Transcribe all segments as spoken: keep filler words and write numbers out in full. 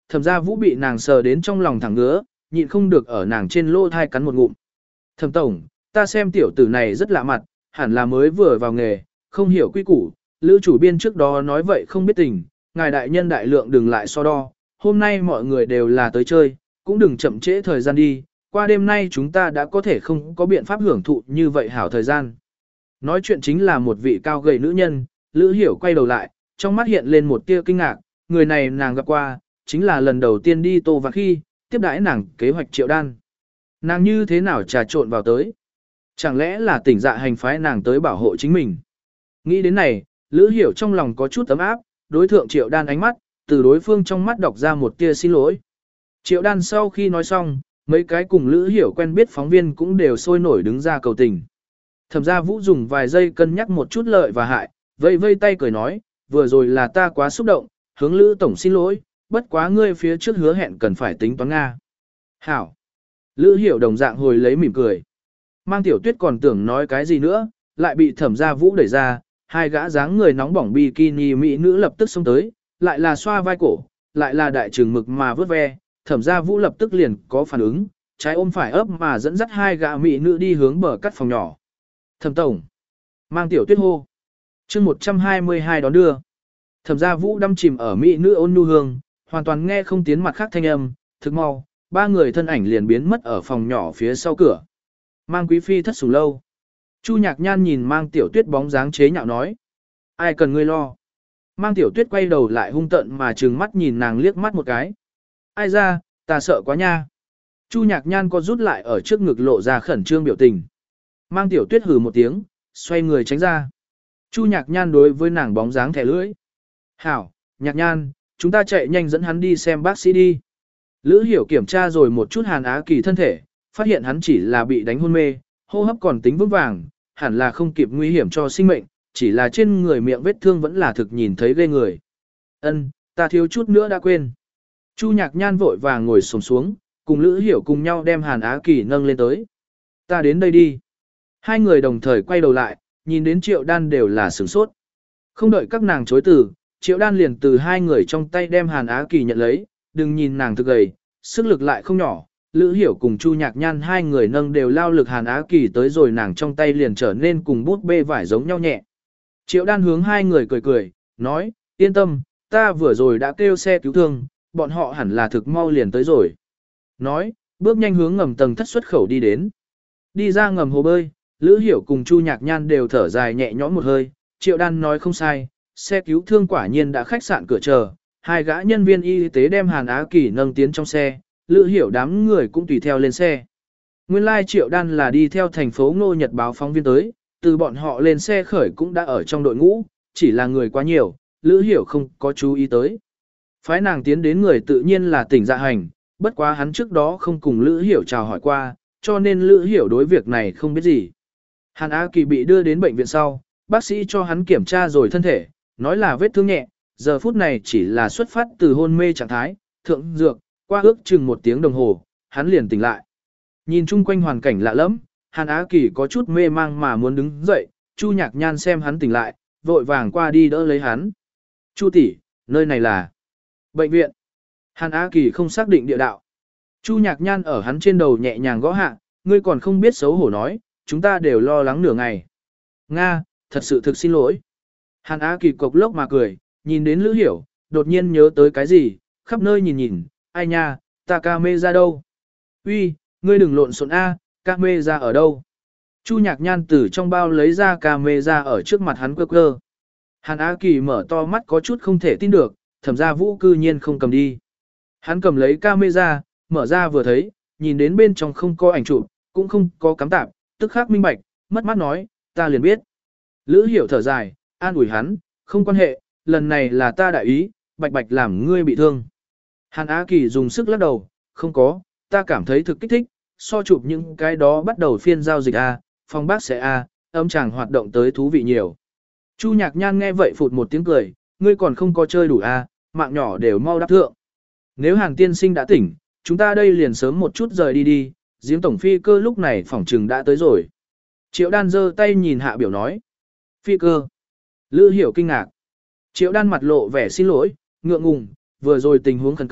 Thẩm Gia Vũ bị nàng sờ đến trong lòng thẳng ngứa, nhịn không được ở nàng trên lỗ thai cắn một ngụm. Thẩm tổng, ta xem tiểu tử này rất lạ mặt, hẳn là mới vừa vào nghề, không hiểu quy củ, lữ chủ biên trước đó nói vậy không biết tình, ngài đại nhân đại lượng đừng lại so đo, hôm nay mọi người đều là tới chơi, cũng đừng chậm trễ thời gian đi, qua đêm nay chúng ta đã có thể không có biện pháp hưởng thụ như vậy hảo thời gian. Nói chuyện chính là một vị cao gầy nữ nhân, Lữ Hiểu quay đầu lại, trong mắt hiện lên một tia kinh ngạc, người này nàng gặp qua, chính là lần đầu tiên đi Tô Vạc khi, tiếp đãi nàng kế hoạch Triệu Đan. Nàng như thế nào trà trộn vào tới? Chẳng lẽ là tỉnh dạ hành phái nàng tới bảo hộ chính mình? Nghĩ đến này, Lữ Hiểu trong lòng có chút ấm áp, đối thượng Triệu Đan ánh mắt, từ đối phương trong mắt đọc ra một tia xin lỗi. Triệu Đan sau khi nói xong, mấy cái cùng Lữ Hiểu quen biết phóng viên cũng đều sôi nổi đứng ra cầu tình. Thẩm Gia Vũ dùng vài giây cân nhắc một chút lợi và hại, vây vây tay cười nói, vừa rồi là ta quá xúc động, hướng Lữ tổng xin lỗi, bất quá ngươi phía trước hứa hẹn cần phải tính toán Nga. Hảo. Lữ Hiểu đồng dạng hồi lấy mỉm cười. Mang Tiểu Tuyết còn tưởng nói cái gì nữa, lại bị Thẩm Gia Vũ đẩy ra, hai gã dáng người nóng bỏng bikini mỹ nữ lập tức xông tới, lại là xoa vai cổ, lại là đại trường mực mà vớt ve, Thẩm Gia Vũ lập tức liền có phản ứng, trái ôm phải ấp mà dẫn dắt hai gã mỹ nữ đi hướng bờ cắt phòng nhỏ. Thẩm tổng, Mang Tiểu Tuyết hô. Chương một trăm hai mươi hai đón đưa. Thẩm Gia Vũ đắm chìm ở mỹ nữ ôn nhu hương, hoàn toàn nghe không tiến mặt khác thanh âm, thực mau, ba người thân ảnh liền biến mất ở phòng nhỏ phía sau cửa. Mang quý phi thất sủng lâu. Chu Nhạc Nhan nhìn Mang Tiểu Tuyết bóng dáng chế nhạo nói, ai cần ngươi lo. Mang Tiểu Tuyết quay đầu lại hung tợn mà trừng mắt nhìn nàng liếc mắt một cái. Ai ra, ta sợ quá nha. Chu Nhạc Nhan có rút lại ở trước ngực lộ ra khẩn trương biểu tình. Mang Tiểu Tuyết hừ một tiếng, xoay người tránh ra. Chu Nhạc Nhan đối với nàng bóng dáng thẻ lưỡi. Hảo, Nhạc Nhan, chúng ta chạy nhanh dẫn hắn đi xem bác sĩ đi. Lữ Hiểu kiểm tra rồi một chút Hàn Á Kỳ thân thể, phát hiện hắn chỉ là bị đánh hôn mê, hô hấp còn tính vững vàng, hẳn là không kịp nguy hiểm cho sinh mệnh, chỉ là trên người miệng vết thương vẫn là thực nhìn thấy ghê người. Ân, ta thiếu chút nữa đã quên. Chu Nhạc Nhan vội vàng ngồi xổm xuống, cùng Lữ Hiểu cùng nhau đem Hàn Á Kỳ nâng lên tới. Ta đến đây đi. Hai người đồng thời quay đầu lại, nhìn đến Triệu Đan đều là sửng sốt. Không đợi các nàng chối từ, Triệu Đan liền từ hai người trong tay đem Hàn Á Kỳ nhận lấy, đừng nhìn nàng thực gầy, sức lực lại không nhỏ. Lữ Hiểu cùng Chu Nhạc Nhan hai người nâng đều lao lực Hàn Á Kỳ tới rồi nàng trong tay liền trở nên cùng bút bê vải giống nhau nhẹ. Triệu Đan hướng hai người cười cười, nói, yên tâm, ta vừa rồi đã kêu xe cứu thương, bọn họ hẳn là thực mau liền tới rồi. Nói, bước nhanh hướng ngầm tầng thất xuất khẩu đi đến. Đi ra ngầm hồ bơi, Lữ Hiểu cùng Chu Nhạc Nhan đều thở dài nhẹ nhõm một hơi, Triệu Đan nói không sai, xe cứu thương quả nhiên đã khách sạn cửa chờ, hai gã nhân viên y tế đem Hàn Á Kỳ nâng tiến trong xe, Lữ Hiểu đám người cũng tùy theo lên xe. Nguyên lai like Triệu Đan là đi theo thành phố Ngô Nhật báo phóng viên tới, từ bọn họ lên xe khởi cũng đã ở trong đội ngũ, chỉ là người quá nhiều, Lữ Hiểu không có chú ý tới. Phái nàng tiến đến người tự nhiên là tỉnh dạ hành, bất quá hắn trước đó không cùng Lữ Hiểu chào hỏi qua, cho nên Lữ Hiểu đối việc này không biết gì. Hàn Á Kỳ bị đưa đến bệnh viện sau, bác sĩ cho hắn kiểm tra rồi thân thể, nói là vết thương nhẹ, giờ phút này chỉ là xuất phát từ hôn mê trạng thái, thượng dược, qua ước chừng một tiếng đồng hồ, hắn liền tỉnh lại. Nhìn chung quanh hoàn cảnh lạ lẫm, Hàn Á Kỳ có chút mê mang mà muốn đứng dậy, Chu Nhạc Nhan xem hắn tỉnh lại, vội vàng qua đi đỡ lấy hắn. Chu tỷ, nơi này là bệnh viện. Hàn Á Kỳ không xác định địa đạo. Chu Nhạc Nhan ở hắn trên đầu nhẹ nhàng gõ hạ, ngươi còn không biết xấu hổ nói, chúng ta đều lo lắng nửa ngày. Nga, thật sự thực xin lỗi. Hàn Á Kỳ cộc lốc mà cười, nhìn đến Lữ Hiểu, đột nhiên nhớ tới cái gì, khắp nơi nhìn nhìn, ai nha, ta ca mê ra đâu? Uy, ngươi đừng lộn xộn A, ca mê ra ở đâu? Chu Nhạc Nhan từ trong bao lấy ra ca mê ra ở trước mặt hắn quơ quơ. Hàn Á Kỳ mở to mắt có chút không thể tin được, Thẩm Gia Vũ cư nhiên không cầm đi. Hắn cầm lấy ca mê ra, mở ra vừa thấy, nhìn đến bên trong không có ảnh chụp, cũng không có cắm tạp, tức khắc minh bạch, mất mắt nói, ta liền biết. Lữ Hiểu thở dài, an ủi hắn, không quan hệ, lần này là ta đại ý, bạch bạch làm ngươi bị thương. Hàn Á Kỳ dùng sức lắc đầu, không có, ta cảm thấy thực kích thích, so chụp những cái đó bắt đầu phiên giao dịch A, phòng bác sẽ A, âm chàng hoạt động tới thú vị nhiều. Chu Nhạc Nhan nghe vậy phụt một tiếng cười, ngươi còn không có chơi đủ A, mạng nhỏ đều mau đáp thượng. Nếu Hàn tiên sinh đã tỉnh, chúng ta đây liền sớm một chút rời đi đi, giếng tổng phi cơ lúc này phỏng trừng đã tới rồi. Triệu Đan giơ tay nhìn hạ biểu nói. Phi cơ. Lữ Hiểu kinh ngạc. Triệu Đan mặt lộ vẻ xin lỗi, ngượng ngùng, vừa rồi tình huống khẩn cấp,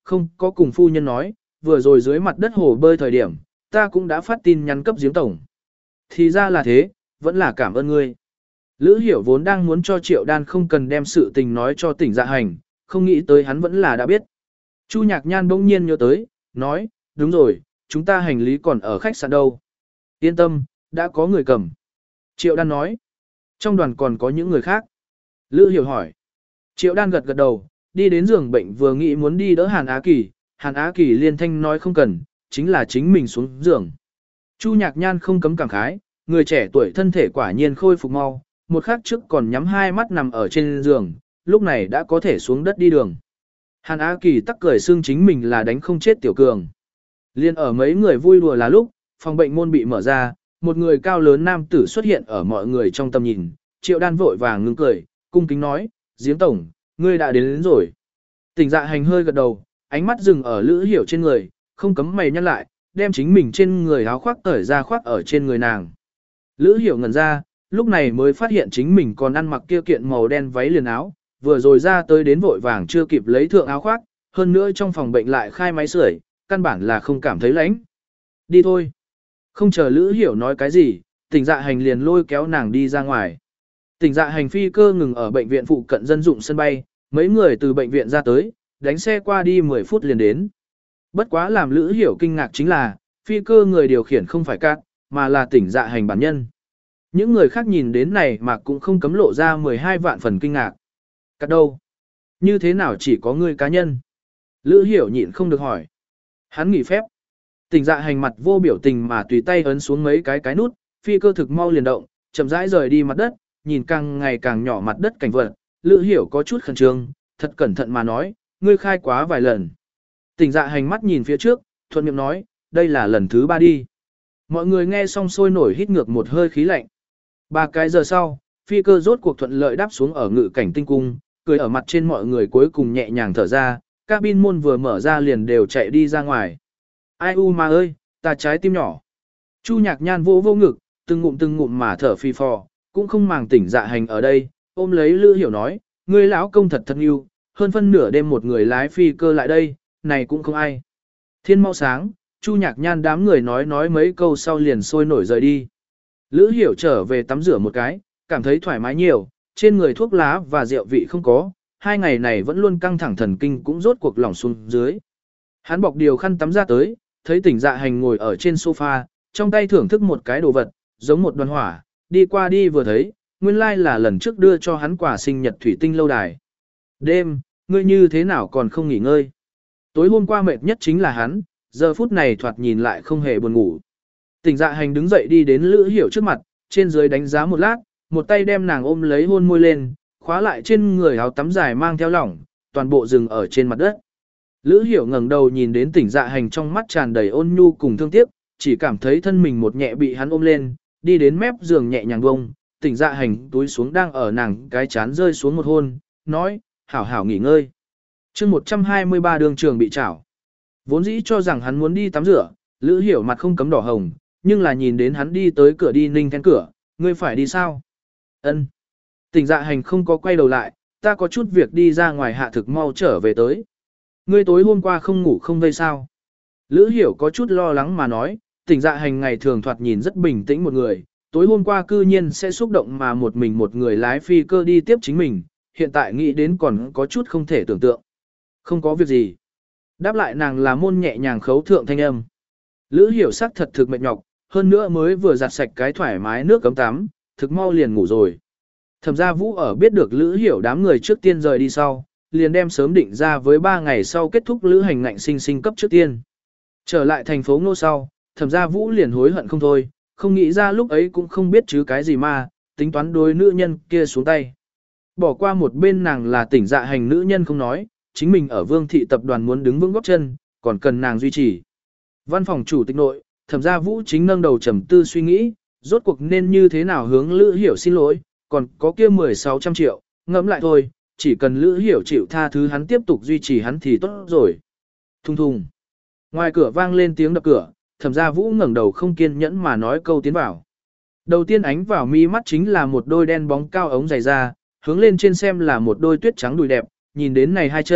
không có cùng phu nhân nói, vừa rồi dưới mặt đất hồ bơi thời điểm, ta cũng đã phát tin nhắn cấp giếng tổng. Thì ra là thế, vẫn là cảm ơn ngươi. Lữ Hiểu vốn đang muốn cho Triệu Đan không cần đem sự tình nói cho Tỉnh Dạ Hành, không nghĩ tới hắn vẫn là đã biết. Chu Nhạc Nhan bỗng nhiên nhớ tới, nói, đúng rồi, chúng ta hành lý còn ở khách sạn đâu. Yên tâm, đã có người cầm. Triệu Đan nói, trong đoàn còn có những người khác. Lữ Hiểu hỏi. Triệu Đan gật gật đầu, đi đến giường bệnh vừa nghĩ muốn đi đỡ Hàn Á Kỳ, Hàn Á Kỳ liên thanh nói không cần, chính là chính mình xuống giường. Chu Nhạc Nhan không cấm cảm khái, người trẻ tuổi thân thể quả nhiên khôi phục mau, một khắc trước còn nhắm hai mắt nằm ở trên giường, lúc này đã có thể xuống đất đi đường. Hàn Á Kỳ tắc cười xương chính mình là đánh không chết tiểu cường. Liên ở mấy người vui đùa là lúc, phòng bệnh môn bị mở ra, một người cao lớn nam tử xuất hiện ở mọi người trong tầm nhìn, Triệu Đan vội vàng ngưng cười, cung kính nói, Giếng tổng, ngươi đã đến, đến rồi. Tỉnh Dạ Hành hơi gật đầu, ánh mắt dừng ở Lữ Hiểu trên người, không cấm mày nhăn lại, đem chính mình trên người áo khoác cởi ra khoác ở trên người nàng. Lữ Hiểu ngẩn ra, lúc này mới phát hiện chính mình còn ăn mặc kia kiện màu đen váy liền áo, vừa rồi ra tới đến vội vàng chưa kịp lấy thượng áo khoác, hơn nữa trong phòng bệnh lại khai máy sưởi, căn bản là không cảm thấy lạnh. Đi thôi. Không chờ Lữ Hiểu nói cái gì, Tỉnh Dạ Hành liền lôi kéo nàng đi ra ngoài. Tỉnh Dạ Hành phi cơ ngừng ở bệnh viện phụ cận dân dụng sân bay, mấy người từ bệnh viện ra tới, đánh xe qua đi mười phút liền đến. Bất quá làm Lữ Hiểu kinh ngạc chính là, phi cơ người điều khiển không phải Cát, mà là Tỉnh Dạ Hành bản nhân. Những người khác nhìn đến này mà cũng không cấm lộ ra mười hai vạn phần kinh ngạc. Cát đâu? Như thế nào chỉ có người cá nhân? Lữ Hiểu nhịn không được hỏi. Hắn nghỉ phép. Tỉnh Dạ Hành mặt vô biểu tình mà tùy tay ấn xuống mấy cái cái nút, phi cơ thực mau liền động, chậm rãi rời đi mặt đất, nhìn càng ngày càng nhỏ mặt đất cảnh vật, Lữ Hiểu có chút khẩn trương, thật cẩn thận mà nói, ngươi khai quá vài lần. Tỉnh Dạ Hành mắt nhìn phía trước, thuận miệng nói, đây là lần thứ ba đi. Mọi người nghe xong sôi nổi hít ngược một hơi khí lạnh. Ba cái giờ sau, phi cơ rốt cuộc thuận lợi đáp xuống ở ngự cảnh tinh cung, cười ở mặt trên mọi người cuối cùng nhẹ nhàng thở ra, cabin môn vừa mở ra liền đều chạy đi ra ngoài. Ai u mà ơi, ta trái tim nhỏ. Chu Nhạc Nhan vô vô ngực, từng ngụm từng ngụm mà thở phi phò, cũng không màng Tỉnh Dạ Hành ở đây, ôm lấy Lữ Hiểu nói, ngươi lão công thật thân yêu, hơn phân nửa đêm một người lái phi cơ lại đây, này cũng không ai. Thiên mau sáng, Chu Nhạc Nhan đám người nói nói mấy câu sau liền sôi nổi rời đi. Lữ Hiểu trở về tắm rửa một cái, cảm thấy thoải mái nhiều, trên người thuốc lá và rượu vị không có, hai ngày này vẫn luôn căng thẳng thần kinh cũng rốt cuộc lỏng xuống dưới. Hắn bọc điều khăn tắm ra tới, thấy Tỉnh Dạ Hành ngồi ở trên sofa, trong tay thưởng thức một cái đồ vật, giống một đoàn hỏa, đi qua đi vừa thấy, nguyên lai là lần trước đưa cho hắn quà sinh nhật thủy tinh lâu đài. Đêm, ngươi như thế nào còn không nghỉ ngơi? Tối hôm qua mệt nhất chính là hắn, giờ phút này thoạt nhìn lại không hề buồn ngủ. Tỉnh Dạ Hành đứng dậy đi đến Lữ Hiểu trước mặt, trên dưới đánh giá một lát, một tay đem nàng ôm lấy hôn môi lên, khóa lại trên người áo tắm dài mang theo lỏng, toàn bộ dừng ở trên mặt đất. Lữ Hiểu ngẩng đầu nhìn đến Tỉnh Dạ Hành trong mắt tràn đầy ôn nhu cùng thương tiếc, chỉ cảm thấy thân mình một nhẹ bị hắn ôm lên, đi đến mép giường nhẹ nhàng bông, Tỉnh Dạ Hành túi xuống đang ở nàng cái chán rơi xuống một hôn, nói, hảo hảo nghỉ ngơi. chương một trăm hai mươi ba đường trường bị trảo. Vốn dĩ cho rằng hắn muốn đi tắm rửa, Lữ Hiểu mặt không cấm đỏ hồng, nhưng là nhìn đến hắn đi tới cửa đi ninh then cửa, ngươi phải đi sao? Ân. Tỉnh Dạ Hành không có quay đầu lại, ta có chút việc đi ra ngoài hạ thực mau trở về tới. Ngươi tối hôm qua không ngủ không vây sao? Lữ Hiểu có chút lo lắng mà nói, Tỉnh Dạ Hành ngày thường thoạt nhìn rất bình tĩnh một người, tối hôm qua cư nhiên sẽ xúc động mà một mình một người lái phi cơ đi tiếp chính mình, hiện tại nghĩ đến còn có chút không thể tưởng tượng. Không có việc gì. Đáp lại nàng là môn nhẹ nhàng khấu thượng thanh âm. Lữ Hiểu sắc thật thực mệt nhọc, hơn nữa mới vừa giặt sạch cái thoải mái nước cấm tắm, thực mau liền ngủ rồi. Thẩm Gia Vũ ở biết được Lữ Hiểu đám người trước tiên rời đi sau, liền đem sớm định ra với ba ngày sau kết thúc lữ hành ngạnh sinh sinh cấp trước tiên. Trở lại thành phố Ngô sau, Thẩm Gia Vũ liền hối hận không thôi, không nghĩ ra lúc ấy cũng không biết chứ cái gì mà, tính toán đối nữ nhân kia xuống tay. Bỏ qua một bên nàng là Tỉnh Dạ Hành nữ nhân không nói, chính mình ở Vương thị tập đoàn muốn đứng vững góp chân, còn cần nàng duy trì. Văn phòng chủ tịch nội, Thẩm Gia Vũ chính nâng đầu trầm tư suy nghĩ, rốt cuộc nên như thế nào hướng Lữ Hiểu xin lỗi, còn có kia mười sáu trăm triệu, ngẫm lại thôi, chỉ cần Lữ Hiểu chịu tha thứ hắn tiếp tục duy trì hắn thì tốt rồi. Thùng thùng. Ngoài cửa vang lên tiếng đập cửa, Thẩm Gia Vũ ngẩng đầu không kiên nhẫn mà nói câu tiến vào. Đầu tiên ánh vào mi mắt chính là một đôi đen bóng cao ống dày da, hướng lên trên xem là một đôi tuyết trắng đùi đẹp, nhìn đến này hai chân,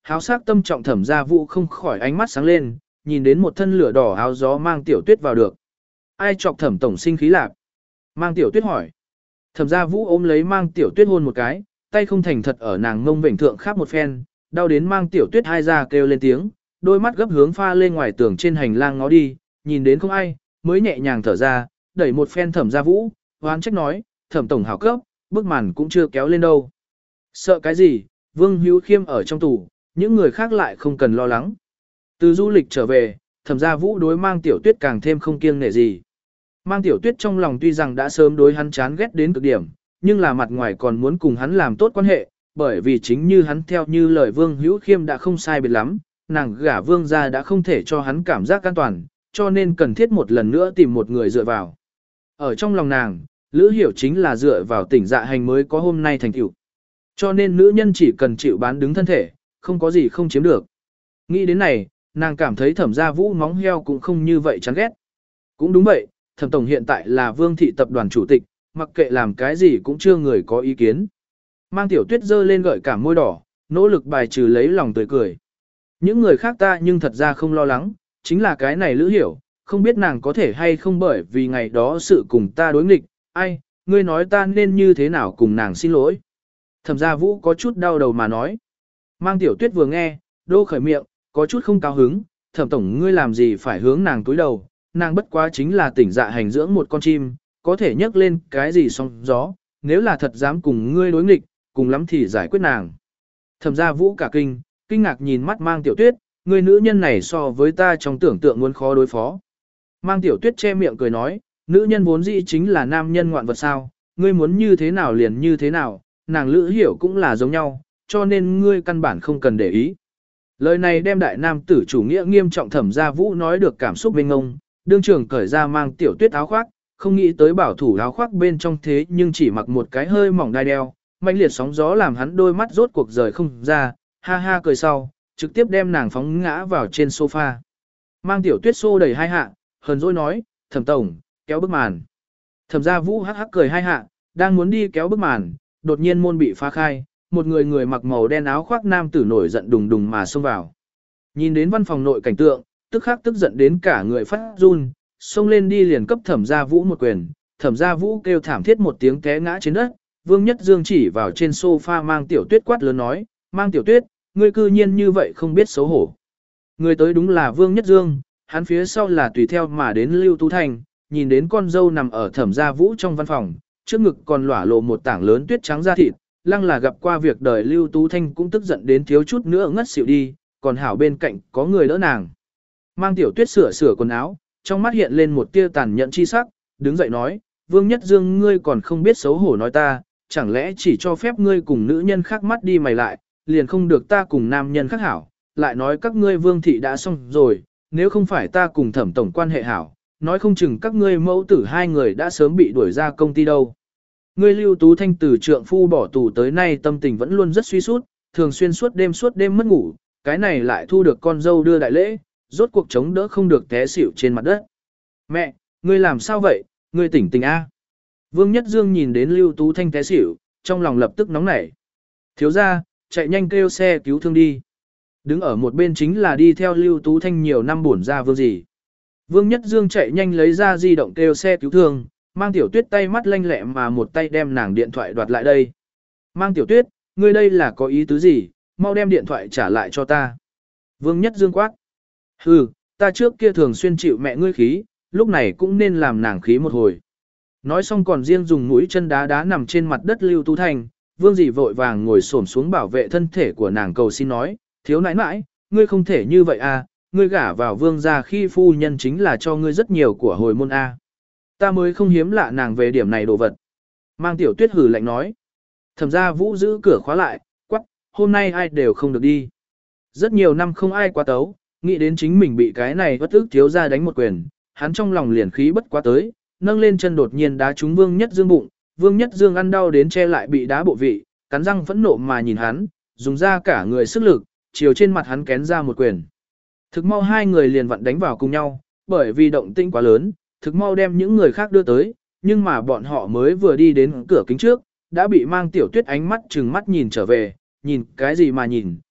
háo sắc tâm trọng Thẩm Gia Vũ không khỏi ánh mắt sáng lên, nhìn đến một thân lửa đỏ áo gió Mang Tiểu Tuyết vào được. Ai chọc Thẩm tổng sinh khí lạc? Mang Tiểu Tuyết hỏi. Thẩm Gia Vũ ôm lấy Mang Tiểu Tuyết hôn một cái, tay không thành thật ở nàng ngông vểnh thượng khắp một phen, đau đến Mang Tiểu Tuyết hai ra kêu lên tiếng, đôi mắt gấp hướng pha lên ngoài tường trên hành lang ngó đi, nhìn đến không ai, mới nhẹ nhàng thở ra, đẩy một phen Thẩm Gia Vũ, hoán trách nói, Thẩm tổng hảo cấp, bức màn cũng chưa kéo lên đâu. Sợ cái gì, Vương Hữu Khiêm ở trong tù, những người khác lại không cần lo lắng. Từ du lịch trở về, Thẩm Gia Vũ đối Mang Tiểu Tuyết càng thêm không kiêng nể gì. Mang Tiểu Tuyết trong lòng tuy rằng đã sớm đối hắn chán ghét đến cực điểm, nhưng là mặt ngoài còn muốn cùng hắn làm tốt quan hệ, bởi vì chính như hắn theo như lời Vương Hữu Khiêm đã không sai biệt lắm, nàng gả Vương gia đã không thể cho hắn cảm giác an toàn, cho nên cần thiết một lần nữa tìm một người dựa vào. Ở trong lòng nàng, Lữ Hiểu chính là dựa vào tỉnh dạ hành mới có hôm nay thành tựu. Cho nên nữ nhân chỉ cần chịu bán đứng thân thể, không có gì không chiếm được. Nghĩ đến này, nàng cảm thấy Thẩm Gia Vũ móng heo cũng không như vậy chán ghét. Cũng đúng vậy, Thẩm tổng hiện tại là Vương thị tập đoàn chủ tịch, mặc kệ làm cái gì cũng chưa người có ý kiến. Mang Tiểu Tuyết giơ lên gợi cả môi đỏ, nỗ lực bài trừ lấy lòng tươi cười. Những người khác ta nhưng thật ra không lo lắng, chính là cái này Lữ Hiểu, không biết nàng có thể hay không bởi vì ngày đó sự cùng ta đối nghịch, ai, ngươi nói ta nên như thế nào cùng nàng xin lỗi. Thẩm Gia Vũ có chút đau đầu mà nói. Mang Tiểu Tuyết vừa nghe, đô khởi miệng, có chút không cao hứng, Thẩm tổng ngươi làm gì phải hướng nàng túi đầu, nàng bất quá chính là tỉnh dạ hành dưỡng một con chim, có thể nhấc lên cái gì sóng gió, nếu là thật dám cùng ngươi đối nghịch, cùng lắm thì giải quyết nàng. Thẩm Gia Vũ cả kinh, kinh ngạc nhìn mắt Mang Tiểu Tuyết, người nữ nhân này so với ta trong tưởng tượng muốn khó đối phó. Mang Tiểu Tuyết che miệng cười nói, nữ nhân vốn dĩ chính là nam nhân ngoạn vật sao, ngươi muốn như thế nào liền như thế nào, nàng Lữ Hiểu cũng là giống nhau, cho nên ngươi căn bản không cần để ý. Lời này đem đại nam tử chủ nghĩa nghiêm trọng Thẩm Gia Vũ nói được cảm xúc mênh ngông, đương trưởng cởi ra Mang Tiểu Tuyết áo khoác, không nghĩ tới bảo thủ áo khoác bên trong thế nhưng chỉ mặc một cái hơi mỏng đai đeo, mãnh liệt sóng gió làm hắn đôi mắt rốt cuộc rời không ra, ha ha cười sau, trực tiếp đem nàng phóng ngã vào trên sofa. Mang Tiểu Tuyết xô đẩy hai hạ, hờn dỗi nói, Thẩm tổng, kéo bức màn. Thẩm Gia Vũ hắc hắc cười hai hạ, đang muốn đi kéo bức màn, đột nhiên môn bị phá khai, một người người mặc màu đen áo khoác nam tử nổi giận đùng đùng mà xông vào. Nhìn đến văn phòng nội cảnh tượng, tức khắc tức giận đến cả người phát run, xông lên đi liền cấp Thẩm Gia Vũ một quyền, Thẩm Gia Vũ kêu thảm thiết một tiếng té ngã trên đất, Vương Nhất Dương chỉ vào trên sofa Mang Tiểu Tuyết quát lớn nói, Mang Tiểu Tuyết, ngươi cư nhiên như vậy không biết xấu hổ. Người tới đúng là Vương Nhất Dương, hắn phía sau là tùy theo mà đến Lưu Tú Thanh, nhìn đến con dâu nằm ở Thẩm Gia Vũ trong văn phòng, trước ngực còn lỏa lộ một tảng lớn tuyết trắng da thịt, lăng là gặp qua việc đời Lưu Tú Thanh cũng tức giận đến thiếu chút nữa ngất xỉu đi, còn hảo bên cạnh có người đỡ nàng. Mang Tiểu Tuyết sửa sửa quần áo, trong mắt hiện lên một tia tàn nhẫn chi sắc, đứng dậy nói, Vương Nhất Dương ngươi còn không biết xấu hổ nói ta, chẳng lẽ chỉ cho phép ngươi cùng nữ nhân khác mắt đi mày lại, liền không được ta cùng nam nhân khác hảo, lại nói các ngươi Vương thị đã xong rồi, nếu không phải ta cùng Thẩm tổng quan hệ hảo, nói không chừng các ngươi mẫu tử hai người đã sớm bị đuổi ra công ty đâu. Ngươi Lưu Tú Thanh từ trượng phu bỏ tù tới nay tâm tình vẫn luôn rất suy sút, thường xuyên suốt đêm suốt đêm mất ngủ, cái này lại thu được con dâu đưa đại lễ, rốt cuộc chống đỡ không được té xỉu trên mặt đất. Mẹ, ngươi làm sao vậy, ngươi tỉnh tỉnh a. Vương Nhất Dương nhìn đến Lưu Tú Thanh té xỉu, trong lòng lập tức nóng nảy. Thiếu gia, chạy nhanh kêu xe cứu thương đi. Đứng ở một bên chính là đi theo Lưu Tú Thanh nhiều năm bổn ra Vương gì. Vương Nhất Dương chạy nhanh lấy ra di động kêu xe cứu thương, Mang Tiểu Tuyết tay mắt lanh lẹ mà một tay đem nàng điện thoại đoạt lại đây. Mang Tiểu Tuyết, ngươi đây là có ý tứ gì, mau đem điện thoại trả lại cho ta. Vương Nhất Dương quát. Hừ, ta trước kia thường xuyên chịu mẹ ngươi khí, lúc này cũng nên làm nàng khí một hồi. Nói xong còn riêng dùng mũi chân đá đá nằm trên mặt đất Lưu Tú Thanh, Vương dì vội vàng ngồi xổm xuống bảo vệ thân thể của nàng cầu xin nói, thiếu nãi nãi, ngươi không thể như vậy à, ngươi gả vào Vương gia khi phu nhân chính là cho ngươi rất nhiều của hồi môn a. Ta mới không hiếm lạ nàng về điểm này đồ vật. Mang Tiểu Tuyết hử lạnh nói. Thẩm Gia Vũ giữ cửa khóa lại, quắc, hôm nay ai đều không được đi. Rất nhiều năm không ai quá tấu, nghĩ đến chính mình bị cái này bất ức thiếu gia đánh một quyền, hắn trong lòng liền khí bất quá tới, nâng lên chân đột nhiên đá trúng Vương Nhất Dương bụng, Vương Nhất Dương ăn đau đến che lại bị đá bộ vị, cắn răng phẫn nộ mà nhìn hắn, dùng ra cả người sức lực, chiều trên mặt hắn kén ra một quyền. Thực mau hai người liền vặn đánh vào cùng nhau, bởi vì động tĩnh quá lớn, thực mau đem những người khác đưa tới, nhưng mà bọn họ mới vừa đi đến cửa kính trước, đã bị Mang Tiểu Tuyết ánh mắt trừng mắt nhìn trở về, nhìn cái gì mà nhìn,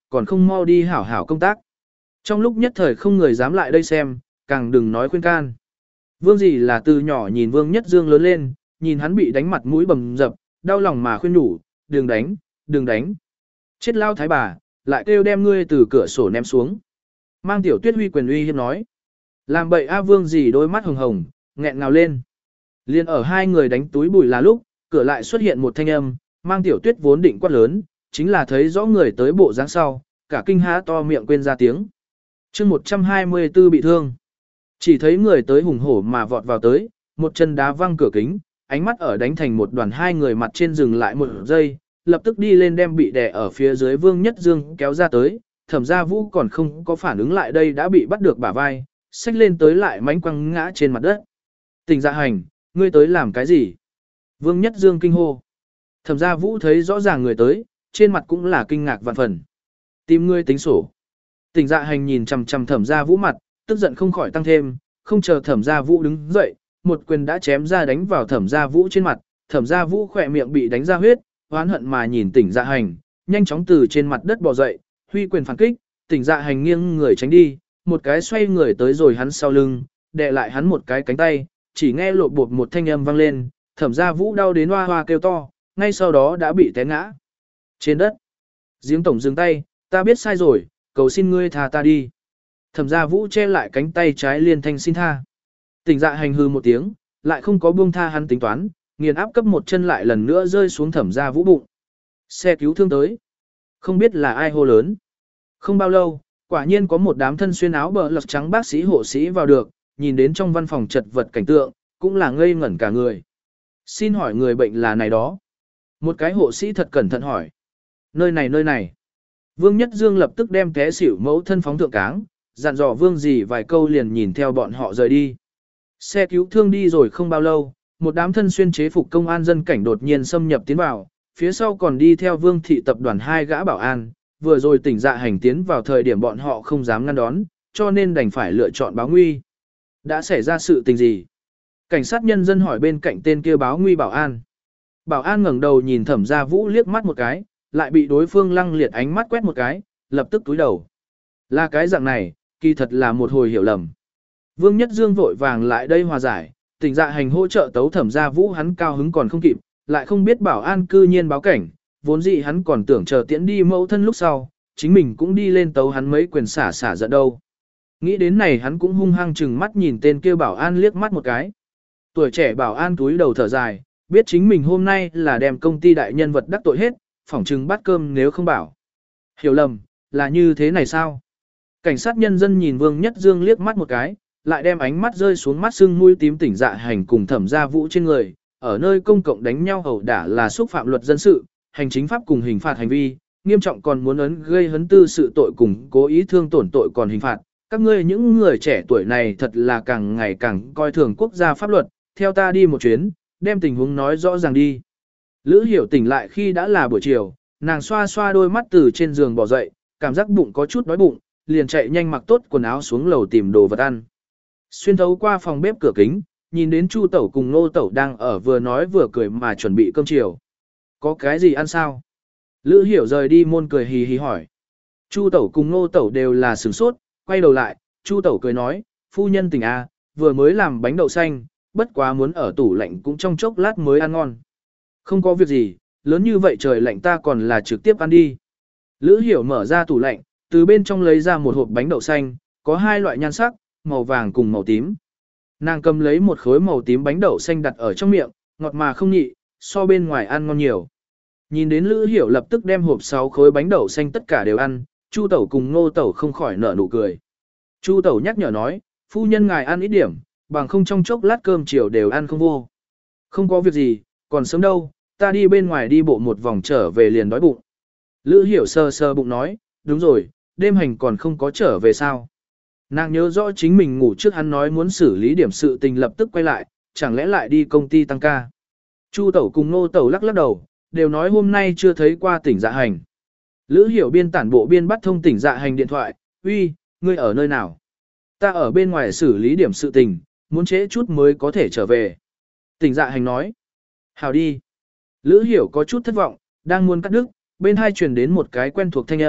còn không mau đi hảo hảo công tác. Trong lúc nhất thời không người dám lại đây xem, càng đừng nói khuyên can. Vương gì là từ nhỏ nhìn Vương Nhất Dương lớn lên, nhìn hắn bị đánh mặt mũi bầm dập, đau lòng mà khuyên nhủ, đừng đánh, đừng đánh. Chết lao thái bà, lại kêu đem ngươi từ cửa sổ ném xuống. Mang Tiểu Tuyết huy quyền uy hiếp nói. Làm bậy A Vương gì đôi mắt hồng hồng, nghẹn ngào lên. Liên ở hai người đánh túi bụi là lúc, cửa lại xuất hiện một thanh âm, Mang Tiểu Tuyết vốn định quát lớn, chính là thấy rõ người tới bộ dáng sau, cả kinh há to miệng quên ra tiếng. chương một trăm hai mươi tư bị thương. Chỉ thấy người tới hùng hổ mà vọt vào tới, một chân đá văng cửa kính, ánh mắt ở đánh thành một đoàn hai người mặt trên dừng lại một giây, lập tức đi lên đem bị đè ở phía dưới Vương Nhất Dương kéo ra tới, Thẩm Gia Vũ còn không có phản ứng lại đây đã bị bắt được bả vai, xách lên tới lại mánh quăng ngã trên mặt đất. Tỉnh Dạ Hành, ngươi tới làm cái gì? Vương Nhất Dương kinh hô. Thẩm Gia Vũ thấy rõ ràng người tới, trên mặt cũng là kinh ngạc vạn phần. Tìm ngươi tính sổ. Tỉnh Dạ Hành nhìn chằm chằm Thẩm Gia Vũ mặt, tức giận không khỏi tăng thêm, không chờ Thẩm Gia Vũ đứng dậy, một quyền đã chém ra đánh vào Thẩm Gia Vũ trên mặt, Thẩm Gia Vũ khỏe miệng bị đánh ra huyết, oán hận mà nhìn Tỉnh Dạ Hành, nhanh chóng từ trên mặt đất bò dậy, huy quyền phản kích, Tỉnh Dạ Hành nghiêng người tránh đi, một cái xoay người tới rồi hắn sau lưng, đè lại hắn một cái cánh tay, chỉ nghe lộp bột một thanh âm vang lên, Thẩm Gia Vũ đau đến hoa hoa kêu to, ngay sau đó đã bị té ngã trên đất. Giếng tổng dừng tay, ta biết sai rồi, cầu xin ngươi tha ta đi. Thẩm Gia Vũ che lại cánh tay trái liên thanh xin tha. Tỉnh Dạ Hành hư một tiếng, lại không có buông tha hắn tính toán, nghiền áp cấp một chân lại lần nữa rơi xuống Thẩm Gia Vũ bụng. Xe cứu thương tới. Không biết là ai hô lớn. Không bao lâu, quả nhiên có một đám thân xuyên áo bờ lật trắng bác sĩ hộ sĩ vào được, nhìn đến trong văn phòng chật vật cảnh tượng, cũng là ngây ngẩn cả người. Xin hỏi người bệnh là này đó. Một cái hộ sĩ thật cẩn thận hỏi. Nơi này nơi này. Vương Nhất Dương lập tức đem té xỉu mẫu thân phóng thượng cáng, dặn dò Vương gì vài câu liền nhìn theo bọn họ rời đi. Xe cứu thương đi rồi không bao lâu, một đám thân xuyên chế phục công an dân cảnh đột nhiên xâm nhập tiến vào, phía sau còn đi theo Vương thị tập đoàn hai gã bảo an, vừa rồi Tỉnh Dạ Hành tiến vào thời điểm bọn họ không dám ngăn đón, cho nên đành phải lựa chọn báo nguy. Đã xảy ra sự tình gì? Cảnh sát nhân dân hỏi bên cạnh tên kia báo nguy bảo an. Bảo an ngẩng đầu nhìn Thẩm Gia Vũ liếc mắt một cái, lại bị đối phương lăng liệt ánh mắt quét một cái, lập tức túi đầu. Là cái dạng này, kỳ thật là một hồi hiểu lầm. Vương Nhất Dương vội vàng lại đây hòa giải, Tỉnh Dạ Hành hỗ trợ tấu Thẩm Gia Vũ hắn cao hứng còn không kịp, lại không biết bảo an cư nhiên báo cảnh, vốn dĩ hắn còn tưởng chờ tiễn đi mẫu thân lúc sau, chính mình cũng đi lên tấu hắn mấy quyền xả xả giận đâu. Nghĩ đến này hắn cũng hung hăng chừng mắt nhìn tên kia bảo an liếc mắt một cái. Tuổi trẻ bảo an túi đầu thở dài, biết chính mình hôm nay là đem công ty đại nhân vật đắc tội hết, phỏng chừng bát cơm nếu không bảo. Hiểu lầm, là như thế này sao? Cảnh sát nhân dân nhìn Vương Nhất Dương liếc mắt một cái, lại đem ánh mắt rơi xuống mắt sưng mũi tím Tỉnh Dạ Hành cùng Thẩm Gia Vũ trên người, ở nơi công cộng đánh nhau ẩu đả là xúc phạm luật dân sự, hành chính pháp cùng hình phạt hành vi, nghiêm trọng còn muốn ấn gây hấn tư sự tội cùng cố ý thương tổn tội còn hình phạt. Các ngươi những người trẻ tuổi này thật là càng ngày càng coi thường quốc gia pháp luật, theo ta đi một chuyến, đem tình huống nói rõ ràng đi. Lữ Hiểu tỉnh lại khi đã là buổi chiều, nàng xoa xoa đôi mắt từ trên giường bỏ dậy, cảm giác bụng có chút đói bụng, liền chạy nhanh mặc tốt quần áo xuống lầu tìm đồ vật ăn. Xuyên thấu qua phòng bếp cửa kính, nhìn đến Chu Tẩu cùng Nô Tẩu đang ở vừa nói vừa cười mà chuẩn bị cơm chiều. Có cái gì ăn sao? Lữ Hiểu rời đi môn cười hì hì hỏi. Chu Tẩu cùng Nô Tẩu đều là sửng sốt, quay đầu lại, Chu Tẩu cười nói, phu nhân tỉnh A, vừa mới làm bánh đậu xanh, bất quá muốn ở tủ lạnh cũng trong chốc lát mới ăn ngon. Không có việc gì, lớn như vậy trời lạnh ta còn là trực tiếp ăn đi. Lữ Hiểu mở ra tủ lạnh, từ bên trong lấy ra một hộp bánh đậu xanh, có hai loại nhan sắc, màu vàng cùng màu tím. Nàng cầm lấy một khối màu tím bánh đậu xanh đặt ở trong miệng, ngọt mà không nhị, so bên ngoài ăn ngon nhiều. Nhìn đến Lữ Hiểu lập tức đem hộp sáu khối bánh đậu xanh tất cả đều ăn, Chu Tẩu cùng Ngô Tẩu không khỏi nở nụ cười. Chu Tẩu nhắc nhở nói, phu nhân ngài ăn ít điểm, bằng không trong chốc lát cơm chiều đều ăn không vô. Không có việc gì, còn sớm đâu, ta đi bên ngoài đi bộ một vòng trở về liền đói bụng. Lữ Hiểu sờ sờ bụng nói, đúng rồi, đêm hành còn không có trở về sao. Nàng nhớ rõ chính mình ngủ trước hắn nói muốn xử lý điểm sự tình lập tức quay lại, chẳng lẽ lại đi công ty tăng ca. Chu Tẩu cùng Nô Tẩu lắc lắc đầu, đều nói hôm nay chưa thấy qua Tỉnh Dạ Hành. Lữ Hiểu biên tản bộ biên bắt thông Tỉnh Dạ Hành điện thoại, uy, ngươi ở nơi nào? Ta ở bên ngoài xử lý điểm sự tình, muốn trễ chút mới có thể trở về. Tỉnh Dạ Hành nói, hào đi. Lữ Hiểu có chút thất vọng, đang muốn cắt đứt, bên hai truyền đến một cái quen thuộc thanh âm,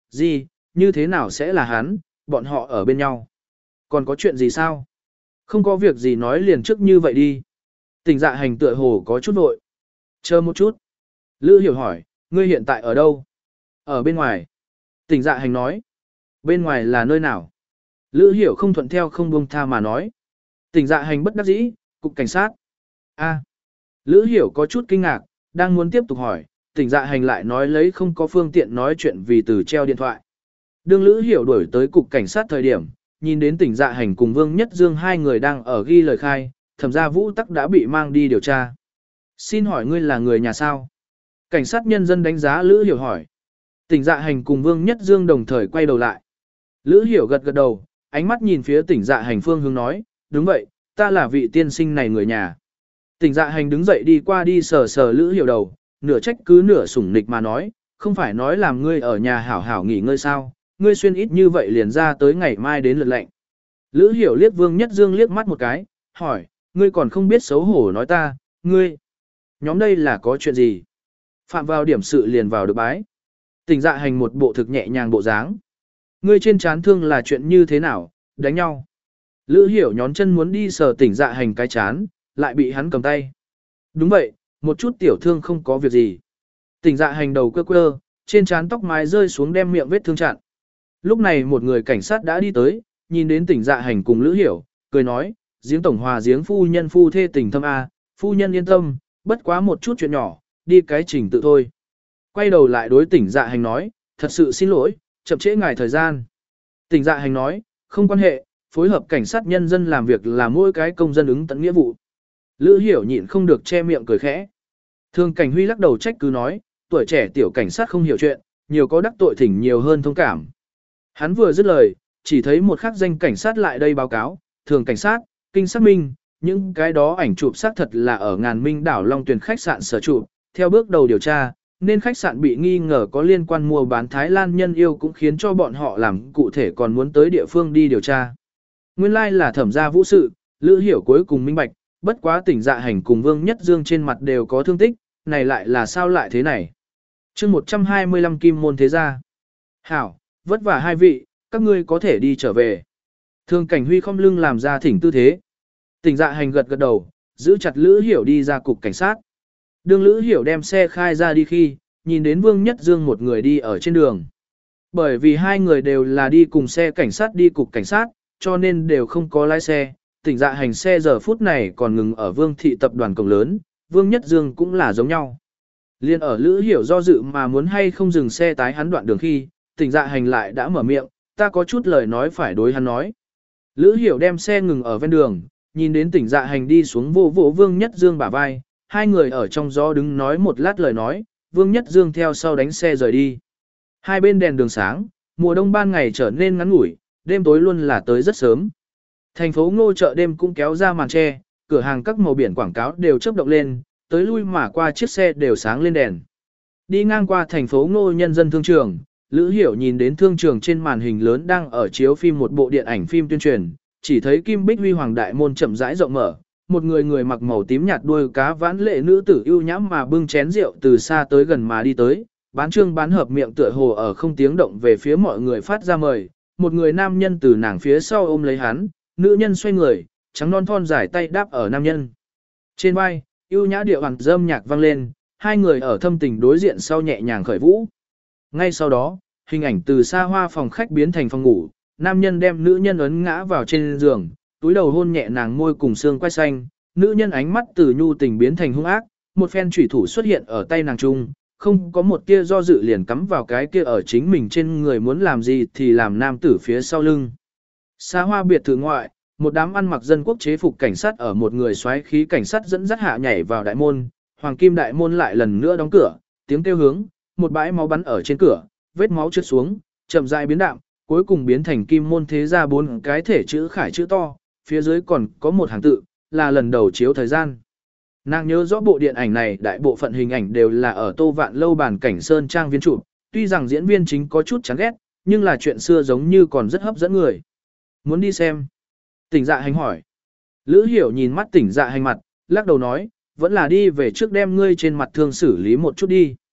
gì, như thế nào sẽ là hắn, bọn họ ở bên nhau. Còn có chuyện gì sao? Không có việc gì nói liền trước như vậy đi. Tỉnh dạ hành tựa hồ có chút vội. Chờ một chút. Lữ hiểu hỏi, ngươi hiện tại ở đâu? Ở bên ngoài. Tỉnh dạ hành nói. Bên ngoài là nơi nào? Lữ hiểu không thuận theo không buông tha mà nói. Tỉnh dạ hành bất đắc dĩ, cục cảnh sát. A. Lữ hiểu có chút kinh ngạc, đang muốn tiếp tục hỏi, tỉnh dạ hành lại nói lấy không có phương tiện nói chuyện vì từ treo điện thoại. Đương Lữ hiểu đuổi tới cục cảnh sát thời điểm, nhìn đến tỉnh dạ hành cùng Vương Nhất Dương hai người đang ở ghi lời khai, thẩm gia Vũ Tắc đã bị mang đi điều tra. Xin hỏi ngươi là người nhà sao? Cảnh sát nhân dân đánh giá Lữ hiểu hỏi. Tỉnh dạ hành cùng Vương Nhất Dương đồng thời quay đầu lại. Lữ hiểu gật gật đầu, ánh mắt nhìn phía tỉnh dạ hành phương hướng nói, đúng vậy, ta là vị tiên sinh này người nhà. Tỉnh dạ hành đứng dậy đi qua đi sờ sờ Lữ hiểu đầu, nửa trách cứ nửa sủng nịch mà nói, không phải nói làm ngươi ở nhà hảo hảo nghỉ ngơi sao, ngươi xuyên ít như vậy liền ra tới ngày mai đến lượt lệnh. Lữ hiểu liếc Vương Nhất Dương liếc mắt một cái, hỏi, ngươi còn không biết xấu hổ nói ta, ngươi, nhóm đây là có chuyện gì? Phạm vào điểm sự liền vào được bái. Tỉnh dạ hành một bộ thực nhẹ nhàng bộ dáng. Ngươi trên chán thương là chuyện như thế nào, đánh nhau. Lữ hiểu nhón chân muốn đi sờ tỉnh dạ hành cái chán, lại bị hắn cầm tay. Đúng vậy, một chút tiểu thương không có việc gì. Tỉnh dạ hành đầu quơ quơ, trên trán tóc mái rơi xuống đem miệng vết thương chặn. Lúc này một người cảnh sát đã đi tới, nhìn đến tỉnh dạ hành cùng Lữ hiểu, cười nói, giếng tổng hòa giếng phu nhân phu thê tình thâm A, phu nhân yên tâm, bất quá một chút chuyện nhỏ, đi cái trình tự thôi. Quay đầu lại đối tỉnh dạ hành nói, thật sự xin lỗi, chậm trễ ngài thời gian. Tỉnh dạ hành nói, không quan hệ, phối hợp cảnh sát nhân dân làm việc là mỗi cái công dân ứng tận nghĩa vụ. Lữ hiểu nhịn không được che miệng cười khẽ. Thường cảnh huy lắc đầu trách cứ nói, tuổi trẻ tiểu cảnh sát không hiểu chuyện, nhiều có đắc tội thỉnh nhiều hơn thông cảm. Hắn vừa dứt lời, chỉ thấy một khắc danh cảnh sát lại đây báo cáo, thường cảnh sát, kinh xác minh, những cái đó ảnh chụp xác thật là ở ngàn minh đảo Long Tuyền khách sạn sở chụp, theo bước đầu điều tra, nên khách sạn bị nghi ngờ có liên quan mua bán Thái Lan nhân yêu cũng khiến cho bọn họ làm cụ thể còn muốn tới địa phương đi điều tra. Nguyên lai like là thẩm gia Vũ sự, Lữ hiểu cuối cùng minh bạch, bất quá tỉnh dạ hành cùng Vương Nhất Dương trên mặt đều có thương tích, này lại là sao lại thế này. chương một trăm hai mươi lăm kim môn thế gia. Hảo, vất vả hai vị, các ngươi có thể đi trở về. Thương cảnh huy không lưng làm ra thỉnh tư thế. Tỉnh dạ hành gật gật đầu, giữ chặt Lữ hiểu đi ra cục cảnh sát. Đường Lữ hiểu đem xe khai ra đi khi, nhìn đến Vương Nhất Dương một người đi ở trên đường. Bởi vì hai người đều là đi cùng xe cảnh sát đi cục cảnh sát, cho nên đều không có lái xe. Tỉnh dạ hành xe giờ phút này còn ngừng ở Vương thị tập đoàn cổng lớn, Vương Nhất Dương cũng là giống nhau. Liên ở Lữ hiểu do dự mà muốn hay không dừng xe tái hắn đoạn đường khi, tỉnh dạ hành lại đã mở miệng, ta có chút lời nói phải đối hắn nói. Lữ hiểu đem xe ngừng ở ven đường, nhìn đến tỉnh dạ hành đi xuống vô vỗ Vương Nhất Dương bả vai, hai người ở trong gió đứng nói một lát lời nói, Vương Nhất Dương theo sau đánh xe rời đi. Hai bên đèn đường sáng, mùa đông ban ngày trở nên ngắn ngủi, đêm tối luôn là tới rất sớm. Thành phố Ngô chợ đêm cũng kéo ra màn che, cửa hàng các màu biển quảng cáo đều chớp động lên, tới lui mà qua chiếc xe đều sáng lên đèn. Đi ngang qua thành phố Ngô nhân dân thương trường, Lữ Hiểu nhìn đến thương trường trên màn hình lớn đang ở chiếu phim một bộ điện ảnh phim tuyên truyền, chỉ thấy Kim Bích Huy Hoàng đại môn chậm rãi rộng mở, một người người mặc màu tím nhạt đuôi cá vãn lệ nữ tử ưu nhãm mà bưng chén rượu từ xa tới gần mà đi tới, bán trương bán hợp miệng tựa hồ ở không tiếng động về phía mọi người phát ra mời, một người nam nhân từ nàng phía sau ôm lấy hắn, nữ nhân xoay người, trắng non thon dài tay đáp ở nam nhân. Trên vai, ưu nhã điệu hoàng dâm nhạc vang lên, hai người ở thâm tình đối diện sau nhẹ nhàng khởi vũ. Ngay sau đó, hình ảnh từ xa hoa phòng khách biến thành phòng ngủ, nam nhân đem nữ nhân ấn ngã vào trên giường, túi đầu hôn nhẹ nàng môi cùng xương quai xanh, nữ nhân ánh mắt từ nhu tình biến thành hung ác, một phen chủy thủ xuất hiện ở tay nàng trung, không có một tia do dự liền cắm vào cái kia ở chính mình trên người muốn làm gì thì làm nam tử phía sau lưng. Xa hoa biệt thự ngoại, một đám ăn mặc dân quốc chế phục cảnh sát ở một người xoáy khí cảnh sát dẫn dắt hạ nhảy vào đại môn, hoàng kim đại môn lại lần nữa đóng cửa, tiếng kêu hướng, một bãi máu bắn ở trên cửa, vết máu trượt xuống, chậm rãi biến đạm, cuối cùng biến thành kim môn thế gia bốn cái thể chữ khải chữ to, phía dưới còn có một hàng tự, là lần đầu chiếu thời gian. Nàng nhớ rõ bộ điện ảnh này đại bộ phận hình ảnh đều là ở Tô Vạn Lâu bản cảnh Sơn Trang viên chụp, tuy rằng diễn viên chính có chút chán ghét, nhưng là chuyện xưa giống như còn rất hấp dẫn người. Muốn đi xem? Tỉnh dạ hành hỏi. Lữ Hiểu nhìn mắt tỉnh dạ hành mặt, lắc đầu nói, vẫn là đi về trước đem ngươi trên mặt thương xử lý một chút đi.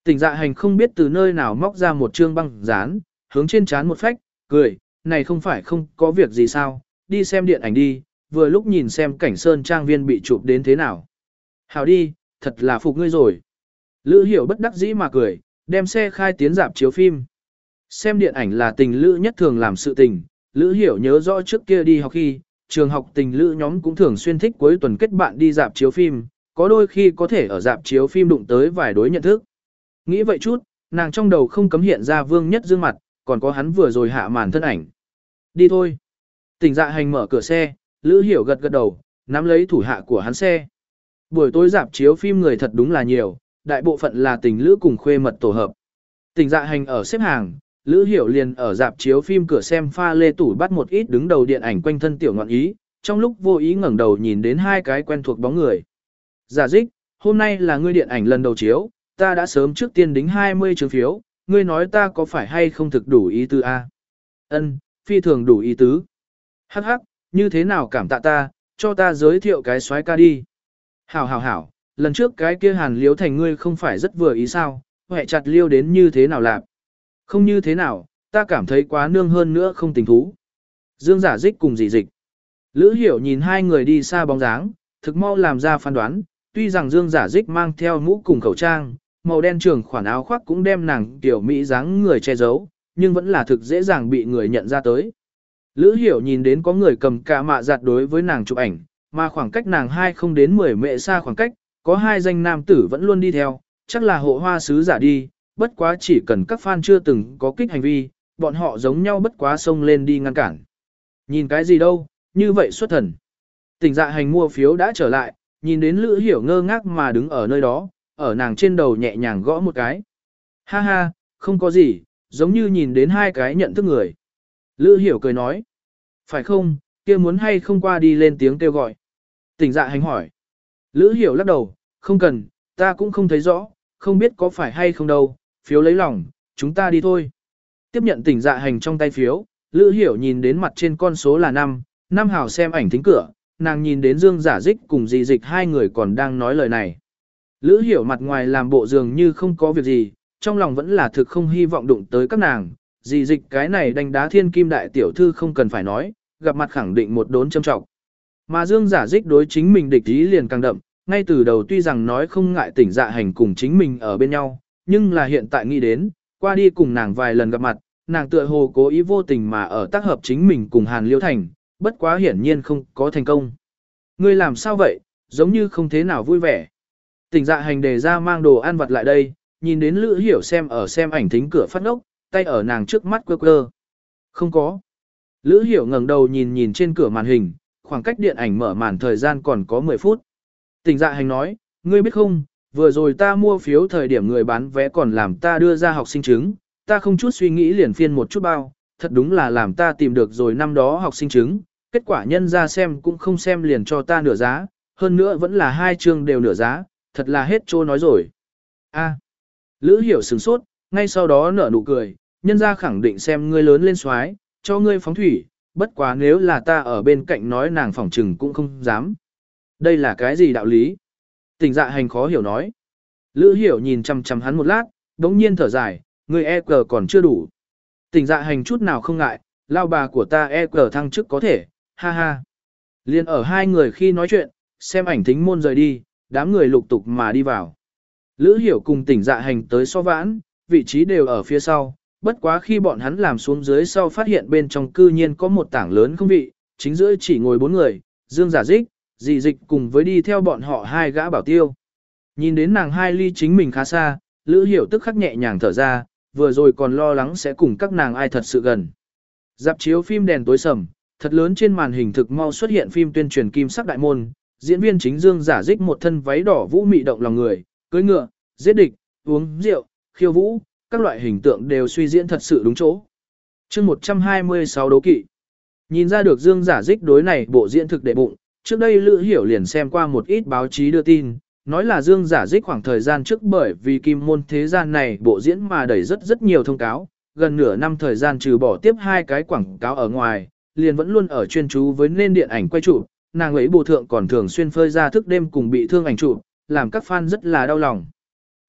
Tỉnh dạ hành không biết từ nơi nào móc ra một trương băng dán, hướng trên trán một phách, cười, này không phải không có việc gì sao, đi xem điện ảnh đi, vừa lúc nhìn xem cảnh sơn trang viên bị chụp đến thế nào. Hảo đi, thật là phục ngươi rồi. Lữ Hiểu bất đắc dĩ mà cười, đem xe khai tiến dạp chiếu phim. Xem điện ảnh là tình lữ nhất thường làm sự tình, Lữ Hiểu nhớ rõ trước kia đi học khi, trường học tình lữ nhóm cũng thường xuyên thích cuối tuần kết bạn đi dạp chiếu phim, có đôi khi có thể ở dạp chiếu phim đụng tới vài đối nhận thức. Nghĩ vậy chút, nàng trong đầu không cấm hiện ra Vương Nhất Dương mặt, còn có hắn vừa rồi hạ màn thân ảnh. Đi thôi. Tỉnh dạ hành mở cửa xe, Lữ Hiểu gật gật đầu, nắm lấy thủ hạ của hắn xe. Buổi tối dạp chiếu phim người thật đúng là nhiều, đại bộ phận là tình lữ cùng khuê mật tổ hợp. Tỉnh dạ hành ở xếp hàng, Lữ Hiểu liền ở dạp chiếu phim cửa xem pha lê tủ bắt một ít đứng đầu điện ảnh quanh thân tiểu ngọn ý, trong lúc vô ý ngẩng đầu nhìn đến hai cái quen thuộc bóng người. Giả dích, hôm nay là ngươi điện ảnh lần đầu chiếu, ta đã sớm trước tiên đính hai mươi trường phiếu, ngươi nói ta có phải hay không thực đủ ý tứ a? Ân, phi thường đủ ý tứ. Hắc hắc, như thế nào cảm tạ ta, cho ta giới thiệu cái soái ca đi. Hảo hảo hảo, lần trước cái kia Hàn Liếu Thành ngươi không phải rất vừa ý sao, hẹ chặt liêu đến như thế nào lạc. Không như thế nào, ta cảm thấy quá nương hơn nữa không tình thú. Dương Giả Dích cùng Dị Dịch. Lữ Hiểu nhìn hai người đi xa bóng dáng, thực mau làm ra phán đoán, tuy rằng Dương Giả Dích mang theo mũ cùng khẩu trang, màu đen trường khoản áo khoác cũng đem nàng tiểu mỹ dáng người che giấu, nhưng vẫn là thực dễ dàng bị người nhận ra tới. Lữ Hiểu nhìn đến có người cầm cả mạ giặt đối với nàng chụp ảnh, mà khoảng cách nàng hai không đến mười mệ xa khoảng cách, có hai danh nam tử vẫn luôn đi theo, chắc là hộ hoa sứ giả đi, bất quá chỉ cần các fan chưa từng có kích hành vi, bọn họ giống nhau bất quá xông lên đi ngăn cản. Nhìn cái gì đâu, như vậy xuất thần. Tỉnh dạ hành mua phiếu đã trở lại, nhìn đến Lữ Hiểu ngơ ngác mà đứng ở nơi đó, ở nàng trên đầu nhẹ nhàng gõ một cái. Ha ha, không có gì, giống như nhìn đến hai cái nhận thức người. Lữ Hiểu cười nói. Phải không, kia muốn hay không qua đi lên tiếng kêu gọi. Tỉnh dạ hành hỏi. Lữ Hiểu lắc đầu, không cần, ta cũng không thấy rõ, không biết có phải hay không đâu, phiếu lấy lòng, chúng ta đi thôi. Tiếp nhận tỉnh dạ hành trong tay phiếu, Lữ Hiểu nhìn đến mặt trên con số là năm, năm hào xem ảnh thính cửa, nàng nhìn đến Dương Giả Dích cùng Dị Dịch hai người còn đang nói lời này. Lữ Hiểu mặt ngoài làm bộ dường như không có việc gì, trong lòng vẫn là thực không hy vọng đụng tới các nàng. Dị Dịch cái này đánh đá thiên kim đại tiểu thư không cần phải nói, gặp mặt khẳng định một đốn châm trọng. Mà Dương Giả Dích đối chính mình địch ý liền càng đậm, ngay từ đầu tuy rằng nói không ngại tỉnh dạ hành cùng chính mình ở bên nhau, nhưng là hiện tại nghĩ đến, qua đi cùng nàng vài lần gặp mặt, nàng tựa hồ cố ý vô tình mà ở tác hợp chính mình cùng Hàn Liêu Thành, bất quá hiển nhiên không có thành công. Ngươi làm sao vậy, giống như không thế nào vui vẻ. Tỉnh dạ hành đề ra mang đồ ăn vặt lại đây, nhìn đến Lữ Hiểu xem ở xem ảnh thính cửa phát ngốc, tay ở nàng trước mắt quơ quơ. Không có. Lữ Hiểu ngẩng đầu nhìn nhìn trên cửa màn hình, khoảng cách điện ảnh mở màn thời gian còn có mười phút. Tỉnh dạ hành nói, ngươi biết không, vừa rồi ta mua phiếu thời điểm người bán vé còn làm ta đưa ra học sinh chứng, ta không chút suy nghĩ liền phiên một chút bao, thật đúng là làm ta tìm được rồi năm đó học sinh chứng, kết quả nhân ra xem cũng không xem liền cho ta nửa giá, hơn nữa vẫn là hai chương đều nửa giá, thật là hết trô nói rồi. A. Lữ Hiểu sửng sốt, ngay sau đó nở nụ cười, nhân ra khẳng định xem ngươi lớn lên xoái, cho ngươi phóng thủy, bất quá nếu là ta ở bên cạnh nói nàng phỏng trừng cũng không dám. Đây là cái gì đạo lý? Tỉnh dạ hành khó hiểu nói. Lữ Hiểu nhìn chằm chằm hắn một lát, đống nhiên thở dài, người e cờ còn chưa đủ. Tỉnh dạ hành chút nào không ngại, lao bà của ta e cờ thăng chức có thể, ha ha. Liên ở hai người khi nói chuyện, xem ảnh thính môn rời đi, đám người lục tục mà đi vào. Lữ Hiểu cùng tỉnh dạ hành tới so vãn, vị trí đều ở phía sau, bất quá khi bọn hắn làm xuống dưới sau phát hiện bên trong cư nhiên có một tảng lớn không vị, chính giữa chỉ ngồi bốn người, Dương Giả Dích, Dị Dịch cùng với đi theo bọn họ hai gã bảo tiêu. Nhìn đến nàng hai ly chính mình khá xa, Lữ Hiểu tức khắc nhẹ nhàng thở ra, vừa rồi còn lo lắng sẽ cùng các nàng ai thật sự gần. Dạp chiếu phim đèn tối sầm, thật lớn trên màn hình thực mau xuất hiện phim tuyên truyền kim sắc đại môn, diễn viên chính Dương Giả Dích một thân váy đỏ vũ mị động lòng người, cưỡi ngựa, giết địch, uống rượu, khiêu vũ, các loại hình tượng đều suy diễn thật sự đúng chỗ. Chương một trăm hai mươi sáu đấu kỵ. Nhìn ra được Dương Giả Dích đối này bộ diễn thực đệ bụng, trước đây Lữ Hiểu liền xem qua một ít báo chí đưa tin, nói là Dương Giả Dích khoảng thời gian trước bởi vì kim môn thế gian này bộ diễn mà đẩy rất rất nhiều thông cáo, gần nửa năm thời gian trừ bỏ tiếp hai cái quảng cáo ở ngoài, liền vẫn luôn ở chuyên chú với nên điện ảnh quay chụp, nàng ấy bộ thượng còn thường xuyên phơi ra thức đêm cùng bị thương ảnh chụp, làm các fan rất là đau lòng.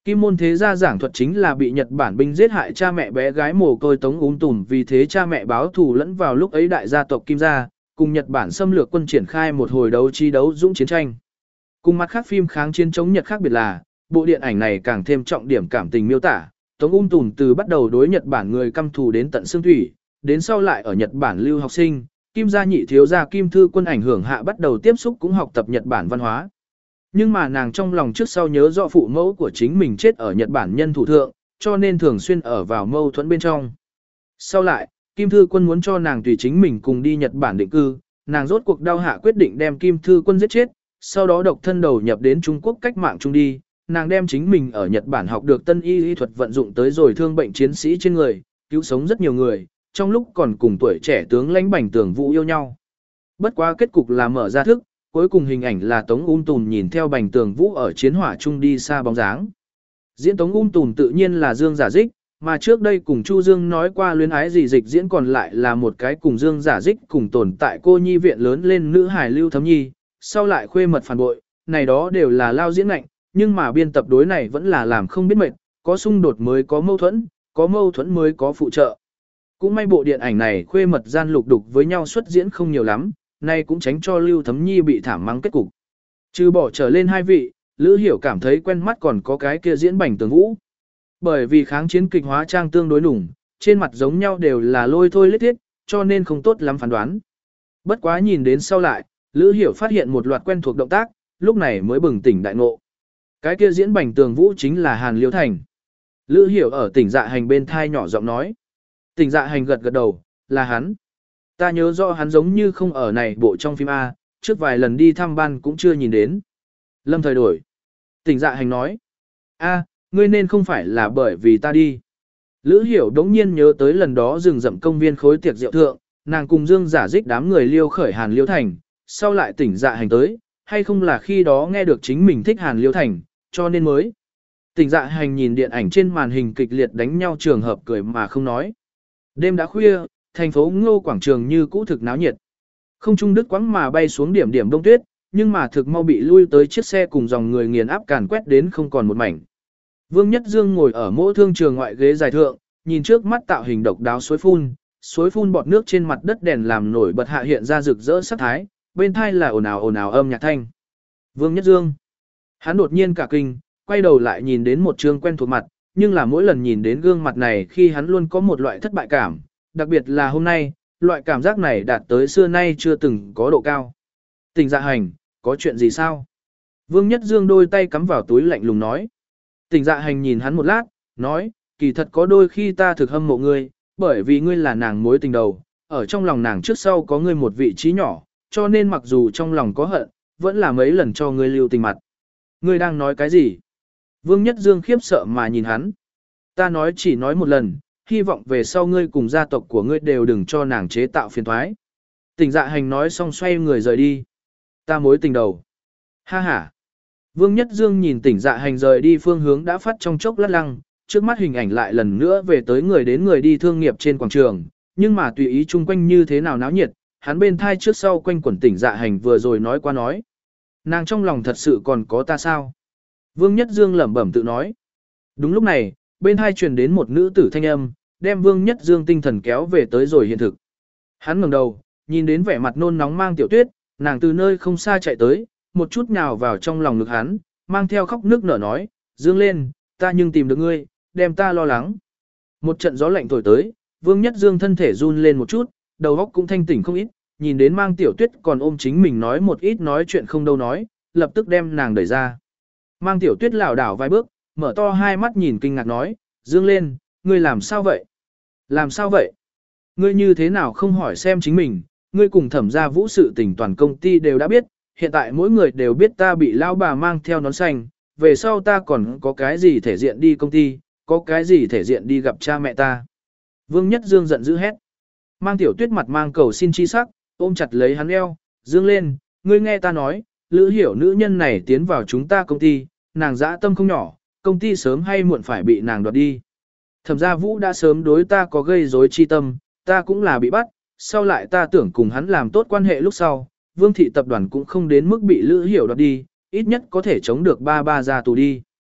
Kim môn thế gia giảng thuật chính là bị Nhật Bản binh giết hại cha mẹ bé gái mồ côi Tống Ung Tùn, vì thế cha mẹ báo thù lẫn vào lúc ấy đại gia tộc Kim gia, cùng Nhật Bản xâm lược quân triển khai một hồi đấu trí đấu dũng chiến tranh. Cùng mặt khác phim kháng chiến chống Nhật khác biệt là, bộ điện ảnh này càng thêm trọng điểm cảm tình miêu tả, Tống Ung Tùn từ bắt đầu đối Nhật Bản người căm thù đến tận xương thủy, đến sau lại ở Nhật Bản lưu học sinh, Kim gia nhị thiếu gia Kim Thư Quân ảnh hưởng hạ bắt đầu tiếp xúc cũng học tập Nhật Bản văn hóa. Nhưng mà nàng trong lòng trước sau nhớ rõ phụ mẫu của chính mình chết ở Nhật Bản nhân thủ thượng, cho nên thường xuyên ở vào mâu thuẫn bên trong. Sau lại, Kim Thư Quân muốn cho nàng tùy chính mình cùng đi Nhật Bản định cư, nàng rốt cuộc đau hạ quyết định đem Kim Thư Quân giết chết, sau đó độc thân đầu nhập đến Trung Quốc cách mạng trung đi, nàng đem chính mình ở Nhật Bản học được tân y y thuật vận dụng tới rồi thương bệnh chiến sĩ trên người, cứu sống rất nhiều người, trong lúc còn cùng tuổi trẻ tướng lãnh Bành Tường Vũ yêu nhau. Bất quá kết cục là mở ra thức, cuối cùng hình ảnh là Tống Ung Tùn nhìn theo Bành Tường Vũ ở chiến hỏa chung đi xa bóng dáng. Diễn Tống Ung Tùn tự nhiên là Dương Giả Dích, mà trước đây cùng Chu Dương nói qua luyến ái gì dịch diễn còn lại là một cái cùng Dương Giả Dích cùng tồn tại cô nhi viện lớn lên nữ hài Lưu Thấm Nhi, sau lại khuê mật phản bội, này đó đều là lao diễn ngạnh, nhưng mà biên tập đối này vẫn là làm không biết mệt, có xung đột mới có mâu thuẫn, có mâu thuẫn mới có phụ trợ. Cũng may bộ điện ảnh này khuê mật gian lục đục với nhau xuất diễn không nhiều lắm, nay cũng tránh cho Lưu Thấm Nhi bị thảm mắng kết cục. Trừ bỏ trở lên hai vị, Lữ Hiểu cảm thấy quen mắt còn có cái kia diễn Bành Tường Vũ. Bởi vì kháng chiến kịch hóa trang tương đối nùng, trên mặt giống nhau đều là lôi thôi lết thiết, cho nên không tốt lắm phán đoán. Bất quá nhìn đến sau lại, Lữ Hiểu phát hiện một loạt quen thuộc động tác, lúc này mới bừng tỉnh đại ngộ. Cái kia diễn Bành Tường Vũ chính là Hàn Liêu Thành. Lữ Hiểu ở tỉnh dạ hành bên thai nhỏ giọng nói. Tỉnh dạ hành gật gật đầu, là hắn. Ta nhớ rõ hắn giống như không ở này bộ trong phim A, trước vài lần đi thăm ban cũng chưa nhìn đến. Lâm thời đổi. Tỉnh dạ hành nói. A, ngươi nên không phải là bởi vì ta đi. Lữ Hiểu đống nhiên nhớ tới lần đó rừng rậm công viên khối tiệc rượu thượng, nàng cùng Dương Giả Dích đám người liêu khởi Hàn Liêu Thành, sau lại tỉnh dạ hành tới, hay không là khi đó nghe được chính mình thích Hàn Liêu Thành, cho nên mới. Tỉnh dạ hành nhìn điện ảnh trên màn hình kịch liệt đánh nhau trường hợp cười mà không nói. Đêm đã khuya, thành phố Ngô quảng trường như cũ thực náo nhiệt. Không trung đứt quãng mà bay xuống điểm điểm đông tuyết, nhưng mà thực mau bị lui tới chiếc xe cùng dòng người nghiền áp càn quét đến không còn một mảnh. Vương Nhất Dương ngồi ở mỗi thương trường ngoại ghế dài thượng, nhìn trước mắt tạo hình độc đáo suối phun, suối phun bọt nước trên mặt đất đèn làm nổi bật hạ hiện ra rực rỡ sắc thái, bên thai là ồn ào ồn ào âm nhạc thanh. Vương Nhất Dương, hắn đột nhiên cả kinh, quay đầu lại nhìn đến một trương quen thuộc mặt, nhưng là mỗi lần nhìn đến gương mặt này khi hắn luôn có một loại thất bại cảm, đặc biệt là hôm nay, loại cảm giác này đạt tới xưa nay chưa từng có độ cao. Tỉnh dạ hành, có chuyện gì sao? Vương Nhất Dương đôi tay cắm vào túi lạnh lùng nói. Tỉnh dạ hành nhìn hắn một lát, nói, kỳ thật có đôi khi ta thực hâm mộ ngươi, bởi vì ngươi là nàng mối tình đầu, ở trong lòng nàng trước sau có ngươi một vị trí nhỏ, cho nên mặc dù trong lòng có hận, vẫn là mấy lần cho ngươi lưu tình mặt. Ngươi đang nói cái gì? Vương Nhất Dương khiếp sợ mà nhìn hắn. Ta nói chỉ nói một lần, hy vọng về sau ngươi cùng gia tộc của ngươi đều đừng cho nàng chế tạo phiền toái. Tỉnh dạ hành nói xong xoay người rời đi. Ta mối tình đầu. Ha ha. Vương Nhất Dương nhìn tỉnh dạ hành rời đi phương hướng đã phát trong chốc lát lăng, trước mắt hình ảnh lại lần nữa về tới người đến người đi thương nghiệp trên quảng trường, nhưng mà tùy ý chung quanh như thế nào náo nhiệt, hắn bên thai trước sau quanh quẩn tỉnh dạ hành vừa rồi nói qua nói. Nàng trong lòng thật sự còn có ta sao? Vương Nhất Dương lẩm bẩm tự nói. Đúng lúc này, bên hai truyền đến một nữ tử thanh âm, đem Vương Nhất Dương tinh thần kéo về tới rồi hiện thực. Hắn ngẩng đầu, nhìn đến vẻ mặt nôn nóng Mang Tiểu Tuyết, nàng từ nơi không xa chạy tới, một chút nhào vào trong lòng ngực hắn, mang theo khóc nước nở nói, Dương lên, ta nhưng tìm được ngươi, đem ta lo lắng. Một trận gió lạnh thổi tới, Vương Nhất Dương thân thể run lên một chút, đầu óc cũng thanh tỉnh không ít, nhìn đến Mang Tiểu Tuyết còn ôm chính mình nói một ít nói chuyện không đâu nói, lập tức đem nàng đẩy ra. Mang Tiểu Tuyết lảo đảo vài bước, mở to hai mắt nhìn kinh ngạc nói, Dương lên, ngươi làm sao vậy? Làm sao vậy? Ngươi như thế nào không hỏi xem chính mình, ngươi cùng Thẩm gia Vũ sự tình toàn công ty đều đã biết, hiện tại mỗi người đều biết ta bị lão bà mang theo nón xanh, về sau ta còn có cái gì thể diện đi công ty, có cái gì thể diện đi gặp cha mẹ ta. Vương Nhất Dương giận dữ hét. Mang Tiểu Tuyết mặt mang cầu xin chi sắc, ôm chặt lấy hắn eo, Dương lên, ngươi nghe ta nói, Lữ Hiểu nữ nhân này tiến vào chúng ta công ty, nàng dã tâm không nhỏ, công ty sớm hay muộn phải bị nàng đoạt đi. Thẩm gia Vũ đã sớm đối ta có gây rối chi tâm, ta cũng là bị bắt, sau lại ta tưởng cùng hắn làm tốt quan hệ lúc sau, Vương thị tập đoàn cũng không đến mức bị Lữ Hiểu đoạt đi, ít nhất có thể chống được ba ba ra tù đi.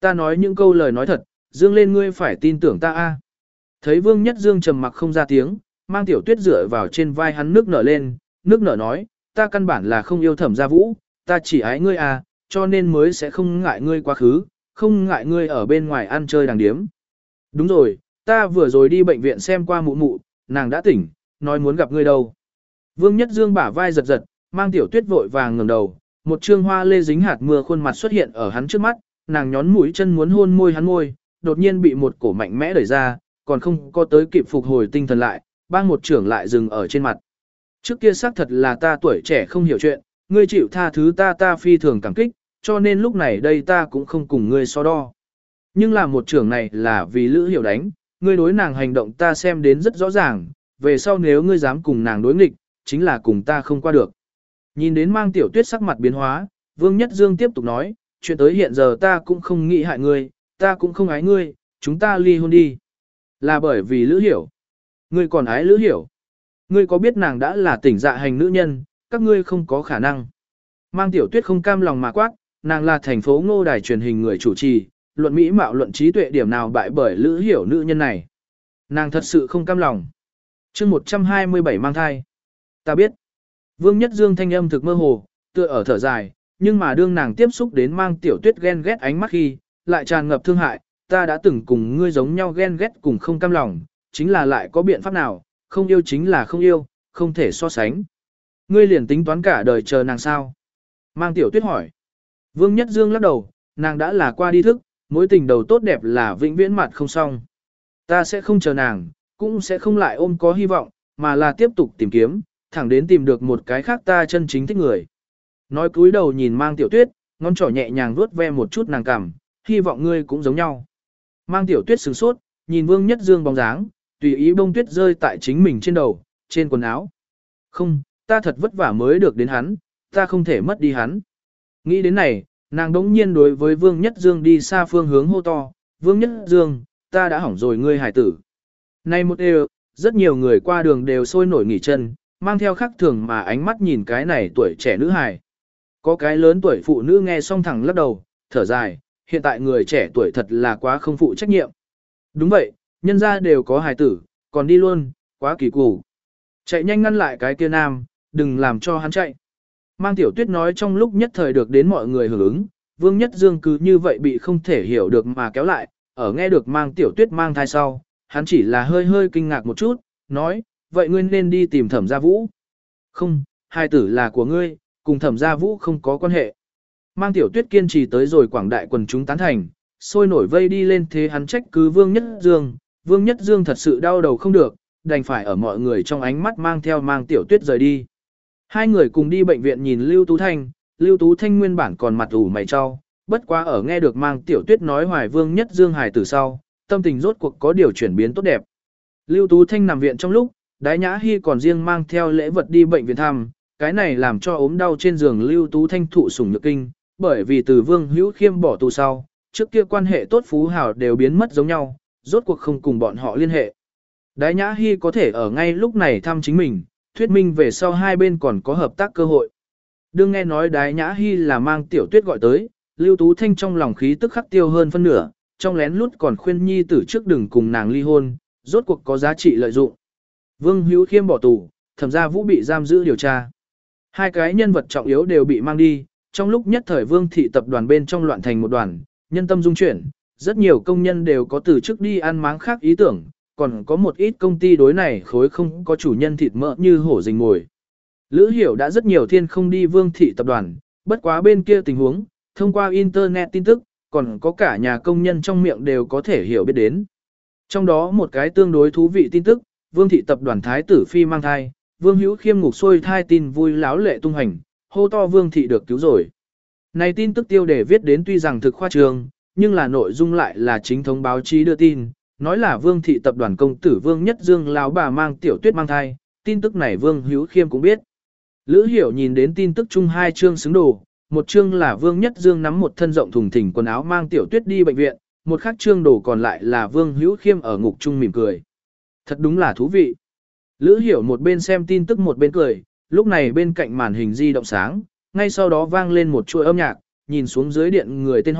Ta nói những câu lời nói thật, Dương lên ngươi phải tin tưởng ta a. Thấy Vương Nhất Dương trầm mặc không ra tiếng, Mang Tiểu Tuyết dựa vào trên vai hắn nước nở lên, nước nở nói, ta căn bản là không yêu Thẩm Gia Vũ, ta chỉ ái ngươi à, cho nên mới sẽ không ngại ngươi quá khứ, không ngại ngươi ở bên ngoài ăn chơi đàng điếm. Đúng rồi, ta vừa rồi đi bệnh viện xem qua mụ mụ, nàng đã tỉnh, nói muốn gặp ngươi đâu. Vương Nhất Dương bả vai giật giật, Mang Tiểu Tuyết vội vàng ngẩng đầu, một trương hoa lê dính hạt mưa khuôn mặt xuất hiện ở hắn trước mắt, nàng nhón mũi chân muốn hôn môi hắn môi, đột nhiên bị một cổ mạnh mẽ đẩy ra, còn không có tới kịp phục hồi tinh thần lại, bang một trưởng lại dừng ở trên mặt. Trước kia xác thật là ta tuổi trẻ không hiểu chuyện, ngươi chịu tha thứ ta ta phi thường cảm kích, cho nên lúc này đây ta cũng không cùng ngươi so đo. Nhưng là một trưởng này là vì Lữ Hiểu đánh, ngươi đối nàng hành động ta xem đến rất rõ ràng, về sau nếu ngươi dám cùng nàng đối nghịch, chính là cùng ta không qua được. Nhìn đến Mang Tiểu Tuyết sắc mặt biến hóa, Vương Nhất Dương tiếp tục nói, chuyện tới hiện giờ ta cũng không nghĩ hại ngươi, ta cũng không ái ngươi, chúng ta ly hôn đi. Là bởi vì Lữ Hiểu. Ngươi còn ái Lữ Hiểu. Ngươi có biết nàng đã là tỉnh dạ hành nữ nhân, các ngươi không có khả năng. Mang Tiểu Tuyết không cam lòng mà quát, nàng là thành phố Ngô đài truyền hình người chủ trì, luận mỹ mạo luận trí tuệ điểm nào bại bởi Lữ Hiểu nữ nhân này. Nàng thật sự không cam lòng. chương một trăm hai mươi bảy mang thai. Ta biết. Vương Nhất Dương thanh âm thực mơ hồ, tựa ở thở dài, nhưng mà đương nàng tiếp xúc đến Mang Tiểu Tuyết ghen ghét ánh mắt khi, lại tràn ngập thương hại, ta đã từng cùng ngươi giống nhau ghen ghét cùng không cam lòng, chính là lại có biện pháp nào, không yêu chính là không yêu, không thể so sánh. Ngươi liền tính toán cả đời chờ nàng sao? Mang Tiểu Tuyết hỏi. Vương Nhất Dương lắc đầu, nàng đã là qua đi thức, mối tình đầu tốt đẹp là vĩnh viễn mặt không xong. Ta sẽ không chờ nàng, cũng sẽ không lại ôm có hy vọng, mà là tiếp tục tìm kiếm, thẳng đến tìm được một cái khác ta chân chính thích người. Nói cúi đầu nhìn Mang Tiểu Tuyết, ngón trỏ nhẹ nhàng vuốt ve một chút nàng cằm, hy vọng ngươi cũng giống nhau. Mang Tiểu Tuyết sửng sốt, nhìn Vương Nhất Dương bóng dáng, tùy ý bông tuyết rơi tại chính mình trên đầu, trên quần áo. Không, ta thật vất vả mới được đến hắn, ta không thể mất đi hắn. Nghĩ đến này, nàng đống nhiên đối với Vương Nhất Dương đi xa phương hướng hô to, Vương Nhất Dương, ta đã hỏng rồi ngươi hải tử. Nay một đều, rất nhiều người qua đường đều sôi nổi nghỉ chân, mang theo khắc thường mà ánh mắt nhìn cái này tuổi trẻ nữ hài. Có cái lớn tuổi phụ nữ nghe xong thẳng lắc đầu, thở dài, hiện tại người trẻ tuổi thật là quá không phụ trách nhiệm. Đúng vậy, nhân gia đều có hài tử, còn đi luôn, quá kỳ cục. Chạy nhanh ngăn lại cái kia nam, đừng làm cho hắn chạy. Mang Tiểu Tuyết nói trong lúc nhất thời được đến mọi người hưởng ứng, Vương Nhất Dương cứ như vậy bị không thể hiểu được mà kéo lại, ở nghe được Mang Tiểu Tuyết mang thai sau, hắn chỉ là hơi hơi kinh ngạc một chút, nói, vậy ngươi nên đi tìm Thẩm Gia Vũ. Không, hài tử là của ngươi, cùng Thẩm Gia Vũ không có quan hệ. Mang Tiểu Tuyết kiên trì tới rồi quảng đại quần chúng tán thành, sôi nổi vây đi lên thế hắn trách cứ Vương Nhất Dương, Vương Nhất Dương thật sự đau đầu không được, đành phải ở mọi người trong ánh mắt mang theo Mang Tiểu Tuyết rời đi. Hai người cùng đi bệnh viện nhìn Lưu Tú Thanh, Lưu Tú Thanh nguyên bản còn mặt ủ mày cho, bất quá ở nghe được Mang Tiểu Tuyết nói hoài Vương Nhất Dương hài từ sau, tâm tình rốt cuộc có điều chuyển biến tốt đẹp. Lưu Tú Thanh nằm viện trong lúc, Đái Nhã Hi còn riêng mang theo lễ vật đi bệnh viện thăm, cái này làm cho ốm đau trên giường Lưu Tú Thanh thụ sủng nhược kinh, bởi vì từ Vương Hữu Khiêm bỏ tù sau, trước kia quan hệ tốt phú hào đều biến mất giống nhau, rốt cuộc không cùng bọn họ liên hệ. Đái Nhã Hi có thể ở ngay lúc này thăm chính mình, thuyết minh về sau hai bên còn có hợp tác cơ hội. Đương nghe nói Đái Nhã Hi là Mang Tiểu Tuyết gọi tới, Lưu Tú Thanh trong lòng khí tức khắc tiêu hơn phân nửa, trong lén lút còn khuyên nhi tử trước đừng cùng nàng ly hôn, rốt cuộc có giá trị lợi dụng. Vương Hữu Khiêm bỏ tù, Thẩm Gia Vũ bị giam giữ điều tra. Hai cái nhân vật trọng yếu đều bị mang đi, trong lúc nhất thời Vương thị tập đoàn bên trong loạn thành một đoàn, nhân tâm dung chuyển, rất nhiều công nhân đều có từ chức đi ăn máng khác ý tưởng, còn có một ít công ty đối này khối không có chủ nhân thịt mỡ như hổ rình mồi. Lữ Hiểu đã rất nhiều thiên không đi Vương thị tập đoàn, bất quá bên kia tình huống, thông qua internet tin tức, còn có cả nhà công nhân trong miệng đều có thể hiểu biết đến. Trong đó một cái tương đối thú vị tin tức, Vương thị tập đoàn thái tử phi mang thai, Vương Hữu Khiêm ngục xuôi thai tin vui láo lệ tung hành, hô to Vương thị được cứu rồi. Này tin tức tiêu đề viết đến tuy rằng thực khoa trương, nhưng là nội dung lại là chính thống báo chí đưa tin, nói là Vương thị tập đoàn công tử Vương Nhất Dương lão bà Mang Tiểu Tuyết mang thai, tin tức này Vương Hữu Khiêm cũng biết. Lữ Hiểu nhìn đến tin tức chung hai chương xứng đồ, một chương là Vương Nhất Dương nắm một thân rộng thùng thình quần áo Mang Tiểu Tuyết đi bệnh viện, một khác chương đồ còn lại là Vương Hữu Khiêm ở ngục chung mỉm cười. Thật đúng là thú vị. Lữ Hiểu một bên xem tin tức một bên cười, lúc này bên cạnh màn hình di động sáng, ngay sau đó vang lên một chuỗi âm nhạc, nhìn xuống dưới điện người tên họ,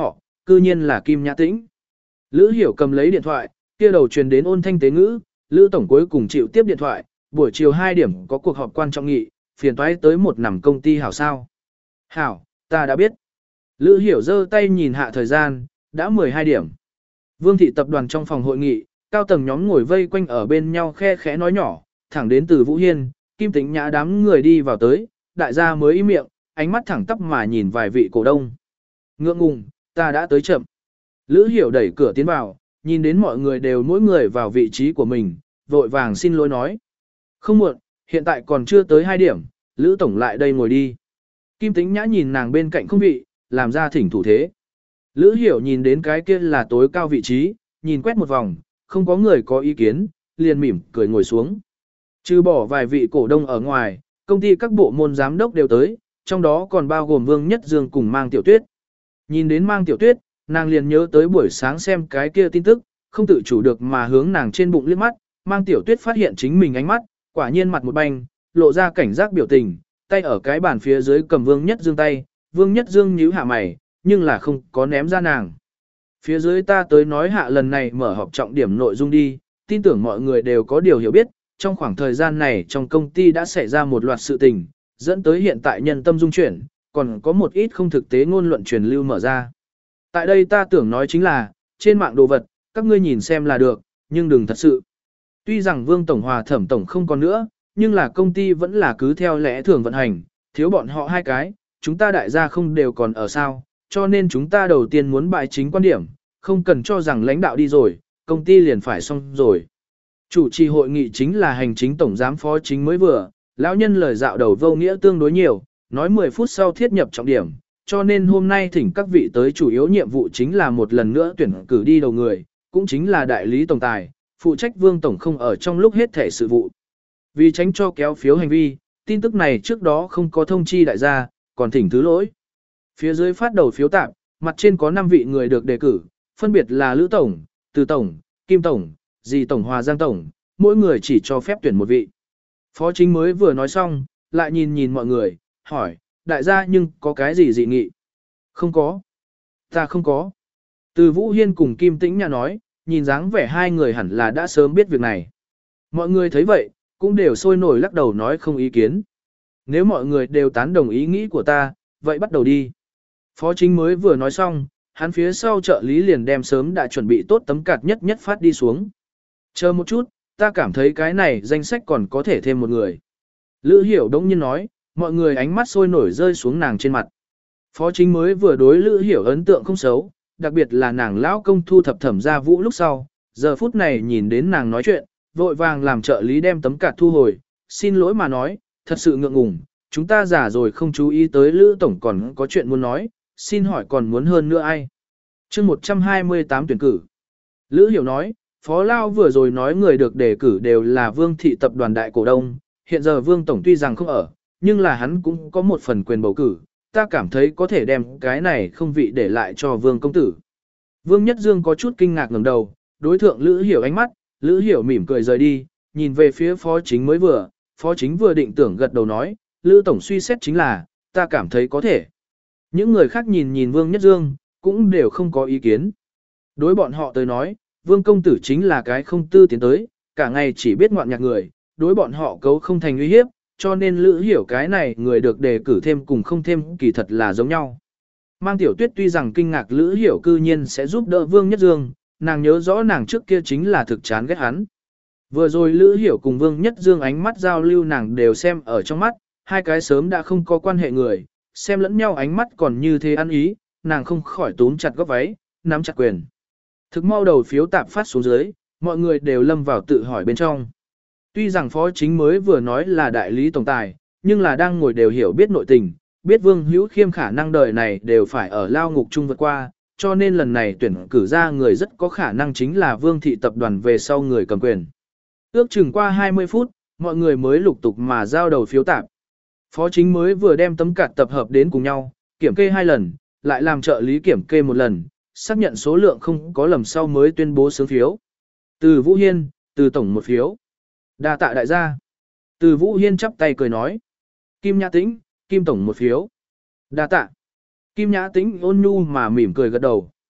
cư nhiên là Kim Nhã Tĩnh. Lữ Hiểu cầm lấy điện thoại, kia đầu truyền đến ôn thanh tế ngữ, Lữ tổng cuối cùng chịu tiếp điện thoại, buổi chiều hai điểm có cuộc họp quan trọng nghị, phiền toái tới một nằm công ty hảo sao. Hảo, ta đã biết. Lữ Hiểu giơ tay nhìn hạ thời gian, đã mười hai điểm. Vương thị tập đoàn trong phòng hội nghị, cao tầng nhóm ngồi vây quanh ở bên nhau khe khẽ nói nhỏ, thẳng đến từ Vũ Hiên, Kim Tĩnh Nhã đám người đi vào tới, đại gia mới im miệng, ánh mắt thẳng tắp mà nhìn vài vị cổ đông. Ngượng ngùng, ta đã tới chậm. Lữ Hiểu đẩy cửa tiến vào, nhìn đến mọi người đều mỗi người vào vị trí của mình, vội vàng xin lỗi nói. Không muộn, hiện tại còn chưa tới hai điểm, Lữ tổng lại đây ngồi đi. Kim Tĩnh Nhã nhìn nàng bên cạnh không vị, làm ra thỉnh thủ thế. Lữ Hiểu nhìn đến cái kia là tối cao vị trí, nhìn quét một vòng, không có người có ý kiến, liền mỉm cười ngồi xuống. Trừ bỏ vài vị cổ đông ở ngoài, công ty các bộ môn giám đốc đều tới, trong đó còn bao gồm Vương Nhất Dương cùng Mang Tiểu Tuyết. Nhìn đến Mang Tiểu Tuyết, nàng liền nhớ tới buổi sáng xem cái kia tin tức, không tự chủ được mà hướng nàng trên bụng liếc mắt, Mang Tiểu Tuyết phát hiện chính mình ánh mắt, quả nhiên mặt một banh, lộ ra cảnh giác biểu tình, tay ở cái bàn phía dưới cầm Vương Nhất Dương tay, Vương Nhất Dương nhíu hạ mày, nhưng là không có ném ra nàng. Phía dưới ta tới nói hạ lần này mở họp trọng điểm nội dung đi, tin tưởng mọi người đều có điều hiểu biết, trong khoảng thời gian này trong công ty đã xảy ra một loạt sự tình, dẫn tới hiện tại nhân tâm dung chuyển, còn có một ít không thực tế ngôn luận truyền lưu mở ra. Tại đây ta tưởng nói chính là, trên mạng đồ vật, các ngươi nhìn xem là được, nhưng đừng thật sự. Tuy rằng Vương Tổng Hòa Thẩm Tổng không còn nữa, nhưng là công ty vẫn là cứ theo lẽ thường vận hành, thiếu bọn họ hai cái, chúng ta đại gia không đều còn ở sao, cho nên chúng ta đầu tiên muốn bài chính quan điểm, không cần cho rằng lãnh đạo đi rồi, công ty liền phải xong rồi. Chủ trì hội nghị chính là hành chính tổng giám phó chính mới vừa, lão nhân lời dạo đầu vô nghĩa tương đối nhiều, nói mười phút sau thiết nhập trọng điểm, cho nên hôm nay thỉnh các vị tới chủ yếu nhiệm vụ chính là một lần nữa tuyển cử đi đầu người, cũng chính là đại lý tổng tài, phụ trách Vương Tổng không ở trong lúc hết thể sự vụ. Vì tránh cho kéo phiếu hành vi, tin tức này trước đó không có thông chi đại gia, còn thỉnh thứ lỗi. Phía dưới phát đầu phiếu tạm, mặt trên có năm vị người được đề cử, phân biệt là Lữ Tổng, Từ Tổng, Kim Tổng, Dì Tổng Hòa Giang Tổng, mỗi người chỉ cho phép tuyển một vị. Phó chính mới vừa nói xong, lại nhìn nhìn mọi người, hỏi, đại gia nhưng có cái gì dị nghị? Không có. Ta không có. Từ Vũ Hiên cùng Kim Tĩnh Nhã nói, nhìn dáng vẻ hai người hẳn là đã sớm biết việc này. Mọi người thấy vậy, cũng đều sôi nổi lắc đầu nói không ý kiến. Nếu mọi người đều tán đồng ý nghĩ của ta, vậy bắt đầu đi. Phó chính mới vừa nói xong, hắn phía sau trợ lý liền đem sớm đã chuẩn bị tốt tấm cạt nhất nhất phát đi xuống. Chờ một chút, ta cảm thấy cái này danh sách còn có thể thêm một người. Lữ Hiểu đống nhiên nói, mọi người ánh mắt sôi nổi rơi xuống nàng trên mặt. Phó chính mới vừa đối Lữ Hiểu ấn tượng không xấu, đặc biệt là nàng lão công thu thập thẩm gia vũ lúc sau, giờ phút này nhìn đến nàng nói chuyện, vội vàng làm trợ lý đem tấm cạt thu hồi, xin lỗi mà nói, thật sự ngượng ngùng, chúng ta già rồi không chú ý tới Lữ Tổng còn có chuyện muốn nói, xin hỏi còn muốn hơn nữa ai. chương một trăm hai mươi tám tuyển cử. Lữ Hiểu nói, Phó Lao vừa rồi nói người được đề cử đều là Vương thị tập đoàn đại cổ đông, hiện giờ Vương Tổng tuy rằng không ở, nhưng là hắn cũng có một phần quyền bầu cử, ta cảm thấy có thể đem cái này không vị để lại cho Vương Công Tử. Vương Nhất Dương có chút kinh ngạc ngẩng đầu, đối thượng Lữ Hiểu ánh mắt, Lữ Hiểu mỉm cười rời đi, nhìn về phía Phó Chính mới vừa, Phó Chính vừa định tưởng gật đầu nói, Lữ Tổng suy xét chính là, ta cảm thấy có thể. Những người khác nhìn nhìn Vương Nhất Dương, cũng đều không có ý kiến. Đối bọn họ tới nói, Vương Công Tử chính là cái không tư tiến tới, cả ngày chỉ biết ngoạn nhạc người, đối bọn họ cấu không thành uy hiếp, cho nên Lữ Hiểu cái này người được đề cử thêm cùng không thêm kỳ thật là giống nhau. Mang Tiểu Tuyết tuy rằng kinh ngạc Lữ Hiểu cư nhiên sẽ giúp đỡ Vương Nhất Dương, nàng nhớ rõ nàng trước kia chính là thực chán ghét hắn. Vừa rồi Lữ Hiểu cùng Vương Nhất Dương ánh mắt giao lưu nàng đều xem ở trong mắt, hai cái sớm đã không có quan hệ người, xem lẫn nhau ánh mắt còn như thế ăn ý, nàng không khỏi túm chặt góc váy, nắm chặt quyền. Thực mau đầu phiếu tạp phát xuống dưới, mọi người đều lâm vào tự hỏi bên trong. Tuy rằng phó chính mới vừa nói là đại lý tổng tài, nhưng là đang ngồi đều hiểu biết nội tình, biết Vương Hữu Khiêm khả năng đời này đều phải ở lao ngục chung vượt qua, cho nên lần này tuyển cử ra người rất có khả năng chính là Vương thị tập đoàn về sau người cầm quyền. Ước chừng qua hai mươi phút, mọi người mới lục tục mà giao đầu phiếu tạp. Phó chính mới vừa đem tấm cạt tập hợp đến cùng nhau, kiểm kê hai lần, lại làm trợ lý kiểm kê một lần, xác nhận số lượng không có lầm sau mới tuyên bố sướng phiếu. Từ Vũ Hiên, từ tổng một phiếu. Đa tạ đại gia. Từ Vũ Hiên chắp tay cười nói. Kim Nhã Tĩnh, Kim tổng một phiếu. Đa tạ. Kim Nhã Tĩnh ôn nhu mà mỉm cười gật đầu.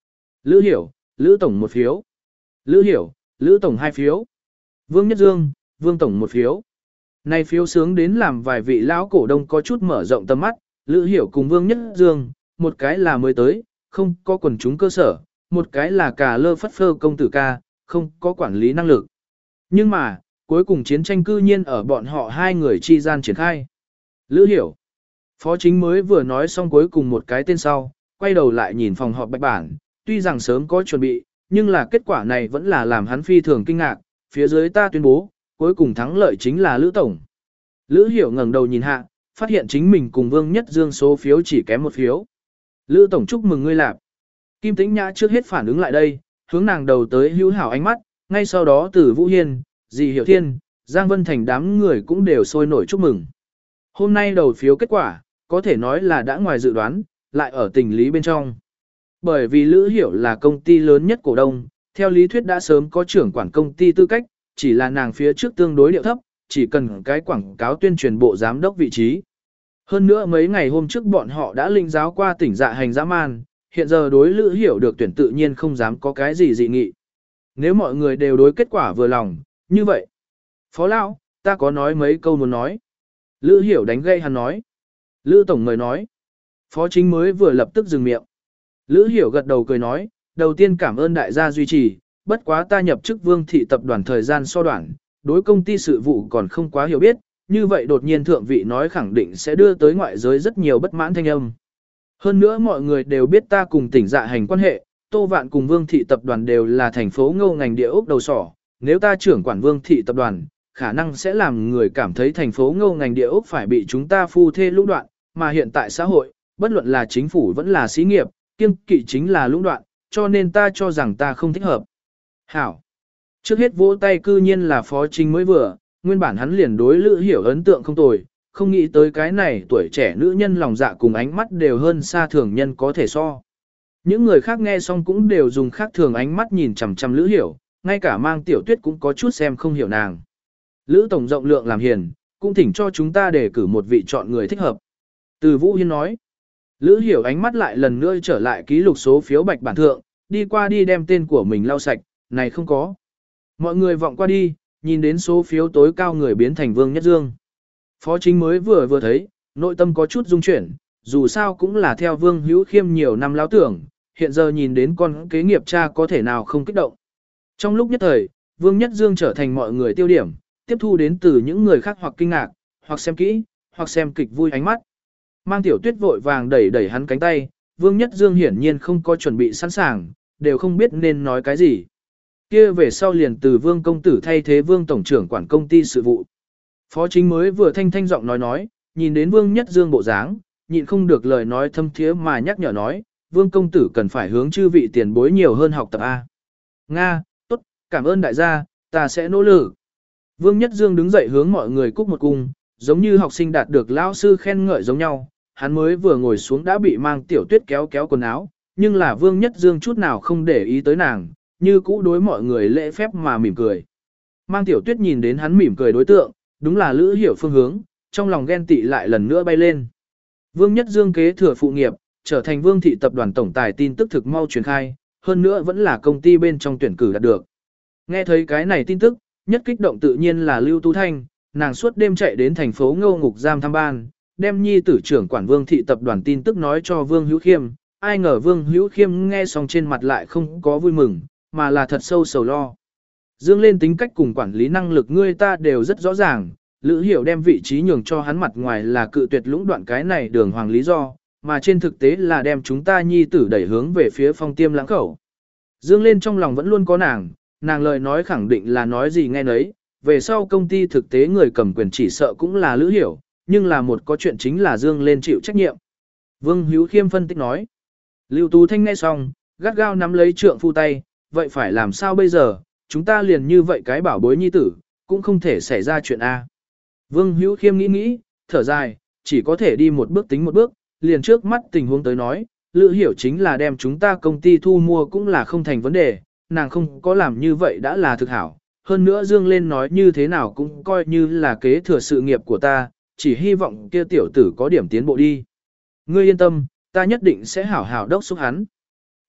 Lữ Hiểu, Lữ Tổng một phiếu. Lữ Hiểu, Lữ Tổng hai phiếu. Vương Nhất Dương, Vương Tổng một phiếu. Này phiếu sướng đến làm vài vị lão cổ đông có chút mở rộng tầm mắt, Lữ Hiểu cùng Vương Nhất Dương, một cái là mới tới, không có quần chúng cơ sở, một cái là cà lơ phất phơ công tử ca, không có quản lý năng lực. Nhưng mà, cuối cùng chiến tranh cư nhiên ở bọn họ hai người chi gian triển khai. Lữ Hiểu. Phó chính mới vừa nói xong cuối cùng một cái tên sau, quay đầu lại nhìn phòng họp bạch bản, tuy rằng sớm có chuẩn bị, nhưng là kết quả này vẫn là làm hắn phi thường kinh ngạc, phía dưới ta tuyên bố, cuối cùng thắng lợi chính là Lữ Tổng. Lữ Hiểu ngẩng đầu nhìn hạ, phát hiện chính mình cùng Vương Nhất Dương số phiếu chỉ kém một phiếu. Lữ Tổng chúc mừng ngươi lạp. Kim Tĩnh Nhã trước hết phản ứng lại đây, hướng nàng đầu tới hữu hảo ánh mắt, ngay sau đó từ Vũ Hiên, Dì Hiểu Thiên, Giang Vân Thành đám người cũng đều sôi nổi chúc mừng. Hôm nay đầu phiếu kết quả, có thể nói là đã ngoài dự đoán, lại ở tình lý bên trong. Bởi vì Lữ Hiểu là công ty lớn nhất cổ đông, theo lý thuyết đã sớm có trưởng quản công ty tư cách, chỉ là nàng phía trước tương đối điệu thấp, chỉ cần cái quảng cáo tuyên truyền bộ giám đốc vị trí. Hơn nữa mấy ngày hôm trước bọn họ đã linh giáo qua tỉnh dạ hành dã man, hiện giờ đối Lữ Hiểu được tuyển tự nhiên không dám có cái gì dị nghị. Nếu mọi người đều đối kết quả vừa lòng, như vậy. Phó Lão, ta có nói mấy câu muốn nói. Lữ Hiểu đánh gây hắn nói. Lữ Tổng mời nói. Phó chính mới vừa lập tức dừng miệng. Lữ Hiểu gật đầu cười nói, đầu tiên cảm ơn đại gia duy trì, bất quá ta nhập chức Vương thị tập đoàn thời gian so đoạn, đối công ty sự vụ còn không quá hiểu biết, như vậy đột nhiên thượng vị nói khẳng định sẽ đưa tới ngoại giới rất nhiều bất mãn thanh âm. Hơn nữa mọi người đều biết ta cùng tỉnh dạ hành quan hệ, Tô Vạn cùng Vương thị tập đoàn đều là thành phố Ngô ngành địa ốc đầu sỏ, nếu ta trưởng quản Vương thị tập đoàn, khả năng sẽ làm người cảm thấy thành phố Ngô ngành địa ốc phải bị chúng ta phu thê lũng đoạn, mà hiện tại xã hội, bất luận là chính phủ vẫn là xí nghiệp, kiêng kỵ chính là lũng đoạn, cho nên ta cho rằng ta không thích hợp. Hảo. Trước hết vỗ tay cư nhiên là Phó Chính mới vừa, nguyên bản hắn liền đối Lữ Hiểu ấn tượng không tồi, không nghĩ tới cái này tuổi trẻ nữ nhân lòng dạ cùng ánh mắt đều hơn xa thường nhân có thể so. Những người khác nghe xong cũng đều dùng khác thường ánh mắt nhìn chằm chằm Lữ Hiểu, ngay cả Mang Tiểu Tuyết cũng có chút xem không hiểu nàng. Lữ Tổng rộng lượng làm hiền, cũng thỉnh cho chúng ta để cử một vị chọn người thích hợp. Từ Vũ Hiên nói. Lữ Hiểu ánh mắt lại lần nữa trở lại ký lục số phiếu bạch bản thượng, đi qua đi đem tên của mình lau sạch, này không có. Mọi người vọng qua đi, nhìn đến số phiếu tối cao người biến thành Vương Nhất Dương. Phó chính mới vừa vừa thấy, nội tâm có chút rung chuyển, dù sao cũng là theo Vương Hữu Khiêm nhiều năm lão tưởng, hiện giờ nhìn đến con kế nghiệp cha có thể nào không kích động. Trong lúc nhất thời, Vương Nhất Dương trở thành mọi người tiêu điểm, tiếp thu đến từ những người khác hoặc kinh ngạc, hoặc xem kỹ, hoặc xem kịch vui ánh mắt. Mang Tiểu Tuyết vội vàng đẩy đẩy hắn cánh tay, Vương Nhất Dương hiển nhiên không có chuẩn bị sẵn sàng, đều không biết nên nói cái gì. Kia về sau liền từ Vương công tử thay thế Vương tổng trưởng quản công ty sự vụ. Phó chính mới vừa thanh thanh giọng nói nói, nhìn đến Vương Nhất Dương bộ dáng, nhịn không được lời nói thâm thiế mà nhắc nhở nói, Vương công tử cần phải hướng chư vị tiền bối nhiều hơn học tập A. Nga, tốt, cảm ơn đại gia, ta sẽ nỗ lực. Vương Nhất Dương đứng dậy hướng mọi người cúc một cung, giống như học sinh đạt được lão sư khen ngợi giống nhau, hắn mới vừa ngồi xuống đã bị Mang Tiểu Tuyết kéo kéo quần áo, nhưng là Vương Nhất Dương chút nào không để ý tới nàng, như cũ đối mọi người lễ phép mà mỉm cười. Mang Tiểu Tuyết nhìn đến hắn mỉm cười đối tượng, đúng là Lữ Hiểu phương hướng, trong lòng ghen tị lại lần nữa bay lên. Vương Nhất Dương kế thừa phụ nghiệp, trở thành Vương thị tập đoàn tổng tài tin tức thực mau truyền khai, hơn nữa vẫn là công ty bên trong tuyển cử đạt được. Nghe thấy cái này tin tức, nhất kích động tự nhiên là Lưu Tú Thanh, nàng suốt đêm chạy đến thành phố Ngô ngục giam thăm ban, đem nhi tử trưởng quản Vương thị tập đoàn tin tức nói cho Vương Hữu Khiêm, ai ngờ Vương Hữu Khiêm nghe xong trên mặt lại không có vui mừng, mà là thật sâu sầu lo. Dương lên tính cách cùng quản lý năng lực ngươi ta đều rất rõ ràng, Lữ Hiểu đem vị trí nhường cho hắn mặt ngoài là cự tuyệt lũng đoạn cái này đường hoàng lý do, mà trên thực tế là đem chúng ta nhi tử đẩy hướng về phía Phong Tiêm Lãng khẩu. Dương lên trong lòng vẫn luôn có nàng, nàng lời nói khẳng định là nói gì nghe nấy, về sau công ty thực tế người cầm quyền chỉ sợ cũng là Lữ Hiểu, nhưng là một có chuyện chính là Dương lên chịu trách nhiệm. Vương Hữu Khiêm phân tích nói. Lưu Tú Thanh nghe xong, gắt gao nắm lấy trượng phu tay, vậy phải làm sao bây giờ, chúng ta liền như vậy cái bảo bối nhi tử, cũng không thể xảy ra chuyện A. Vương Hữu Khiêm nghĩ nghĩ, thở dài, chỉ có thể đi một bước tính một bước, liền trước mắt tình huống tới nói, Lữ Hiểu chính là đem chúng ta công ty thu mua cũng là không thành vấn đề, nàng không có làm như vậy đã là thực hảo. Hơn nữa Dương lên nói như thế nào cũng coi như là kế thừa sự nghiệp của ta, chỉ hy vọng kia tiểu tử có điểm tiến bộ đi. Ngươi yên tâm, ta nhất định sẽ hảo hảo đốc xúc hắn.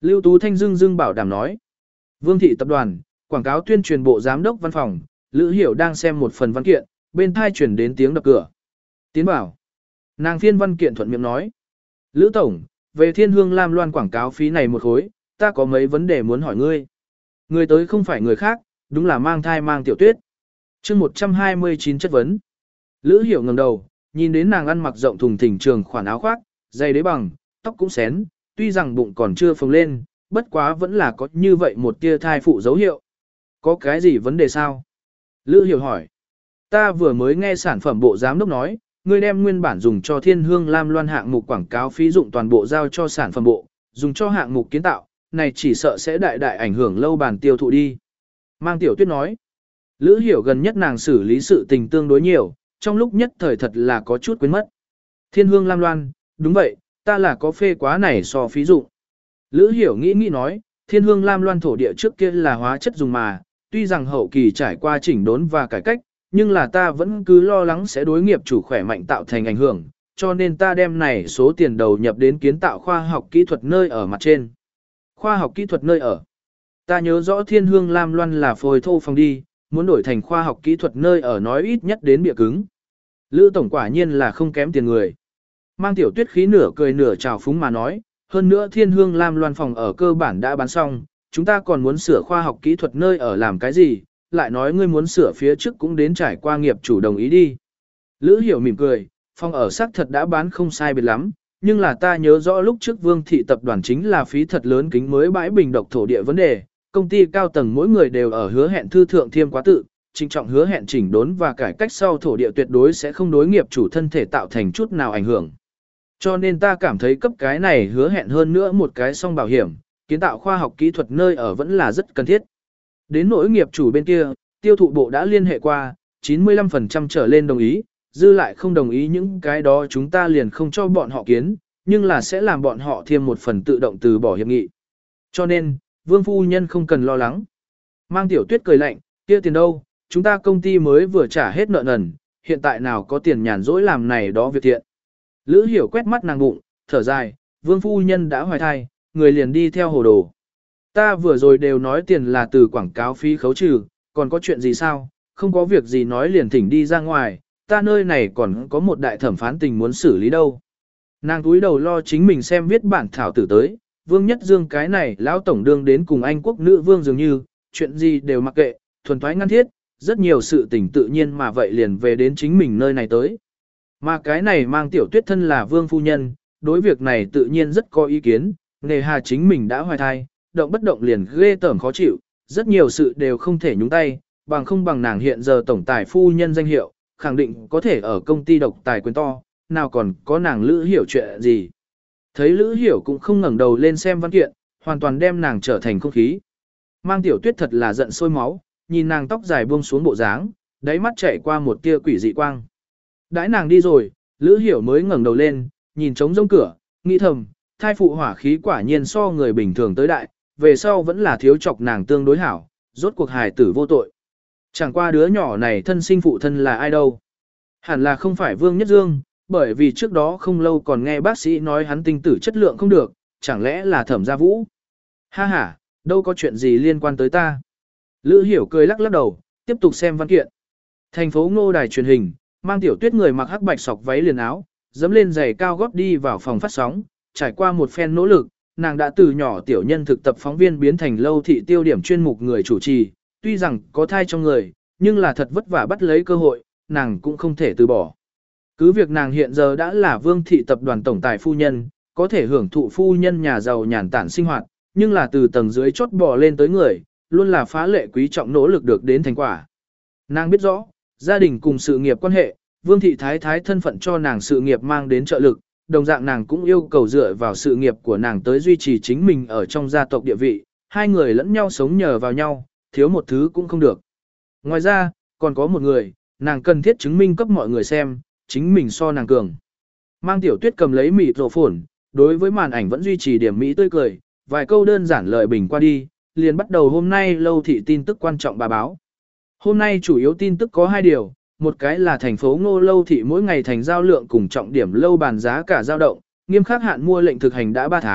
Lưu Tú Thanh dưng dưng bảo đảm nói. Vương thị tập đoàn, quảng cáo tuyên truyền bộ giám đốc văn phòng, Lữ Hiểu đang xem một phần văn kiện, bên thai chuyển đến tiếng đập cửa. Tiến bảo. Nàng phiên văn kiện thuận miệng nói. Lữ Tổng, về Thiên Hương Lam Loan quảng cáo phí này một khối, ta có mấy vấn đề muốn hỏi ngươi. Người tới không phải người khác, đúng là mang thai mang tiểu tuyết. chương một trăm hai mươi chín chất vấn. Lữ Hiểu ngẩng đầu, nhìn đến nàng ăn mặc rộng thùng thình trường khoản áo khoác, giày đế bằng, tóc cũng xén, tuy rằng bụng còn chưa phồng lên, bất quá vẫn là có như vậy một tia thai phụ dấu hiệu. Có cái gì vấn đề sao? Lữ Hiểu hỏi. Ta vừa mới nghe sản phẩm bộ giám đốc nói, ngươi đem nguyên bản dùng cho Thiên Hương Lam Loan hạng mục quảng cáo phí dụng toàn bộ giao cho sản phẩm bộ, dùng cho hạng mục kiến tạo, này chỉ sợ sẽ đại đại ảnh hưởng lâu bàn tiêu thụ đi. Mang Tiểu Tuyết nói. Lữ Hiểu gần nhất nàng xử lý sự tình tương đối nhiều, trong lúc nhất thời thật là có chút quên mất. Thiên Hương Lam Loan, đúng vậy, ta là có phê quá này so phí dụng. Lữ Hiểu nghĩ nghĩ nói, Thiên Hương Lam Loan thổ địa trước kia là hóa chất dùng mà, tuy rằng hậu kỳ trải qua chỉnh đốn và cải cách, nhưng là ta vẫn cứ lo lắng sẽ đối nghiệp chủ khỏe mạnh tạo thành ảnh hưởng, cho nên ta đem này số tiền đầu nhập đến kiến tạo khoa học kỹ thuật nơi ở mặt trên. Khoa học kỹ thuật nơi ở. Ta nhớ rõ Thiên Hương Lam Loan là phôi thô phòng đi, muốn đổi thành khoa học kỹ thuật nơi ở nói ít nhất đến bịa cứng. Lữ tổng quả nhiên là không kém tiền người. Mang Tiểu Tuyết khí nửa cười nửa trào phúng mà nói, hơn nữa Thiên Hương Lam Loan phòng ở cơ bản đã bán xong, chúng ta còn muốn sửa khoa học kỹ thuật nơi ở làm cái gì, lại nói ngươi muốn sửa phía trước cũng đến trải qua nghiệp chủ đồng ý đi. Lữ Hiểu mỉm cười, phòng ở xác thật đã bán không sai biệt lắm, nhưng là ta nhớ rõ lúc trước Vương thị tập đoàn chính là phí thật lớn kính mới bãi bình độc thổ địa vấn đề, công ty cao tầng mỗi người đều ở hứa hẹn thư thượng thiêm quá tự, trịnh trọng hứa hẹn chỉnh đốn và cải cách sau thổ địa tuyệt đối sẽ không đối nghiệp chủ thân thể tạo thành chút nào ảnh hưởng. Cho nên ta cảm thấy cấp cái này hứa hẹn hơn nữa một cái song bảo hiểm, kiến tạo khoa học kỹ thuật nơi ở vẫn là rất cần thiết. Đến nỗi nghiệp chủ bên kia, tiêu thụ bộ đã liên hệ qua, chín mươi lăm phần trăm trở lên đồng ý, dư lại không đồng ý những cái đó chúng ta liền không cho bọn họ kiến, nhưng là sẽ làm bọn họ thêm một phần tự động từ bỏ hiệp nghị. Cho nên, Vương phu nhân không cần lo lắng. Mang Tiểu Tuyết cười lạnh, kia tiền đâu, chúng ta công ty mới vừa trả hết nợ nần, hiện tại nào có tiền nhàn rỗi làm này đó việc thiện. Lữ Hiểu quét mắt nàng bụng, thở dài, Vương phu nhân đã hoài thai, người liền đi theo hồ đồ. Ta vừa rồi đều nói tiền là từ quảng cáo phí khấu trừ, còn có chuyện gì sao, không có việc gì nói liền thỉnh đi ra ngoài, ta nơi này còn có một đại thẩm phán tình muốn xử lý đâu. Nàng túi đầu lo chính mình xem viết bản thảo tử tới, Vương Nhất Dương cái này lão tổng đương đến cùng Anh quốc nữ vương dường như, chuyện gì đều mặc kệ, thuần thoái ngăn thiết, rất nhiều sự tình tự nhiên mà vậy liền về đến chính mình nơi này tới. Mà cái này Mang Tiểu Tuyết thân là vương phu nhân, đối việc này tự nhiên rất có ý kiến, nề hà chính mình đã hoài thai, động bất động liền ghê tởm khó chịu, rất nhiều sự đều không thể nhúng tay, bằng không bằng nàng hiện giờ tổng tài phu nhân danh hiệu, khẳng định có thể ở công ty độc tài quyền to, nào còn có nàng Lữ Hiểu chuyện gì. Thấy Lữ Hiểu cũng không ngẩng đầu lên xem văn kiện, hoàn toàn đem nàng trở thành không khí. Mang Tiểu Tuyết thật là giận sôi máu, nhìn nàng tóc dài buông xuống bộ dáng, đáy mắt chảy qua một tia quỷ dị quang. Đãi nàng đi rồi, Lữ Hiểu mới ngẩng đầu lên, nhìn trống rỗng cửa, nghĩ thầm, thai phụ hỏa khí quả nhiên so người bình thường tới đại, về sau vẫn là thiếu chọc nàng tương đối hảo, rốt cuộc hài tử vô tội. Chẳng qua đứa nhỏ này thân sinh phụ thân là ai đâu. Hẳn là không phải Vương Nhất Dương, bởi vì trước đó không lâu còn nghe bác sĩ nói hắn tinh tử chất lượng không được, chẳng lẽ là Thẩm Gia Vũ. Ha ha, đâu có chuyện gì liên quan tới ta. Lữ Hiểu cười lắc lắc đầu, tiếp tục xem văn kiện. Thành phố Ngô đài truyền hình, Mang Tiểu Tuyết người mặc hắc bạch sọc váy liền áo, dẫm lên giày cao gót đi vào phòng phát sóng, trải qua một phen nỗ lực, nàng đã từ nhỏ tiểu nhân thực tập phóng viên biến thành lâu thị tiêu điểm chuyên mục người chủ trì, tuy rằng có thai trong người, nhưng là thật vất vả bắt lấy cơ hội, nàng cũng không thể từ bỏ. Cứ việc nàng hiện giờ đã là Vương thị tập đoàn tổng tài phu nhân, có thể hưởng thụ phu nhân nhà giàu nhàn tản sinh hoạt, nhưng là từ tầng dưới chốt bò lên tới người, luôn là phá lệ quý trọng nỗ lực được đến thành quả. Nàng biết rõ, gia đình cùng sự nghiệp quan hệ, Vương thị thái thái thân phận cho nàng sự nghiệp mang đến trợ lực, đồng dạng nàng cũng yêu cầu dựa vào sự nghiệp của nàng tới duy trì chính mình ở trong gia tộc địa vị, hai người lẫn nhau sống nhờ vào nhau, thiếu một thứ cũng không được. Ngoài ra, còn có một người, nàng cần thiết chứng minh cấp mọi người xem, chính mình so nàng cường. Mang Tiểu Tuyết cầm lấy mịt rổ phồn, đối với màn ảnh vẫn duy trì điểm mỹ tươi cười, vài câu đơn giản lời bình qua đi, liền bắt đầu hôm nay lâu thị tin tức quan trọng bà báo. Hôm nay chủ yếu tin tức có hai điều, một cái là thành phố Ngô lâu thị mỗi ngày thành giao lượng cùng trọng điểm lâu bàn giá cả dao động, nghiêm khắc hạn mua lệnh thực hành đã ba tháng,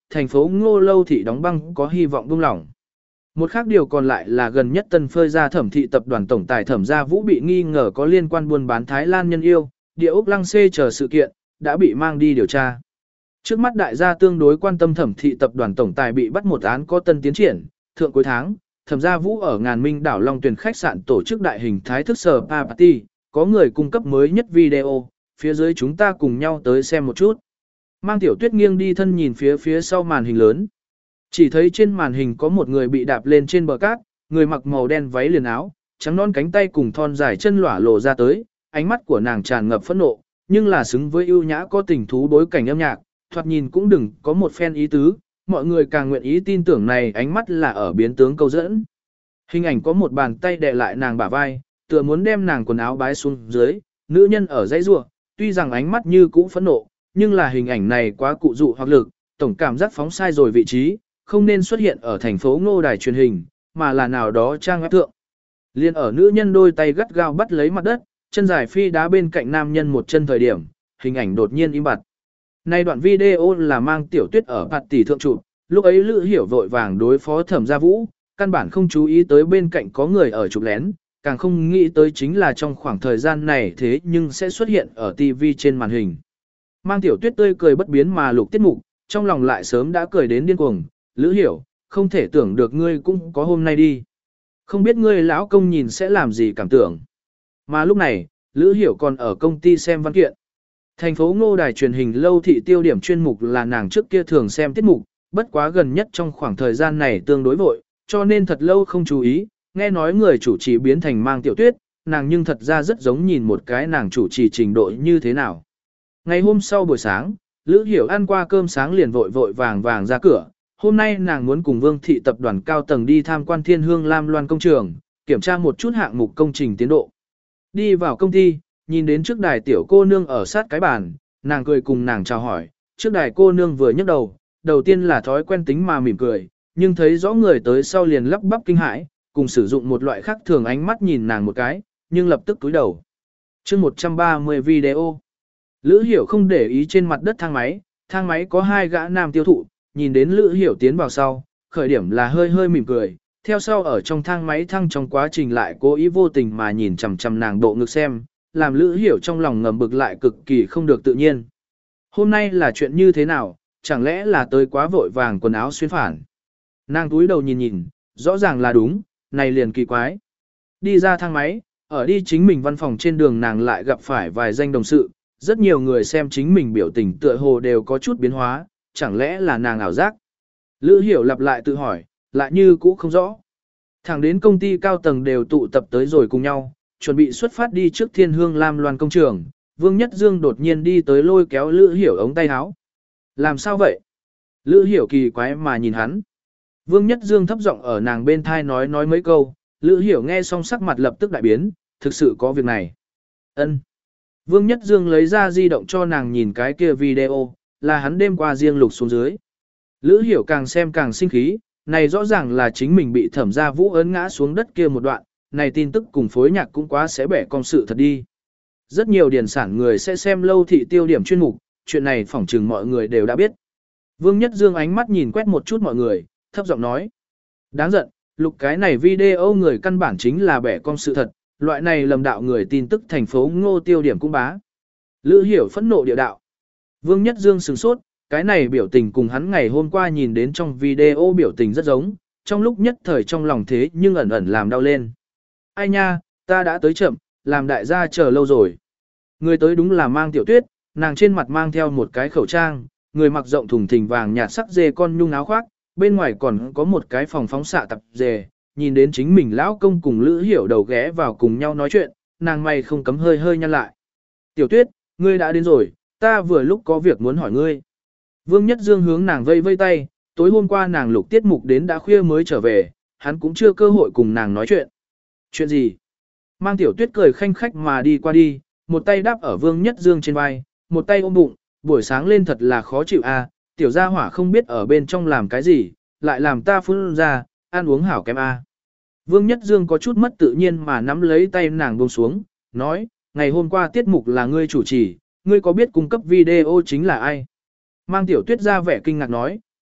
thành phố Ngô Lâu thị đóng băng có hy vọng buông lỏng. Một khác điều còn lại là gần nhất Tân Phơi Gia Thẩm thị tập đoàn tổng tài Thẩm Gia Vũ bị nghi ngờ có liên quan buôn bán Thái Lan nhân yêu, địa ốc lăng xê chờ sự kiện, đã bị mang đi điều tra. Trước mắt đại gia tương đối quan tâm Thẩm thị tập đoàn tổng tài bị bắt một án có tân tiến triển, thượng cuối tháng, Thẩm Gia Vũ ở Ngàn Minh đảo Long Tuyền khách sạn tổ chức đại hình thái thức sờ pa party, có người cung cấp mới nhất video, phía dưới chúng ta cùng nhau tới xem một chút. Mang Tiểu Tuyết nghiêng đi thân nhìn phía phía sau màn hình lớn. Chỉ thấy trên màn hình có một người bị đạp lên trên bờ cát, người mặc màu đen váy liền áo, trắng non cánh tay cùng thon dài chân lỏa lộ ra tới, ánh mắt của nàng tràn ngập phẫn nộ, nhưng là xứng với ưu nhã có tình thú đối cảnh âm nhạc, thoạt nhìn cũng đừng có một phen ý tứ, mọi người càng nguyện ý tin tưởng này ánh mắt là ở biến tướng câu dẫn. Hình ảnh có một bàn tay đè lại nàng bả vai, tựa muốn đem nàng quần áo bái xuống dưới, nữ nhân ở dãy rủa, tuy rằng ánh mắt như cũ phẫn nộ, nhưng là hình ảnh này quá cụ dụ hoặc lực, tổng cảm giác phóng sai rồi vị trí, không nên xuất hiện ở thành phố Ngô đài truyền hình, mà là nào đó trang web thượng. Liên ở nữ nhân đôi tay gắt gao bắt lấy mặt đất, chân dài phi đá bên cạnh nam nhân một chân thời điểm, hình ảnh đột nhiên im bặt. Nay đoạn video là Mang Tiểu Tuyết ở bạt tỷ thượng chụp, lúc ấy Lữ Hiểu vội vàng đối phó Thẩm Gia Vũ, căn bản không chú ý tới bên cạnh có người ở chụp lén, càng không nghĩ tới chính là trong khoảng thời gian này thế nhưng sẽ xuất hiện ở ti vi trên màn hình. Mang Tiểu Tuyết tươi cười bất biến mà lục tiết mục, trong lòng lại sớm đã cười đến điên cuồng, Lữ Hiểu, không thể tưởng được ngươi cũng có hôm nay đi. Không biết ngươi lão công nhìn sẽ làm gì cảm tưởng. Mà lúc này, Lữ Hiểu còn ở công ty xem văn kiện. Thành phố Ngô đài truyền hình Lâu thị tiêu điểm chuyên mục là nàng trước kia thường xem tiết mục, bất quá gần nhất trong khoảng thời gian này tương đối vội, cho nên thật lâu không chú ý, nghe nói người chủ trì biến thành Mang Tiểu Tuyết, nàng nhưng thật ra rất giống nhìn một cái nàng chủ trì trình độ như thế nào. Ngày hôm sau buổi sáng, Lữ Hiểu ăn qua cơm sáng liền vội vội vàng vàng ra cửa, hôm nay nàng muốn cùng Vương thị tập đoàn cao tầng đi tham quan Thiên Hương Lam Loan công trường, kiểm tra một chút hạng mục công trình tiến độ. Đi vào công ty, nhìn đến trước đài tiểu cô nương ở sát cái bàn, nàng cười cùng nàng chào hỏi, trước đài cô nương vừa nhấc đầu, đầu tiên là thói quen tính mà mỉm cười, nhưng thấy rõ người tới sau liền lắp bắp kinh hãi, cùng sử dụng một loại khác thường ánh mắt nhìn nàng một cái, nhưng lập tức túi đầu. Chương một trăm ba mươi video. Lữ Hiểu không để ý trên mặt đất thang máy, thang máy có hai gã nam tiêu thụ, nhìn đến Lữ Hiểu tiến vào sau, khởi điểm là hơi hơi mỉm cười, theo sau ở trong thang máy thăng trong quá trình lại cố ý vô tình mà nhìn chằm chằm nàng độ ngực xem, làm Lữ Hiểu trong lòng ngầm bực lại cực kỳ không được tự nhiên. Hôm nay là chuyện như thế nào, chẳng lẽ là tới quá vội vàng quần áo xuyên phản. Nàng túi đầu nhìn nhìn, rõ ràng là đúng, này liền kỳ quái. Đi ra thang máy, ở đi chính mình văn phòng trên đường nàng lại gặp phải vài danh đồng sự, rất nhiều người xem chính mình biểu tình tựa hồ đều có chút biến hóa, chẳng lẽ là nàng ảo giác. Lữ Hiểu lặp lại tự hỏi, lại như cũ không rõ. Thẳng đến công ty cao tầng đều tụ tập tới rồi cùng nhau, chuẩn bị xuất phát đi trước Thiên Hương Lam Loan công trường, Vương Nhất Dương đột nhiên đi tới lôi kéo Lữ Hiểu ống tay áo. Làm sao vậy? Lữ Hiểu kỳ quái mà nhìn hắn. Vương Nhất Dương thấp giọng ở nàng bên thai nói nói mấy câu, Lữ Hiểu nghe xong sắc mặt lập tức đại biến, thực sự có việc này. Ân. Vương Nhất Dương lấy ra di động cho nàng nhìn cái kia video, là hắn đêm qua riêng lục xuống dưới. Lữ Hiểu càng xem càng sinh khí, này rõ ràng là chính mình bị Thẩm Gia Vũ ấn ngã xuống đất kia một đoạn, này tin tức cùng phối nhạc cũng quá sẽ bẻ con sự thật đi. Rất nhiều điển sản người sẽ xem Lâu thị tiêu điểm chuyên mục, chuyện này phỏng chừng mọi người đều đã biết. Vương Nhất Dương ánh mắt nhìn quét một chút mọi người, thấp giọng nói. Đáng giận, lục cái này video người căn bản chính là bẻ con sự thật, loại này lầm đạo người tin tức thành phố Ngô tiêu điểm cũng bá. Lữ Hiểu phẫn nộ địa đạo. Vương Nhất Dương sửng sốt, cái này biểu tình cùng hắn ngày hôm qua nhìn đến trong video biểu tình rất giống, trong lúc nhất thời trong lòng thế nhưng ẩn ẩn làm đau lên. Ai nha, ta đã tới chậm, làm đại gia chờ lâu rồi. Người tới đúng là Mang Tiểu Tuyết, nàng trên mặt mang theo một cái khẩu trang, người mặc rộng thùng thình vàng nhạt sắc dê con nhung áo khoác, bên ngoài còn có một cái phòng phóng xạ tập dề, nhìn đến chính mình lão công cùng Lữ Hiểu đầu ghé vào cùng nhau nói chuyện, nàng mày không cấm hơi hơi nhăn lại. Tiểu Tuyết, ngươi đã đến rồi, ta vừa lúc có việc muốn hỏi ngươi. Vương Nhất Dương hướng nàng vây vây tay, tối hôm qua nàng lục tiết mục đến đã khuya mới trở về, hắn cũng chưa cơ hội cùng nàng nói chuyện. Chuyện gì? Mang Tiểu Tuyết cười khanh khách mà đi qua đi, một tay đáp ở Vương Nhất Dương trên vai, một tay ôm bụng, buổi sáng lên thật là khó chịu à, tiểu gia hỏa không biết ở bên trong làm cái gì, lại làm ta phun ra, ăn uống hảo kém à. Vương Nhất Dương có chút mất tự nhiên mà nắm lấy tay nàng buông xuống, nói, ngày hôm qua tiết mục là ngươi chủ trì, ngươi có biết cung cấp video chính là ai? Mang Tiểu Tuyết ra vẻ kinh ngạc nói,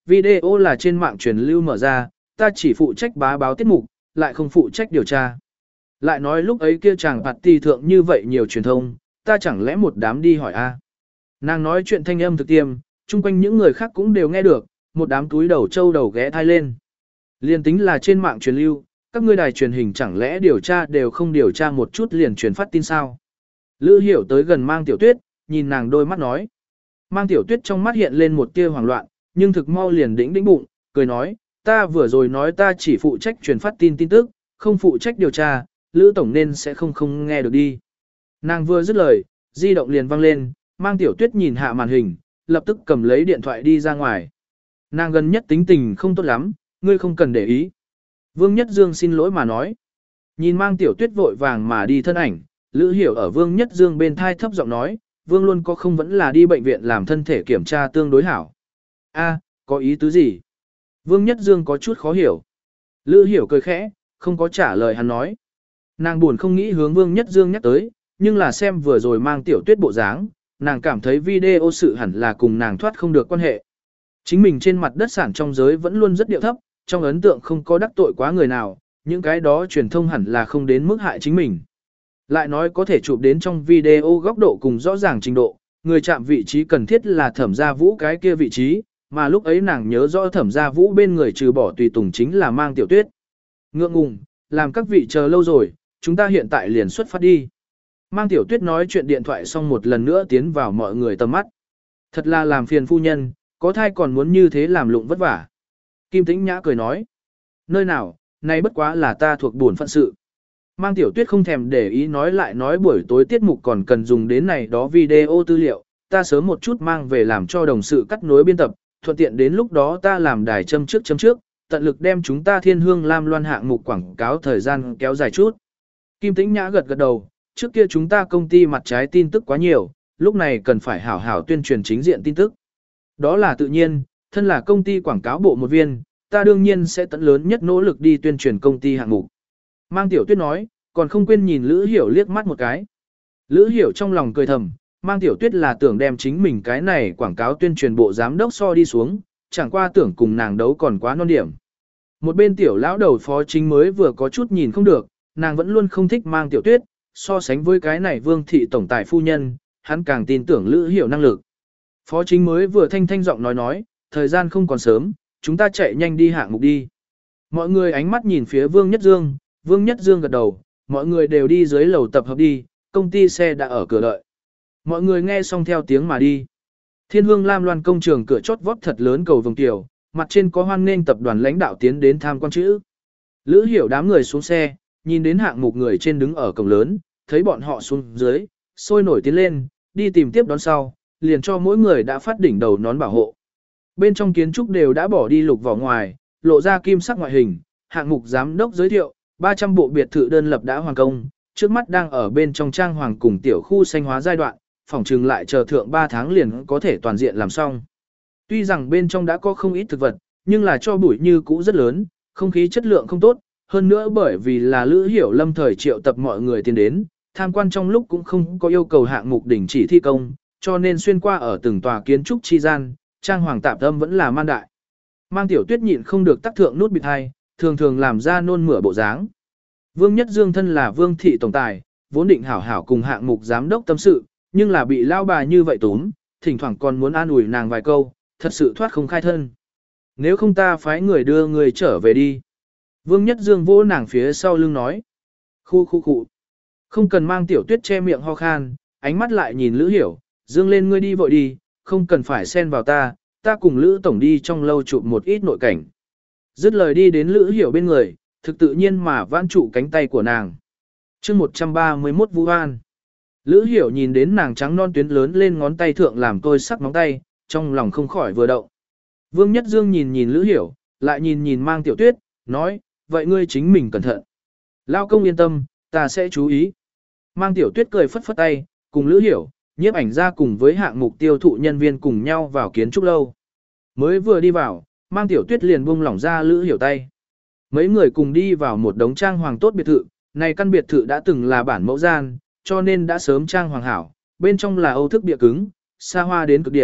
Video là trên mạng truyền lưu mở ra, ta chỉ phụ trách bá báo tiết mục, lại không phụ trách điều tra. Lại nói lúc ấy kia chàng party thượng như vậy nhiều truyền thông, ta chẳng lẽ một đám đi hỏi a? Nàng nói chuyện thanh âm thực tiêm, chung quanh những người khác cũng đều nghe được, một đám túi đầu trâu đầu ghé thai lên. Liên tính là trên mạng truyền lưu, các ngươi đài truyền hình chẳng lẽ điều tra đều không điều tra một chút liền truyền phát tin sao? Lữ Hiểu tới gần Mang Tiểu Tuyết, nhìn nàng đôi mắt nói. Mang Tiểu Tuyết trong mắt hiện lên một tia hoảng loạn, nhưng thực mau liền đĩnh đĩnh bụng, cười nói, ta vừa rồi nói ta chỉ phụ trách truyền phát tin tin tức, không phụ trách điều tra, Lữ Tổng nên sẽ không không nghe được đi. Nàng vừa dứt lời, di động liền vang lên, Mang Tiểu Tuyết nhìn hạ màn hình, lập tức cầm lấy điện thoại đi ra ngoài. Nàng gần nhất tính tình không tốt lắm, ngươi không cần để ý. Vương Nhất Dương xin lỗi mà nói. Nhìn Mang Tiểu Tuyết vội vàng mà đi thân ảnh, Lữ Hiểu ở Vương Nhất Dương bên thai thấp giọng nói, Vương luôn có không vẫn là đi bệnh viện làm thân thể kiểm tra tương đối hảo. A, có ý tứ gì? Vương Nhất Dương có chút khó hiểu. Lữ Hiểu cười khẽ, không có trả lời hắn nói. Nàng buồn không nghĩ hướng Vương Nhất Dương nhắc tới, nhưng là xem vừa rồi Mang Tiểu Tuyết bộ dáng, nàng cảm thấy video sự hẳn là cùng nàng thoát không được quan hệ. Chính mình trên mặt đất sản trong giới vẫn luôn rất điệu thấp, trong ấn tượng không có đắc tội quá người nào, những cái đó truyền thông hẳn là không đến mức hại chính mình. Lại nói có thể chụp đến trong video góc độ cùng rõ ràng trình độ, người chạm vị trí cần thiết là Thẩm Gia Vũ cái kia vị trí, mà lúc ấy nàng nhớ rõ Thẩm Gia Vũ bên người trừ bỏ tùy tùng chính là Mang Tiểu Tuyết. Ngượng ngùng, làm các vị chờ lâu rồi, chúng ta hiện tại liền xuất phát đi. Mang Tiểu Tuyết nói chuyện điện thoại xong một lần nữa tiến vào mọi người tầm mắt. Thật là làm phiền phu nhân, có thai còn muốn như thế làm lụng vất vả. Kim Tĩnh Nhã cười nói. Nơi nào, này bất quá là ta thuộc bổn phận sự. Mang Tiểu Tuyết không thèm để ý nói lại nói buổi tối tiết mục còn cần dùng đến này đó video tư liệu, ta sớm một chút mang về làm cho đồng sự cắt nối biên tập, thuận tiện đến lúc đó ta làm đài châm trước châm trước, tận lực đem chúng ta Thiên Hương Lam Loan hạng mục quảng cáo thời gian kéo dài chút. Kim Tĩnh Nhã gật gật đầu, trước kia chúng ta công ty mặt trái tin tức quá nhiều, lúc này cần phải hảo hảo tuyên truyền chính diện tin tức. Đó là tự nhiên, thân là công ty quảng cáo bộ một viên, ta đương nhiên sẽ tận lớn nhất nỗ lực đi tuyên truyền công ty hạng mục. Mang Tiểu Tuyết nói, còn không quên nhìn Lữ Hiểu liếc mắt một cái. Lữ Hiểu trong lòng cười thầm, Mang Tiểu Tuyết là tưởng đem chính mình cái này quảng cáo tuyên truyền bộ giám đốc so đi xuống, chẳng qua tưởng cùng nàng đấu còn quá non điểm. Một bên tiểu lão đầu phó chính mới vừa có chút nhìn không được, nàng vẫn luôn không thích Mang Tiểu Tuyết, so sánh với cái này Vương thị tổng tài phu nhân, hắn càng tin tưởng Lữ Hiểu năng lực. Phó chính mới vừa thanh thanh giọng nói nói, thời gian không còn sớm, chúng ta chạy nhanh đi hạng mục đi. Mọi người ánh mắt nhìn phía Vương Nhất Dương, Vương Nhất Dương gật đầu, mọi người đều đi dưới lầu tập hợp đi, công ty xe đã ở cửa đợi. Mọi người nghe xong theo tiếng mà đi. Thiên Hương Lam Loan công trường cửa chót vót thật lớn cầu vồng tiểu, mặt trên có hoan nghênh tập đoàn lãnh đạo tiến đến tham quan chữ. Lữ Hiểu đám người xuống xe, nhìn đến hạng mục người trên đứng ở cổng lớn, thấy bọn họ xuống dưới, sôi nổi tiến lên, đi tìm tiếp đón sau, liền cho mỗi người đã phát đỉnh đầu nón bảo hộ. Bên trong kiến trúc đều đã bỏ đi lục vỏ ngoài, lộ ra kim sắc ngoại hình, hạng mục giám đốc giới thiệu, ba trăm bộ biệt thự đơn lập đã hoàn công, trước mắt đang ở bên trong trang hoàng cùng tiểu khu xanh hóa giai đoạn, phòng trừng lại chờ thượng ba tháng liền có thể toàn diện làm xong. Tuy rằng bên trong đã có không ít thực vật, nhưng là cho bụi như cũ rất lớn, không khí chất lượng không tốt, hơn nữa bởi vì là Lữ Hiểu lâm thời triệu tập mọi người tiến đến, tham quan trong lúc cũng không có yêu cầu hạng mục đình chỉ thi công, cho nên xuyên qua ở từng tòa kiến trúc chi gian, trang hoàng tạp âm vẫn là man đại. Mang Tiểu Tuyết nhịn không được tác thượng nút bịt hai, thường thường làm ra nôn mửa bộ dáng. Vương Nhất Dương thân là Vương thị tổng tài, vốn định hảo hảo cùng hạng mục giám đốc tâm sự, nhưng là bị lao bà như vậy túm, thỉnh thoảng còn muốn an ủi nàng vài câu, thật sự thoát không khai thân. Nếu không ta phái người đưa người trở về đi. Vương Nhất Dương vỗ nàng phía sau lưng nói. Khu khu khu. Không cần Mang Tiểu Tuyết che miệng ho khan, ánh mắt lại nhìn Lữ Hiểu, Dương lên ngươi đi vội đi, không cần phải xen vào ta, ta cùng Lữ Tổng đi trong lâu chụp một ít nội cảnh. Dứt lời đi đến Lữ Hiểu bên người, thực tự nhiên mà vãn trụ cánh tay của nàng. chương một trăm ba mươi mốt Vũ An. Lữ Hiểu nhìn đến nàng trắng non tuyến lớn lên ngón tay thượng làm tôi sắc móng tay, trong lòng không khỏi vừa động. Vương Nhất Dương nhìn nhìn Lữ Hiểu, lại nhìn nhìn Mang Tiểu Tuyết, nói, vậy ngươi chính mình cẩn thận. Lao công yên tâm, ta sẽ chú ý. Mang Tiểu Tuyết cười phất phất tay, cùng Lữ Hiểu, nhiếp ảnh ra cùng với hạng mục tiêu thụ nhân viên cùng nhau vào kiến trúc lâu. Mới vừa đi vào, Mang Tiểu Tuyết liền buông lỏng ra Lữ Hiểu tay. Mấy người cùng đi vào một đống trang hoàng tốt biệt thự, này căn biệt thự đã từng là bản mẫu gian, cho nên đã sớm trang hoàng hảo, bên trong là âu thức bịa cứng, xa hoa đến cực điểm,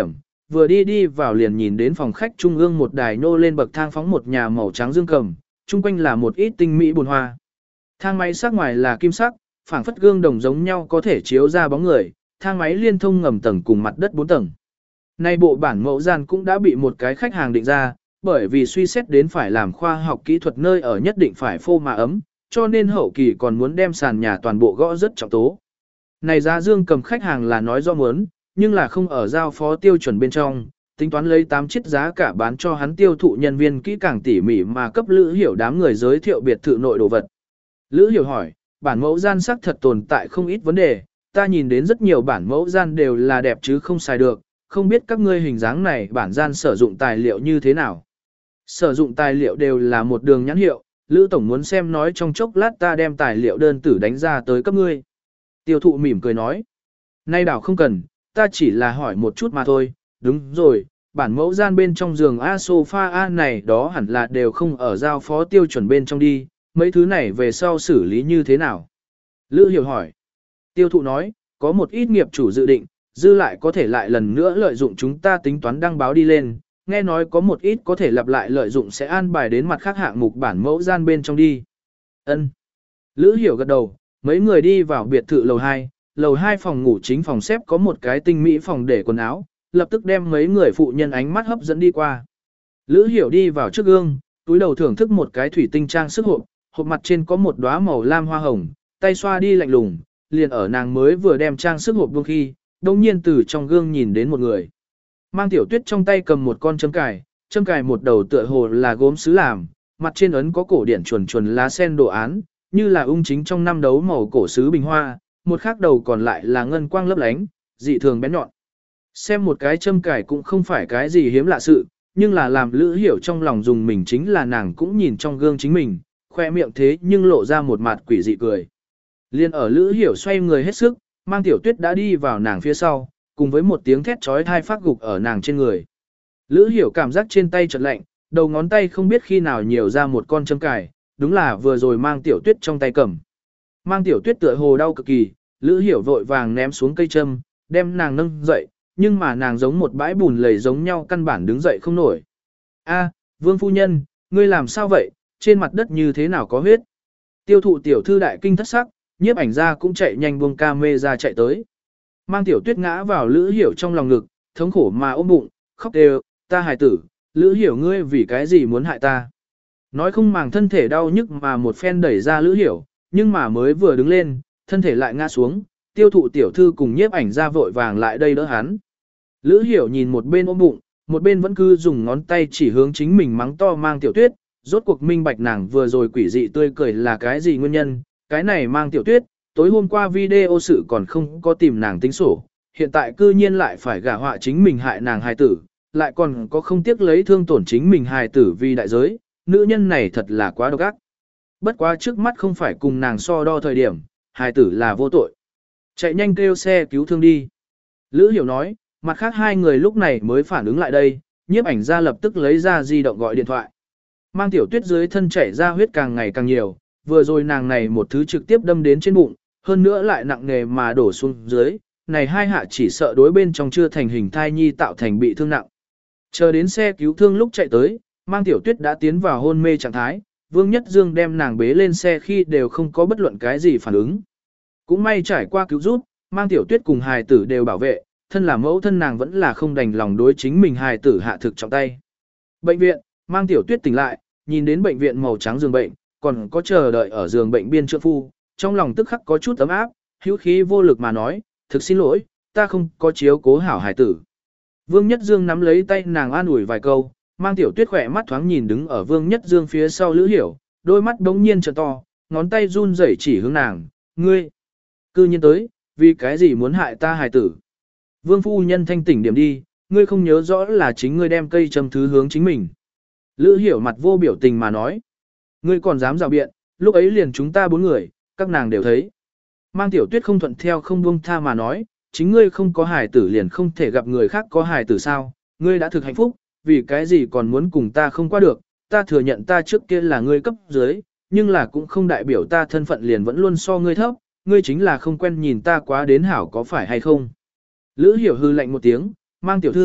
vừa đi đi vào liền nhìn đến phòng khách trung ương một đài nô lên bậc thang phóng một nhà màu trắng dương cầm, chung quanh là một ít tinh mỹ bồn hoa. Thang máy sắc ngoài là kim sắc, phảng phất gương đồng giống nhau có thể chiếu ra bóng người, thang máy liên thông ngầm tầng cùng mặt đất bốn tầng. Nay bộ bản mẫu gian cũng đã bị một cái khách hàng định ra, bởi vì suy xét đến phải làm khoa học kỹ thuật nơi ở nhất định phải phô mà ấm, cho nên hậu kỳ còn muốn đem sàn nhà toàn bộ gõ rất trọng tố. Này giá dương cầm khách hàng là nói do muốn, nhưng là không ở giao phó tiêu chuẩn bên trong, tính toán lấy tám chiếc giá cả bán cho hắn tiêu thụ nhân viên kỹ càng tỉ mỉ mà cấp Lữ Hiểu đám người giới thiệu biệt thự nội đồ vật. Lữ Hiểu hỏi, bản mẫu gian sắc thật tồn tại không ít vấn đề, ta nhìn đến rất nhiều bản mẫu gian đều là đẹp chứ không xài được, không biết các ngươi hình dáng này bản gian sử dụng tài liệu như thế nào. Sử dụng tài liệu đều là một đường nhãn hiệu, Lữ Tổng muốn xem nói trong chốc lát ta đem tài liệu đơn tử đánh ra tới cấp ngươi. Tiêu thụ mỉm cười nói, nay đảo không cần, ta chỉ là hỏi một chút mà thôi, đúng rồi, bản mẫu gian bên trong giường A sofa A này đó hẳn là đều không ở giao phó tiêu chuẩn bên trong đi, mấy thứ này về sau xử lý như thế nào? Lữ Hiểu hỏi, tiêu thụ nói, có một ít nghiệp chủ dự định, dư lại có thể lại lần nữa lợi dụng chúng ta tính toán đăng báo đi lên, nghe nói có một ít có thể lặp lại lợi dụng sẽ an bài đến mặt khác hạng mục bản mẫu gian bên trong đi. Ân. Lữ Hiểu gật đầu, mấy người đi vào biệt thự lầu hai, lầu hai phòng ngủ chính phòng xếp có một cái tinh mỹ phòng để quần áo, lập tức đem mấy người phụ nhân ánh mắt hấp dẫn đi qua. Lữ Hiểu đi vào trước gương, túi đầu thưởng thức một cái thủy tinh trang sức hộp, hộp mặt trên có một đóa màu lam hoa hồng, tay xoa đi lạnh lùng, liền ở nàng mới vừa đem trang sức hộp buông khi, đồng nhiên từ trong gương nhìn đến một người. Mang Tiểu Tuyết trong tay cầm một con châm cài, châm cài một đầu tựa hồ là gốm sứ làm, mặt trên ấn có cổ điển chuồn chuồn lá sen đồ án, như là ung chính trong năm đấu màu cổ sứ bình hoa, một khác đầu còn lại là ngân quang lấp lánh, dị thường bén nhọn. Xem một cái châm cài cũng không phải cái gì hiếm lạ sự, nhưng là làm Lữ Hiểu trong lòng dùng mình chính là nàng cũng nhìn trong gương chính mình, khoe miệng thế nhưng lộ ra một mặt quỷ dị cười. Liên ở Lữ Hiểu xoay người hết sức, Mang Tiểu Tuyết đã đi vào nàng phía sau, cùng với một tiếng thét chói tai phát gục ở nàng trên người. Lữ Hiểu cảm giác trên tay chợt lạnh, đầu ngón tay không biết khi nào nhiều ra một con châm cài, đúng là vừa rồi Mang Tiểu Tuyết trong tay cầm. Mang Tiểu Tuyết tựa hồ đau cực kỳ, Lữ Hiểu vội vàng ném xuống cây châm, đem nàng nâng dậy, nhưng mà nàng giống một bãi bùn lầy giống nhau căn bản đứng dậy không nổi. A, Vương phu nhân, ngươi làm sao vậy, trên mặt đất như thế nào có huyết? Tiêu thụ tiểu thư đại kinh thất sắc, nhiếp ảnh ra cũng chạy nhanh buông ca mê ra chạy tới. Mang Tiểu Tuyết ngã vào Lữ Hiểu trong lòng ngực, thống khổ mà ôm bụng, khóc đều, ta hài tử, Lữ Hiểu ngươi vì cái gì muốn hại ta? Nói không màng thân thể đau nhức mà một phen đẩy ra Lữ Hiểu, nhưng mà mới vừa đứng lên, thân thể lại ngã xuống, tiêu thụ tiểu thư cùng nhiếp ảnh ra vội vàng lại đây đỡ hắn. Lữ Hiểu nhìn một bên ôm bụng, một bên vẫn cứ dùng ngón tay chỉ hướng chính mình mắng to Mang Tiểu Tuyết, rốt cuộc minh bạch nàng vừa rồi quỷ dị tươi cười là cái gì nguyên nhân, cái này Mang Tiểu Tuyết, tối hôm qua video sự còn không có tìm nàng tính sổ, hiện tại cư nhiên lại phải gả họa chính mình hại nàng hài tử, lại còn có không tiếc lấy thương tổn chính mình hài tử vì đại giới, nữ nhân này thật là quá độc ác. Bất quá trước mắt không phải cùng nàng so đo thời điểm, hài tử là vô tội. Chạy nhanh kêu xe cứu thương đi. Lữ Hiểu nói, mặt khác hai người lúc này mới phản ứng lại đây, nhiếp ảnh ra lập tức lấy ra di động gọi điện thoại. Mang Tiểu Tuyết dưới thân chảy ra huyết càng ngày càng nhiều, vừa rồi nàng này một thứ trực tiếp đâm đến trên bụng, hơn nữa lại nặng nề mà đổ xuống dưới, này hai hạ chỉ sợ đối bên trong chưa thành hình thai nhi tạo thành bị thương nặng. Chờ đến xe cứu thương lúc chạy tới, Mang Tiểu Tuyết đã tiến vào hôn mê trạng thái, Vương Nhất Dương đem nàng bế lên xe khi đều không có bất luận cái gì phản ứng. Cũng may trải qua cứu giúp, Mang Tiểu Tuyết cùng hài tử đều bảo vệ, thân là mẫu thân nàng vẫn là không đành lòng đối chính mình hài tử hạ thực trọng tay. Bệnh viện, Mang Tiểu Tuyết tỉnh lại, nhìn đến bệnh viện màu trắng giường bệnh, còn có chờ đợi ở giường bệnh biên trượng phu, trong lòng tức khắc có chút ấm áp, hữu khí vô lực mà nói, thực xin lỗi, ta không có chiếu cố hảo hài tử. Vương Nhất Dương nắm lấy tay nàng an ủi vài câu, Mang Tiểu Tuyết khỏe mắt thoáng nhìn đứng ở Vương Nhất Dương phía sau Lữ Hiểu, đôi mắt đống nhiên trợn to, ngón tay run rẩy chỉ hướng nàng, ngươi, cư nhiên tới, vì cái gì muốn hại ta hài tử. Vương phu nhân thanh tỉnh điểm đi, ngươi không nhớ rõ là chính ngươi đem cây châm thứ hướng chính mình. Lữ Hiểu mặt vô biểu tình mà nói, ngươi còn dám rào biện, lúc ấy liền chúng ta bốn người, các nàng đều thấy. Mang Tiểu Tuyết không thuận theo không buông tha mà nói, chính ngươi không có hài tử liền không thể gặp người khác có hài tử sao, ngươi đã thực hạnh phúc, vì cái gì còn muốn cùng ta không qua được, ta thừa nhận ta trước kia là ngươi cấp dưới, nhưng là cũng không đại biểu ta thân phận liền vẫn luôn so ngươi thấp, ngươi chính là không quen nhìn ta quá đến hảo có phải hay không. Lữ Hiểu hư lạnh một tiếng, Mang tiểu thư,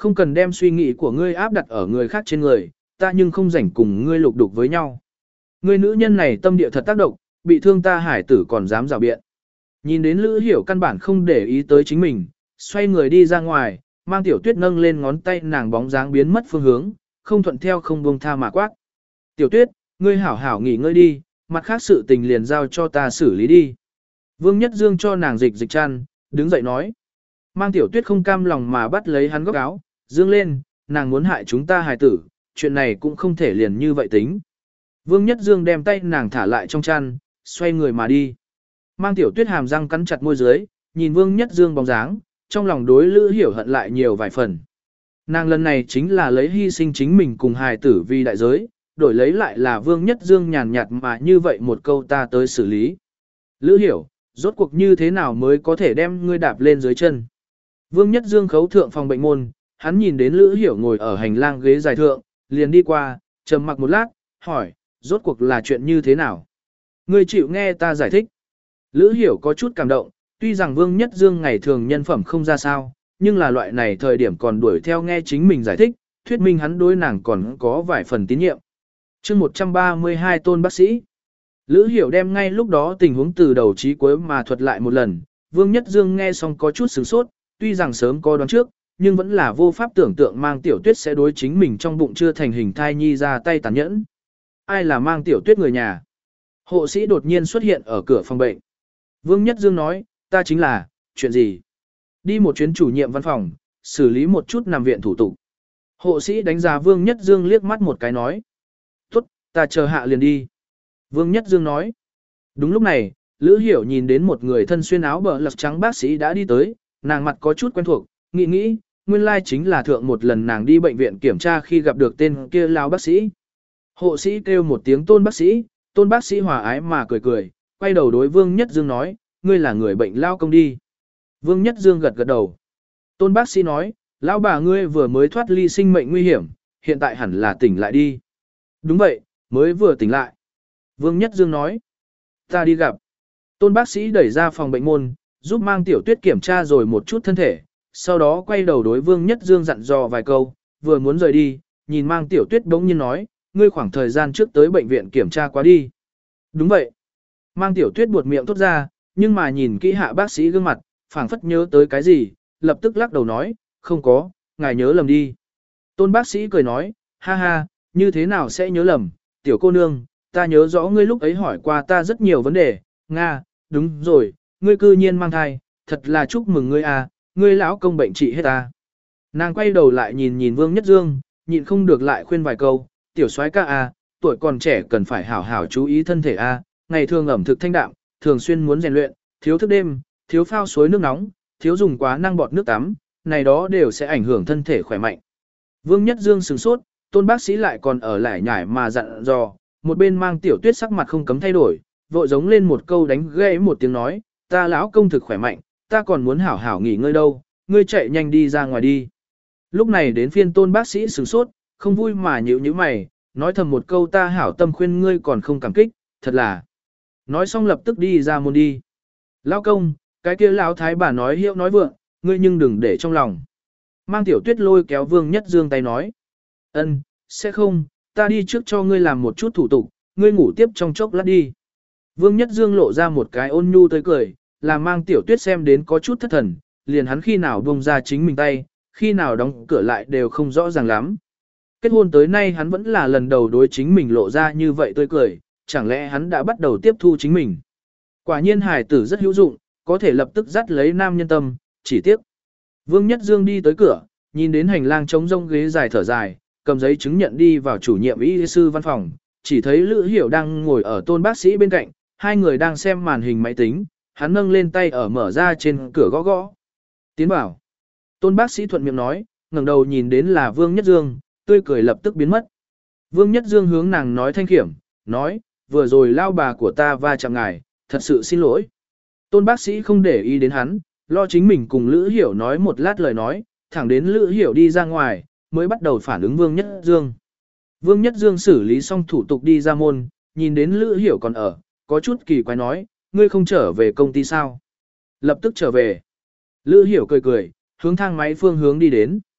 không cần đem suy nghĩ của ngươi áp đặt ở người khác trên người, ta nhưng không rảnh cùng ngươi lục đục với nhau. Ngươi nữ nhân này tâm địa thật tác động, bị thương ta hải tử còn dám rào biện. Nhìn đến Lữ Hiểu căn bản không để ý tới chính mình, xoay người đi ra ngoài, mang Tiểu Tuyết nâng lên ngón tay nàng bóng dáng biến mất phương hướng, không thuận theo không buông tha mà quát. Tiểu Tuyết, ngươi hảo hảo nghỉ ngơi đi, mặt khác sự tình liền giao cho ta xử lý đi. Vương Nhất Dương cho nàng dịch dịch chăn, đứng dậy nói. Mang Tiểu Tuyết không cam lòng mà bắt lấy hắn góc áo, dương lên, nàng muốn hại chúng ta hài tử, chuyện này cũng không thể liền như vậy tính. Vương Nhất Dương đem tay nàng thả lại trong chăn, xoay người mà đi. Mang Tiểu Tuyết hàm răng cắn chặt môi dưới, nhìn Vương Nhất Dương bóng dáng, trong lòng đối Lữ Hiểu hận lại nhiều vài phần. Nàng lần này chính là lấy hy sinh chính mình cùng hài tử vì đại giới, đổi lấy lại là Vương Nhất Dương nhàn nhạt mà như vậy một câu ta tới xử lý. Lữ Hiểu, rốt cuộc như thế nào mới có thể đem ngươi đạp lên dưới chân. Vương Nhất Dương khấu thượng phòng bệnh môn, hắn nhìn đến Lữ Hiểu ngồi ở hành lang ghế dài thượng, liền đi qua, trầm mặc một lát, hỏi, rốt cuộc là chuyện như thế nào? Ngươi chịu nghe ta giải thích. Lữ Hiểu có chút cảm động, tuy rằng Vương Nhất Dương ngày thường nhân phẩm không ra sao, nhưng là loại này thời điểm còn đuổi theo nghe chính mình giải thích, thuyết minh hắn đối nàng còn có vài phần tín nhiệm. chương một trăm ba mươi hai tôn bác sĩ. Lữ Hiểu đem ngay lúc đó tình huống từ đầu chí cuối mà thuật lại một lần, Vương Nhất Dương nghe xong có chút sửng sốt, tuy rằng sớm có đoán trước, nhưng vẫn là vô pháp tưởng tượng Mang Tiểu Tuyết sẽ đối chính mình trong bụng chưa thành hình thai nhi ra tay tàn nhẫn. Ai là Mang Tiểu Tuyết người nhà? Hộ sĩ đột nhiên xuất hiện ở cửa phòng bệnh. Vương Nhất Dương nói, ta chính là, chuyện gì? Đi một chuyến chủ nhiệm văn phòng, xử lý một chút nằm viện thủ tục. Hộ sĩ đánh giá Vương Nhất Dương liếc mắt một cái nói. Tốt, ta chờ hạ liền đi. Vương Nhất Dương nói. Đúng lúc này, Lữ Hiểu nhìn đến một người thân xuyên áo bờ lật trắng bác sĩ đã đi tới, nàng mặt có chút quen thuộc, nghĩ nghĩ, nguyên lai chính là thượng một lần nàng đi bệnh viện kiểm tra khi gặp được tên kia lao bác sĩ. Hộ sĩ kêu một tiếng tôn bác sĩ, tôn bác sĩ hòa ái mà cười cười, quay đầu đối Vương Nhất Dương nói, ngươi là người bệnh lao công đi. Vương Nhất Dương gật gật đầu. Tôn bác sĩ nói, lão bà ngươi vừa mới thoát ly sinh mệnh nguy hiểm, hiện tại hẳn là tỉnh lại đi. Đúng vậy, mới vừa tỉnh lại. Vương Nhất Dương nói, ta đi gặp. Tôn bác sĩ đẩy ra phòng bệnh môn, giúp Mang Tiểu Tuyết kiểm tra rồi một chút thân thể, sau đó quay đầu đối Vương Nhất Dương dặn dò vài câu, vừa muốn rời đi, nhìn Mang Tiểu Tuyết bỗng nhiên nói, ngươi khoảng thời gian trước tới bệnh viện kiểm tra quá đi. Đúng vậy. Mang Tiểu Tuyết buột miệng thốt ra, nhưng mà nhìn kỹ hạ bác sĩ gương mặt, phảng phất nhớ tới cái gì, lập tức lắc đầu nói, không có, ngài nhớ lầm đi. Tôn bác sĩ cười nói, ha ha, như thế nào sẽ nhớ lầm, tiểu cô nương, ta nhớ rõ ngươi lúc ấy hỏi qua ta rất nhiều vấn đề, Nga, đúng rồi, ngươi cư nhiên mang thai, thật là chúc mừng ngươi à, ngươi lão công bệnh trị hết ta. Nàng quay đầu lại nhìn nhìn Vương Nhất Dương, nhịn không được lại khuyên vài câu, tiểu soái ca à, tuổi còn trẻ cần phải hảo hảo chú ý thân thể à, ngày thường ẩm thực thanh đạm, thường xuyên muốn rèn luyện, thiếu thức đêm, thiếu phao suối nước nóng, thiếu dùng quá năng bọt nước tắm, này đó đều sẽ ảnh hưởng thân thể khỏe mạnh. Vương Nhất Dương sửng sốt, tôn bác sĩ lại còn ở lại nhải mà dặn dò, một bên Mang Tiểu Tuyết sắc mặt không cấm thay đổi, vội giống lên một câu đánh gãy một tiếng nói, ta lão công thực khỏe mạnh, ta còn muốn hảo hảo nghỉ ngơi đâu, ngươi chạy nhanh đi ra ngoài đi. Lúc này đến phiên tôn bác sĩ sửng sốt, không vui mà nhíu nhíu mày, nói thầm một câu ta hảo tâm khuyên ngươi còn không cảm kích, thật là. Nói xong lập tức đi ra môn đi. Lão công, cái kia lão thái bà nói hiệu nói vượng, ngươi nhưng đừng để trong lòng. Mang Tiểu Tuyết lôi kéo Vương Nhất Dương tay nói. Ân, sẽ không, ta đi trước cho ngươi làm một chút thủ tục, ngươi ngủ tiếp trong chốc lát đi. Vương Nhất Dương lộ ra một cái ôn nhu tới cười, làm Mang Tiểu Tuyết xem đến có chút thất thần, liền hắn khi nào buông ra chính mình tay, khi nào đóng cửa lại đều không rõ ràng lắm. Kết hôn tới nay hắn vẫn là lần đầu đối chính mình lộ ra như vậy tươi cười, chẳng lẽ hắn đã bắt đầu tiếp thu chính mình. Quả nhiên hài tử rất hữu dụng, có thể lập tức dắt lấy nam nhân tâm, chỉ tiếc. Vương Nhất Dương đi tới cửa, nhìn đến hành lang trống rông ghế dài thở dài, cầm giấy chứng nhận đi vào chủ nhiệm y sư văn phòng, chỉ thấy Lữ Hiểu đang ngồi ở tôn bác sĩ bên cạnh, hai người đang xem màn hình máy tính, hắn nâng lên tay ở mở ra trên cửa gõ gõ. Tiến bảo. Tôn bác sĩ thuận miệng nói, ngẩng đầu nhìn đến là Vương Nhất Dương, tươi cười lập tức biến mất. Vương Nhất Dương hướng nàng nói thanh khiểm, nói, vừa rồi lao bà của ta va chạm ngài, thật sự xin lỗi. Tôn bác sĩ không để ý đến hắn, lo chính mình cùng Lữ Hiểu nói một lát lời nói, thẳng đến Lữ Hiểu đi ra ngoài, mới bắt đầu phản ứng Vương Nhất Dương. Vương Nhất Dương xử lý xong thủ tục đi ra môn, nhìn đến Lữ Hiểu còn ở, có chút kỳ quái nói, ngươi không trở về công ty sao? Lập tức trở về. Lữ Hiểu cười cười, hướng thang máy phương hướng đi đến.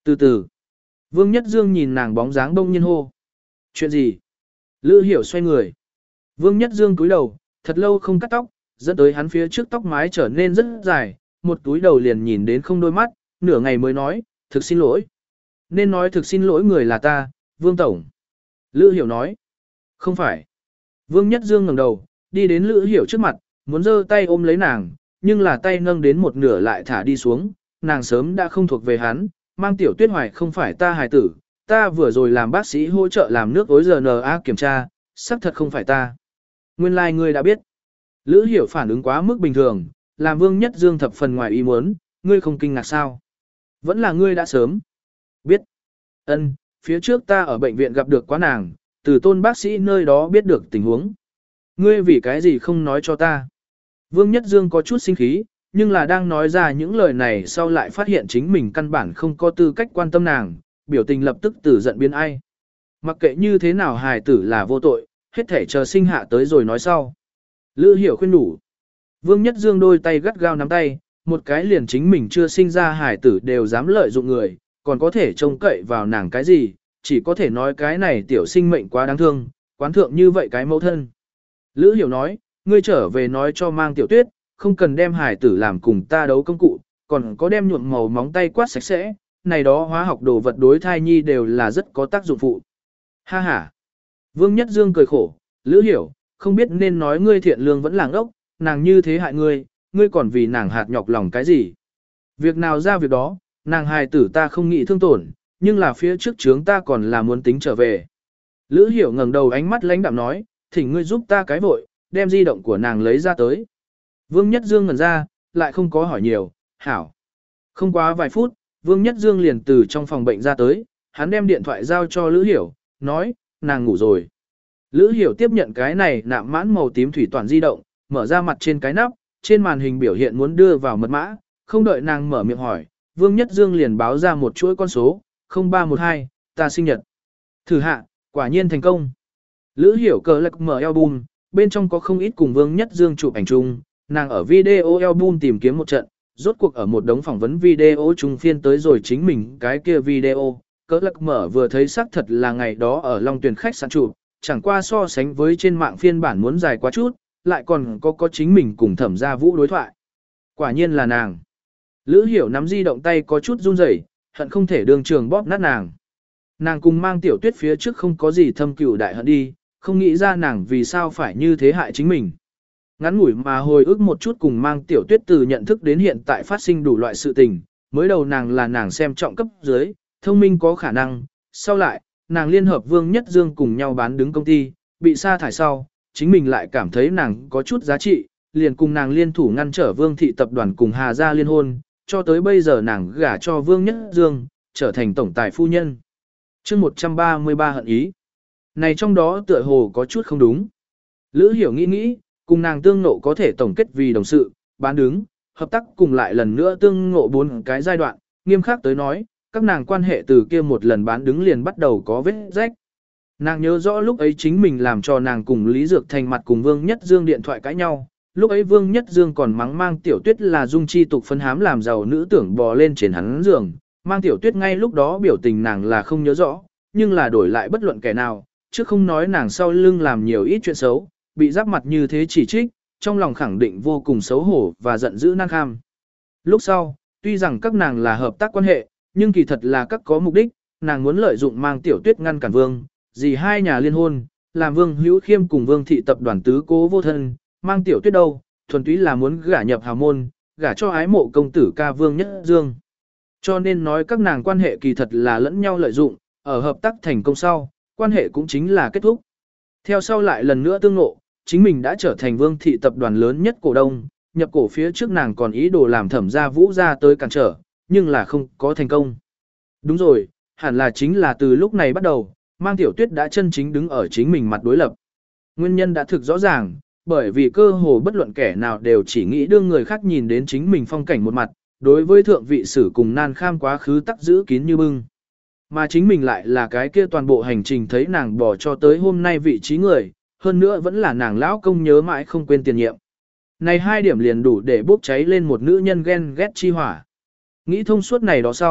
Từ từ, Vương Nhất Dương nhìn nàng bóng dáng bông nhiên hô. Chuyện gì? Lữ Hiểu xoay người. Vương Nhất Dương cúi đầu, thật lâu không cắt tóc, dẫn tới hắn phía trước tóc mái trở nên rất dài, một túi đầu liền nhìn đến không đôi mắt, nửa ngày mới nói, thực xin lỗi. Nên nói thực xin lỗi người là ta, Vương Tổng. Lữ Hiểu nói. Không phải. Vương Nhất Dương ngẩng đầu, đi đến Lữ Hiểu trước mặt, muốn giơ tay ôm lấy nàng, nhưng là tay nâng đến một nửa lại thả đi xuống, nàng sớm đã không thuộc về hắn, mang Tiểu Tuyết Hoài không phải ta hài tử, ta vừa rồi làm bác sĩ hỗ trợ làm nước ối rờ en a kiểm tra, xác thật không phải ta. Nguyên lai like ngươi đã biết. Lữ Hiểu phản ứng quá mức bình thường, làm Vương Nhất Dương thập phần ngoài ý muốn, ngươi không kinh ngạc sao? Vẫn là ngươi đã sớm biết. Ân, phía trước ta ở bệnh viện gặp được quá nàng, từ Tôn bác sĩ nơi đó biết được tình huống. Ngươi vì cái gì không nói cho ta? Vương Nhất Dương có chút sinh khí, nhưng là đang nói ra những lời này sau lại phát hiện chính mình căn bản không có tư cách quan tâm nàng, biểu tình lập tức từ giận biến ai. Mặc kệ như thế nào hài tử là vô tội, hết thể chờ sinh hạ tới rồi nói sau. Lữ Hiểu khuyên đủ. Vương Nhất Dương đôi tay gắt gao nắm tay, một cái liền chính mình chưa sinh ra hài tử đều dám lợi dụng người, còn có thể trông cậy vào nàng cái gì, chỉ có thể nói cái này tiểu sinh mệnh quá đáng thương, quán thượng như vậy cái mẫu thân. Lữ Hiểu nói, ngươi trở về nói cho mang Tiểu Tuyết, không cần đem hài tử làm cùng ta đấu công cụ, còn có đem nhuộm màu móng tay quát sạch sẽ, này đó hóa học đồ vật đối thai nhi đều là rất có tác dụng phụ. Ha ha. Vương Nhất Dương cười khổ, Lữ Hiểu, không biết nên nói ngươi thiện lương vẫn làng ốc, nàng như thế hại ngươi, ngươi còn vì nàng hạt nhọc lòng cái gì. Việc nào ra việc đó, nàng hài tử ta không nghĩ thương tổn, nhưng là phía trước chướng ta còn là muốn tính trở về. Lữ Hiểu ngẩng đầu ánh mắt lãnh đạm nói, thỉnh ngươi giúp ta cái vội, đem di động của nàng lấy ra tới. Vương Nhất Dương ngẩn ra, lại không có hỏi nhiều, hảo. Không quá vài phút, Vương Nhất Dương liền từ trong phòng bệnh ra tới, hắn đem điện thoại giao cho Lữ Hiểu, nói, nàng ngủ rồi. Lữ Hiểu tiếp nhận cái này nạm mãn màu tím thủy toàn di động, mở ra mặt trên cái nắp, trên màn hình biểu hiện muốn đưa vào mật mã, không đợi nàng mở miệng hỏi, Vương Nhất Dương liền báo ra một chuỗi con số, không ba một hai, ta sinh nhật. Thử hạ, quả nhiên thành công. Lữ Hiểu cờ lạc mở album, bên trong có không ít cùng Vương Nhất Dương chụp ảnh chung, nàng ở video album tìm kiếm một trận, rốt cuộc ở một đống phỏng vấn video chung phiên tới rồi chính mình cái kia video. Cờ lạc mở vừa thấy xác thật là ngày đó ở Long Tuyền khách sạn chụp, chẳng qua so sánh với trên mạng phiên bản muốn dài quá chút, lại còn có có chính mình cùng Thẩm Gia Vũ đối thoại. Quả nhiên là nàng. Lữ Hiểu nắm di động tay có chút run rẩy, hận không thể đường trường bóp nát nàng. Nàng cùng mang Tiểu Tuyết phía trước không có gì thâm cừu đại hận đi, không nghĩ ra nàng vì sao phải như thế hại chính mình. Ngắn ngủi mà hồi ức một chút cùng mang Tiểu Tuyết từ nhận thức đến hiện tại phát sinh đủ loại sự tình, mới đầu nàng là nàng xem trọng cấp dưới, thông minh có khả năng, sau lại, nàng liên hợp Vương Nhất Dương cùng nhau bán đứng công ty, bị sa thải sau, chính mình lại cảm thấy nàng có chút giá trị, liền cùng nàng liên thủ ngăn trở Vương thị tập đoàn cùng Hà gia liên hôn, cho tới bây giờ nàng gả cho Vương Nhất Dương, trở thành tổng tài phu nhân. chương một trăm ba mươi ba hận ý. Này trong đó tựa hồ có chút không đúng. Lữ Hiểu nghĩ nghĩ, cùng nàng tương nộ có thể tổng kết vì đồng sự, bán đứng, hợp tác cùng lại lần nữa tương ngộ bốn cái giai đoạn, nghiêm khắc tới nói, các nàng quan hệ từ kia một lần bán đứng liền bắt đầu có vết rách. Nàng nhớ rõ lúc ấy chính mình làm cho nàng cùng Lý Dược Thành mặt cùng Vương Nhất Dương điện thoại cãi nhau, lúc ấy Vương Nhất Dương còn mắng mang Tiểu Tuyết là dung chi tục phân hám làm giàu nữ tưởng bò lên trên hắn giường, mang Tiểu Tuyết ngay lúc đó biểu tình nàng là không nhớ rõ, nhưng là đổi lại bất luận kẻ nào, chứ không nói nàng sau lưng làm nhiều ít chuyện xấu, bị giáp mặt như thế chỉ trích, trong lòng khẳng định vô cùng xấu hổ và giận dữ năng kham. Lúc sau, tuy rằng các nàng là hợp tác quan hệ, nhưng kỳ thật là các có mục đích, nàng muốn lợi dụng mang Tiểu Tuyết ngăn cản Vương, gì hai nhà liên hôn, làm Vương Hữu Khiêm cùng Vương thị tập đoàn tứ cố vô thân, mang Tiểu Tuyết đâu, thuần túy là muốn gả nhập hào môn, gả cho ái mộ công tử ca Vương Nhất Dương. Cho nên nói các nàng quan hệ kỳ thật là lẫn nhau lợi dụng, ở hợp tác thành công sau, quan hệ cũng chính là kết thúc. Theo sau lại lần nữa tương ngộ, chính mình đã trở thành Vương thị tập đoàn lớn nhất cổ đông, nhập cổ phía trước nàng còn ý đồ làm Thẩm Gia Vũ ra tới cản trở, nhưng là không có thành công. Đúng rồi, hẳn là chính là từ lúc này bắt đầu, mang Tiểu Tuyết đã chân chính đứng ở chính mình mặt đối lập. Nguyên nhân đã thực rõ ràng, bởi vì cơ hồ bất luận kẻ nào đều chỉ nghĩ đương người khác nhìn đến chính mình phong cảnh một mặt, đối với thượng vị sử cùng nan kham quá khứ tắc giữ kín như bưng. Mà chính mình lại là cái kia toàn bộ hành trình thấy nàng bỏ cho tới hôm nay vị trí người, hơn nữa vẫn là nàng lão công nhớ mãi không quên tiền nhiệm. Này hai điểm liền đủ để bốc cháy lên một nữ nhân ghen ghét chi hỏa. Nghĩ thông suốt này đó sau,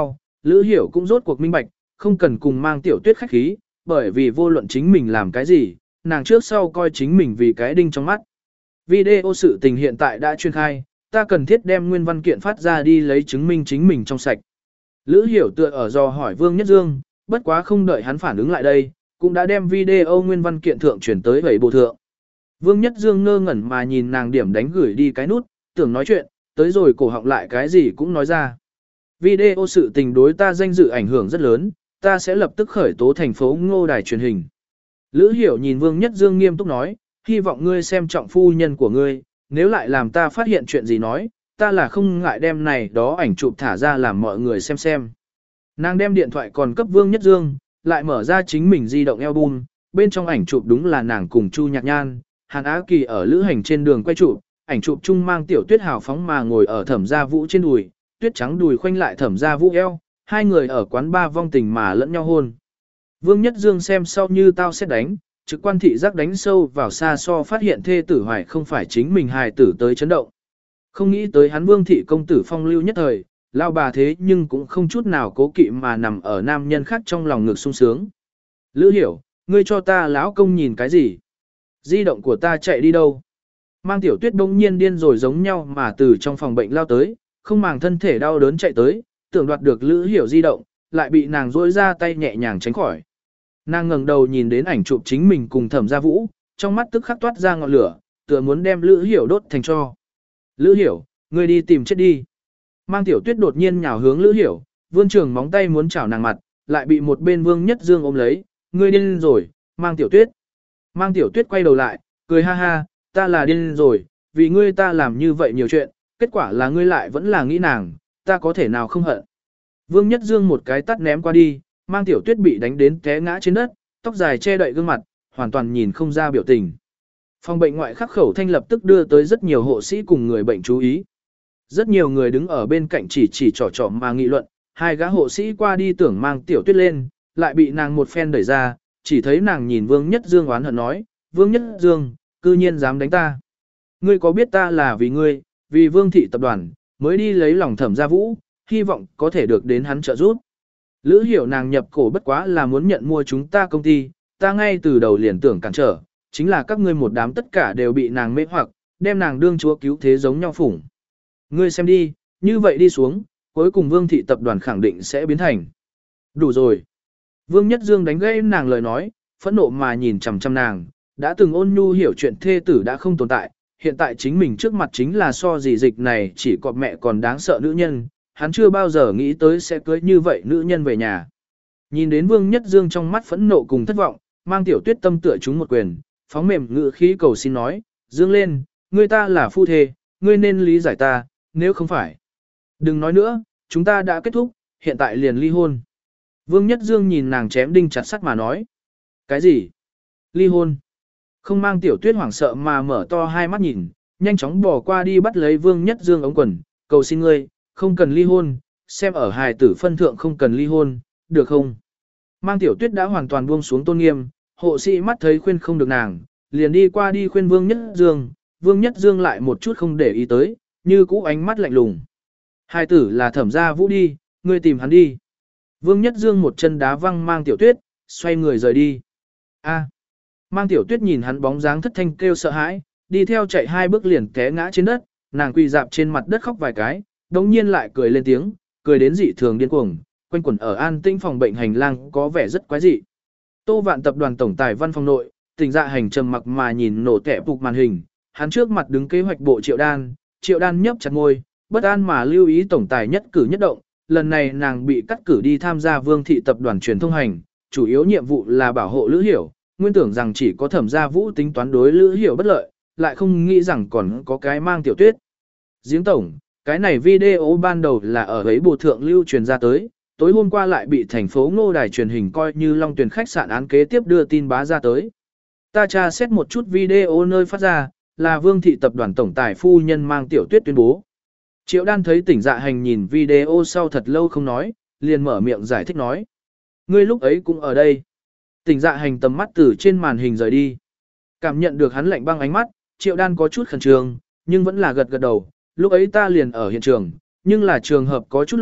Lữ Hiểu cũng rốt cuộc minh bạch, không cần cùng mang tiểu tuyết khách khí, bởi vì vô luận chính mình làm cái gì, nàng trước sau coi chính mình vì cái đinh trong mắt. Video sự tình hiện tại đã truyền khai, ta cần thiết đem nguyên văn kiện phát ra đi lấy chứng minh chính mình trong sạch. Lữ Hiểu tựa ở dò hỏi Vương Nhất Dương, bất quá không đợi hắn phản ứng lại đây, cũng đã đem video nguyên văn kiện thượng chuyển tới vậy bộ thượng. Vương Nhất Dương ngơ ngẩn mà nhìn nàng điểm đánh gửi đi cái nút, tưởng nói chuyện, tới rồi cổ họng lại cái gì cũng nói ra. Video sự tình đối ta danh dự ảnh hưởng rất lớn, ta sẽ lập tức khởi tố thành phố Ngô đài truyền hình. Lữ Hiểu nhìn Vương Nhất Dương nghiêm túc nói, hy vọng ngươi xem trọng phu nhân của ngươi, nếu lại làm ta phát hiện chuyện gì nói, ta là không ngại đem này đó ảnh chụp thả ra làm mọi người xem xem. Nàng đem điện thoại còn cấp Vương Nhất Dương, lại mở ra chính mình di động album, bên trong ảnh chụp đúng là nàng cùng Chu Nhạc Nhan, Hàn Á Kỳ ở lữ hành trên đường quay chụp, ảnh chụp chung mang tiểu tuyết hào phóng mà ngồi ở Thẩm Gia Vũ trên đùi, tuyết trắng đùi khoanh lại Thẩm Gia Vũ eo, hai người ở quán ba vong tình mà lẫn nhau hôn. Vương Nhất Dương xem sau như tao sẽ đánh, trực quan thị giác đánh sâu vào xa so phát hiện thê tử hoài không phải chính mình hài tử tới chấn động. Không nghĩ tới hắn Vương thị công tử phong lưu nhất thời, lao bà thế nhưng cũng không chút nào cố kỵ mà nằm ở nam nhân khác trong lòng ngực sung sướng. Lữ Hiểu, ngươi cho ta lão công nhìn cái gì? Di động của ta chạy đi đâu? Mang tiểu tuyết bỗng nhiên điên rồi giống nhau mà từ trong phòng bệnh lao tới, không màng thân thể đau đớn chạy tới, tưởng đoạt được Lữ Hiểu di động, lại bị nàng duỗi ra tay nhẹ nhàng tránh khỏi. Nàng ngẩng đầu nhìn đến ảnh chụp chính mình cùng Thẩm Gia Vũ, trong mắt tức khắc toát ra ngọn lửa, tựa muốn đem Lữ Hiểu đốt thành tro. Lữ Hiểu, ngươi đi tìm chết đi. Mang tiểu tuyết đột nhiên nhào hướng Lữ Hiểu, vươn trường móng tay muốn chảo nàng mặt, lại bị một bên Vương Nhất Dương ôm lấy, ngươi điên rồi, Mang tiểu tuyết. Mang tiểu tuyết quay đầu lại, cười ha ha, ta là điên rồi, vì ngươi ta làm như vậy nhiều chuyện, kết quả là ngươi lại vẫn là nghĩ nàng, ta có thể nào không hận. Vương Nhất Dương một cái tắt ném qua đi, Mang tiểu tuyết bị đánh đến té ngã trên đất, tóc dài che đậy gương mặt, hoàn toàn nhìn không ra biểu tình. Phòng bệnh ngoại khắc khẩu thanh lập tức đưa tới rất nhiều hộ sĩ cùng người bệnh chú ý. Rất nhiều người đứng ở bên cạnh chỉ chỉ trò trò mà nghị luận, hai gã hộ sĩ qua đi tưởng Mang tiểu tuyết lên, lại bị nàng một phen đẩy ra, chỉ thấy nàng nhìn Vương Nhất Dương oán hận nói, Vương Nhất Dương, cư nhiên dám đánh ta. Ngươi có biết ta là vì ngươi, vì Vương thị tập đoàn, mới đi lấy lòng Thẩm Gia Vũ, hy vọng có thể được đến hắn trợ giúp. Lữ Hiểu nàng nhập cổ bất quá là muốn nhận mua chúng ta công ty, ta ngay từ đầu liền tưởng cản trở, chính là các ngươi một đám tất cả đều bị nàng mê hoặc, đem nàng đương chúa cứu thế giống nhau phủng. Ngươi xem đi, như vậy đi xuống, cuối cùng Vương thị tập đoàn khẳng định sẽ biến thành. Đủ rồi. Vương Nhất Dương đánh gãy nàng lời nói, phẫn nộ mà nhìn chằm chằm nàng, đã từng ôn nhu hiểu chuyện thê tử đã không tồn tại, hiện tại chính mình trước mặt chính là so gì dịch này chỉ có mẹ còn đáng sợ nữ nhân, hắn chưa bao giờ nghĩ tới sẽ cưới như vậy nữ nhân về nhà. Nhìn đến Vương Nhất Dương trong mắt phẫn nộ cùng thất vọng, Mang tiểu tuyết tâm tựa chúng một quyền, phóng mềm ngữ khí cầu xin nói, Dương lên, ngươi ta là phu thê, ngươi nên lý giải ta, nếu không phải. Đừng nói nữa, chúng ta đã kết thúc, hiện tại liền ly hôn. Vương Nhất Dương nhìn nàng chém đinh chặt sắt mà nói. Cái gì? Ly hôn? Không Mang tiểu tuyết hoảng sợ mà mở to hai mắt nhìn, nhanh chóng bỏ qua đi bắt lấy Vương Nhất Dương ống quần, cầu xin ngươi, không cần ly hôn, xem ở hài tử phân thượng không cần ly hôn, được không? Mang tiểu tuyết đã hoàn toàn buông xuống tôn nghiêm, hộ sĩ mắt thấy khuyên không được nàng, liền đi qua đi khuyên Vương Nhất Dương, Vương Nhất Dương lại một chút không để ý tới, như cũ ánh mắt lạnh lùng. Hài tử là Thẩm Gia Vũ đi, ngươi tìm hắn đi. Vương Nhất Dương một chân đá văng Mang tiểu tuyết, xoay người rời đi. A. Mang tiểu tuyết nhìn hắn bóng dáng thất thanh kêu sợ hãi, đi theo chạy hai bước liền té ngã trên đất, nàng quỳ dạp trên mặt đất khóc vài cái, đống nhiên lại cười lên tiếng, cười đến dị thường điên cuồng, quanh quẩn ở an tĩnh phòng bệnh hành lang có vẻ rất quái dị. Tô Vạn tập đoàn tổng tài văn phòng nội, Tỉnh Dạ Hành trầm mặc mà nhìn nổ tẻ phục màn hình, hắn trước mặt đứng kế hoạch bộ Triệu Đan, Triệu Đan nhấp chặt môi, bất an mà lưu ý tổng tài nhất cử nhất động, lần này nàng bị cắt cử đi tham gia Vương thị tập đoàn truyền thông hành, chủ yếu nhiệm vụ là bảo hộ Lữ Hiểu, nguyên tưởng rằng chỉ có Thẩm Gia Vũ tính toán đối Lữ Hiểu bất lợi, lại không nghĩ rằng còn có cái Mang tiểu tuyết. Giếng tổng, cái này video ban đầu là ở ấy bộ thượng lưu truyền ra tới, tối hôm qua lại bị thành phố Ngô đài truyền hình coi như Long Tuyền khách sạn án kế tiếp đưa tin bá ra tới. Ta tra xét một chút video nơi phát ra, là Vương thị tập đoàn tổng tài phu nhân Mang tiểu tuyết tuyên bố. Triệu Đan thấy Tỉnh Dạ Hành nhìn video sau thật lâu không nói, liền mở miệng giải thích nói. Ngươi lúc ấy cũng ở đây. Tỉnh Dạ Hành tầm mắt từ trên màn hình rời đi. Cảm nhận được hắn lạnh băng ánh mắt, Triệu Đan có chút khẩn trương, nhưng vẫn là gật gật đầu. Lúc ấy ta liền ở hiện trường, nhưng là trường hợp có chút loạn,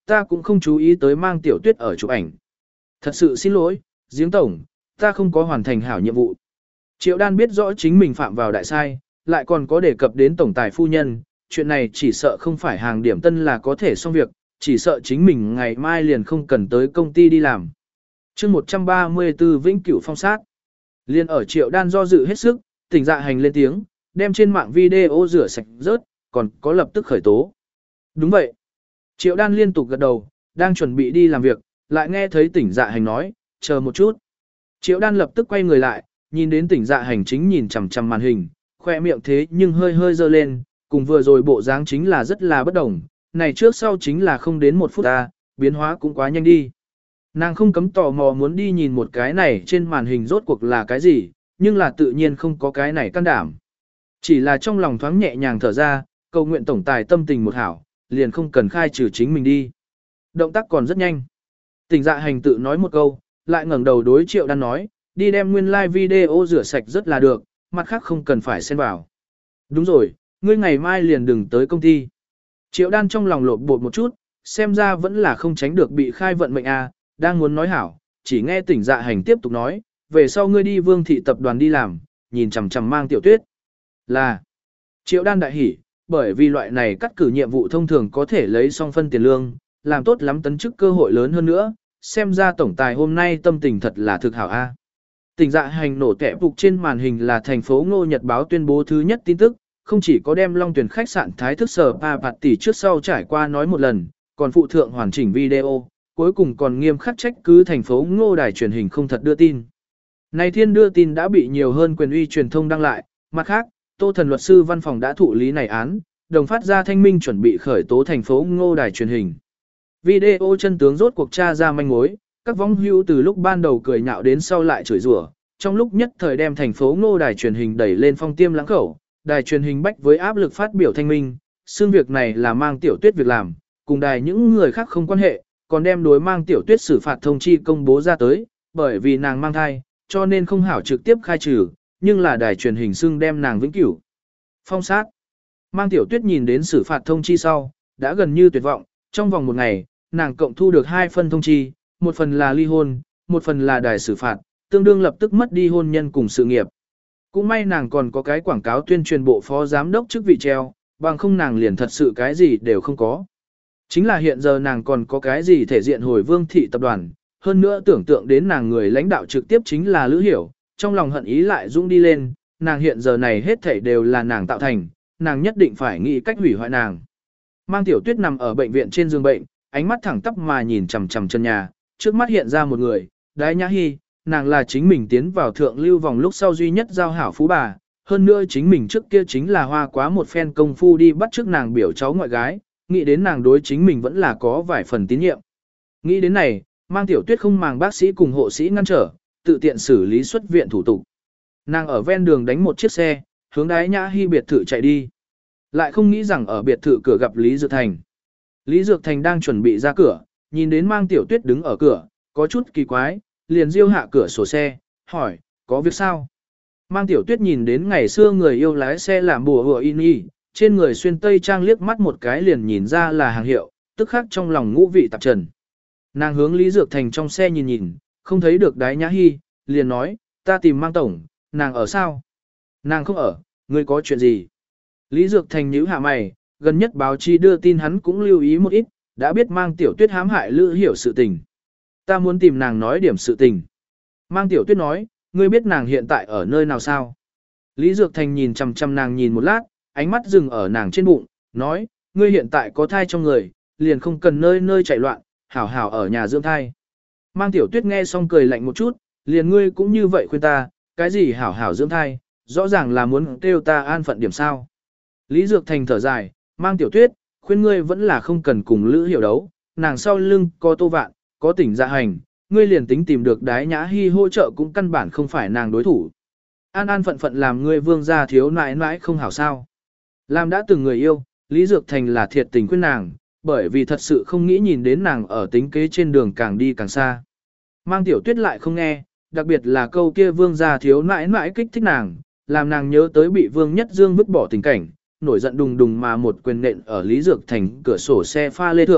ta cũng không chú ý tới Mang Tiểu Tuyết ở chụp ảnh. Thật sự xin lỗi, Giếng Tổng, ta không có hoàn thành hảo nhiệm vụ. Triệu Đan biết rõ chính mình phạm vào đại sai, lại còn có đề cập đến tổng tài phu nhân, chuyện này chỉ sợ không phải hàng điểm tân là có thể xong việc, chỉ sợ chính mình ngày mai liền không cần tới công ty đi làm. chương một trăm ba mươi tư Vĩnh Cửu phong sát. Liên ở Triệu Đan do dự hết sức, Tỉnh Dạ Hành lên tiếng, đem trên mạng video rửa sạch rớt, còn có lập tức khởi tố. Đúng vậy. Triệu Đan liên tục gật đầu, đang chuẩn bị đi làm việc, lại nghe thấy Tỉnh Dạ Hành nói, chờ một chút. Triệu Đan lập tức quay người lại, nhìn đến Tỉnh Dạ Hành chính nhìn chằm chằm màn hình, khoe miệng thế nhưng hơi hơi dơ lên, cùng vừa rồi bộ dáng chính là rất là bất đồng, này trước sau chính là không đến một phút ta, biến hóa cũng quá nhanh đi. Nàng không cấm tò mò muốn đi nhìn một cái này trên màn hình rốt cuộc là cái gì, nhưng là tự nhiên không có cái này can đảm. Chỉ là trong lòng thoáng nhẹ nhàng thở ra, cầu nguyện tổng tài tâm tình một hảo, liền không cần khai trừ chính mình đi. Động tác còn rất nhanh. Tỉnh Dạ Hành tự nói một câu, lại ngẩng đầu đối Triệu Đan nói, đi đem nguyên like video rửa sạch rất là được, mặt khác không cần phải xen vào. Đúng rồi, ngươi ngày mai liền đừng tới công ty. Triệu Đan trong lòng lột bột một chút, xem ra vẫn là không tránh được bị khai vận mệnh a, đang muốn nói hảo, chỉ nghe Tỉnh Dạ Hành tiếp tục nói, về sau ngươi đi Vương thị tập đoàn đi làm, nhìn chằm chằm Mang Tiểu Tuyết. Là, Triệu Đan đại hỉ, bởi vì loại này cắt cử nhiệm vụ thông thường có thể lấy xong phân tiền lương, làm tốt lắm tấn chức cơ hội lớn hơn nữa, xem ra tổng tài hôm nay tâm tình thật là thực hảo a. Tỉnh Dạ Hành nổ tẻ phục trên màn hình là thành phố Ngô Nhật báo tuyên bố thứ nhất tin tức, không chỉ có đem Long Tuyển khách sạn Thái Thức Sở Pa Bạt tỷ trước sau trải qua nói một lần, còn phụ thượng hoàn chỉnh video, cuối cùng còn nghiêm khắc trách cứ thành phố Ngô đài truyền hình không thật đưa tin. Này thiên đưa tin đã bị nhiều hơn quyền uy truyền thông đăng lại, mặt khác, Tô Thần luật sư văn phòng đã thụ lý này án, đồng phát ra thanh minh chuẩn bị khởi tố thành phố Ngô đài truyền hình. Video chân tướng rốt cuộc tra ra manh mối, các vong hữu từ lúc ban đầu cười nhạo đến sau lại chửi rủa, trong lúc nhất thời đem thành phố Ngô đài truyền hình đẩy lên phong tiêm lãng khẩu, đài truyền hình bách với áp lực phát biểu thanh minh, xương việc này là Mang Tiểu Tuyết việc làm, cùng đài những người khác không quan hệ, còn đem đối Mang Tiểu Tuyết xử phạt thông chi công bố ra tới, bởi vì nàng mang thai, cho nên không hảo trực tiếp khai trừ, nhưng là đài truyền hình xương đem nàng vĩnh cửu phong sát. Mang Tiểu Tuyết nhìn đến xử phạt thông chi sau, đã gần như tuyệt vọng, trong vòng một ngày, nàng cộng thu được hai phân thông chi, một phần là ly hôn, một phần là đài xử phạt, tương đương lập tức mất đi hôn nhân cùng sự nghiệp. Cũng may nàng còn có cái quảng cáo tuyên truyền bộ phó giám đốc chức vị treo, bằng không nàng liền thật sự cái gì đều không có. Chính là hiện giờ nàng còn có cái gì thể diện hồi Vương thị tập đoàn, hơn nữa tưởng tượng đến nàng người lãnh đạo trực tiếp chính là Lữ Hiểu, trong lòng hận ý lại dũng đi lên, nàng hiện giờ này hết thảy đều là nàng tạo thành, nàng nhất định phải nghĩ cách hủy hoại nàng. Mang Tiểu Tuyết nằm ở bệnh viện trên giường bệnh, ánh mắt thẳng tắp mà nhìn chằm chằm chân nhà, trước mắt hiện ra một người, Đái Nhã Hi, nàng là chính mình tiến vào thượng lưu vòng lúc sau duy nhất giao hảo phú bà, hơn nữa chính mình trước kia chính là hoa quá một phen công phu đi bắt trước nàng biểu cháu ngoại gái, nghĩ đến nàng đối chính mình vẫn là có vài phần tín nhiệm. Nghĩ đến này, Mang Tiểu Tuyết không màng bác sĩ cùng hộ sĩ ngăn trở, tự tiện xử lý xuất viện thủ tục. Nàng ở ven đường đánh một chiếc xe, hướng Đái Nhã Hi biệt thự chạy đi. Lại không nghĩ rằng ở biệt thự cửa gặp Lý Dược Thành. Lý Dược Thành đang chuẩn bị ra cửa, nhìn đến Mang Tiểu Tuyết đứng ở cửa, có chút kỳ quái, liền diêu hạ cửa sổ xe, hỏi, có việc sao? Mang Tiểu Tuyết nhìn đến ngày xưa người yêu lái xe làm bùa hùa in y, trên người xuyên tây trang liếc mắt một cái liền nhìn ra là hàng hiệu, tức khắc trong lòng ngũ vị tạp trần. Nàng hướng Lý Dược Thành trong xe nhìn nhìn, không thấy được Đái Nhã Hi, liền nói, ta tìm Mang tổng, nàng ở sao? Nàng không ở, ngươi có chuyện gì? Lý Dược Thành nhíu hạ mày, gần nhất báo chí đưa tin hắn cũng lưu ý một ít, đã biết Mang Tiểu Tuyết hãm hại Lữ Hiểu sự tình. Ta muốn tìm nàng nói điểm sự tình. Mang Tiểu Tuyết nói, ngươi biết nàng hiện tại ở nơi nào sao? Lý Dược Thành nhìn chằm chằm nàng nhìn một lát, ánh mắt dừng ở nàng trên bụng, nói, ngươi hiện tại có thai trong người, liền không cần nơi nơi chạy loạn, hảo hảo ở nhà dưỡng thai. Mang Tiểu Tuyết nghe xong cười lạnh một chút, liền ngươi cũng như vậy khuyên ta, cái gì hảo hảo dưỡng thai, rõ ràng là muốn kêu ta an phận điểm sao. Lý Dược Thành thở dài, Mang Tiểu Tuyết, khuyên ngươi vẫn là không cần cùng Lữ Hiểu đấu, nàng sau lưng có Tô Vạn, có Tỉnh Dạ Hành, ngươi liền tính tìm được Đái Nhã Hi hỗ trợ cũng căn bản không phải nàng đối thủ. An an phận phận làm ngươi vương gia thiếu nãi nãi không hảo sao. Làm đã từng người yêu, Lý Dược Thành là thiệt tình khuyên nàng, bởi vì thật sự không nghĩ nhìn đến nàng ở tính kế trên đường càng đi càng xa. Mang Tiểu Tuyết lại không nghe, đặc biệt là câu kia vương gia thiếu nãi nãi kích thích nàng, làm nàng nhớ tới bị Vương Nhất Dương vứt bỏ tình cảnh, nổi giận đùng đùng mà một quyền nện ở Lý Dược Thành cửa sổ xe pha lê thượng,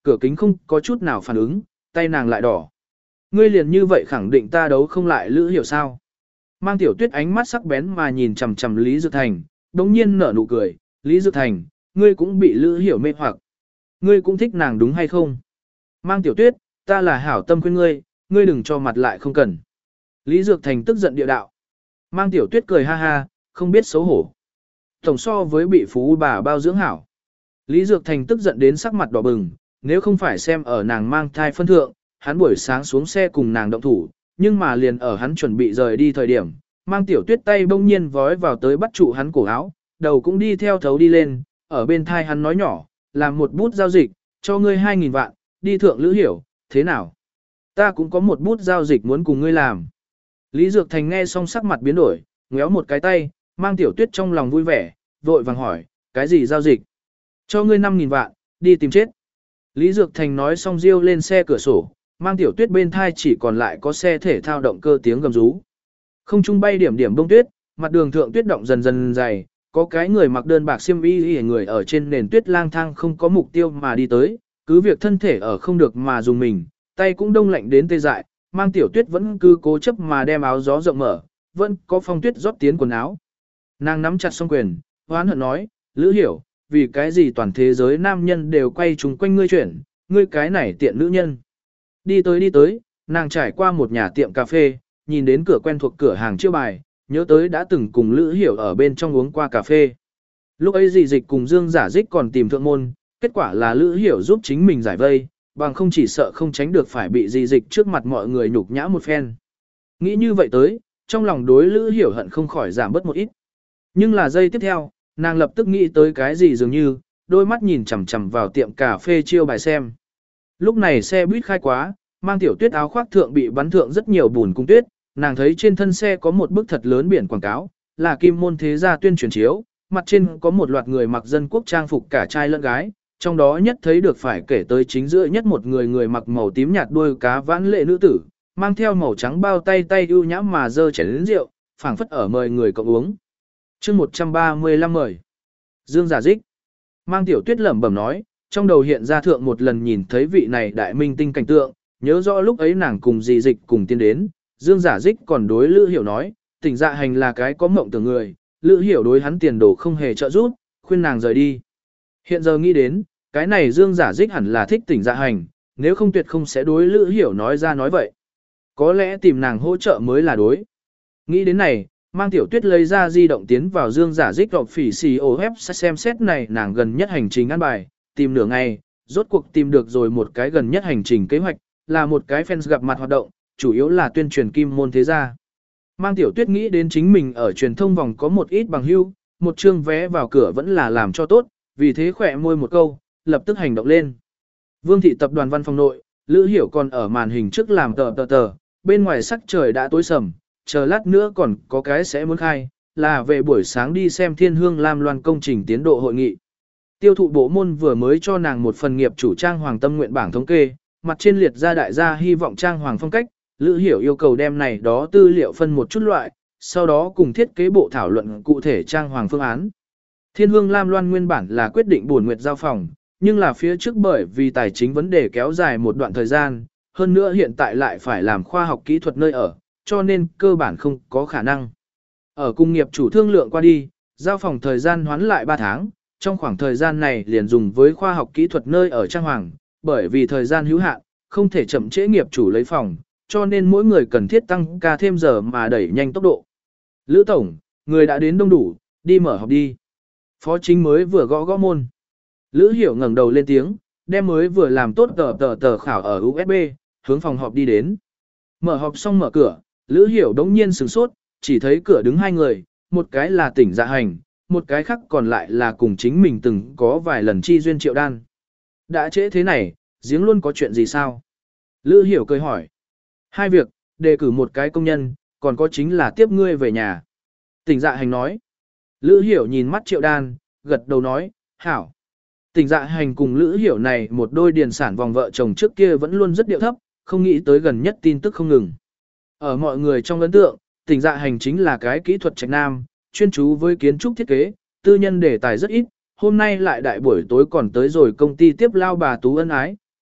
cửa kính không có chút nào phản ứng, tay nàng lại đỏ. Ngươi liền như vậy khẳng định ta đấu không lại Lữ Hiểu sao? Mang Tiểu Tuyết ánh mắt sắc bén mà nhìn chằm chằm Lý Dược Thành, đống nhiên nở nụ cười, Lý Dược Thành, ngươi cũng bị Lữ Hiểu mê hoặc. Ngươi cũng thích nàng đúng hay không? Mang Tiểu Tuyết, ta là hảo tâm khuyên ngươi, ngươi đừng cho mặt lại không cần. Lý Dược Thành tức giận địa đạo. Mang Tiểu Tuyết cười ha ha, không biết xấu hổ. Tổng so với bị phú bà bao dưỡng hảo. Lý Dược Thành tức giận đến sắc mặt đỏ bừng, nếu không phải xem ở nàng mang thai phân thượng, hắn buổi sáng xuống xe cùng nàng động thủ, nhưng mà liền ở hắn chuẩn bị rời đi thời điểm, Mang Tiểu Tuyết tay bỗng nhiên vói vào tới bắt trụ hắn cổ áo, đầu cũng đi theo thấu đi lên, ở bên thai hắn nói nhỏ, làm một bút giao dịch, cho ngươi hai nghìn vạn, đi thượng Lữ Hiểu, thế nào? Ta cũng có một bút giao dịch muốn cùng ngươi làm. Lý Dược Thành nghe xong sắc mặt biến đổi, ngéo một cái tay, Mang Tiểu Tuyết trong lòng vui vẻ, vội vàng hỏi, cái gì giao dịch? Cho ngươi năm nghìn vạn, đi tìm chết. Lý Dược Thành nói xong riêu lên xe cửa sổ, Mang Tiểu Tuyết bên thai chỉ còn lại có xe thể thao động cơ tiếng gầm rú. Không trung bay điểm điểm bông tuyết, mặt đường thượng tuyết động dần dần dày, có cái người mặc đơn bạc xiêm y y người ở trên nền tuyết lang thang không có mục tiêu mà đi tới, cứ việc thân thể ở không được mà dùng mình, tay cũng đông lạnh đến tê dại, Mang Tiểu Tuyết vẫn cứ cố chấp mà đem áo gió rộng mở, vẫn có phong tuyết rót tiến quần áo. Nàng nắm chặt song quyền, hoán hận nói, Lữ Hiểu, vì cái gì toàn thế giới nam nhân đều quay chung quanh ngươi chuyển, ngươi cái này tiện nữ nhân. Đi tới đi tới, nàng trải qua một nhà tiệm cà phê, nhìn đến cửa quen thuộc cửa hàng chiêu bài, nhớ tới đã từng cùng Lữ Hiểu ở bên trong uống qua cà phê. Lúc ấy dì dịch cùng Dương Giả Dích còn tìm thượng môn, kết quả là Lữ Hiểu giúp chính mình giải vây, bằng không chỉ sợ không tránh được phải bị dì dịch trước mặt mọi người nhục nhã một phen. Nghĩ như vậy tới, trong lòng đối Lữ Hiểu hận không khỏi giảm bớt một ít. Nhưng là giây tiếp theo, nàng lập tức nghĩ tới cái gì dường như, đôi mắt nhìn chằm chằm vào tiệm cà phê chiêu bài xem. Lúc này xe buýt khai quá, Mang Tiểu Tuyết áo khoác thượng bị bắn thượng rất nhiều bùn cung tuyết, nàng thấy trên thân xe có một bức thật lớn biển quảng cáo, là Kim Môn Thế Gia tuyên truyền chiếu, mặt trên có một loạt người mặc dân quốc trang phục cả trai lẫn gái, trong đó nhất thấy được phải kể tới chính giữa nhất một người người mặc màu tím nhạt đuôi cá vãn lệ nữ tử, mang theo màu trắng bao tay tay ưu nhã mà dơ chén lớn rượu, phảng phất ở mời người cộng uống. Chương một trăm ba mươi lăm mời. Dương Giả Dích. Mang Tiểu Tuyết lẩm bẩm nói, trong đầu hiện ra thượng một lần nhìn thấy vị này đại minh tinh cảnh tượng, nhớ rõ lúc ấy nàng cùng dì dịch cùng tiến đến, Dương Giả Dích còn đối Lữ Hiểu nói, Tỉnh Dạ Hành là cái có mộng tưởng người, Lữ Hiểu đối hắn tiền đồ không hề trợ giúp, khuyên nàng rời đi. Hiện giờ nghĩ đến, cái này Dương Giả Dích hẳn là thích Tỉnh Dạ Hành, nếu không tuyệt không sẽ đối Lữ Hiểu nói ra nói vậy. Có lẽ tìm nàng hỗ trợ mới là đối. Nghĩ đến này, Mang Tiểu Tuyết lấy ra di động tiến vào Dương Giả Dích đọc phỉ xì ô ép xem xét này nàng gần nhất hành trình ăn bài, tìm nửa ngày, rốt cuộc tìm được rồi một cái gần nhất hành trình kế hoạch, là một cái fans gặp mặt hoạt động, chủ yếu là tuyên truyền Kim Môn Thế Gia. Mang Tiểu Tuyết nghĩ đến chính mình ở truyền thông vòng có một ít bằng hữu, một chương vé vào cửa vẫn là làm cho tốt, vì thế khỏe môi một câu, lập tức hành động lên. Vương thị tập đoàn văn phòng nội, Lữ Hiểu còn ở màn hình trước làm tờ tờ tờ, bên ngoài sắc trời đã tối sầm, chờ lát nữa còn có cái sẽ muốn khai, là về buổi sáng đi xem Thiên Hương Lam Loan công trình tiến độ hội nghị. Tiêu thụ bộ môn vừa mới cho nàng một phần nghiệp chủ trang hoàng tâm nguyện bảng thống kê, mặt trên liệt ra đại gia hy vọng trang hoàng phong cách, Lữ Hiểu yêu cầu đem này đó tư liệu phân một chút loại, sau đó cùng thiết kế bộ thảo luận cụ thể trang hoàng phương án. Thiên Hương Lam Loan nguyên bản là quyết định buồn nguyệt giao phòng, nhưng là phía trước bởi vì tài chính vấn đề kéo dài một đoạn thời gian, hơn nữa hiện tại lại phải làm khoa học kỹ thuật nơi ở, cho nên cơ bản không có khả năng. Ở cung nghiệp chủ thương lượng qua đi, giao phòng thời gian hoán lại ba tháng, trong khoảng thời gian này liền dùng với khoa học kỹ thuật nơi ở trang hoàng, bởi vì thời gian hữu hạn, không thể chậm trễ nghiệp chủ lấy phòng, cho nên mỗi người cần thiết tăng ca thêm giờ mà đẩy nhanh tốc độ. Lữ Tổng, người đã đến đông đủ, đi mở họp đi. Phó chính mới vừa gõ gõ môn. Lữ Hiểu ngẩng đầu lên tiếng, đem mới vừa làm tốt tờ tờ tờ khảo ở u ét bê, hướng phòng họp đi đến. Mở họp xong mở cửa, Lữ Hiểu đống nhiên sửng sốt, chỉ thấy cửa đứng hai người, một cái là Tỉnh Dạ Hành, một cái khác còn lại là cùng chính mình từng có vài lần chi duyên Triệu Đan. Đã trễ thế này, giếng luôn có chuyện gì sao? Lữ Hiểu cười hỏi. Hai việc, đề cử một cái công nhân, còn có chính là tiếp ngươi về nhà. Tỉnh Dạ Hành nói. Lữ Hiểu nhìn mắt Triệu Đan, gật đầu nói, hảo. Tỉnh Dạ Hành cùng Lữ Hiểu này một đôi điền sản vòng vợ chồng trước kia vẫn luôn rất điệu thấp, không nghĩ tới gần nhất tin tức không ngừng. Ở mọi người trong ấn tượng, Tỉnh Dạ Hành chính là cái kỹ thuật trạch nam, chuyên chú với kiến trúc thiết kế, tư nhân đề tài rất ít, hôm nay lại đại buổi tối còn tới rồi công ty tiếp lao bà Tú ân ái,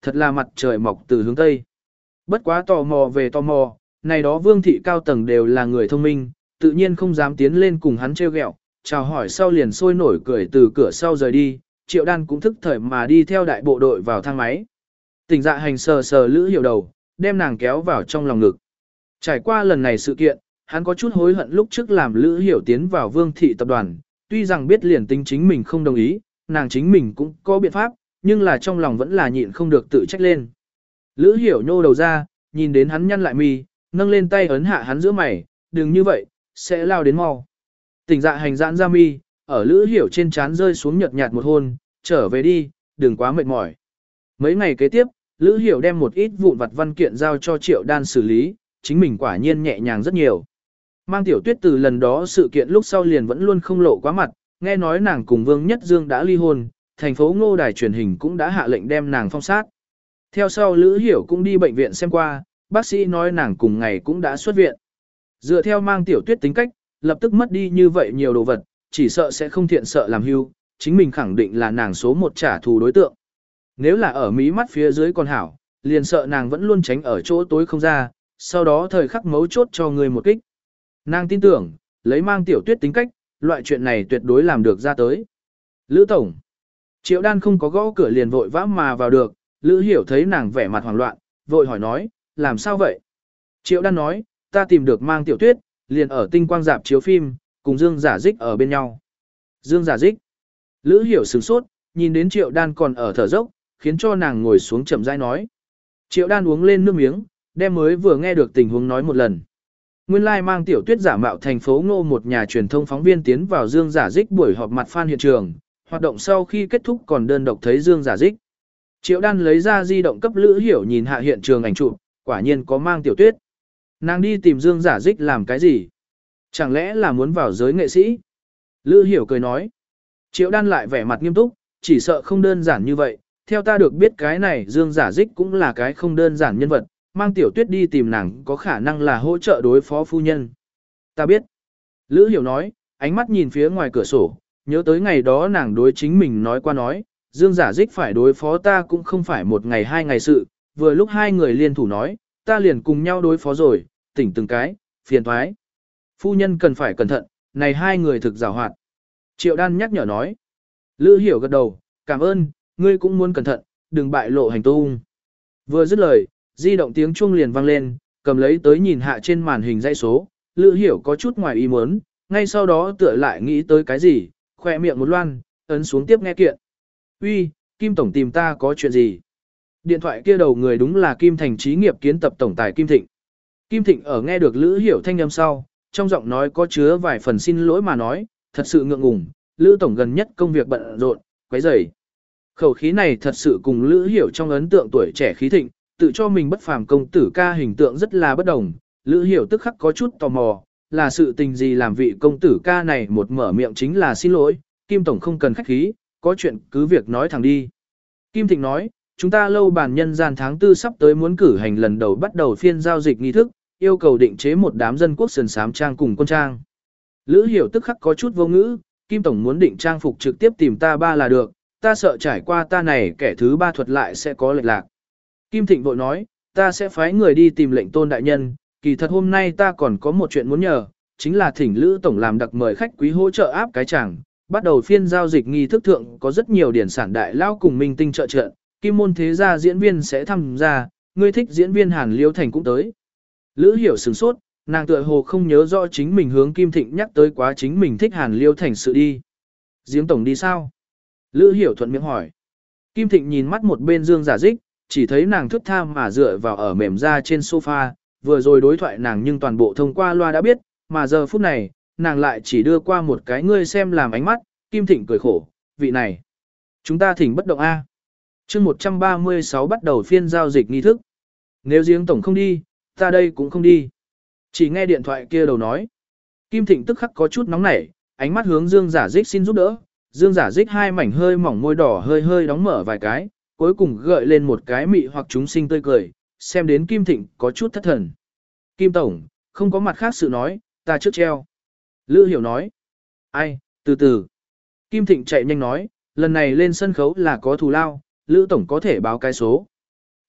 thật là mặt trời mọc từ hướng Tây. Bất quá tò mò về tò mò, này đó vương thị cao tầng đều là người thông minh, tự nhiên không dám tiến lên cùng hắn trêu ghẹo, chào hỏi sau liền sôi nổi cười từ cửa sau rời đi, Triệu Đan cũng thức thời mà đi theo đại bộ đội vào thang máy. Tỉnh Dạ Hành sờ sờ Lữ Hiểu đầu, đem nàng kéo vào trong lòng ngực. Trải qua lần này sự kiện, hắn có chút hối hận lúc trước làm Lữ Hiểu tiến vào vương thị tập đoàn, tuy rằng biết liền tính chính mình không đồng ý, nàng chính mình cũng có biện pháp, nhưng là trong lòng vẫn là nhịn không được tự trách lên. Lữ Hiểu nhô đầu ra, nhìn đến hắn nhăn lại mi, nâng lên tay ấn hạ hắn giữa mày, đừng như vậy, sẽ lao đến mau. Tỉnh Dạ Hành giãn ra mi, ở Lữ Hiểu trên trán rơi xuống nhợt nhạt một hôn, trở về đi, đừng quá mệt mỏi. Mấy ngày kế tiếp, Lữ Hiểu đem một ít vụn vặt văn kiện giao cho Triệu Đan xử lý, chính mình quả nhiên nhẹ nhàng rất nhiều. Mang Tiểu Tuyết từ lần đó sự kiện lúc sau liền vẫn luôn không lộ quá mặt, nghe nói nàng cùng Vương Nhất Dương đã ly hôn, thành phố Ngô đài truyền hình cũng đã hạ lệnh đem nàng phong sát. Theo sau Lữ Hiểu cũng đi bệnh viện xem qua, bác sĩ nói nàng cùng ngày cũng đã xuất viện. Dựa theo Mang Tiểu Tuyết tính cách, lập tức mất đi như vậy nhiều đồ vật, chỉ sợ sẽ không thiện sợ làm hưu, chính mình khẳng định là nàng số một trả thù đối tượng. Nếu là ở mí mắt phía dưới còn hảo, liền sợ nàng vẫn luôn tránh ở chỗ tối không ra, sau đó thời khắc mấu chốt cho người một kích. Nàng tin tưởng, lấy Mang Tiểu Tuyết tính cách, loại chuyện này tuyệt đối làm được ra tới. Lữ Tổng. Triệu Đan không có gõ cửa liền vội vã mà vào được, Lữ Hiểu thấy nàng vẻ mặt hoảng loạn, vội hỏi nói, làm sao vậy? Triệu Đan nói, ta tìm được Mang Tiểu Tuyết, liền ở tinh quang rạp chiếu phim, cùng Dương Giả Dích ở bên nhau. Dương Giả Dích. Lữ Hiểu sửng sốt, nhìn đến Triệu Đan còn ở thở dốc, khiến cho nàng ngồi xuống chậm rãi nói. Triệu Đan uống lên nước miếng, đem mới vừa nghe được tình huống nói một lần. Nguyên lai Mang Tiểu Tuyết giả mạo thành phố Ngô một nhà truyền thông phóng viên tiến vào Dương Giả Dích buổi họp mặt fan hiện trường, hoạt động sau khi kết thúc còn đơn độc thấy Dương Giả Dích. Triệu Đan lấy ra di động cấp Lữ Hiểu nhìn hạ hiện trường ảnh chụp, quả nhiên có Mang Tiểu Tuyết. Nàng đi tìm Dương Giả Dích làm cái gì? Chẳng lẽ là muốn vào giới nghệ sĩ? Lữ Hiểu cười nói. Triệu Đan lại vẻ mặt nghiêm túc, chỉ sợ không đơn giản như vậy. Theo ta được biết cái này Dương Giả Dích cũng là cái không đơn giản nhân vật, Mang Tiểu Tuyết đi tìm nàng có khả năng là hỗ trợ đối phó phu nhân. Ta biết. Lữ Hiểu nói, ánh mắt nhìn phía ngoài cửa sổ, nhớ tới ngày đó nàng đối chính mình nói qua nói, Dương Giả Dích phải đối phó ta cũng không phải một ngày hai ngày sự, vừa lúc hai người liên thủ nói, ta liền cùng nhau đối phó rồi, tỉnh từng cái, phiền thoái. Phu nhân cần phải cẩn thận, này hai người thực giàu hoạt. Triệu Đan nhắc nhở nói. Lữ Hiểu gật đầu, cảm ơn, ngươi cũng muốn cẩn thận, đừng bại lộ hành tung. Vừa dứt lời, di động tiếng chuông liền vang lên, cầm lấy tới nhìn hạ trên màn hình dãy số, Lữ Hiểu có chút ngoài ý muốn, ngay sau đó tựa lại nghĩ tới cái gì, khỏe miệng một loan, ấn xuống tiếp nghe kiện. Uy, Kim Tổng tìm ta có chuyện gì? Điện thoại kia đầu người đúng là Kim Thành Trí nghiệp kiến tập tổng tài Kim Thịnh. Kim Thịnh ở nghe được Lữ Hiểu thanh âm sau, trong giọng nói có chứa vài phần xin lỗi mà nói, thật sự ngượng ngùng, Lữ Tổng gần nhất công việc bận rộn, quấy rầy. Khẩu khí này thật sự cùng Lữ Hiểu trong ấn tượng tuổi trẻ khí thịnh, tự cho mình bất phàm công tử ca hình tượng rất là bất đồng. Lữ Hiểu tức khắc có chút tò mò, là sự tình gì làm vị công tử ca này một mở miệng chính là xin lỗi, Kim Tổng không cần khách khí, có chuyện cứ việc nói thẳng đi. Kim Thịnh nói, chúng ta lâu bàn nhân gian tháng tư sắp tới muốn cử hành lần đầu bắt đầu phiên giao dịch nghi thức, yêu cầu định chế một đám dân quốc sườn sám trang cùng quân trang. Lữ Hiểu tức khắc có chút vô ngữ, Kim Tổng muốn định trang phục trực tiếp tìm ta ba là được, ta sợ trải qua ta này kẻ thứ ba thuật lại sẽ có lệch lạc. Kim Thịnh vội nói, ta sẽ phái người đi tìm lệnh tôn đại nhân, kỳ thật hôm nay ta còn có một chuyện muốn nhờ, chính là thỉnh Lữ Tổng làm đặc mời khách quý hỗ trợ áp cái chẳng, bắt đầu phiên giao dịch nghi thức thượng có rất nhiều điển sản đại lao cùng minh tinh trợ trợ, Kim môn thế gia diễn viên sẽ tham gia, ngươi thích diễn viên Hàn Liêu Thành cũng tới. Lữ Hiểu sửng sốt, nàng tựa hồ không nhớ rõ chính mình hướng Kim Thịnh nhắc tới quá chính mình thích Hàn Liêu Thành sự đi. Giếng Tổng đi sao? Lữ Hiểu thuận miệng hỏi. Kim Thịnh nhìn mắt một bên Dương Giả Dích, chỉ thấy nàng thức tha mà dựa vào ở mềm da trên sofa, vừa rồi đối thoại nàng nhưng toàn bộ thông qua loa đã biết, mà giờ phút này, nàng lại chỉ đưa qua một cái ngươi xem làm ánh mắt, Kim Thịnh cười khổ, vị này. Chúng ta thỉnh bất động A. chương một trăm ba mươi sáu bắt đầu phiên giao dịch nghi thức. Nếu Giếng Tổng không đi, ta đây cũng không đi. Chỉ nghe điện thoại kia đầu nói. Kim Thịnh tức khắc có chút nóng nảy, ánh mắt hướng Dương Giả Dích xin giúp đỡ. Dương Giả Dích hai mảnh hơi mỏng môi đỏ hơi hơi đóng mở vài cái, cuối cùng gợi lên một cái mị hoặc chúng sinh tươi cười, xem đến Kim Thịnh có chút thất thần. Kim Tổng, không có mặt khác sự nói, ta trước treo. Lữ Hiểu nói. Ai, từ từ. Kim Thịnh chạy nhanh nói, lần này lên sân khấu là có thù lao, Lữ Tổng có thể báo cái số.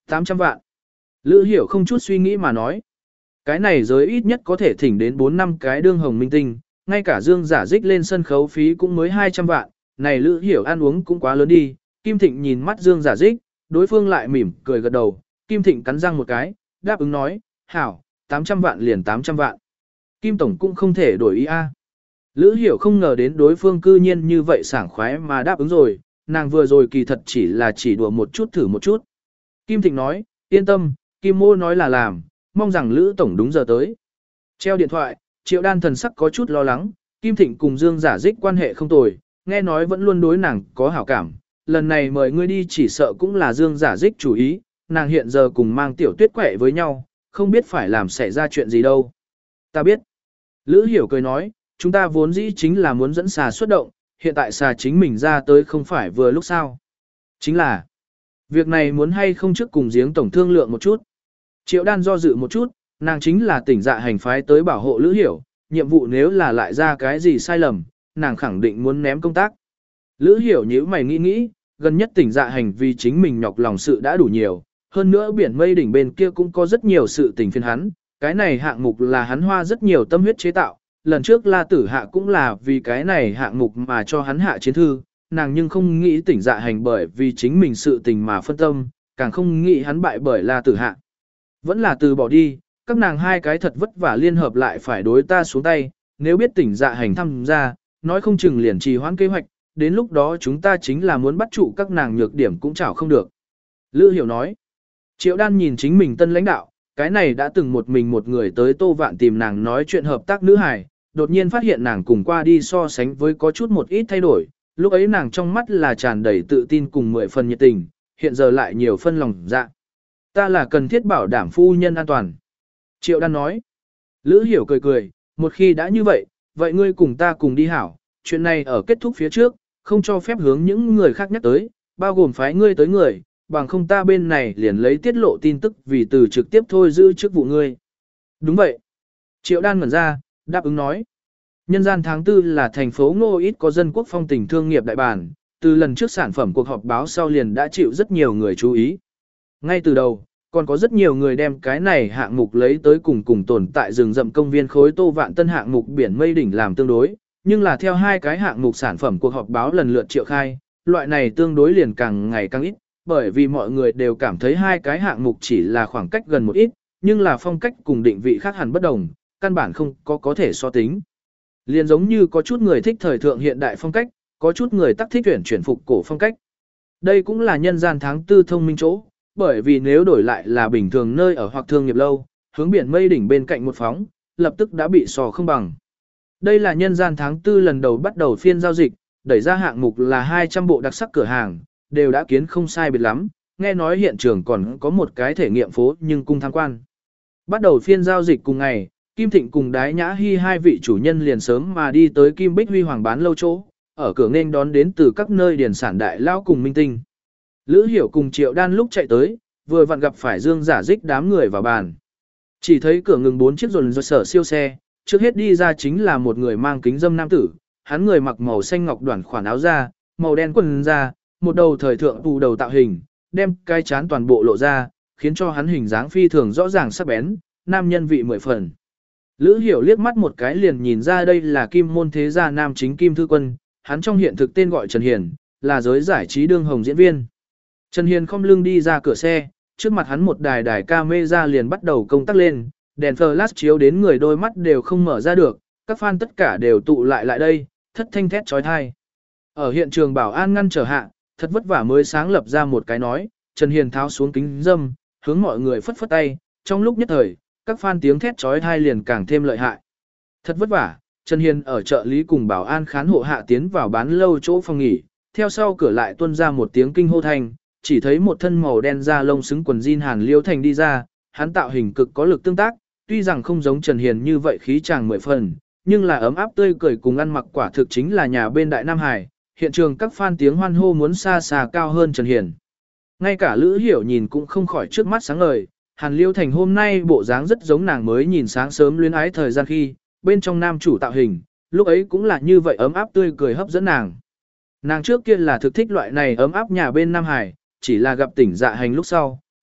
tám trăm vạn. Lữ Hiểu không chút suy nghĩ mà nói. Cái này giới ít nhất có thể thỉnh đến bốn năm cái đương hồng minh tinh, ngay cả Dương Giả Dích lên sân khấu phí cũng mới hai trăm vạn, này Lữ Hiểu ăn uống cũng quá lớn đi. Kim Thịnh nhìn mắt Dương Giả Dích, đối phương lại mỉm cười gật đầu, Kim Thịnh cắn răng một cái, đáp ứng nói, hảo, tám trăm vạn liền tám trăm vạn. Kim Tổng cũng không thể đổi ý a. Lữ Hiểu không ngờ đến đối phương cư nhiên như vậy sảng khoái mà đáp ứng rồi, nàng vừa rồi kỳ thật chỉ là chỉ đùa một chút thử một chút. Kim Thịnh nói, yên tâm, Kim Mô nói là làm, mong rằng Lữ Tổng đúng giờ tới. Treo điện thoại, Triệu Đan thần sắc có chút lo lắng, Kim Thịnh cùng Dương Giả Dích quan hệ không tồi, nghe nói vẫn luôn đối nàng có hảo cảm. Lần này mời ngươi đi chỉ sợ cũng là Dương Giả Dích chủ ý, nàng hiện giờ cùng mang tiểu tuyết quẹ với nhau, không biết phải làm xảy ra chuyện gì đâu. Ta biết. Lữ Hiểu cười nói, chúng ta vốn dĩ chính là muốn dẫn xà xuất động, hiện tại xà chính mình ra tới không phải vừa lúc sao. Chính là, việc này muốn hay không trước cùng giếng tổng thương lượng một chút. Triệu Đan do dự một chút, nàng chính là tỉnh dạ hành phái tới bảo hộ Lữ Hiểu, nhiệm vụ nếu là lại ra cái gì sai lầm, nàng khẳng định muốn ném công tác. Lữ Hiểu nhíu mày nghĩ nghĩ, gần nhất tỉnh dạ hành vì chính mình nhọc lòng sự đã đủ nhiều, hơn nữa biển mây đỉnh bên kia cũng có rất nhiều sự tình phiền hắn, cái này hạng mục là hắn hoa rất nhiều tâm huyết chế tạo, lần trước La Tử Hạ cũng là vì cái này hạng mục mà cho hắn hạ chiến thư, nàng nhưng không nghĩ tỉnh dạ hành bởi vì chính mình sự tình mà phân tâm, càng không nghĩ hắn bại bởi La Tử Hạ. Vẫn là từ bỏ đi, các nàng hai cái thật vất vả liên hợp lại phải đối ta xuống tay, nếu biết tỉnh dạ hành tham gia, nói không chừng liền trì hoãn kế hoạch, đến lúc đó chúng ta chính là muốn bắt trụ các nàng nhược điểm cũng chảo không được. Lữ Hiểu nói, Triệu Đan nhìn chính mình tân lãnh đạo, cái này đã từng một mình một người tới Tô Vạn tìm nàng nói chuyện hợp tác nữ hài, đột nhiên phát hiện nàng cùng qua đi so sánh với có chút một ít thay đổi, lúc ấy nàng trong mắt là tràn đầy tự tin cùng mười phần nhiệt tình, hiện giờ lại nhiều phân lòng dạ. Ta là cần thiết bảo đảm phu nhân an toàn. Triệu Đan nói, Lữ Hiểu cười cười, một khi đã như vậy, vậy ngươi cùng ta cùng đi hảo, chuyện này ở kết thúc phía trước, không cho phép hướng những người khác nhắc tới, bao gồm phái ngươi tới người, bằng không ta bên này liền lấy tiết lộ tin tức vì từ trực tiếp thôi giữ chức vụ ngươi. Đúng vậy. Triệu Đan ngẩn ra, đáp ứng nói. Nhân gian tháng tư là thành phố Ngô ít có dân quốc phong tình thương nghiệp đại bản, từ lần trước sản phẩm cuộc họp báo sau liền đã chịu rất nhiều người chú ý. Ngay từ đầu, còn có rất nhiều người đem cái này hạng mục lấy tới cùng cùng tồn tại rừng rậm công viên khối Tô Vạn Tân hạng mục biển mây đỉnh làm tương đối, nhưng là theo hai cái hạng mục sản phẩm cuộc họp báo lần lượt triệu khai, loại này tương đối liền càng ngày càng ít, bởi vì mọi người đều cảm thấy hai cái hạng mục chỉ là khoảng cách gần một ít, nhưng là phong cách cùng định vị khác hẳn bất đồng, căn bản không có có thể so tính. Liền giống như có chút người thích thời thượng hiện đại phong cách, có chút người tắc thích chuyển chuyển phục cổ phong cách. Đây cũng là nhân gian tháng tư thông minh chỗ, bởi vì nếu đổi lại là bình thường nơi ở hoặc thương nghiệp lâu, hướng biển mây đỉnh bên cạnh một phóng, lập tức đã bị sò không bằng. Đây là nhân gian tháng tư lần đầu bắt đầu phiên giao dịch, đẩy ra hạng mục là hai trăm bộ đặc sắc cửa hàng, đều đã kiến không sai biệt lắm, nghe nói hiện trường còn có một cái thể nghiệm phố nhưng cung tham quan. Bắt đầu phiên giao dịch cùng ngày, Kim Thịnh cùng Đái Nhã Hy hai vị chủ nhân liền sớm mà đi tới Kim Bích Huy Hoàng bán lâu chỗ, ở cửa nghênh đón đến từ các nơi điển sản đại lao cùng minh tinh. Lữ Hiểu cùng Triệu Đan lúc chạy tới, vừa vặn gặp phải Dương Giả Dích đám người vào bàn. Chỉ thấy cửa ngừng bốn chiếc rồn rồn sở siêu xe, trước hết đi ra chính là một người mang kính dâm nam tử, hắn người mặc màu xanh ngọc đoản khoản áo da, màu đen quần da, một đầu thời thượng tù đầu tạo hình, đem cái chán toàn bộ lộ ra, khiến cho hắn hình dáng phi thường rõ ràng sắc bén, nam nhân vị mười phần. Lữ Hiểu liếc mắt một cái liền nhìn ra đây là Kim môn thế gia nam chính Kim Thư Quân, hắn trong hiện thực tên gọi Trần Hiền, là giới giải trí đương hồng diễn viên. Trần Hiền không lưng đi ra cửa xe, trước mặt hắn một đài đài camera liền bắt đầu công tác lên, đèn flash chiếu đến người đôi mắt đều không mở ra được, các fan tất cả đều tụ lại lại đây, thất thanh thét chói tai. Ở hiện trường bảo an ngăn trở hạ, thật vất vả mới sáng lập ra một cái nói, Trần Hiền tháo xuống kính dâm, hướng mọi người phất phất tay, trong lúc nhất thời, các fan tiếng thét chói tai liền càng thêm lợi hại. Thật vất vả, Trần Hiền ở trợ lý cùng bảo an khán hộ hạ tiến vào bán lâu chỗ phòng nghỉ, theo sau cửa lại tuôn ra một tiếng kinh hô thanh, chỉ thấy một thân màu đen da lông xứng quần jean Hàn Liêu Thành đi ra, hắn tạo hình cực có lực tương tác, tuy rằng không giống Trần Hiền như vậy khí chàng mười phần, nhưng là ấm áp tươi cười cùng ăn mặc quả thực chính là nhà bên Đại Nam Hải, hiện trường các fan tiếng hoan hô muốn xa xa cao hơn Trần Hiền. Ngay cả Lữ Hiểu nhìn cũng không khỏi trước mắt sáng ngời, Hàn Liêu Thành hôm nay bộ dáng rất giống nàng mới nhìn sáng sớm luyến ái thời gian khi, bên trong nam chủ tạo hình, lúc ấy cũng là như vậy ấm áp tươi cười hấp dẫn nàng. Nàng trước kia là thực thích loại này ấm áp nhà bên Nam Hải, chỉ là gặp tỉnh dạ hành lúc sau,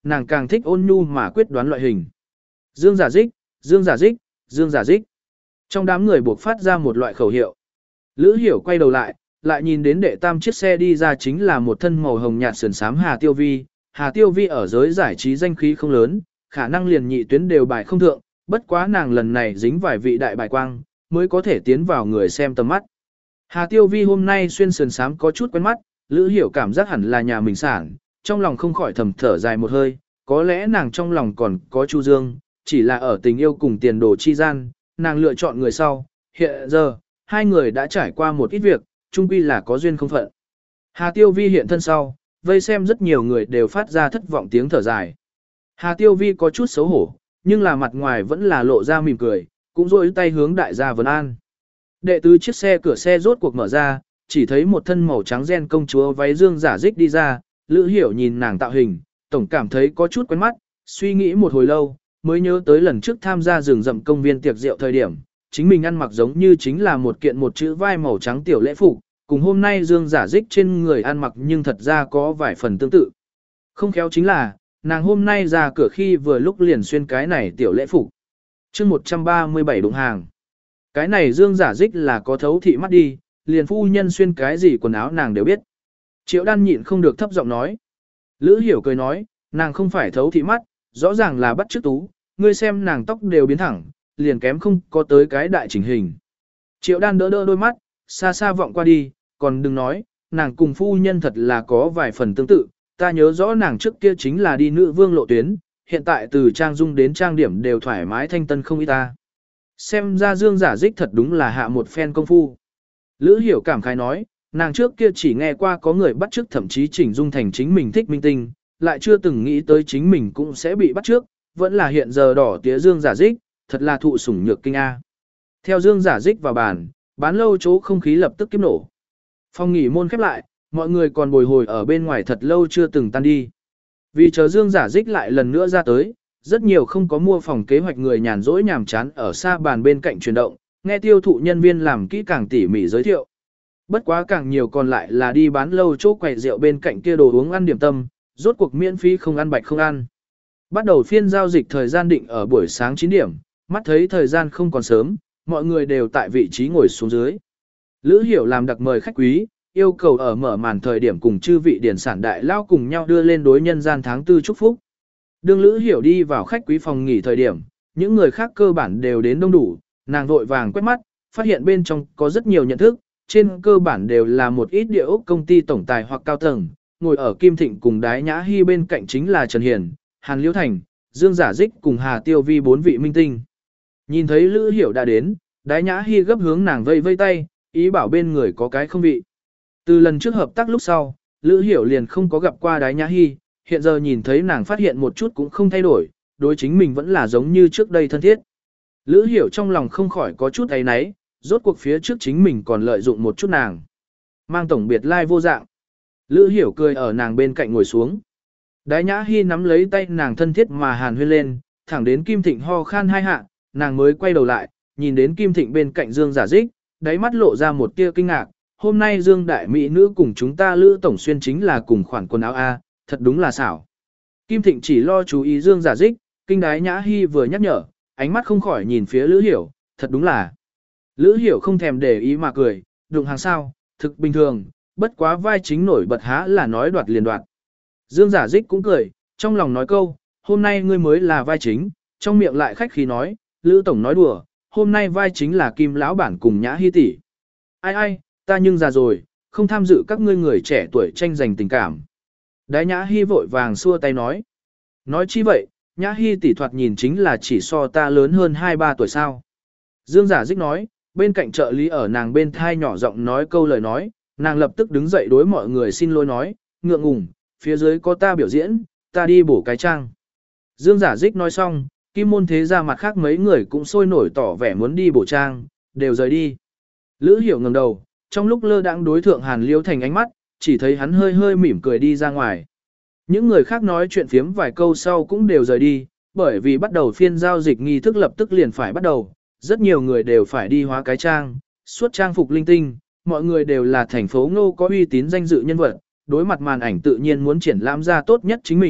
nàng càng thích ôn nhu mà quyết đoán loại hình. Dương giả dích, Dương giả dích, Dương giả dích. Trong đám người buộc phát ra một loại khẩu hiệu. Lữ Hiểu quay đầu lại, lại nhìn đến đệ tam chiếc xe đi ra chính là một thân màu hồng nhạt sườn xám Hà Tiêu Vi. Hà Tiêu Vi ở giới giải trí danh khí không lớn, khả năng liền nhị tuyến đều bài không thượng, bất quá nàng lần này dính vài vị đại bài quang, mới có thể tiến vào người xem tầm mắt. Hà Tiêu Vi hôm nay xuyên sườn xám có chút quen mắt, Lữ Hiểu cảm giác hẳn là nhà mình sản, trong lòng không khỏi thầm thở dài một hơi, có lẽ nàng trong lòng còn có Chu Dương, chỉ là ở tình yêu cùng tiền đồ chi gian, nàng lựa chọn người sau, hiện giờ, hai người đã trải qua một ít việc, chung quy là có duyên không phận. Hà Tiêu Vi hiện thân sau, vây xem rất nhiều người đều phát ra thất vọng tiếng thở dài. Hà Tiêu Vi có chút xấu hổ, nhưng là mặt ngoài vẫn là lộ ra mỉm cười, cũng rôi tay hướng đại gia vấn an. Đệ tứ chiếc xe cửa xe rốt cuộc mở ra, chỉ thấy một thân màu trắng ren công chúa váy Dương giả dích đi ra, Lữ Hiểu nhìn nàng tạo hình, tổng cảm thấy có chút quen mắt, suy nghĩ một hồi lâu, mới nhớ tới lần trước tham gia rừng rậm công viên tiệc rượu thời điểm, chính mình ăn mặc giống như chính là một kiện một chữ vai màu trắng tiểu lễ phục, cùng hôm nay Dương giả dích trên người ăn mặc nhưng thật ra có vài phần tương tự. Không khéo chính là, nàng hôm nay ra cửa khi vừa lúc liền xuyên cái này tiểu lễ phục. Chương một trăm ba mươi bảy đụng hàng. Cái này Dương giả dích là có thấu thị mắt đi, liền phu nhân xuyên cái gì quần áo nàng đều biết. Triệu Đan nhịn không được thấp giọng nói. Lữ Hiểu cười nói, nàng không phải thấu thị mắt, rõ ràng là bắt chước tú, ngươi xem nàng tóc đều biến thẳng, liền kém không có tới cái đại chỉnh hình. Triệu Đan đỡ đỡ đôi mắt, xa xa vọng qua đi, còn đừng nói, nàng cùng phu nhân thật là có vài phần tương tự, ta nhớ rõ nàng trước kia chính là đi nữ vương lộ tuyến, hiện tại từ trang dung đến trang điểm đều thoải mái thanh tân không ít ta. Xem ra Dương giả dích thật đúng là hạ một phen công phu. Lữ Hiểu cảm khái nói, nàng trước kia chỉ nghe qua có người bắt chước thậm chí chỉnh dung thành chính mình thích minh tinh, lại chưa từng nghĩ tới chính mình cũng sẽ bị bắt chước, vẫn là hiện giờ đỏ tía Dương giả dích, thật là thụ sủng nhược kinh A. Theo Dương giả dích vào bàn, bán lâu chỗ không khí lập tức kiếp nổ. Phòng nghỉ môn khép lại, mọi người còn bồi hồi ở bên ngoài thật lâu chưa từng tan đi. Vì chờ Dương giả dích lại lần nữa ra tới, rất nhiều không có mua phòng kế hoạch người nhàn rỗi nhàm chán ở xa bàn bên cạnh chuyển động, nghe tiêu thụ nhân viên làm kỹ càng tỉ mỉ giới thiệu. Bất quá càng nhiều còn lại là đi bán lâu chỗ quầy rượu bên cạnh kia đồ uống ăn điểm tâm, rốt cuộc miễn phí không ăn bạch không ăn. Bắt đầu phiên giao dịch thời gian định ở buổi sáng chín điểm, mắt thấy thời gian không còn sớm, mọi người đều tại vị trí ngồi xuống dưới. Lữ Hiểu làm đặc mời khách quý, yêu cầu ở mở màn thời điểm cùng chư vị điển sản đại lao cùng nhau đưa lên đối nhân gian tháng tư chúc phúc. Đương Lữ Hiểu đi vào khách quý phòng nghỉ thời điểm, những người khác cơ bản đều đến đông đủ, nàng vội vàng quét mắt, phát hiện bên trong có rất nhiều nhận thức, trên cơ bản đều là một ít địa ốc công ty tổng tài hoặc cao tầng, ngồi ở Kim Thịnh cùng Đái Nhã Hy bên cạnh chính là Trần Hiền, Hàn Liễu Thành, Dương Giả Dích cùng Hà Tiêu Vi bốn vị minh tinh. Nhìn thấy Lữ Hiểu đã đến, Đái Nhã Hy gấp hướng nàng vây vây tay, ý bảo bên người có cái không vị. Từ lần trước hợp tác lúc sau, Lữ Hiểu liền không có gặp qua Đái Nhã Hy, hiện giờ nhìn thấy nàng phát hiện một chút cũng không thay đổi, đối chính mình vẫn là giống như trước đây thân thiết. Lữ Hiểu trong lòng không khỏi có chút áy náy, rốt cuộc phía trước chính mình còn lợi dụng một chút nàng. Mang tổng biệt lai like vô dạng. Lữ Hiểu cười ở nàng bên cạnh ngồi xuống. Đái Nhã Hy nắm lấy tay nàng thân thiết mà hàn huyên lên, thẳng đến Kim Thịnh ho khan hai hạ, nàng mới quay đầu lại, nhìn đến Kim Thịnh bên cạnh Dương Giả Dích, đáy mắt lộ ra một tia kinh ngạc. Hôm nay Dương đại mỹ nữ cùng chúng ta Lữ tổng xuyên chính là cùng khoản quần áo A, thật đúng là xảo. Kim Thịnh chỉ lo chú ý Dương Giả Dích, kinh Đái Nhã Hy vừa nhắc nhở, ánh mắt không khỏi nhìn phía Lữ Hiểu, thật đúng là. Lữ Hiểu không thèm để ý mà cười, đụng hàng sao, thực bình thường, bất quá vai chính nổi bật há là nói đoạt liền đoạt. Dương Giả Dích cũng cười, trong lòng nói câu, hôm nay ngươi mới là vai chính, trong miệng lại khách khí nói, Lữ tổng nói đùa, hôm nay vai chính là Kim lão bản cùng Nhã Hy tỷ. Ai ai, ta nhưng già rồi, không tham dự các ngươi người trẻ tuổi tranh giành tình cảm. Đái Nhã Hy vội vàng xua tay nói. Nói chi vậy, Nhã Hy tỷ thoạt nhìn chính là chỉ so ta lớn hơn hai ba tuổi sao. Dương Giả Dích nói, bên cạnh trợ lý ở nàng bên thai nhỏ giọng nói câu lời nói, nàng lập tức đứng dậy đối mọi người xin lỗi nói, ngượng ngùng, phía dưới có ta biểu diễn, ta đi bổ cái trang. Dương Giả Dích nói xong, Kim Môn Thế ra mặt khác mấy người cũng sôi nổi tỏ vẻ muốn đi bổ trang, đều rời đi. Lữ Hiểu ngẩng đầu, trong lúc lơ đãng đối thượng Hàn Liễu Thành ánh mắt, chỉ thấy hắn hơi hơi mỉm cười đi ra ngoài. Những người khác nói chuyện phiếm vài câu sau cũng đều rời đi, bởi vì bắt đầu phiên giao dịch nghi thức lập tức liền phải bắt đầu, rất nhiều người đều phải đi hóa cái trang, suốt trang phục linh tinh, mọi người đều là thành phố Ngô có uy tín danh dự nhân vật, đối mặt màn ảnh tự nhiên muốn triển lãm ra tốt nhất chính mình,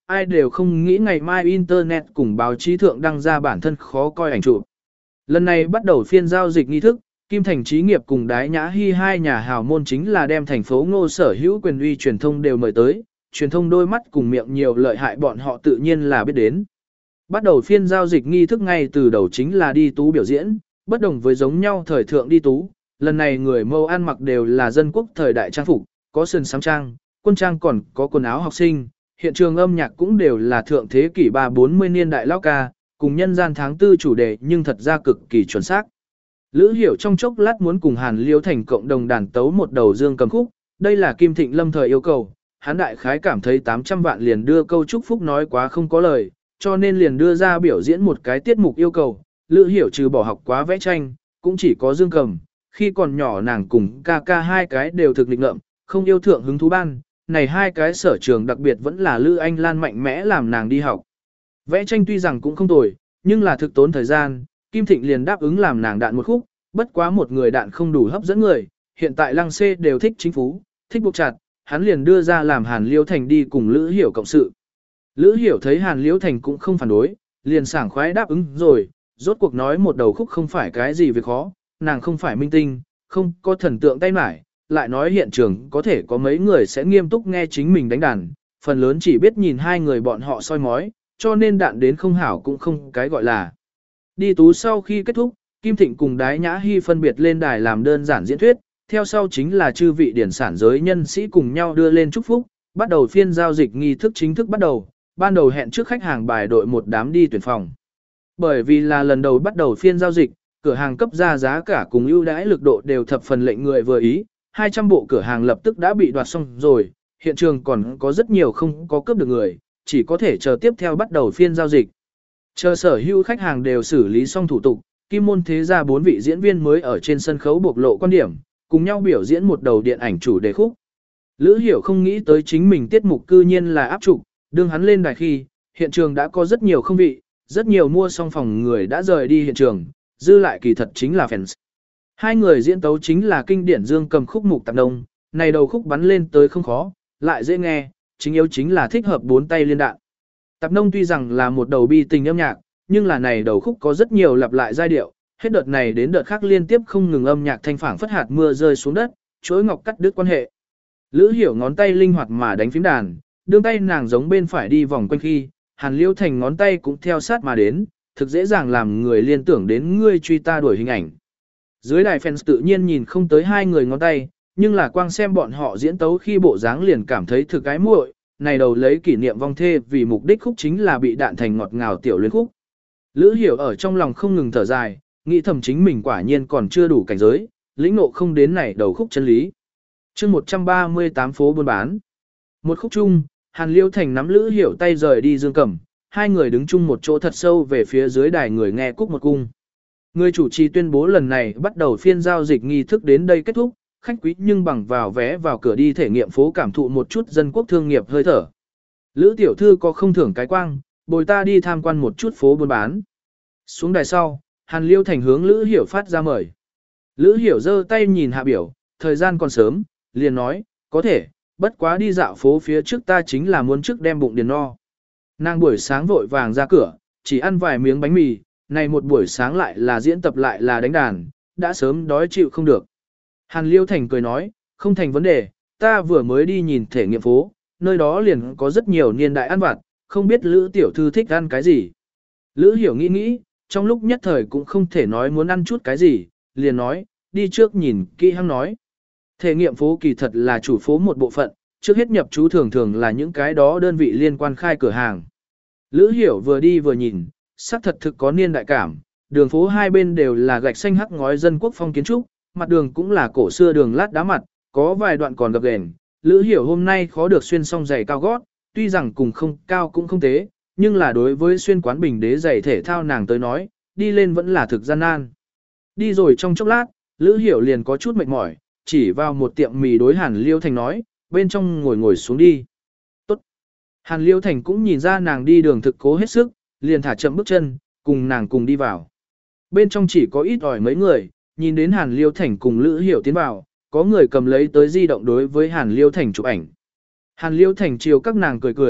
ai đều không nghĩ ngày mai Internet cùng báo chí thượng đăng ra bản thân khó coi ảnh chụp. Lần này bắt đầu phiên giao dịch nghi thức, Kim Thành Trí Nghiệp cùng Đái Nhã Hy hai nhà hào môn chính là đem thành phố Ngô sở hữu quyền uy truyền thông đều mời tới, truyền thông đôi mắt cùng miệng nhiều lợi hại bọn họ tự nhiên là biết đến. Bắt đầu phiên giao dịch nghi thức ngay từ đầu chính là đi tú biểu diễn, bất đồng với giống nhau thời thượng đi tú, lần này người mâu ăn mặc đều là dân quốc thời đại trang phục, có sườn sám trang, quân trang còn có quần áo học sinh, hiện trường âm nhạc cũng đều là thượng thế kỷ ba bốn mươi niên đại lao ca, cùng nhân gian tháng tư chủ đề nhưng thật ra cực kỳ chuẩn xác. Lữ Hiểu trong chốc lát muốn cùng Hàn Liêu Thành cộng đồng đàn tấu một đầu dương cầm khúc, đây là Kim Thịnh Lâm thời yêu cầu, hắn đại khái cảm thấy tám trăm vạn liền đưa câu chúc phúc nói quá không có lời, cho nên liền đưa ra biểu diễn một cái tiết mục yêu cầu. Lữ Hiểu trừ bỏ học quá vẽ tranh, cũng chỉ có dương cầm, khi còn nhỏ nàng cùng ca ca hai cái đều thực lịch ngợm, không yêu thượng hứng thú ban, này hai cái sở trường đặc biệt vẫn là Lữ Anh Lan mạnh mẽ làm nàng đi học. Vẽ tranh tuy rằng cũng không tồi, nhưng là thực tốn thời gian, Kim Thịnh liền đáp ứng làm nàng đạn một khúc, bất quá một người đạn không đủ hấp dẫn người, hiện tại Lăng Xê đều thích chính phú, thích buộc chặt, hắn liền đưa ra làm Hàn Liêu Thành đi cùng Lữ Hiểu cộng sự. Lữ Hiểu thấy Hàn Liêu Thành cũng không phản đối, liền sảng khoái đáp ứng rồi, rốt cuộc nói một đầu khúc không phải cái gì việc khó, nàng không phải minh tinh, không có thần tượng tay mải, lại nói hiện trường có thể có mấy người sẽ nghiêm túc nghe chính mình đánh đàn, phần lớn chỉ biết nhìn hai người bọn họ soi mói, cho nên đạn đến không hảo cũng không cái gọi là. Đi tú sau khi kết thúc, Kim Thịnh cùng Đái Nhã Hy phân biệt lên đài làm đơn giản diễn thuyết, theo sau chính là chư vị điển sản giới nhân sĩ cùng nhau đưa lên chúc phúc, bắt đầu phiên giao dịch nghi thức chính thức bắt đầu, ban đầu hẹn trước khách hàng bài đội một đám đi tuyển phòng. Bởi vì là lần đầu bắt đầu phiên giao dịch, cửa hàng cấp ra giá cả cùng ưu đãi lực độ đều thập phần lệnh người vừa ý, hai trăm bộ cửa hàng lập tức đã bị đoạt xong rồi, hiện trường còn có rất nhiều không có cướp được người, chỉ có thể chờ tiếp theo bắt đầu phiên giao dịch. Chờ sở hữu khách hàng đều xử lý xong thủ tục, Kim Môn Thế Gia bốn vị diễn viên mới ở trên sân khấu bộc lộ quan điểm, cùng nhau biểu diễn một đầu điện ảnh chủ đề khúc. Lữ Hiểu không nghĩ tới chính mình tiết mục cư nhiên là áp trục, đương hắn lên đài khi, hiện trường đã có rất nhiều không vị, rất nhiều mua xong phòng người đã rời đi hiện trường, dư lại kỳ thật chính là fans. Hai người diễn tấu chính là kinh điển dương cầm khúc mục tạp đông, này đầu khúc bắn lên tới không khó, lại dễ nghe, chính yếu chính là thích hợp bốn tay liên đạn. Tạp nông tuy rằng là một đầu bi tình âm nhạc, nhưng là này đầu khúc có rất nhiều lặp lại giai điệu, hết đợt này đến đợt khác liên tiếp không ngừng âm nhạc thanh phảng phất hạt mưa rơi xuống đất, chuỗi ngọc cắt đứt quan hệ. Lữ Hiểu ngón tay linh hoạt mà đánh phím đàn, đương tay nàng giống bên phải đi vòng quanh khi, Hàn Liêu Thành ngón tay cũng theo sát mà đến, thực dễ dàng làm người liên tưởng đến ngươi truy ta đuổi hình ảnh. Dưới đài fans tự nhiên nhìn không tới hai người ngón tay, nhưng là quang xem bọn họ diễn tấu khi bộ dáng liền cảm thấy thực cái muội, này đầu lấy kỷ niệm vong thê vì mục đích khúc chính là bị đạn thành ngọt ngào tiểu luyến khúc. Lữ Hiểu ở trong lòng không ngừng thở dài, nghĩ thầm chính mình quả nhiên còn chưa đủ cảnh giới, lĩnh ngộ không đến này đầu khúc chân lý. Chương một trăm ba mươi tám phố buôn bán. Một khúc chung, Hàn Liêu Thành nắm Lữ Hiểu tay rời đi dương cầm, hai người đứng chung một chỗ thật sâu về phía dưới đài người nghe cúc một cung. Người chủ trì tuyên bố lần này bắt đầu phiên giao dịch nghi thức đến đây kết thúc, khách quý nhưng bằng vào vé vào cửa đi thể nghiệm phố cảm thụ một chút dân quốc thương nghiệp hơi thở. Lữ tiểu thư có không thưởng cái quang, bồi ta đi tham quan một chút phố buôn bán. Xuống đài sau, Hàn Liêu Thành hướng Lữ Hiểu phát ra mời. Lữ Hiểu giơ tay nhìn hạ biểu, thời gian còn sớm, liền nói, có thể, bất quá đi dạo phố phía trước ta chính là muốn trước đem bụng điền no. Nàng buổi sáng vội vàng ra cửa, chỉ ăn vài miếng bánh mì, này một buổi sáng lại là diễn tập lại là đánh đàn, đã sớm đói chịu không được. Hàn Liêu Thành cười nói, không thành vấn đề, ta vừa mới đi nhìn thể nghiệm phố, nơi đó liền có rất nhiều niên đại ăn vặt, không biết Lữ tiểu thư thích ăn cái gì. Lữ Hiểu nghĩ nghĩ, trong lúc nhất thời cũng không thể nói muốn ăn chút cái gì, liền nói, đi trước nhìn kỹ hăng nói. Thể nghiệm phố kỳ thật là chủ phố một bộ phận, trước hết nhập chú thường thường là những cái đó đơn vị liên quan khai cửa hàng. Lữ Hiểu vừa đi vừa nhìn, sắc thật thực có niên đại cảm, đường phố hai bên đều là gạch xanh hắc ngói dân quốc phong kiến trúc, mặt đường cũng là cổ xưa đường lát đá mặt, có vài đoạn còn gập ghềnh. Lữ Hiểu hôm nay khó được xuyên xong giày cao gót, tuy rằng cùng không cao cũng không tế, nhưng là đối với xuyên quán bình đế giày thể thao nàng tới nói, đi lên vẫn là thực gian nan. Đi rồi trong chốc lát, Lữ Hiểu liền có chút mệt mỏi, chỉ vào một tiệm mì đối Hàn Liêu Thành nói, bên trong ngồi ngồi xuống đi. Tốt. Hàn Liêu Thành cũng nhìn ra nàng đi đường thực cố hết sức, liền thả chậm bước chân, cùng nàng cùng đi vào. Bên trong chỉ có ít ỏi mấy người, nhìn đến Hàn Liêu Thành cùng Lữ Hiểu tiến vào, có người cầm lấy tới di động đối với Hàn Liêu Thành chụp ảnh. Hàn Liêu Thành chiều các nàng cười cười,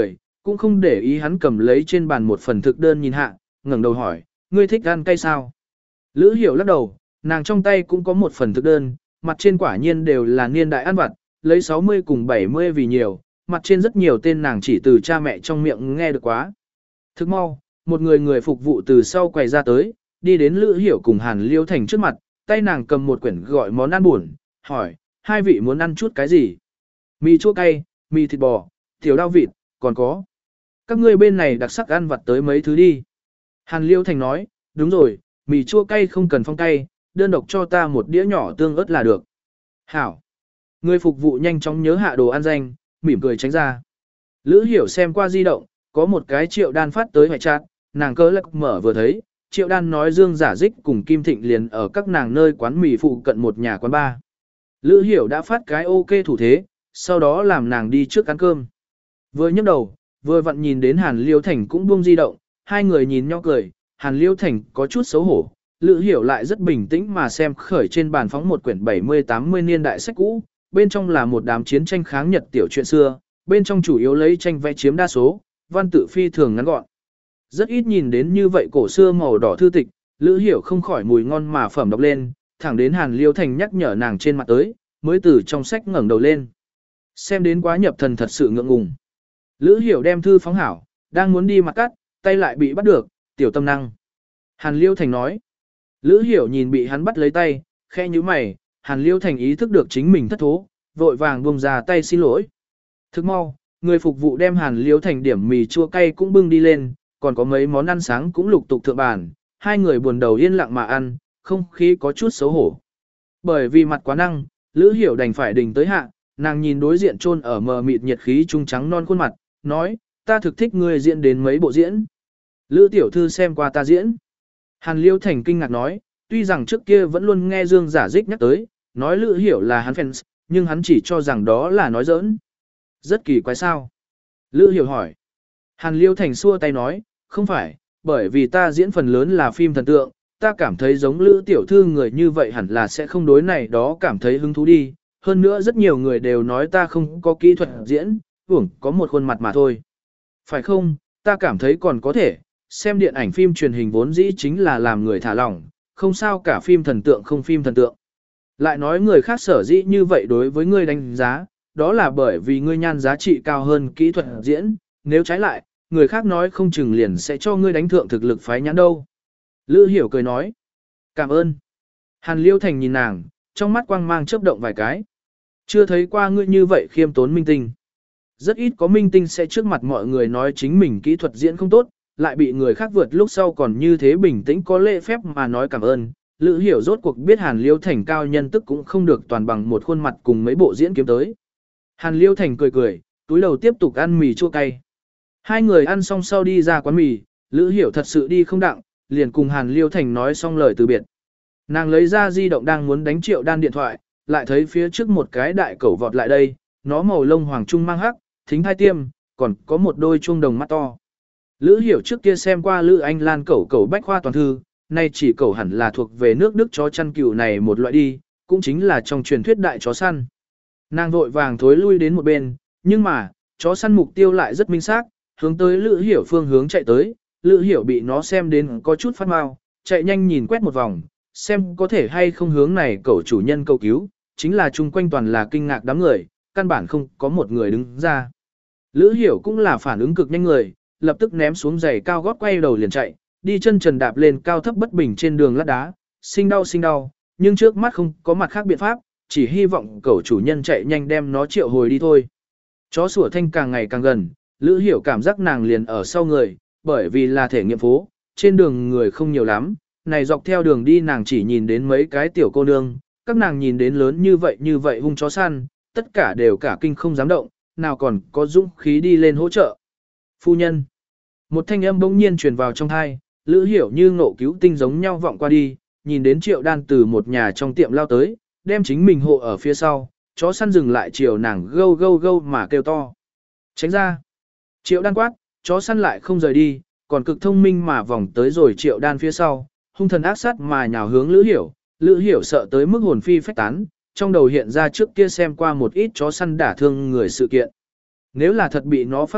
cũng không để ý hắn cầm lấy trên bàn một phần thực đơn nhìn hạ, ngẩng đầu hỏi, ngươi thích ăn cay sao? Lữ Hiểu lắc đầu, nàng trong tay cũng có một phần thực đơn, mặt trên quả nhiên đều là niên đại ăn vặt, lấy sáu mươi cùng bảy mươi vì nhiều, mặt trên rất nhiều tên nàng chỉ từ cha mẹ trong miệng nghe được quá. Thức mau, một người người phục vụ từ sau quầy ra tới, đi đến Lữ Hiểu cùng Hàn Liêu Thành trước mặt, tay nàng cầm một quyển gọi món ăn buồn, hỏi, hai vị muốn ăn chút cái gì? Mì chua cay, mì thịt bò, tiểu đao vịt, còn có. Các ngươi bên này đặc sắc ăn vặt tới mấy thứ đi. Hàn Liêu Thành nói, đúng rồi, mì chua cay không cần phong cay, đơn độc cho ta một đĩa nhỏ tương ớt là được. Hảo. Người phục vụ nhanh chóng nhớ hạ đồ ăn danh, mỉm cười tránh ra. Lữ Hiểu xem qua di động, có một cái Triệu Đan phát tới hoại chát, nàng cơ lắc mở vừa thấy, Triệu Đan nói Dương Giả Dích cùng Kim Thịnh liền ở các nàng nơi quán mì phụ cận một nhà quán bar. Lữ Hiểu đã phát cái ok thủ thế, sau đó làm nàng đi trước ăn cơm. Vừa nhấc đầu, vừa vặn nhìn đến Hàn Liêu Thành cũng buông di động, hai người nhìn nhau cười, Hàn Liêu Thành có chút xấu hổ, Lữ Hiểu lại rất bình tĩnh mà xem khởi trên bàn phóng một quyển bảy mươi tám mươi niên đại sách cũ, bên trong là một đám chiến tranh kháng Nhật tiểu chuyện xưa, bên trong chủ yếu lấy tranh vẽ chiếm đa số, văn tự phi thường ngắn gọn. Rất ít nhìn đến như vậy cổ xưa màu đỏ thư tịch, Lữ Hiểu không khỏi mùi ngon mà phẩm đọc lên, thẳng đến Hàn Liêu Thành nhắc nhở nàng trên mặt tới, mới từ trong sách ngẩng đầu lên. Xem đến quá nhập thần thật sự ngượng ngùng. Lữ Hiểu đem thư phóng hảo, đang muốn đi mặt cắt, tay lại bị bắt được, tiểu tâm năng. Hàn Liêu Thành nói. Lữ Hiểu nhìn bị hắn bắt lấy tay, khẽ như mày, Hàn Liêu Thành ý thức được chính mình thất thố, vội vàng buông ra tay xin lỗi. Thức mau, người phục vụ đem Hàn Liêu Thành điểm mì chua cay cũng bưng đi lên, còn có mấy món ăn sáng cũng lục tục thượng bàn, hai người buồn đầu yên lặng mà ăn, không khí có chút xấu hổ. Bởi vì mặt quá năng, Lữ Hiểu đành phải đình tới hạ, nàng nhìn đối diện chôn ở mờ mịt nhiệt khí trung trắng non khuôn mặt, nói, ta thực thích ngươi diễn đến mấy bộ diễn. Lữ tiểu thư xem qua ta diễn. Hàn Liêu Thành kinh ngạc nói, tuy rằng trước kia vẫn luôn nghe Dương Giả Dích nhắc tới, nói Lữ Hiểu là hắn fans, nhưng hắn chỉ cho rằng đó là nói giỡn. Rất kỳ quái sao? Lữ Hiểu hỏi. Hàn Liêu Thành xua tay nói, không phải, bởi vì ta diễn phần lớn là phim thần tượng, ta cảm thấy giống Lữ tiểu thư người như vậy hẳn là sẽ không đối này đó cảm thấy hứng thú đi. Hơn nữa rất nhiều người đều nói ta không có kỹ thuật diễn, uổng có một khuôn mặt mà thôi. Phải không, ta cảm thấy còn có thể, xem điện ảnh phim truyền hình vốn dĩ chính là làm người thả lỏng, không sao cả phim thần tượng không phim thần tượng. Lại nói người khác sở dĩ như vậy đối với ngươi đánh giá, đó là bởi vì ngươi nhan giá trị cao hơn kỹ thuật diễn, nếu trái lại, người khác nói không chừng liền sẽ cho ngươi đánh thượng thực lực phái nhãn đâu. Lữ Hiểu cười nói, cảm ơn. Hàn Liêu Thành nhìn nàng, trong mắt quang mang chớp động vài cái. Chưa thấy qua ngươi như vậy khiêm tốn minh tinh. Rất ít có minh tinh sẽ trước mặt mọi người nói chính mình kỹ thuật diễn không tốt, lại bị người khác vượt lúc sau còn như thế bình tĩnh có lễ phép mà nói cảm ơn. Lữ Hiểu rốt cuộc biết Hàn Liêu Thành cao nhân tức cũng không được toàn bằng một khuôn mặt cùng mấy bộ diễn kiếm tới. Hàn Liêu Thành cười cười, túi đầu tiếp tục ăn mì chua cay. Hai người ăn xong sau đi ra quán mì, Lữ Hiểu thật sự đi không đặng, liền cùng Hàn Liêu Thành nói xong lời từ biệt. Nàng lấy ra di động đang muốn đánh Triệu Đan điện thoại, lại thấy phía trước một cái đại cẩu vọt lại đây, nó màu lông hoàng trung mang hắc, thính hai tiêm, còn có một đôi chuông đồng mắt to. Lữ Hiểu trước kia xem qua Lữ Anh Lan cẩu cẩu bách khoa toàn thư, nay chỉ cẩu hẳn là thuộc về nước Đức chó chăn cừu này một loại đi, cũng chính là trong truyền thuyết đại chó săn. Nàng vội vàng thối lui đến một bên, nhưng mà, chó săn mục tiêu lại rất minh xác, hướng tới Lữ Hiểu phương hướng chạy tới, Lữ Hiểu bị nó xem đến có chút phát mau, chạy nhanh nhìn quét một vòng, xem có thể hay không hướng này cẩu chủ nhân cầu cứu, chính là chung quanh toàn là kinh ngạc đám người, căn bản không có một người đứng ra. Lữ Hiểu cũng là phản ứng cực nhanh người, lập tức ném xuống giày cao gót quay đầu liền chạy, đi chân trần đạp lên cao thấp bất bình trên đường lát đá, sinh đau sinh đau, nhưng trước mắt không có mặt khác biện pháp, chỉ hy vọng cẩu chủ nhân chạy nhanh đem nó triệu hồi đi thôi. Chó sủa thanh càng ngày càng gần, Lữ Hiểu cảm giác nàng liền ở sau người, bởi vì là thể nghiệm phố, trên đường người không nhiều lắm, này dọc theo đường đi nàng chỉ nhìn đến mấy cái tiểu cô nương, các nàng nhìn đến lớn như vậy như vậy hung chó săn, tất cả đều cả kinh không dám động, nào còn có dũng khí đi lên hỗ trợ. Phu nhân. Một thanh âm bỗng nhiên truyền vào trong thai, Lữ Hiểu như ngộ cứu tinh giống nhau vọng qua đi, nhìn đến Triệu Đan từ một nhà trong tiệm lao tới, đem chính mình hộ ở phía sau, chó săn dừng lại chiều nàng gâu gâu gâu mà kêu to. Tránh ra. Triệu Đan quát, chó săn lại không rời đi, còn cực thông minh mà vòng tới rồi Triệu Đan phía sau, hung thần ác sát mà nhào hướng Lữ Hiểu, Lữ Hiểu sợ tới mức hồn phi phách tán, trong đầu hiện ra trước kia xem qua một ít chó săn đả thương người sự kiện. Nếu là thật bị nó phát gục,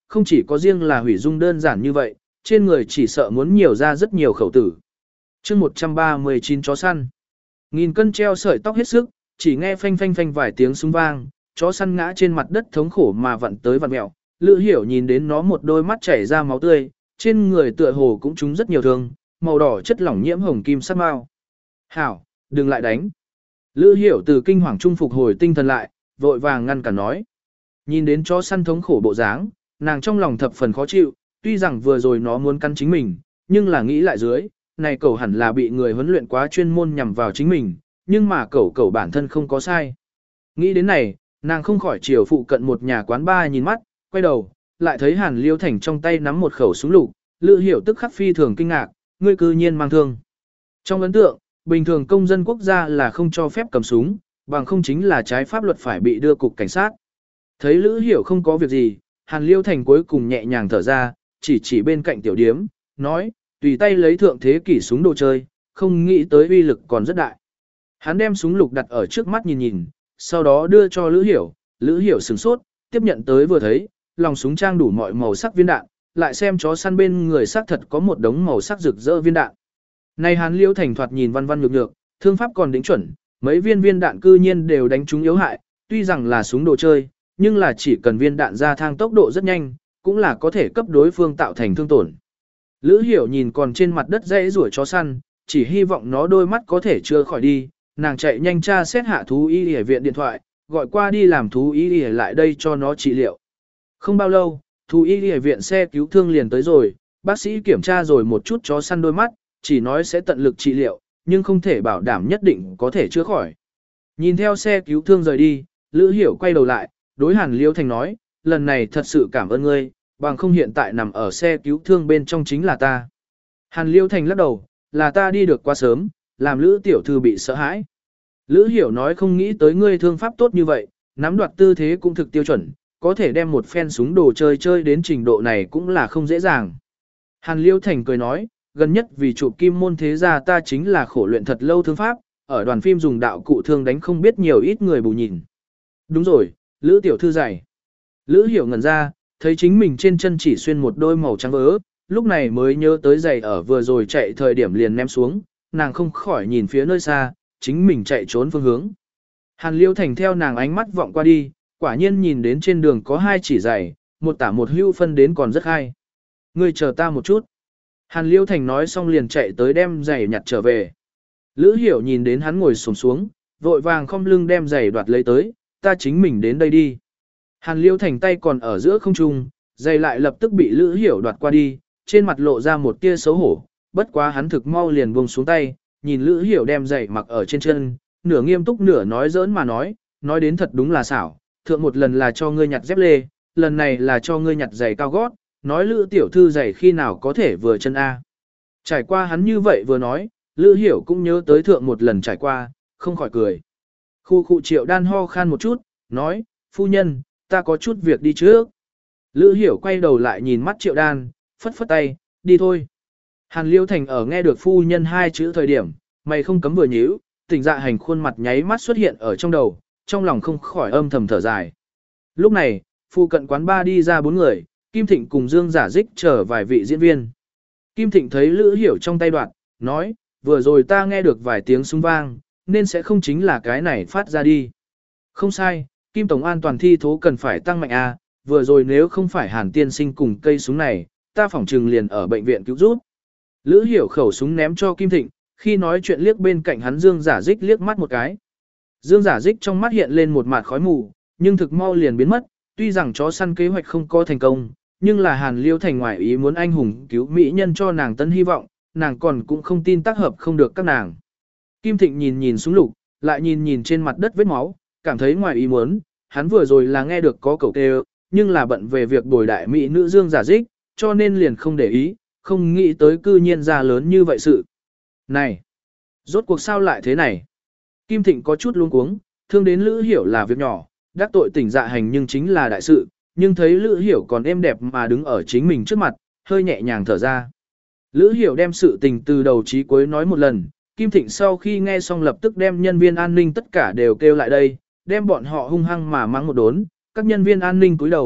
không chỉ có riêng là hủy dung đơn giản như vậy, trên người chỉ sợ muốn nhiều ra rất nhiều khẩu tử. chương một trăm ba mươi chín chó săn. Nghìn cân treo sợi tóc hết sức, chỉ nghe phanh phanh phanh vài tiếng súng vang, chó săn ngã trên mặt đất thống khổ mà vặn tới vặn mẹo. Lữ Hiểu nhìn đến nó một đôi mắt chảy ra máu tươi, trên người tựa hồ cũng trúng rất nhiều thương, màu đỏ chất lỏng nhiễm hồng kim sắc mao. Hảo, đừng lại đánh. Lữ Hiểu từ kinh hoàng trung phục hồi tinh thần lại, vội vàng ngăn cản nói. Nhìn đến chó săn thống khổ bộ dáng, nàng trong lòng thập phần khó chịu, tuy rằng vừa rồi nó muốn cắn chính mình, nhưng là nghĩ lại dưới, này cẩu hẳn là bị người huấn luyện quá chuyên môn nhằm vào chính mình, nhưng mà cẩu cẩu bản thân không có sai. Nghĩ đến này, nàng không khỏi chiều phụ cận một nhà quán bar nhìn mắt, quay đầu, lại thấy Hàn Liêu Thành trong tay nắm một khẩu súng lục, Lữ Hiểu tức khắc phi thường kinh ngạc, ngươi cư nhiên mang thương. Trong ấn tượng, bình thường công dân quốc gia là không cho phép cầm súng, bằng không chính là trái pháp luật phải bị đưa cục cảnh sát. Thấy Lữ Hiểu không có việc gì, Hàn Liêu Thành cuối cùng nhẹ nhàng thở ra, chỉ chỉ bên cạnh tiểu điếm, nói, tùy tay lấy thượng thế kỷ súng đồ chơi, không nghĩ tới uy lực còn rất đại. Hắn đem súng lục đặt ở trước mắt nhìn nhìn, sau đó đưa cho Lữ Hiểu, Lữ Hiểu sửng sốt, tiếp nhận tới vừa thấy, lòng súng trang đủ mọi màu sắc viên đạn, lại xem chó săn bên người xác thật có một đống màu sắc rực rỡ viên đạn. Này Hàn Liêu Thành thoạt nhìn văn văn nhược nhược, thương pháp còn đính chuẩn, mấy viên viên đạn cư nhiên đều đánh trúng yếu hại, tuy rằng là súng đồ chơi, nhưng là chỉ cần viên đạn ra thang tốc độ rất nhanh, cũng là có thể cấp đối phương tạo thành thương tổn. Lữ Hiểu nhìn còn trên mặt đất dãy rủa chó săn, chỉ hy vọng nó đôi mắt có thể chưa khỏi đi, nàng chạy nhanh tra xét hạ thú y y viện điện thoại, gọi qua đi làm thú y y lại đây cho nó trị liệu. Không bao lâu, thú y y viện xe cứu thương liền tới rồi, bác sĩ kiểm tra rồi một chút chó săn đôi mắt, chỉ nói sẽ tận lực trị liệu, nhưng không thể bảo đảm nhất định có thể chữa khỏi. Nhìn theo xe cứu thương rời đi, Lữ Hiểu quay đầu lại, đối Hàn Liêu Thành nói, lần này thật sự cảm ơn ngươi, bằng không hiện tại nằm ở xe cứu thương bên trong chính là ta. Hàn Liêu Thành lắc đầu, là ta đi được quá sớm, làm Lữ tiểu thư bị sợ hãi. Lữ Hiểu nói không nghĩ tới ngươi thương pháp tốt như vậy, nắm đoạt tư thế cũng thực tiêu chuẩn, có thể đem một phen súng đồ chơi chơi đến trình độ này cũng là không dễ dàng. Hàn Liêu Thành cười nói, gần nhất vì chụp kim môn thế gia ta chính là khổ luyện thật lâu thương pháp, ở đoàn phim dùng đạo cụ thương đánh không biết nhiều ít người bù nhìn. Đúng rồi, Lữ tiểu thư dày. Lữ Hiểu ngẩn ra, thấy chính mình trên chân chỉ xuyên một đôi màu trắng vớ, lúc này mới nhớ tới giày ở vừa rồi chạy thời điểm liền ném xuống, nàng không khỏi nhìn phía nơi xa, chính mình chạy trốn phương hướng. Hàn Liêu Thành theo nàng ánh mắt vọng qua đi, quả nhiên nhìn đến trên đường có hai chỉ giày, một tả một hưu phân đến còn rất hay. Ngươi chờ ta một chút. Hàn Liêu Thành nói xong liền chạy tới đem giày nhặt trở về. Lữ Hiểu nhìn đến hắn ngồi xổm xuống, vội vàng khom lưng đem giày đoạt lấy tới, ta chính mình đến đây đi. Hàn Liêu Thành tay còn ở giữa không trung, giày lại lập tức bị Lữ Hiểu đoạt qua đi, trên mặt lộ ra một tia xấu hổ, bất quá hắn thực mau liền buông xuống tay, nhìn Lữ Hiểu đem giày mặc ở trên chân, nửa nghiêm túc nửa nói giỡn mà nói, nói đến thật đúng là xảo, thượng một lần là cho ngươi nhặt dép lê, lần này là cho ngươi nhặt giày cao gót, nói Lữ tiểu thư giày khi nào có thể vừa chân A. Trải qua hắn như vậy vừa nói, Lữ Hiểu cũng nhớ tới thượng một lần trải qua, không khỏi cười. Khu khu Triệu Đan ho khan một chút, nói, phu nhân, ta có chút việc đi trước. Lữ Hiểu quay đầu lại nhìn mắt Triệu Đan, phất phất tay, đi thôi. Hàn Liêu Thành ở nghe được phu nhân hai chữ thời điểm, mày không cấm vừa nhíu, tỉnh dạ hành khuôn mặt nháy mắt xuất hiện ở trong đầu, trong lòng không khỏi âm thầm thở dài. Lúc này, phụ cận quán ba đi ra bốn người, Kim Thịnh cùng Dương Giả Dích chờ vài vị diễn viên. Kim Thịnh thấy Lữ Hiểu trong tay đoạn, nói, vừa rồi ta nghe được vài tiếng súng vang, nên sẽ không chính là cái này phát ra đi. Không sai, Kim Tổng an toàn thi thố cần phải tăng mạnh A, vừa rồi nếu không phải Hàn tiên sinh cùng cây súng này, ta phỏng trừng liền ở bệnh viện cứu giúp. Lữ Hiểu khẩu súng ném cho Kim Thịnh, khi nói chuyện liếc bên cạnh hắn Dương Giả Dích liếc mắt một cái. Dương Giả Dích trong mắt hiện lên một mạt khói mù, nhưng thực mau liền biến mất, tuy rằng chó săn kế hoạch không có thành công, nhưng là Hàn Liêu Thành ngoại ý muốn anh hùng cứu mỹ nhân cho nàng tân hy vọng, nàng còn cũng không tin tác hợp không được các nàng. Kim Thịnh nhìn nhìn súng lục, lại nhìn nhìn trên mặt đất vết máu, cảm thấy ngoài ý muốn, hắn vừa rồi là nghe được có cầu kêu, nhưng là bận về việc bồi đại mỹ nữ Dương Giả Dích, cho nên liền không để ý, không nghĩ tới cư nhiên ra lớn như vậy sự. Này, rốt cuộc sao lại thế này? Kim Thịnh có chút luống cuống, thương đến Lữ Hiểu là việc nhỏ, đắc tội tỉnh dạ hành nhưng chính là đại sự, nhưng thấy Lữ Hiểu còn êm đẹp mà đứng ở chính mình trước mặt, hơi nhẹ nhàng thở ra. Lữ Hiểu đem sự tình từ đầu chí cuối nói một lần, Kim Thịnh sau khi nghe xong lập tức đem nhân viên an ninh tất cả đều kêu lại đây, đem bọn họ hung hăng mà mắng một đốn, các nhân viên an ninh cúi đầu,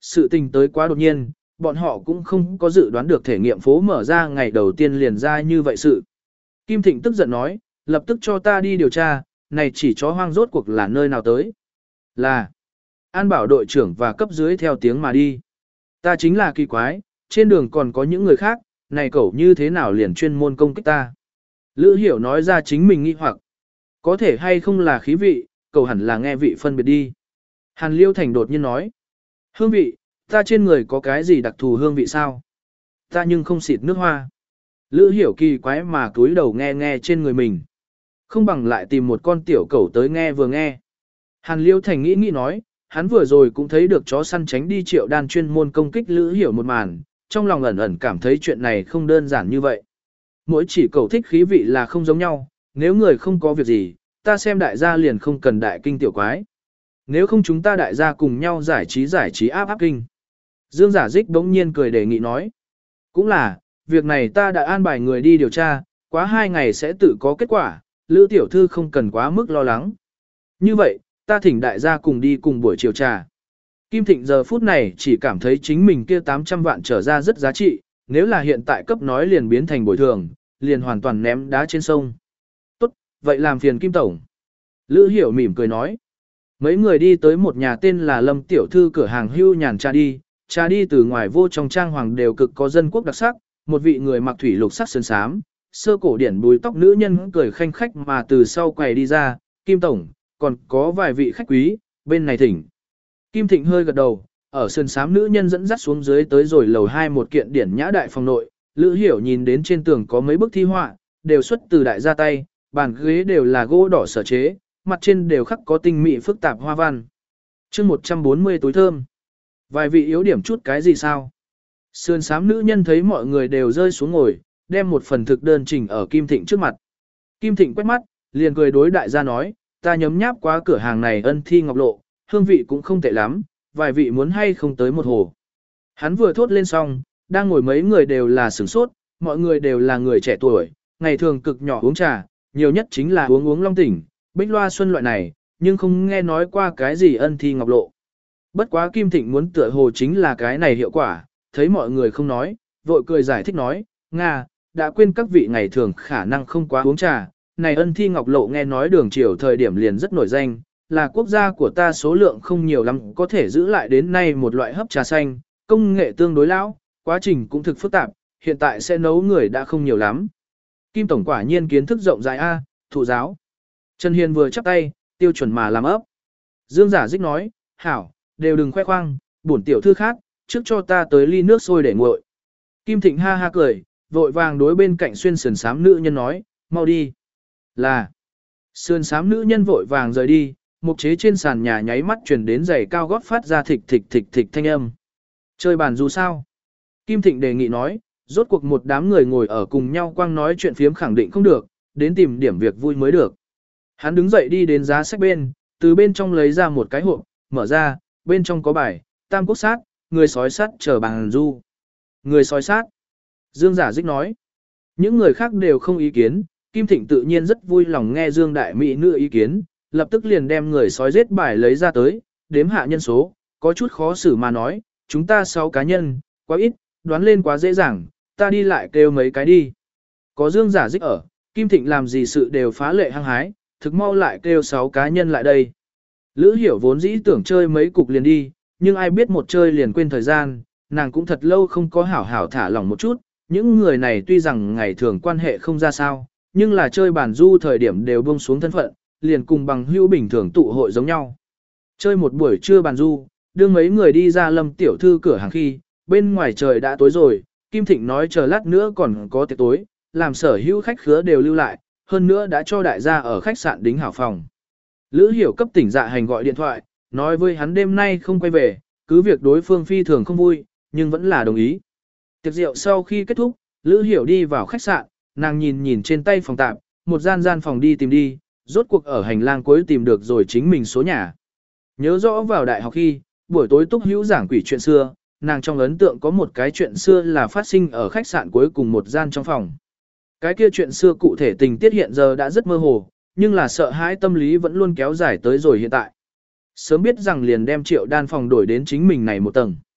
sự tình tới quá đột nhiên, bọn họ cũng không có dự đoán được thể nghiệm phố mở ra ngày đầu tiên liền ra như vậy sự. Kim Thịnh tức giận nói, lập tức cho ta đi điều tra, này chỉ chó hoang rốt cuộc là nơi nào tới. Là, An bảo đội trưởng và cấp dưới theo tiếng mà đi. Ta chính là kỳ quái, trên đường còn có những người khác, này cậu như thế nào liền chuyên môn công kích ta. Lữ Hiểu nói ra chính mình nghi hoặc, có thể hay không là khí vị, cậu hẳn là nghe vị phân biệt đi. Hàn Liêu Thành đột nhiên nói, hương vị, ta trên người có cái gì đặc thù hương vị sao? Ta nhưng không xịt nước hoa. Lữ Hiểu kỳ quái mà cúi đầu nghe nghe trên người mình. Không bằng lại tìm một con tiểu cẩu tới nghe vừa nghe. Hàn Liêu Thành nghĩ nghĩ nói, hắn vừa rồi cũng thấy được chó săn tránh đi Triệu Đan chuyên môn công kích Lữ Hiểu một màn, trong lòng ẩn ẩn cảm thấy chuyện này không đơn giản như vậy. Mỗi chỉ cẩu thích khí vị là không giống nhau, nếu người không có việc gì, ta xem đại gia liền không cần đại kinh tiểu quái. Nếu không chúng ta đại gia cùng nhau giải trí giải trí áp áp kinh. Dương Giả Dích bỗng nhiên cười đề nghị nói. Cũng là, việc này ta đã an bài người đi điều tra, quá hai ngày sẽ tự có kết quả, Lữ tiểu thư không cần quá mức lo lắng. Như vậy, ta thỉnh đại gia cùng đi cùng buổi chiều trà. Kim Thịnh giờ phút này chỉ cảm thấy chính mình kia tám trăm vạn trở ra rất giá trị, nếu là hiện tại cấp nói liền biến thành bồi thường, liền hoàn toàn ném đá trên sông. Tốt, vậy làm phiền Kim Tổng. Lữ Hiểu mỉm cười nói. Mấy người đi tới một nhà tên là Lâm Tiểu Thư cửa hàng hưu nhàn trà đi, trà đi từ ngoài vô trong trang hoàng đều cực có dân quốc đặc sắc, một vị người mặc thủy lục sắc sơn sám, sơ cổ điển bùi tóc nữ nhân cười khanh khách mà từ sau quầy đi ra, Kim Tổng, còn có vài vị khách quý, bên này thỉnh. Kim Thịnh hơi gật đầu, ở sơn sám nữ nhân dẫn dắt xuống dưới tới rồi lầu hai một kiện điển nhã đại phòng nội, Lữ Hiểu nhìn đến trên tường có mấy bức thi họa, đều xuất từ đại gia tay, bàn ghế đều là gỗ đỏ sở chế, mặt trên đều khắc có tinh mỹ phức tạp hoa văn. chương một trăm bốn mươi túi thơm. Vài vị yếu điểm chút cái gì sao? Sườn sám nữ nhân thấy mọi người đều rơi xuống ngồi, đem một phần thực đơn trình ở Kim Thịnh trước mặt. Kim Thịnh quét mắt, liền cười đối đại gia nói, ta nhấm nháp qua cửa hàng này ân thi ngọc lộ, hương vị cũng không tệ lắm, vài vị muốn hay không tới một hồ. Hắn vừa thốt lên xong, đang ngồi mấy người đều là sửng sốt, mọi người đều là người trẻ tuổi, ngày thường cực nhỏ uống trà, nhiều nhất chính là uống uống long tỉnh, bích loa xuân loại này, nhưng không nghe nói qua cái gì ân thi ngọc lộ. Bất quá Kim Thịnh muốn tựa hồ chính là cái này hiệu quả, thấy mọi người không nói, vội cười giải thích nói, Nga, đã quên các vị ngày thường khả năng không quá uống trà, này ân thi ngọc lộ nghe nói đường triều thời điểm liền rất nổi danh, là quốc gia của ta số lượng không nhiều lắm có thể giữ lại đến nay một loại hấp trà xanh, công nghệ tương đối lão, quá trình cũng thực phức tạp, hiện tại sẽ nấu người đã không nhiều lắm. Kim Tổng quả nhiên kiến thức rộng rãi A, thụ giáo. Trần Hiền vừa chắp tay, tiêu chuẩn mà làm ấp. Dương Giả Dích nói, hảo, đều đừng khoe khoang, bổn tiểu thư khác, trước cho ta tới ly nước sôi để nguội. Kim Thịnh ha ha cười, vội vàng đối bên cạnh xuyên sườn sám nữ nhân nói, mau đi. Là, sườn sám nữ nhân vội vàng rời đi, mục chế trên sàn nhà nháy mắt chuyển đến giày cao gót phát ra thịch thịch thịch thịch thanh âm. Chơi bàn dù sao? Kim Thịnh đề nghị nói, rốt cuộc một đám người ngồi ở cùng nhau quang nói chuyện phiếm khẳng định không được, đến tìm điểm việc vui mới được. Hắn đứng dậy đi đến giá sách bên, từ bên trong lấy ra một cái hộp, mở ra, bên trong có bài, tam quốc sát, người sói sát chờ bàn du. Người sói sát. Dương Giả Dích nói. Những người khác đều không ý kiến, Kim Thịnh tự nhiên rất vui lòng nghe Dương Đại Mỹ nữ ý kiến, lập tức liền đem người sói giết bài lấy ra tới, đếm hạ nhân số, có chút khó xử mà nói, chúng ta sáu cá nhân, quá ít, đoán lên quá dễ dàng, ta đi lại kêu mấy cái đi. Có Dương Giả Dích ở, Kim Thịnh làm gì sự đều phá lệ hăng hái, thực mau lại kêu sáu cá nhân lại đây. Lữ Hiểu vốn dĩ tưởng chơi mấy cục liền đi, nhưng ai biết một chơi liền quên thời gian, nàng cũng thật lâu không có hảo hảo thả lỏng một chút, những người này tuy rằng ngày thường quan hệ không ra sao, nhưng là chơi bàn du thời điểm đều buông xuống thân phận, liền cùng bằng hữu bình thường tụ hội giống nhau. Chơi một buổi trưa bàn du, đưa mấy người đi ra Lâm tiểu thư cửa hàng khi, bên ngoài trời đã tối rồi, Kim Thịnh nói chờ lát nữa còn có tiệc tối, làm sở hữu khách khứa đều lưu lại, hơn nữa đã cho đại gia ở khách sạn đính hảo phòng. Lữ Hiểu cấp tỉnh dạ hành gọi điện thoại, nói với hắn đêm nay không quay về, cứ việc đối phương phi thường không vui, nhưng vẫn là đồng ý. Tiệc rượu sau khi kết thúc, Lữ Hiểu đi vào khách sạn, nàng nhìn nhìn trên tay phòng tạm, một gian gian phòng đi tìm đi, rốt cuộc ở hành lang cuối tìm được rồi chính mình số nhà. Nhớ rõ vào đại học khi, buổi tối túc hữu giảng quỷ chuyện xưa, nàng trong ấn tượng có một cái chuyện xưa là phát sinh ở khách sạn cuối cùng một gian trong phòng. Cái kia chuyện xưa cụ thể tình tiết hiện giờ đã rất mơ hồ, nhưng là sợ hãi tâm lý vẫn luôn kéo dài tới rồi hiện tại. Sớm biết rằng liền đem Triệu Đan phòng đổi đến chính mình này một tầng.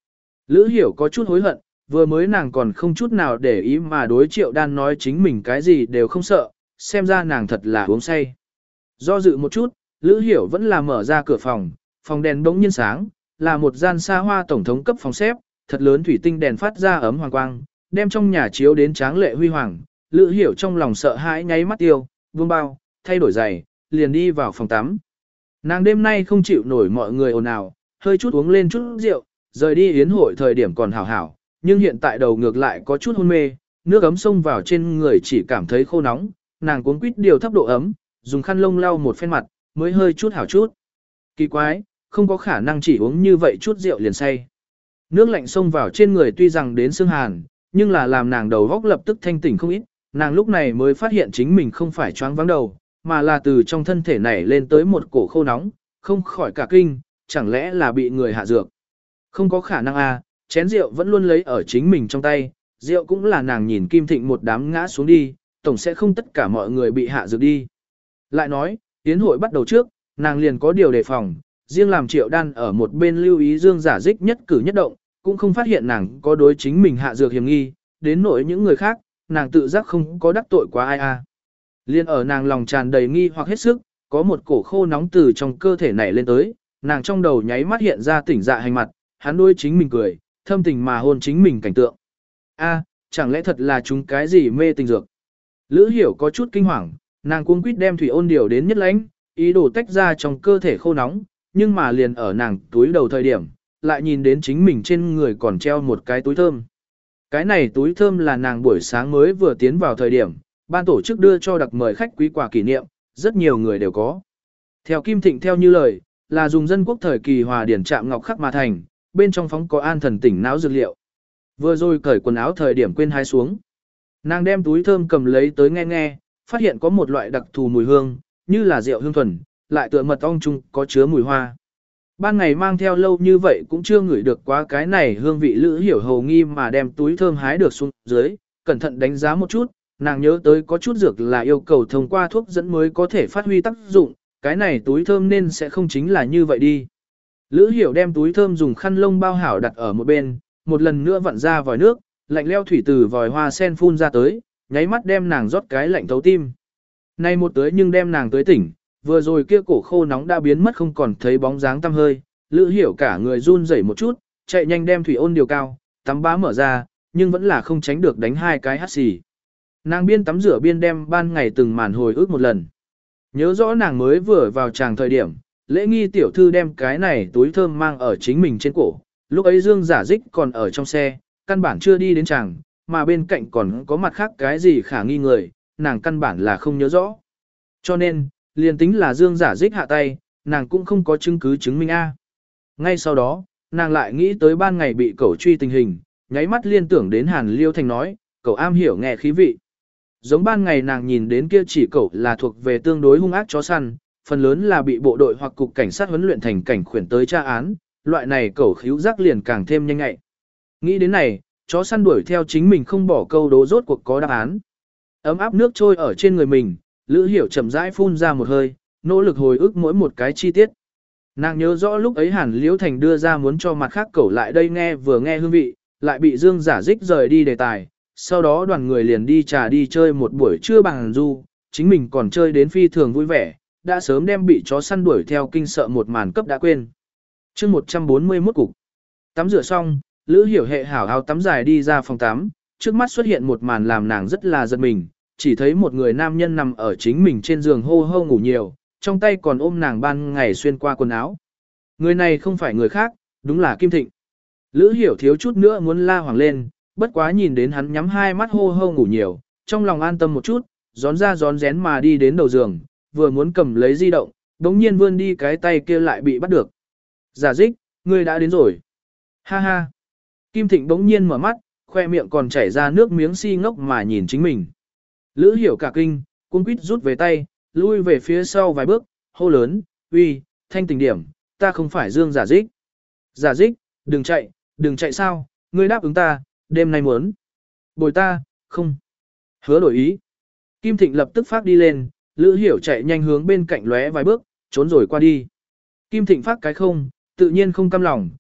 Lữ Hiểu có chút hối hận, vừa mới nàng còn không chút nào để ý mà đối Triệu Đan nói chính mình cái gì đều không sợ, xem ra nàng thật là uống say. Do dự một chút, Lữ Hiểu vẫn là mở ra cửa phòng, phòng đèn bỗng nhiên sáng, là một gian xa hoa tổng thống cấp phòng xếp, thật lớn thủy tinh đèn phát ra ấm hoàng quang, đem trong nhà chiếu đến tráng lệ huy hoàng. Lữ Hiểu trong lòng sợ hãi nháy mắt tiêu, buông bao, thay đổi giày, liền đi vào phòng tắm. Nàng đêm nay không chịu nổi mọi người ồn ào, hơi chút uống lên chút rượu, rời đi yến hội thời điểm còn hảo hảo, nhưng hiện tại đầu ngược lại có chút hôn mê, nước ấm xông vào trên người chỉ cảm thấy khô nóng, nàng cuống quýt điều thấp độ ấm, dùng khăn lông lau một phen mặt, mới hơi chút hảo chút. Kỳ quái, không có khả năng chỉ uống như vậy chút rượu liền say. Nước lạnh xông vào trên người tuy rằng đến xương hàn, nhưng là làm nàng đầu góc lập tức thanh tỉnh không ít, nàng lúc này mới phát hiện chính mình không phải choáng váng đầu, mà là từ trong thân thể này lên tới một cổ khô nóng, không khỏi cả kinh, chẳng lẽ là bị người hạ dược. Không có khả năng à, chén rượu vẫn luôn lấy ở chính mình trong tay, rượu cũng là nàng nhìn Kim Thịnh một đám ngã xuống đi, tổng sẽ không tất cả mọi người bị hạ dược đi. Lại nói, yến hội bắt đầu trước, nàng liền có điều đề phòng, riêng làm Triệu Đan ở một bên lưu ý Dương Giả Dích nhất cử nhất động, cũng không phát hiện nàng có đối chính mình hạ dược hiểm nghi, đến nỗi những người khác, nàng tự giác không có đắc tội quá ai a. À. Liên ở nàng lòng tràn đầy nghi hoặc hết sức, có một cổ khô nóng từ trong cơ thể nảy lên tới, nàng trong đầu nháy mắt hiện ra tỉnh dạ hành mặt, hắn đôi chính mình cười, thâm tình mà hôn chính mình cảnh tượng. A, chẳng lẽ thật là chúng cái gì mê tình dược? Lữ Hiểu có chút kinh hoàng, nàng cuống quýt đem thủy ôn điều đến nhất lãnh, ý đồ tách ra trong cơ thể khô nóng, nhưng mà liền ở nàng túi đầu thời điểm, lại nhìn đến chính mình trên người còn treo một cái túi thơm. Cái này túi thơm là nàng buổi sáng mới vừa tiến vào thời điểm, ban tổ chức đưa cho đặc mời khách quý quà kỷ niệm, rất nhiều người đều có. Theo Kim Thịnh theo như lời, là dùng dân quốc thời kỳ hòa điển trạm ngọc khắc mà thành, bên trong phóng có an thần tỉnh não dược liệu. Vừa rồi cởi quần áo thời điểm quên hái xuống. Nàng đem túi thơm cầm lấy tới nghe nghe, phát hiện có một loại đặc thù mùi hương, như là rượu hương thuần, lại tựa mật ong chung có chứa mùi hoa. Ban ngày mang theo lâu như vậy cũng chưa ngửi được quá cái này hương vị. Lữ Hiểu hầu nghi mà đem túi thơm hái được xuống dưới, cẩn thận đánh giá một chút, nàng nhớ tới có chút dược là yêu cầu thông qua thuốc dẫn mới có thể phát huy tác dụng, cái này túi thơm nên sẽ không chính là như vậy đi. Lữ Hiểu đem túi thơm dùng khăn lông bao hảo đặt ở một bên, một lần nữa vặn ra vòi nước, lạnh leo thủy từ vòi hoa sen phun ra tới, nháy mắt đem nàng rót cái lạnh thấu tim. Nay một tới nhưng đem nàng tới tỉnh, vừa rồi kia cổ khô nóng đã biến mất không còn thấy bóng dáng tăm hơi, Lữ Hiểu cả người run rẩy một chút, chạy nhanh đem thủy ôn điều cao, tắm bá mở ra, nhưng vẫn là không tránh được đánh hai cái hắt xì. Nàng biên tắm rửa biên đem ban ngày từng màn hồi ức một lần. Nhớ rõ nàng mới vừa vào tràng thời điểm, Lễ Nghi tiểu thư đem cái này túi thơm mang ở chính mình trên cổ, lúc ấy Dương Giả Dích còn ở trong xe, căn bản chưa đi đến tràng, mà bên cạnh còn có mặt khác cái gì khả nghi người, nàng căn bản là không nhớ rõ. Cho nên, liền tính là Dương Giả Dích hạ tay, nàng cũng không có chứng cứ chứng minh A. Ngay sau đó, nàng lại nghĩ tới ban ngày bị cẩu truy tình hình, nháy mắt liên tưởng đến Hàn Liêu Thành nói, cậu am hiểu nghe khí vị. Giống ban ngày nàng nhìn đến kia chỉ cẩu là thuộc về tương đối hung ác chó săn, phần lớn là bị bộ đội hoặc cục cảnh sát huấn luyện thành cảnh khuyển tới tra án, loại này cẩu khíu giác liền càng thêm nhanh nhạy. Nghĩ đến này, chó săn đuổi theo chính mình không bỏ câu đố rốt cuộc có đáp án. Ấm áp nước trôi ở trên người mình, Lữ Hiểu chậm rãi phun ra một hơi, nỗ lực hồi ức mỗi một cái chi tiết. Nàng nhớ rõ lúc ấy Hàn Liễu Thành đưa ra muốn cho mặt khác cẩu lại đây nghe vừa nghe hương vị, lại bị Dương Giả Dích rời đi đề tài. Sau đó đoàn người liền đi trà đi chơi một buổi trưa bằng du, chính mình còn chơi đến phi thường vui vẻ, đã sớm đem bị chó săn đuổi theo kinh sợ một màn cấp đã quên. chương một trăm bốn mươi mốt cục. Tắm rửa xong, Lữ Hiểu hệ hảo áo tắm dài đi ra phòng tắm, trước mắt xuất hiện một màn làm nàng rất là giật mình, chỉ thấy một người nam nhân nằm ở chính mình trên giường hô hô ngủ nhiều, trong tay còn ôm nàng ban ngày xuyên qua quần áo. Người này không phải người khác, đúng là Kim Thịnh. Lữ Hiểu thiếu chút nữa muốn la hoảng lên, bất quá nhìn đến hắn nhắm hai mắt hô hô ngủ nhiều, trong lòng an tâm một chút, gión ra gión rén mà đi đến đầu giường, vừa muốn cầm lấy di động, đống nhiên vươn đi cái tay kia lại bị bắt được. Giả Dích, ngươi đã đến rồi. Ha ha. Kim Thịnh đống nhiên mở mắt, khoe miệng còn chảy ra nước miếng si ngốc mà nhìn chính mình. Lữ Hiểu cả kinh, cuống quýt rút về tay, lui về phía sau vài bước, hô lớn, uy, thanh tỉnh điểm, ta không phải Dương Giả Dích. Giả Dích, đừng chạy, đừng chạy sao, ngươi đáp ứng ta, đêm nay muốn. Bồi ta, không. Hứa đổi ý. Kim Thịnh lập tức phát đi lên, Lữ Hiểu chạy nhanh hướng bên cạnh lóe vài bước, trốn rồi qua đi. Kim Thịnh phát cái không, tự nhiên không cam lòng,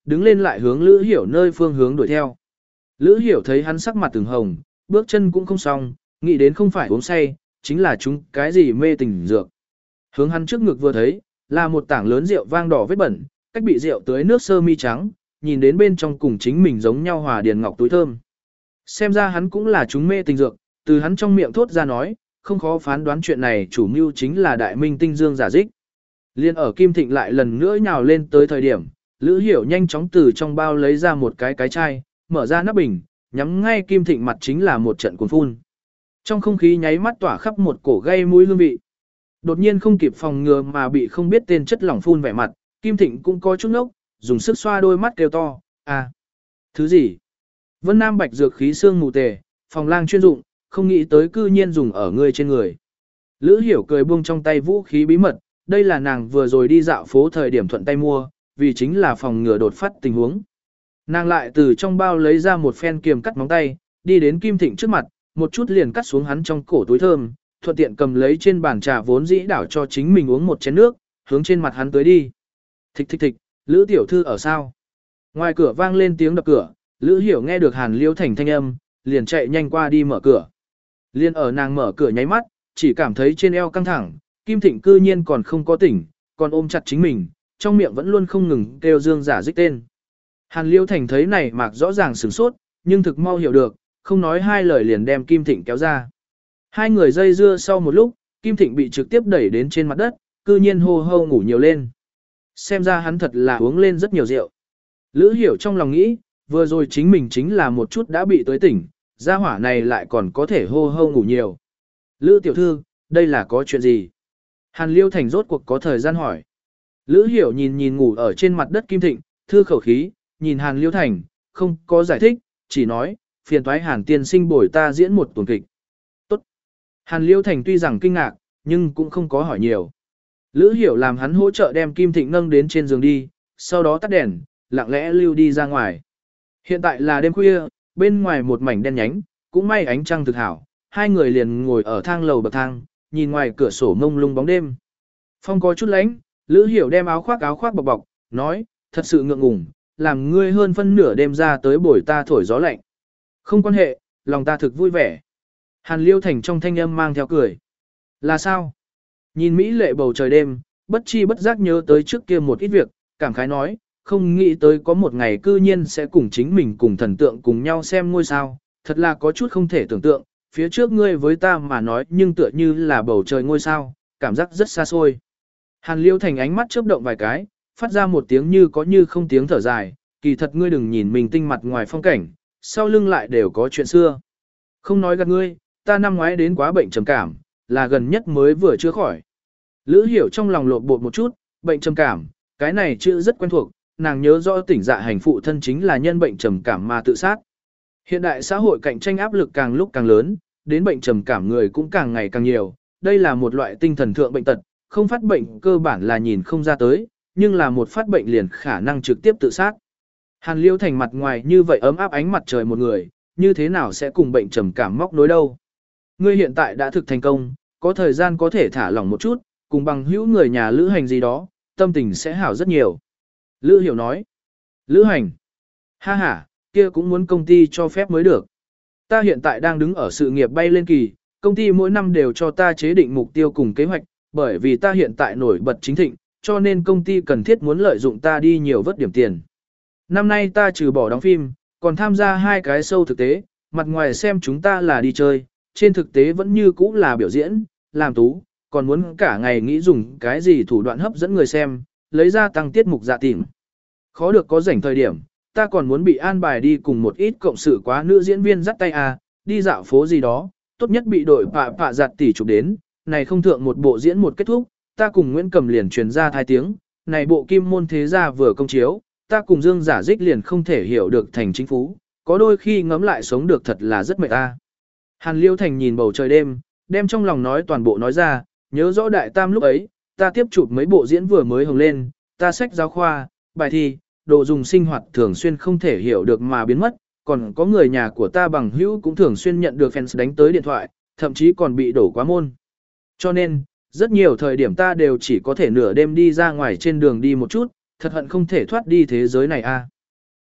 đứng lên lại hướng Lữ Hiểu nơi phương hướng đuổi theo. Lữ Hiểu thấy hắn sắc mặt từng hồng, bước chân cũng không xong, nghĩ đến không phải uống say, chính là chúng cái gì mê tình dược. Hướng hắn trước ngực vừa thấy, là một tảng lớn rượu vang đỏ vết bẩn, cách bị rượu tưới nước sơ mi trắng, nhìn đến bên trong cùng chính mình giống nhau hòa điền ngọc túi thơm. Xem ra hắn cũng là chúng mê tình dược, từ hắn trong miệng thốt ra nói, không khó phán đoán chuyện này chủ mưu chính là đại minh tinh Dương Giả Dích. Liên ở Kim Thịnh lại lần nữa nhào lên tới thời điểm, Lữ Hiểu nhanh chóng từ trong bao lấy ra một cái cái chai, mở ra nắp bình, nhắm ngay Kim Thịnh mặt chính là một trận cuốn phun. Trong không khí nháy mắt tỏa khắp một cổ gây mũi hương vị. Đột nhiên không kịp phòng ngừa mà bị không biết tên chất lỏng phun vẻ mặt, Kim Thịnh cũng có chút ngốc, dùng sức xoa đôi mắt kêu to, à, thứ gì? Vân Nam Bạch dược khí xương mù tề, phòng lang chuyên dụng, không nghĩ tới cư nhiên dùng ở ngươi trên người. Lữ Hiểu cười buông trong tay vũ khí bí mật, đây là nàng vừa rồi đi dạo phố thời điểm thuận tay mua, vì chính là phòng ngừa đột phát tình huống. Nàng lại từ trong bao lấy ra một phen kiềm cắt móng tay, đi đến Kim Thịnh trước mặt, một chút liền cắt xuống hắn trong cổ túi thơm, thuận tiện cầm lấy trên bàn trà vốn dĩ đảo cho chính mình uống một chén nước, hướng trên mặt hắn tới đi. Thịch thịch thịch, Lữ tiểu thư ở sao? Ngoài cửa vang lên tiếng đập cửa, Lữ Hiểu nghe được Hàn Liêu Thành thanh âm, liền chạy nhanh qua đi mở cửa. Liên ở nàng mở cửa nháy mắt, chỉ cảm thấy trên eo căng thẳng, Kim Thịnh cư nhiên còn không có tỉnh, còn ôm chặt chính mình, trong miệng vẫn luôn không ngừng kêu Dương Giả Dích tên. Hàn Liêu Thành thấy này mạc rõ ràng sửng sốt, nhưng thực mau hiểu được, không nói hai lời liền đem Kim Thịnh kéo ra. Hai người dây dưa sau một lúc, Kim Thịnh bị trực tiếp đẩy đến trên mặt đất, cư nhiên hô hô ngủ nhiều lên. Xem ra hắn thật là uống lên rất nhiều rượu. Lữ Hiểu trong lòng nghĩ, vừa rồi chính mình chính là một chút đã bị tới tỉnh, gia hỏa này lại còn có thể hô hô ngủ nhiều. Lữ tiểu thư, đây là có chuyện gì? Hàn Liêu Thành rốt cuộc có thời gian hỏi. Lữ Hiểu nhìn nhìn ngủ ở trên mặt đất Kim Thịnh, thư khẩu khí, nhìn Hàn Liêu Thành, không có giải thích, chỉ nói, phiền toái Hàn tiên sinh bồi ta diễn một tuần kịch. Tốt. Hàn Liêu Thành tuy rằng kinh ngạc, nhưng cũng không có hỏi nhiều. Lữ Hiểu làm hắn hỗ trợ đem Kim Thịnh nâng đến trên giường đi, sau đó tắt đèn, lặng lẽ lưu đi ra ngoài. Hiện tại là đêm khuya, bên ngoài một mảnh đen nhánh, cũng may ánh trăng thực hảo, hai người liền ngồi ở thang lầu bậc thang, nhìn ngoài cửa sổ mông lung bóng đêm. Phong có chút lạnh, Lữ Hiểu đem áo khoác áo khoác bọc bọc, nói, thật sự ngượng ngùng, làm ngươi hơn phân nửa đêm ra tới bồi ta thổi gió lạnh. Không quan hệ, lòng ta thực vui vẻ. Hàn Liêu Thành trong thanh âm mang theo cười. Là sao? Nhìn Mỹ lệ bầu trời đêm, bất chi bất giác nhớ tới trước kia một ít việc, cảm khái nói, không nghĩ tới có một ngày cư nhiên sẽ cùng chính mình cùng thần tượng cùng nhau xem ngôi sao, thật là có chút không thể tưởng tượng, phía trước ngươi với ta mà nói nhưng tựa như là bầu trời ngôi sao, cảm giác rất xa xôi. Hàn Liêu Thành ánh mắt chớp động vài cái, phát ra một tiếng như có như không tiếng thở dài, kỳ thật ngươi đừng nhìn mình tinh mặt ngoài phong cảnh, sau lưng lại đều có chuyện xưa. Không nói gạt ngươi, ta năm ngoái đến quá bệnh trầm cảm, là gần nhất mới vừa chữa khỏi. Lữ Hiểu trong lòng lộn bột một chút, bệnh trầm cảm, cái này chữ rất quen thuộc, nàng nhớ rõ tỉnh dạ hành phụ thân chính là nhân bệnh trầm cảm mà tự sát. Hiện đại xã hội cạnh tranh áp lực càng lúc càng lớn, đến bệnh trầm cảm người cũng càng ngày càng nhiều, đây là một loại tinh thần thượng bệnh tật, không phát bệnh cơ bản là nhìn không ra tới, nhưng là một phát bệnh liền khả năng trực tiếp tự sát. Hàn Liêu Thành mặt ngoài như vậy ấm áp ánh mặt trời một người, như thế nào sẽ cùng bệnh trầm cảm móc nối đâu. Ngươi hiện tại đã thực thành công, có thời gian có thể thả lỏng một chút, cùng bằng hữu người nhà lữ hành gì đó, tâm tình sẽ hảo rất nhiều. Lữ Hiểu nói, lữ hành, ha ha, kia cũng muốn công ty cho phép mới được. Ta hiện tại đang đứng ở sự nghiệp bay lên kỳ, công ty mỗi năm đều cho ta chế định mục tiêu cùng kế hoạch, bởi vì ta hiện tại nổi bật chính thịnh, cho nên công ty cần thiết muốn lợi dụng ta đi nhiều vớt điểm tiền. Năm nay ta trừ bỏ đóng phim, còn tham gia hai cái show thực tế, mặt ngoài xem chúng ta là đi chơi, trên thực tế vẫn như cũ là biểu diễn, làm tú, còn muốn cả ngày nghĩ dùng cái gì thủ đoạn hấp dẫn người xem, lấy ra tăng tiết mục dạ tìm. Khó được có rảnh thời điểm, ta còn muốn bị an bài đi cùng một ít cộng sự quá nữ diễn viên dắt tay à, đi dạo phố gì đó, tốt nhất bị đội pạ pạ giặt tỉ chụp đến, này không thượng một bộ diễn một kết thúc, ta cùng Nguyễn Cầm liền truyền ra thai tiếng, này bộ kim môn thế gia vừa công chiếu, ta cùng Dương Giả Dích liền không thể hiểu được thành chính phú, có đôi khi ngấm lại sống được thật là rất mệt ta. Hàn Liêu Thành nhìn bầu trời đêm, đem trong lòng nói toàn bộ nói ra, nhớ rõ đại tam lúc ấy, ta tiếp chụp mấy bộ diễn vừa mới hồng lên, ta sách giáo khoa, bài thi, đồ dùng sinh hoạt thường xuyên không thể hiểu được mà biến mất, còn có người nhà của ta bằng hữu cũng thường xuyên nhận được fans đánh tới điện thoại, thậm chí còn bị đổ quá môn. Cho nên, rất nhiều thời điểm ta đều chỉ có thể nửa đêm đi ra ngoài trên đường đi một chút, thật hận không thể thoát đi thế giới này a.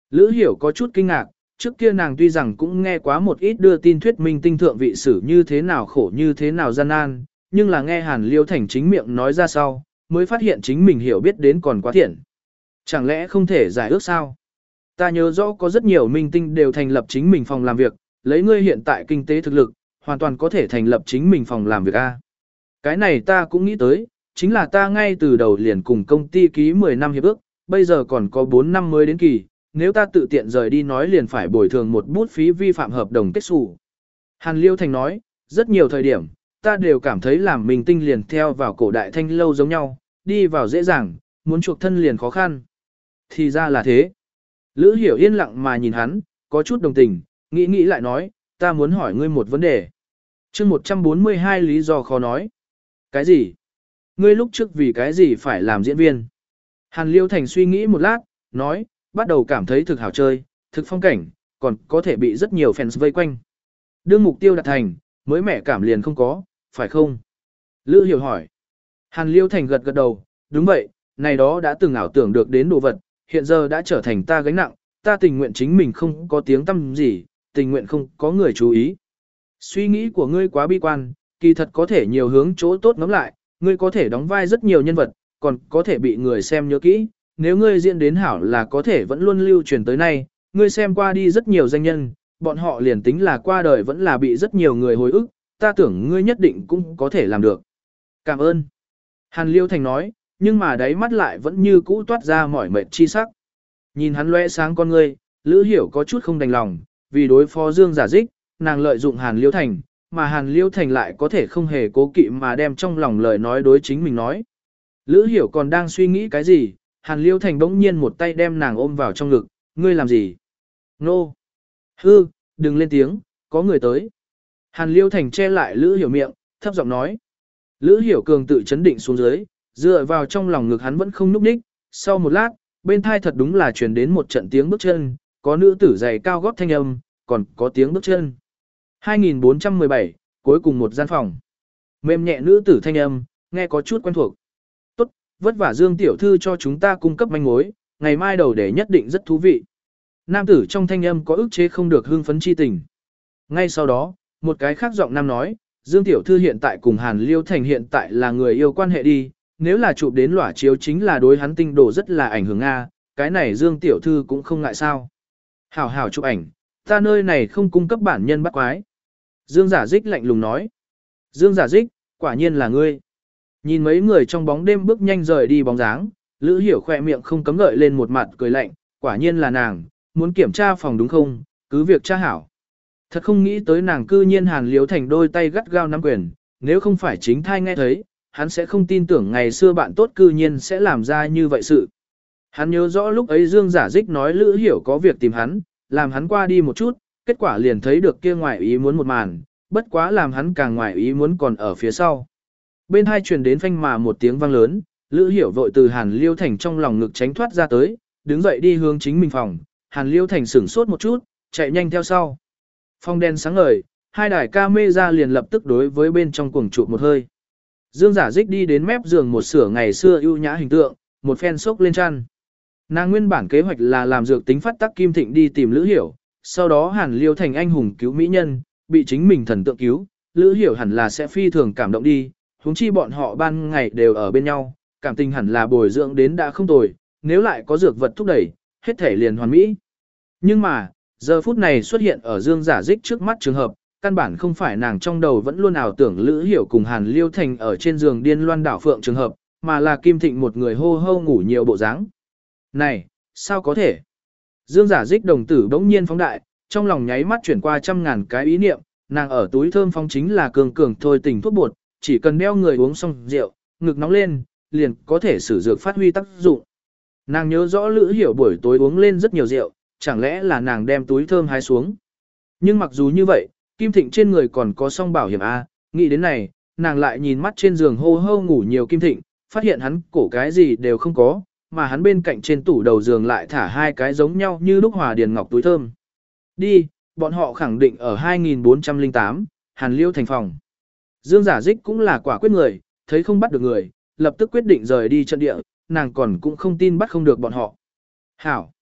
Lữ Hiểu có chút kinh ngạc, trước kia nàng tuy rằng cũng nghe quá một ít đưa tin thuyết minh tinh thượng vị sử như thế nào khổ như thế nào gian nan, nhưng là nghe Hàn Liêu Thành chính miệng nói ra sau, mới phát hiện chính mình hiểu biết đến còn quá thiện. Chẳng lẽ không thể giải ước sao? Ta nhớ rõ có rất nhiều minh tinh đều thành lập chính mình phòng làm việc, lấy ngươi hiện tại kinh tế thực lực, hoàn toàn có thể thành lập chính mình phòng làm việc A. Cái này ta cũng nghĩ tới, chính là ta ngay từ đầu liền cùng công ty ký mười năm hiệp ước, bây giờ còn có bốn năm mới đến kỳ, nếu ta tự tiện rời đi nói liền phải bồi thường một bút phí vi phạm hợp đồng kết sủ. Hàn Liêu Thành nói, rất nhiều thời điểm, ta đều cảm thấy làm mình tinh liền theo vào cổ đại thanh lâu giống nhau, đi vào dễ dàng, muốn chuộc thân liền khó khăn. Thì ra là thế. Lữ Hiểu yên lặng mà nhìn hắn, có chút đồng tình, nghĩ nghĩ lại nói, ta muốn hỏi ngươi một vấn đề. chương một trăm bốn mươi hai lý do khó nói. Cái gì? Ngươi lúc trước vì cái gì phải làm diễn viên? Hàn Liêu Thành suy nghĩ một lát, nói, bắt đầu cảm thấy thực hảo chơi, thực phong cảnh, còn có thể bị rất nhiều fans vây quanh. Đương mục tiêu đạt thành, mới mẻ cảm liền không có, phải không? Lữ Hiểu hỏi. Hàn Liêu Thành gật gật đầu, đúng vậy, này đó đã từng ảo tưởng được đến đồ vật, hiện giờ đã trở thành ta gánh nặng, ta tình nguyện chính mình không có tiếng tăm gì, tình nguyện không có người chú ý. Suy nghĩ của ngươi quá bi quan, kỳ thật có thể nhiều hướng chỗ tốt ngắm lại, ngươi có thể đóng vai rất nhiều nhân vật, còn có thể bị người xem nhớ kỹ, nếu ngươi diễn đến hảo là có thể vẫn luôn lưu truyền tới nay, ngươi xem qua đi rất nhiều danh nhân, bọn họ liền tính là qua đời vẫn là bị rất nhiều người hồi ức, ta tưởng ngươi nhất định cũng có thể làm được. Cảm ơn. Hàn Liêu Thành nói, nhưng mà đáy mắt lại vẫn như cũ toát ra mỏi mệt chi sắc. Nhìn hắn lóe sáng con ngươi, Lữ Hiểu có chút không đành lòng, vì đối phó Dương Giả Dích, nàng lợi dụng Hàn Liêu Thành, mà Hàn Liêu Thành lại có thể không hề cố kỵ mà đem trong lòng lời nói đối chính mình nói. Lữ Hiểu còn đang suy nghĩ cái gì, Hàn Liêu Thành bỗng nhiên một tay đem nàng ôm vào trong ngực, ngươi làm gì? Nô! Hư, đừng lên tiếng, có người tới. Hàn Liêu Thành che lại Lữ Hiểu miệng, thấp giọng nói. Lữ Hiểu cường tự chấn định xuống dưới, dựa vào trong lòng ngực hắn vẫn không nhúc nhích. Sau một lát, bên thai thật đúng là truyền đến một trận tiếng bước chân, có nữ tử giày cao gót thanh âm, còn có tiếng bước chân. hai nghìn bốn trăm mười bảy, cuối cùng một gian phòng. Mềm nhẹ nữ tử thanh âm, nghe có chút quen thuộc. Tốt, vất vả Dương tiểu thư cho chúng ta cung cấp manh mối, ngày mai đầu để nhất định rất thú vị. Nam tử trong thanh âm có ức chế không được hưng phấn chi tình. Ngay sau đó, một cái khác giọng nam nói, Dương tiểu thư hiện tại cùng Hàn Liêu Thành hiện tại là người yêu quan hệ đi, nếu là chụp đến lỏa chiếu chính là đối hắn tinh đồ rất là ảnh hưởng Nga, cái này Dương tiểu thư cũng không ngại sao. Hảo hảo chụp ảnh, ta nơi này không cung cấp bản nhân bắt quái. Dương Giả Dích lạnh lùng nói. Dương Giả Dích, quả nhiên là ngươi. Nhìn mấy người trong bóng đêm bước nhanh rời đi bóng dáng, Lữ Hiểu khỏe miệng không cấm gợi lên một mặt cười lạnh, quả nhiên là nàng, muốn kiểm tra phòng đúng không, cứ việc tra hảo. Thật không nghĩ tới nàng cư nhiên Hàn Liếu Thành đôi tay gắt gao nắm quyền, nếu không phải chính thai nghe thấy, hắn sẽ không tin tưởng ngày xưa bạn tốt cư nhiên sẽ làm ra như vậy sự. Hắn nhớ rõ lúc ấy Dương Giả Dích nói Lữ Hiểu có việc tìm hắn, làm hắn qua đi một chút, kết quả liền thấy được kia ngoài ý muốn một màn, bất quá làm hắn càng ngoài ý muốn còn ở phía sau. Bên hai truyền đến phanh mà một tiếng vang lớn, Lữ Hiểu vội từ Hàn Liêu Thành trong lòng ngực tránh thoát ra tới, đứng dậy đi hướng chính mình phòng, Hàn Liêu Thành sửng sốt một chút, chạy nhanh theo sau. Phòng đèn sáng ngời, hai đài camera liền lập tức đối với bên trong cuồng chụp một hơi. Dương Giả Dích đi đến mép giường một sửa ngày xưa ưu nhã hình tượng, một phen sốc lên chăn. Nàng nguyên bản kế hoạch là làm dược tính phát tác Kim Thịnh đi tìm Lữ Hiểu, sau đó Hàn Liêu Thành anh hùng cứu mỹ nhân, bị chính mình thần tượng cứu, Lữ Hiểu hẳn là sẽ phi thường cảm động đi, huống chi bọn họ ban ngày đều ở bên nhau, cảm tình hẳn là bồi dưỡng đến đã không tồi, nếu lại có dược vật thúc đẩy, hết thể liền hoàn mỹ. Nhưng mà, giờ phút này xuất hiện ở Dương Giả Dích trước mắt trường hợp, căn bản không phải nàng trong đầu vẫn luôn ảo tưởng Lữ Hiểu cùng Hàn Liêu Thành ở trên giường điên loan đảo phượng trường hợp, mà là Kim Thịnh một người hô hô ngủ nhiều bộ dáng. Này, sao có thể? Dương Giả Dích đồng tử bỗng nhiên phóng đại, trong lòng nháy mắt chuyển qua trăm ngàn cái ý niệm, nàng ở túi thơm phong chính là cường cường thôi tình thuốc bột, chỉ cần đeo người uống xong rượu, ngực nóng lên, liền có thể sử dược phát huy tác dụng. Nàng nhớ rõ Lữ Hiểu buổi tối uống lên rất nhiều rượu, chẳng lẽ là nàng đem túi thơm hái xuống. Nhưng mặc dù như vậy, Kim Thịnh trên người còn có song bảo hiểm A, nghĩ đến này, nàng lại nhìn mắt trên giường hô hô ngủ nhiều Kim Thịnh, phát hiện hắn cổ cái gì đều không có, mà hắn bên cạnh trên tủ đầu giường lại thả hai cái giống nhau như lúc hòa điền ngọc túi thơm. Đi, bọn họ khẳng định ở hai nghìn bốn trăm lẻ tám, Hàn Liêu Thành phòng. Dương Giả Dích cũng là quả quyết người, thấy không bắt được người, lập tức quyết định rời đi trận địa, nàng còn cũng không tin bắt không được bọn họ. Hảo!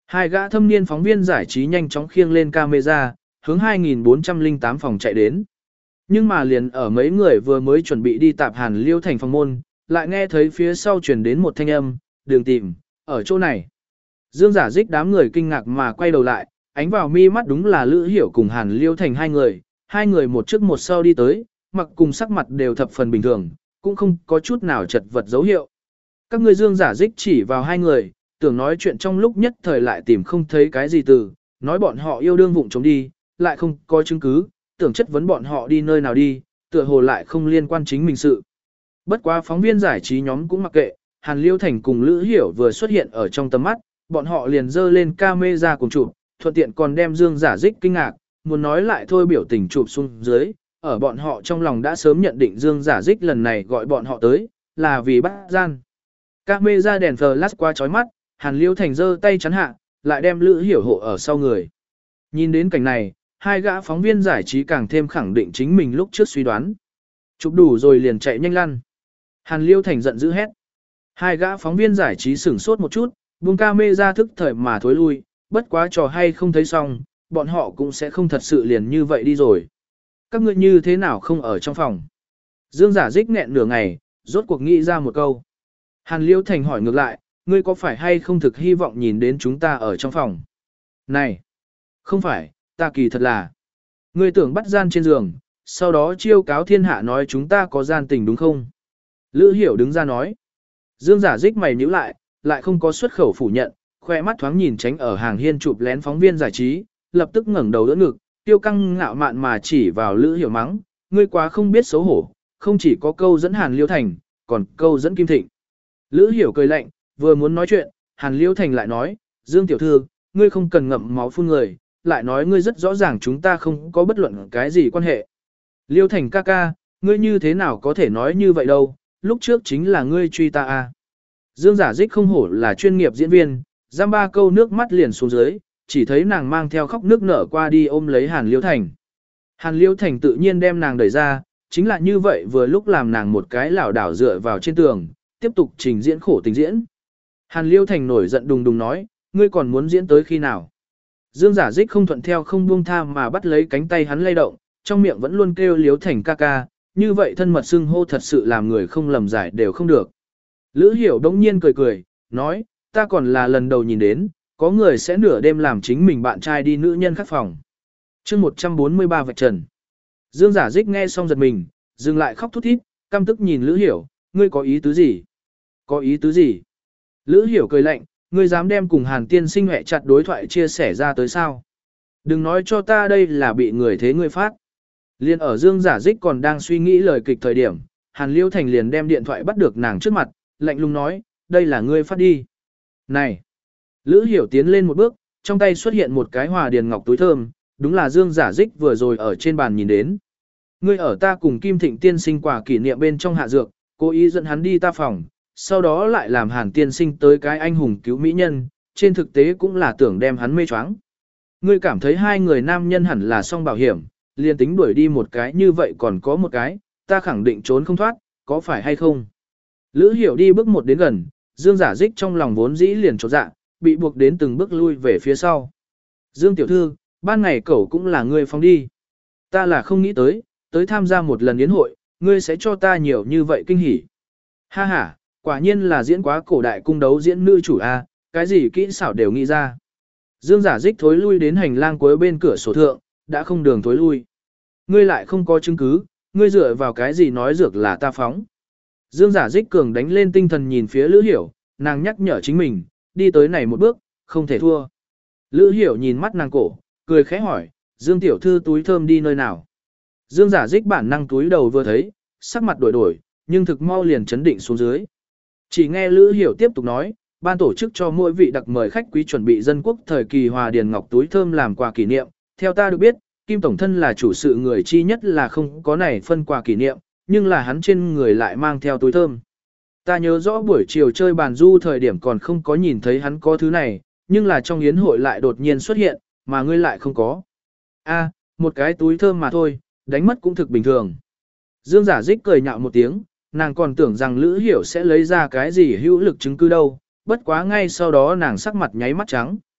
Hai gã thâm niên phóng viên giải trí nhanh chóng khiêng lên camera, hướng hai nghìn bốn trăm lẻ tám phòng chạy đến. Nhưng mà liền ở mấy người vừa mới chuẩn bị đi tạp Hàn Liêu Thành phòng môn, lại nghe thấy phía sau truyền đến một thanh âm, đường tìm, ở chỗ này. Dương Giả Dích đám người kinh ngạc mà quay đầu lại, ánh vào mi mắt đúng là Lữ Hiểu cùng Hàn Liêu Thành hai người, hai người một trước một sau đi tới, mặc cùng sắc mặt đều thập phần bình thường, cũng không có chút nào chật vật dấu hiệu. Các ngươi Dương Giả Dích chỉ vào hai người, tưởng nói chuyện trong lúc nhất thời lại tìm không thấy cái gì từ, nói bọn họ yêu đương vụng trống đi, lại không có chứng cứ, tưởng chất vấn bọn họ đi nơi nào đi, tựa hồ lại không liên quan chính mình sự. Bất quá phóng viên giải trí nhóm cũng mặc kệ, Hàn Liêu Thành cùng Lữ Hiểu vừa xuất hiện ở trong tầm mắt, bọn họ liền dơ lên camera cùng chụp, thuận tiện còn đem Dương Giả Dích kinh ngạc, muốn nói lại thôi biểu tình chụp xuống dưới, ở bọn họ trong lòng đã sớm nhận định Dương Giả Dích lần này gọi bọn họ tới, là vì bắt gian. Camera đèn flash qua chói mắt, Hàn Liêu Thành giơ tay chắn hạ, lại đem Lữ Hiểu hộ ở sau người. Nhìn đến cảnh này, hai gã phóng viên giải trí càng thêm khẳng định chính mình lúc trước suy đoán. Chụp đủ rồi liền chạy nhanh lăn. Hàn Liêu Thành giận dữ hét. Hai gã phóng viên giải trí sửng sốt một chút, buông camera thức thời mà thối lui, bất quá trò hay không thấy xong, bọn họ cũng sẽ không thật sự liền như vậy đi rồi. Các ngươi như thế nào không ở trong phòng? Dương Giả Dích nghẹn nửa ngày, rốt cuộc nghĩ ra một câu. Hàn Liêu Thành hỏi ngược lại, ngươi có phải hay không thực hy vọng nhìn đến chúng ta ở trong phòng? Này! Không phải, ta kỳ thật là. Ngươi tưởng bắt gian trên giường, sau đó chiêu cáo thiên hạ nói chúng ta có gian tình đúng không? Lữ Hiểu đứng ra nói. Dương Giả Dích mày nhíu lại, lại không có xuất khẩu phủ nhận, khoe mắt thoáng nhìn tránh ở hàng hiên chụp lén phóng viên giải trí, lập tức ngẩng đầu đỡ ngực, tiêu căng ngạo mạn mà chỉ vào Lữ Hiểu mắng, ngươi quá không biết xấu hổ, không chỉ có câu dẫn Hàn Liêu Thành, còn câu dẫn Kim Thịnh. Lữ Hiểu cười lạnh, vừa muốn nói chuyện, Hàn Liêu Thành lại nói, Dương tiểu thư, ngươi không cần ngậm máu phun người, lại nói ngươi rất rõ ràng chúng ta không có bất luận cái gì quan hệ. Liêu Thành ca ca, ngươi như thế nào có thể nói như vậy đâu, lúc trước chính là ngươi truy ta à. Dương Giả Dích không hổ là chuyên nghiệp diễn viên, giam ba câu nước mắt liền xuống dưới, chỉ thấy nàng mang theo khóc nước nở qua đi ôm lấy Hàn Liêu Thành. Hàn Liêu Thành tự nhiên đem nàng đẩy ra, chính là như vậy vừa lúc làm nàng một cái lảo đảo dựa vào trên tường, tiếp tục trình diễn khổ tình diễn. Hàn Liêu Thành nổi giận đùng đùng nói, ngươi còn muốn diễn tới khi nào? Dương Giả Dích không thuận theo không buông tha mà bắt lấy cánh tay hắn lay động, trong miệng vẫn luôn kêu Liêu Thành ca ca, như vậy thân mật xưng hô thật sự làm người không lầm giải đều không được. Lữ Hiểu đống nhiên cười cười, nói, ta còn là lần đầu nhìn đến, có người sẽ nửa đêm làm chính mình bạn trai đi nữ nhân khác phòng. chương một trăm bốn mươi ba vạch trần. Dương Giả Dích nghe xong giật mình, dừng lại khóc thút thít, căm tức nhìn Lữ Hiểu, ngươi có ý tứ gì? Có ý tứ gì? Lữ Hiểu cười lạnh, ngươi dám đem cùng Hàn tiên sinh hẹ chặt đối thoại chia sẻ ra tới sao? Đừng nói cho ta đây là bị người thế ngươi phát. Liên ở Dương Giả Dích còn đang suy nghĩ lời kịch thời điểm, Hàn Liêu Thành liền đem điện thoại bắt được nàng trước mặt, lạnh lùng nói, đây là ngươi phát đi. Này! Lữ Hiểu tiến lên một bước, trong tay xuất hiện một cái hòa điền ngọc túi thơm, đúng là Dương Giả Dích vừa rồi ở trên bàn nhìn đến. Ngươi ở ta cùng Kim Thịnh tiên sinh quà kỷ niệm bên trong hạ dược, cố ý dẫn hắn đi ta phòng, sau đó lại làm Hàn tiên sinh tới cái anh hùng cứu mỹ nhân, trên thực tế cũng là tưởng đem hắn mê choáng. Ngươi cảm thấy hai người nam nhân hẳn là song bảo hiểm, liền tính đuổi đi một cái như vậy còn có một cái, ta khẳng định trốn không thoát, có phải hay không? Lữ Hiểu đi bước một đến gần, Dương Giả Dích trong lòng vốn dĩ liền chột dạ, bị buộc đến từng bước lui về phía sau. Dương tiểu thư, ban ngày cậu cũng là ngươi phóng đi. Ta là không nghĩ tới, tới tham gia một lần yến hội, ngươi sẽ cho ta nhiều như vậy kinh hỉ. Ha ha, quả nhiên là diễn quá cổ đại cung đấu diễn nữ chủ A, cái gì kỹ xảo đều nghĩ ra. Dương Giả Dích thối lui đến hành lang cuối bên cửa sổ thượng, đã không đường thối lui. Ngươi lại không có chứng cứ, ngươi dựa vào cái gì nói dược là ta phóng. Dương Giả Dích cường đánh lên tinh thần nhìn phía Lữ Hiểu, nàng nhắc nhở chính mình, đi tới này một bước, không thể thua. Lữ Hiểu nhìn mắt nàng cổ, cười khẽ hỏi, Dương tiểu thư túi thơm đi nơi nào. Dương Giả Dích bản năng túi đầu vừa thấy, sắc mặt đổi đổi, nhưng thực mau liền chấn định xuống dưới. Chỉ nghe Lữ Hiểu tiếp tục nói, ban tổ chức cho mỗi vị đặc mời khách quý chuẩn bị dân quốc thời kỳ hòa điền ngọc túi thơm làm quà kỷ niệm. Theo ta được biết, Kim Tổng Thân là chủ sự người chi nhất là không có này phân quà kỷ niệm, nhưng là hắn trên người lại mang theo túi thơm. Ta nhớ rõ buổi chiều chơi bàn du thời điểm còn không có nhìn thấy hắn có thứ này, nhưng là trong yến hội lại đột nhiên xuất hiện, mà ngươi lại không có. A, một cái túi thơm mà thôi, đánh mất cũng thực bình thường. Dương Giả Dích cười nhạo một tiếng, nàng còn tưởng rằng Lữ Hiểu sẽ lấy ra cái gì hữu lực chứng cứ đâu, bất quá ngay sau đó nàng sắc mặt nháy mắt trắng.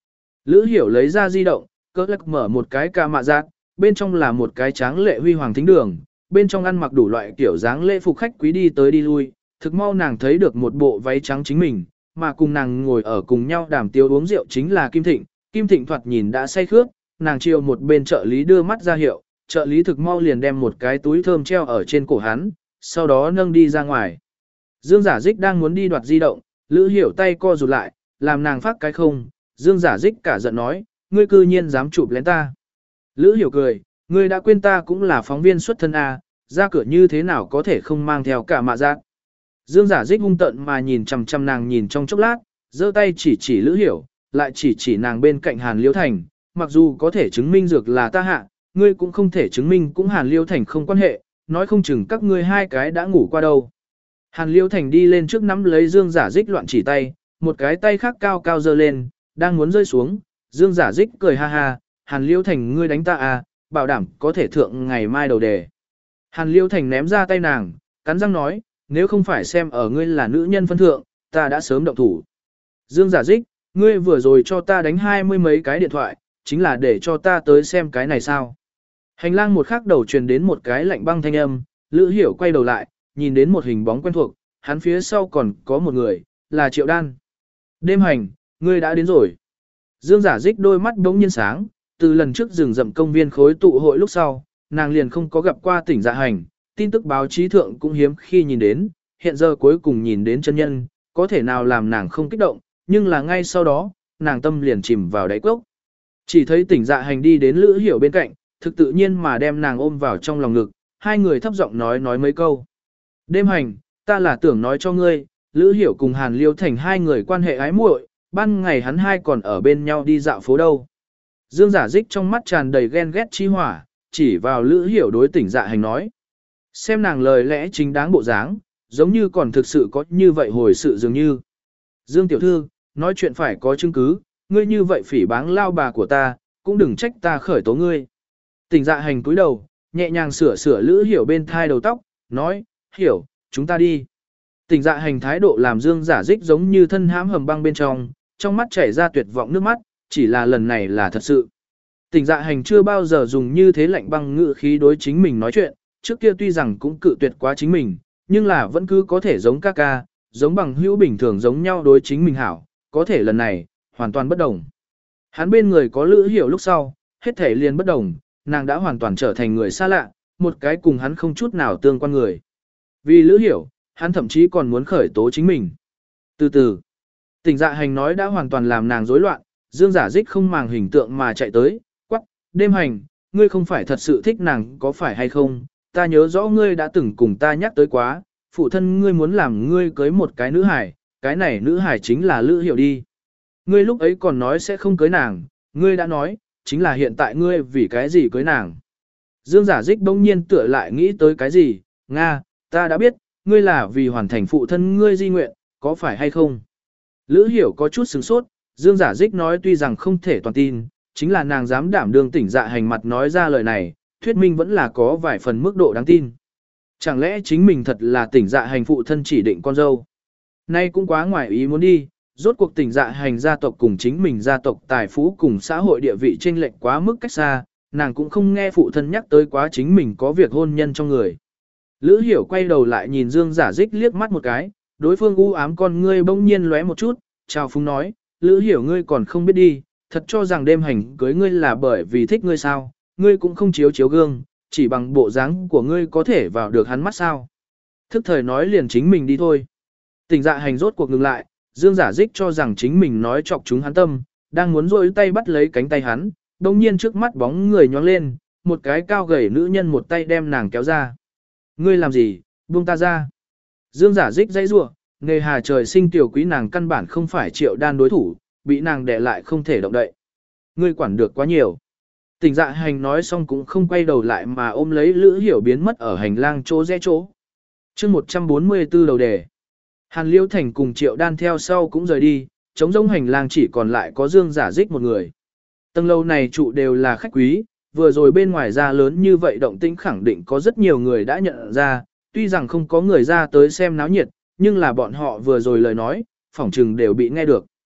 Lữ Hiểu lấy ra di động, cỡ lắc mở một cái ca mạ giác, bên trong là một cái tráng lệ huy hoàng thính đường, bên trong ăn mặc đủ loại kiểu dáng lễ phục khách quý đi tới đi lui, thực mau nàng thấy được một bộ váy trắng chính mình, mà cùng nàng ngồi ở cùng nhau đàm tiếu uống rượu chính là Kim Thịnh, Kim Thịnh thoạt nhìn đã say khướt, nàng chiều một bên trợ lý đưa mắt ra hiệu, trợ lý thực mau liền đem một cái túi thơm treo ở trên cổ hắn, sau đó nâng đi ra ngoài. Dương Giả Dích đang muốn đi đoạt di động, Lữ Hiểu tay co rụt lại, làm nàng phát cái không, Dương Giả Dích cả giận nói, ngươi cư nhiên dám chụp lén ta. Lữ Hiểu cười, ngươi đã quên ta cũng là phóng viên xuất thân A, ra cửa như thế nào có thể không mang theo cả mạ giác. Dương Giả Dích hung tận mà nhìn chằm chằm nàng nhìn trong chốc lát, giơ tay chỉ chỉ Lữ Hiểu, lại chỉ chỉ nàng bên cạnh Hàn Liêu Thành, mặc dù có thể chứng minh dược là ta hạ, ngươi cũng không thể chứng minh cũng Hàn Liêu Thành không quan hệ, nói không chừng các ngươi hai cái đã ngủ qua đâu. Hàn Liêu Thành đi lên trước nắm lấy Dương Giả Dích loạn chỉ tay, một cái tay khác cao cao giơ lên, đang muốn rơi xuống, Dương Giả Dích cười ha ha, Hàn Liêu Thành ngươi đánh ta à, bảo đảm có thể thượng ngày mai đầu đề. Hàn Liêu Thành ném ra tay nàng, cắn răng nói, nếu không phải xem ở ngươi là nữ nhân phân thượng, ta đã sớm động thủ. Dương Giả Dích, ngươi vừa rồi cho ta đánh hai mươi mấy cái điện thoại, chính là để cho ta tới xem cái này sao. Hành lang một khắc đầu truyền đến một cái lạnh băng thanh âm, Lữ Hiểu quay đầu lại, nhìn đến một hình bóng quen thuộc, hắn phía sau còn có một người, là Triệu Đan. Đêm hành, ngươi đã đến rồi. Dương Giả Dích đôi mắt đống nhiên sáng, từ lần trước rừng rậm công viên khối tụ hội lúc sau, nàng liền không có gặp qua tỉnh Dạ Hành, tin tức báo chí thượng cũng hiếm khi nhìn đến, hiện giờ cuối cùng nhìn đến chân nhân, có thể nào làm nàng không kích động, nhưng là ngay sau đó, nàng tâm liền chìm vào đáy cốc. Chỉ thấy tỉnh Dạ Hành đi đến Lữ Hiểu bên cạnh, thực tự nhiên mà đem nàng ôm vào trong lòng ngực, hai người thấp giọng nói nói mấy câu. Đêm hành, ta là tưởng nói cho ngươi, Lữ Hiểu cùng Hàn Liêu Thành hai người quan hệ ái muội, ban ngày hắn hai còn ở bên nhau đi dạo phố đâu. Dương Giả Dích trong mắt tràn đầy ghen ghét chi hỏa, chỉ vào Lữ Hiểu đối tỉnh Dạ Hành nói. Xem nàng lời lẽ chính đáng bộ dáng, giống như còn thực sự có như vậy hồi sự dường như. Dương Tiểu Thư, nói chuyện phải có chứng cứ, ngươi như vậy phỉ báng lao bà của ta, cũng đừng trách ta khởi tố ngươi. Tỉnh Dạ Hành cúi đầu, nhẹ nhàng sửa sửa Lữ Hiểu bên thai đầu tóc, nói, Hiểu, chúng ta đi. Tỉnh Dạ Hành thái độ làm Dương Giả Dích giống như thân hãm hầm băng bên trong, trong mắt chảy ra tuyệt vọng nước mắt, chỉ là lần này là thật sự. Tỉnh Dạ Hành chưa bao giờ dùng như thế lạnh băng ngữ khí đối chính mình nói chuyện, trước kia tuy rằng cũng cự tuyệt quá chính mình, nhưng là vẫn cứ có thể giống ca ca, giống bằng hữu bình thường giống nhau đối chính mình hảo, có thể lần này, hoàn toàn bất đồng. Hắn bên người có Lữ Hiểu lúc sau, hết thể liền bất đồng, nàng đã hoàn toàn trở thành người xa lạ, một cái cùng hắn không chút nào tương quan người. Vì Lữ Hiểu, hắn thậm chí còn muốn khởi tố chính mình. Từ từ, Tỉnh Dạ Hành nói đã hoàn toàn làm nàng rối loạn, Dương Giả Dích không màng hình tượng mà chạy tới, quắc, đêm hành, ngươi không phải thật sự thích nàng có phải hay không, ta nhớ rõ ngươi đã từng cùng ta nhắc tới quá, phụ thân ngươi muốn làm ngươi cưới một cái nữ hải, cái này nữ hải chính là Lữ Hiểu đi. Ngươi lúc ấy còn nói sẽ không cưới nàng, ngươi đã nói, chính là hiện tại ngươi vì cái gì cưới nàng. Dương Giả Dích bỗng nhiên tựa lại nghĩ tới cái gì, Nga, ta đã biết, ngươi là vì hoàn thành phụ thân ngươi di nguyện, có phải hay không? Lữ Hiểu có chút sửng sốt, Dương Giả Dích nói tuy rằng không thể toàn tin, chính là nàng dám đảm đương Tỉnh Dạ Hành mặt nói ra lời này, thuyết minh vẫn là có vài phần mức độ đáng tin. Chẳng lẽ chính mình thật là Tỉnh Dạ Hành phụ thân chỉ định con dâu? Nay cũng quá ngoài ý muốn đi, rốt cuộc Tỉnh Dạ Hành gia tộc cùng chính mình gia tộc tài phú cùng xã hội địa vị chênh lệch quá mức cách xa, nàng cũng không nghe phụ thân nhắc tới quá chính mình có việc hôn nhân trong người. Lữ Hiểu quay đầu lại nhìn Dương Giả Dích liếc mắt một cái, đối phương u ám con ngươi bỗng nhiên lóe một chút, chào phúng nói, Lữ Hiểu ngươi còn không biết đi, thật cho rằng đêm hành cưới ngươi là bởi vì thích ngươi sao, ngươi cũng không chiếu chiếu gương, chỉ bằng bộ dáng của ngươi có thể vào được hắn mắt sao. Thức thời nói liền chính mình đi thôi. Tỉnh Dạ Hành rốt cuộc ngừng lại, Dương Giả Dích cho rằng chính mình nói chọc chúng hắn tâm, đang muốn rôi tay bắt lấy cánh tay hắn, đồng nhiên trước mắt bóng người nhóng lên, một cái cao gầy nữ nhân một tay đem nàng kéo ra. Ngươi làm gì, buông ta ra. Dương Giả Dích dãy rủa, nghề hà trời sinh tiểu quý nàng căn bản không phải Triệu Đan đối thủ, bị nàng đè lại không thể động đậy. Ngươi quản được quá nhiều. Tỉnh Dạ Hành nói xong cũng không quay đầu lại mà ôm lấy Lữ Hiểu biến mất ở hành lang chỗ rẽ chỗ. Chương một trăm bốn mươi tư đầu đề. Hàn Liêu Thành cùng Triệu Đan theo sau cũng rời đi, trống rỗng hành lang chỉ còn lại có Dương Giả Dích một người. Tầng lâu này trụ đều là khách quý, vừa rồi bên ngoài ra lớn như vậy động tĩnh khẳng định có rất nhiều người đã nhận ra, tuy rằng không có người ra tới xem náo nhiệt, nhưng là bọn họ vừa rồi lời nói, phỏng trừng đều bị nghe được.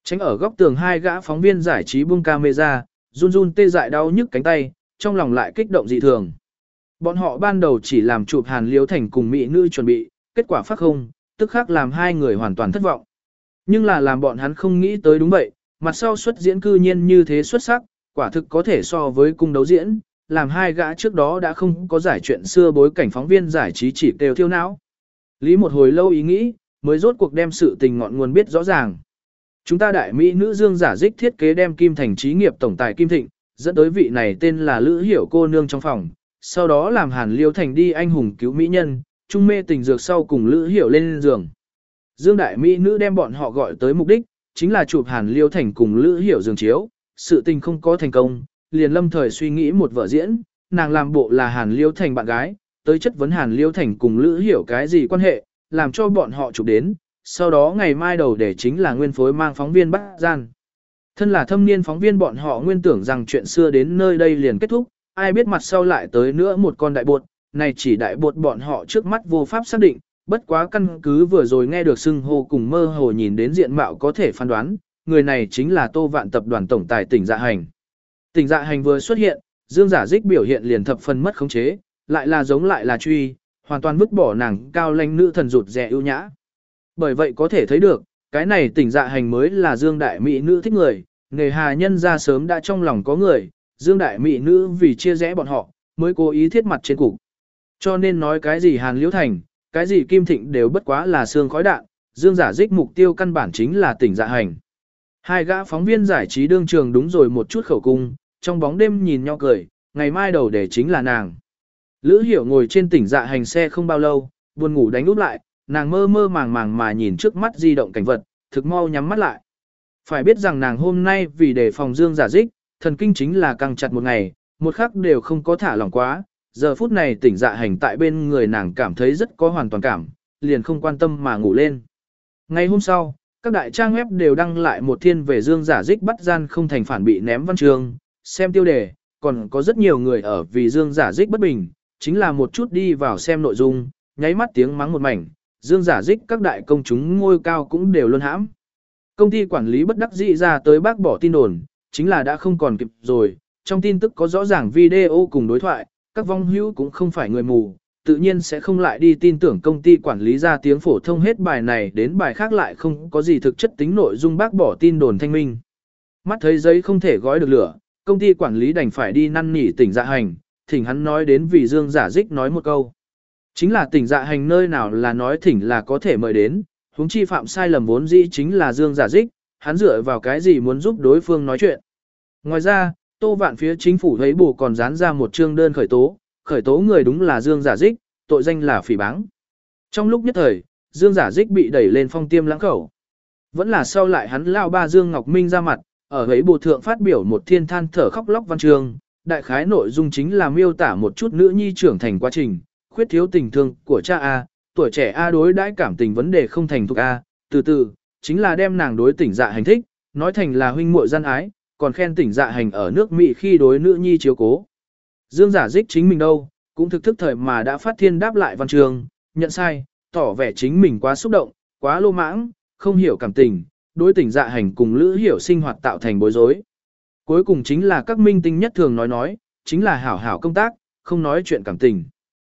Tránh ở góc tường hai gã phóng viên giải trí buông camera, run run tê dại đau nhức cánh tay, trong lòng lại kích động dị thường. Bọn họ ban đầu chỉ làm chụp Hàn Liễu Thành cùng mỹ nữ chuẩn bị, kết quả phát không, tức khắc làm hai người hoàn toàn thất vọng. Nhưng là làm bọn hắn không nghĩ tới đúng vậy, mặt sau xuất diễn cư nhiên như thế xuất sắc, quả thực có thể so với cung đấu diễn, làm hai gã trước đó đã không có giải chuyện xưa bối cảnh phóng viên giải trí chỉ kêu thiêu não. Lý một hồi lâu ý nghĩ, mới rốt cuộc đem sự tình ngọn nguồn biết rõ ràng. Chúng ta đại mỹ nữ Dương Giả Dích thiết kế đem Kim Thành trí nghiệp tổng tài Kim Thịnh, dẫn tới vị này tên là Lữ Hiểu cô nương trong phòng, sau đó làm Hàn Liễu Thành đi anh hùng cứu mỹ nhân, trung mê tình dược sau cùng Lữ Hiểu lên giường. Dương đại mỹ nữ đem bọn họ gọi tới mục đích, chính là chụp Hàn Liễu Thành cùng Lữ Hiểu giường chiếu, sự tình không có thành công, liền lâm thời suy nghĩ một vở diễn, nàng làm bộ là Hàn Liễu Thành bạn gái, tới chất vấn Hàn Liễu Thành cùng Lữ Hiểu cái gì quan hệ, làm cho bọn họ chụp đến, sau đó ngày mai đầu để chính là nguyên phối mang phóng viên bắt gian. Thân là thâm niên phóng viên bọn họ nguyên tưởng rằng chuyện xưa đến nơi đây liền kết thúc, ai biết mặt sau lại tới nữa một con đại bột, này chỉ đại bột bọn họ trước mắt vô pháp xác định, bất quá căn cứ vừa rồi nghe được xưng hô cùng mơ hồ nhìn đến diện mạo có thể phán đoán, người này chính là Tô Vạn tập đoàn tổng tài Tỉnh Dạ Hành. Tỉnh Dạ Hành vừa xuất hiện, Dương Giả Dích biểu hiện liền thập phần mất khống chế, lại là giống lại là truy, hoàn toàn vứt bỏ nàng cao lãnh nữ thần rụt rè ưu nhã. Bởi vậy có thể thấy được, cái này Tỉnh Dạ Hành mới là Dương đại mỹ nữ thích người, nghề hà nhân ra sớm đã trong lòng có người, Dương đại mỹ nữ vì chia rẽ bọn họ, mới cố ý thiết mặt trên cục. Cho nên nói cái gì Hàn Liễu Thành, cái gì Kim Thịnh đều bất quá là xương khói đạn, Dương Giả Dích mục tiêu căn bản chính là Tỉnh Dạ Hành. Hai gã phóng viên giải trí đương trường đúng rồi một chút khẩu cung, trong bóng đêm nhìn nhau cười, ngày mai đầu để chính là nàng. Lữ Hiểu ngồi trên Tỉnh Dạ Hành xe không bao lâu, buồn ngủ đánh úp lại, nàng mơ mơ màng màng mà nhìn trước mắt di động cảnh vật, thực mau nhắm mắt lại. Phải biết rằng nàng hôm nay vì đề phòng Dương Giả Dích, thần kinh chính là căng chặt một ngày, một khắc đều không có thả lỏng quá, giờ phút này Tỉnh Dạ Hành tại bên người nàng cảm thấy rất có hoàn toàn cảm, liền không quan tâm mà ngủ lên. Ngày hôm sau, các đại trang web đều đăng lại một thiên về Dương Giả Dích bắt gian không thành phản bị ném văn chương, xem tiêu đề, còn có rất nhiều người ở vì Dương Giả Dích bất bình, chính là một chút đi vào xem nội dung, nháy mắt tiếng mắng một mảnh, Dương Giả Dích các đại công chúng ngôi cao cũng đều luôn hãm. Công ty quản lý bất đắc dĩ ra tới bác bỏ tin đồn, chính là đã không còn kịp rồi, trong tin tức có rõ ràng video cùng đối thoại, các vong hữu cũng không phải người mù, tự nhiên sẽ không lại đi tin tưởng công ty quản lý ra tiếng phổ thông hết bài này đến bài khác lại không có gì thực chất tính nội dung bác bỏ tin đồn thanh minh. Mắt thấy giấy không thể gói được lửa, công ty quản lý đành phải đi năn nỉ Tỉnh Dạ Hành, thỉnh hắn nói đến vì Dương Giả Dích nói một câu. Chính là Tỉnh Dạ Hành nơi nào là nói thỉnh là có thể mời đến, huống chi phạm sai lầm vốn dĩ chính là Dương Giả Dích, hắn dựa vào cái gì muốn giúp đối phương nói chuyện. Ngoài ra, Tô Vạn phía chính phủ thấy bù còn dán ra một chương đơn khởi tố, khởi tố người đúng là Dương Giả Dích, tội danh là phỉ báng. Trong lúc nhất thời, Dương Giả Dích bị đẩy lên phong tiêm lãng khẩu. Vẫn là sau lại hắn lao ba Dương Ngọc Minh ra mặt, ở ấy bù thượng phát biểu một thiên than thở khóc lóc văn chương, đại khái nội dung chính là miêu tả một chút nữ nhi trưởng thành quá trình, khuyết thiếu tình thương của cha A, tuổi trẻ A đối đãi cảm tình vấn đề không thành thục A, từ từ, chính là đem nàng đối Tỉnh Dạ Hành thích, nói thành là huynh muội gian ái, còn khen Tỉnh Dạ Hành ở nước Mỹ khi đối nữ nhi chiếu cố. Dương Giả Dích chính mình đâu, cũng thực thức thời mà đã phát thiên đáp lại văn chương, nhận sai, tỏ vẻ chính mình quá xúc động, quá lô mãng, không hiểu cảm tình, đối Tỉnh Dạ Hành cùng Lữ Hiểu sinh hoạt tạo thành bối rối. Cuối cùng chính là các minh tinh nhất thường nói nói, chính là hảo hảo công tác, không nói chuyện cảm tình.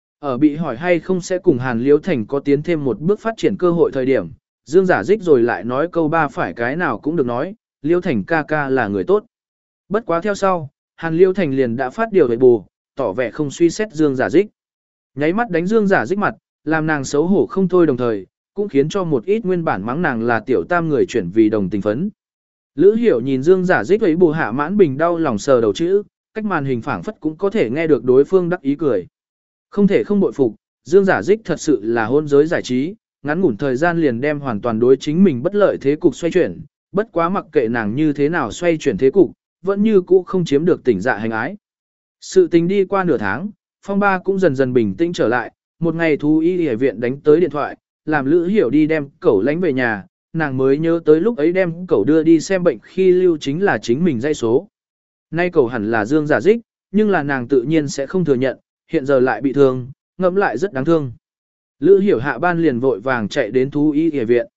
Ở bị hỏi hay không sẽ cùng Hàn Liễu Thành có tiến thêm một bước phát triển cơ hội thời điểm, Dương Giả Dích rồi lại nói câu ba phải cái nào cũng được nói, Liễu Thành ca ca là người tốt. Bất quá theo sau, Hàn Liễu Thành liền đã phát điều về bù, tỏ vẻ không suy xét Dương Giả Dích. Nháy mắt đánh Dương Giả Dích mặt, làm nàng xấu hổ không thôi đồng thời, cũng khiến cho một ít nguyên bản mắng nàng là tiểu tam người chuyển vì đồng tình phấn. Lữ Hiểu nhìn Dương Giả Dích ấy bù hạ mãn bình đau lòng sờ đầu chữ, cách màn hình phảng phất cũng có thể nghe được đối phương đắc ý cười. Không thể không bội phục, Dương Giả Dích thật sự là hôn giới giải trí, ngắn ngủn thời gian liền đem hoàn toàn đối chính mình bất lợi thế cục xoay chuyển, bất quá mặc kệ nàng như thế nào xoay chuyển thế cục, vẫn như cũ không chiếm được Tỉnh Dạ Hành ái. Sự tình đi qua nửa tháng, phong ba cũng dần dần bình tĩnh trở lại, một ngày thú y y viện đánh tới điện thoại, làm Lữ Hiểu đi đem cẩu lánh về nhà, nàng mới nhớ tới lúc ấy đem cẩu đưa đi xem bệnh khi lưu chính là chính mình dây số. Nay cẩu hẳn là Dương Giả Dích, nhưng là nàng tự nhiên sẽ không thừa nhận, hiện giờ lại bị thương, ngẫm lại rất đáng thương. Lữ Hiểu hạ ban liền vội vàng chạy đến thú y y viện.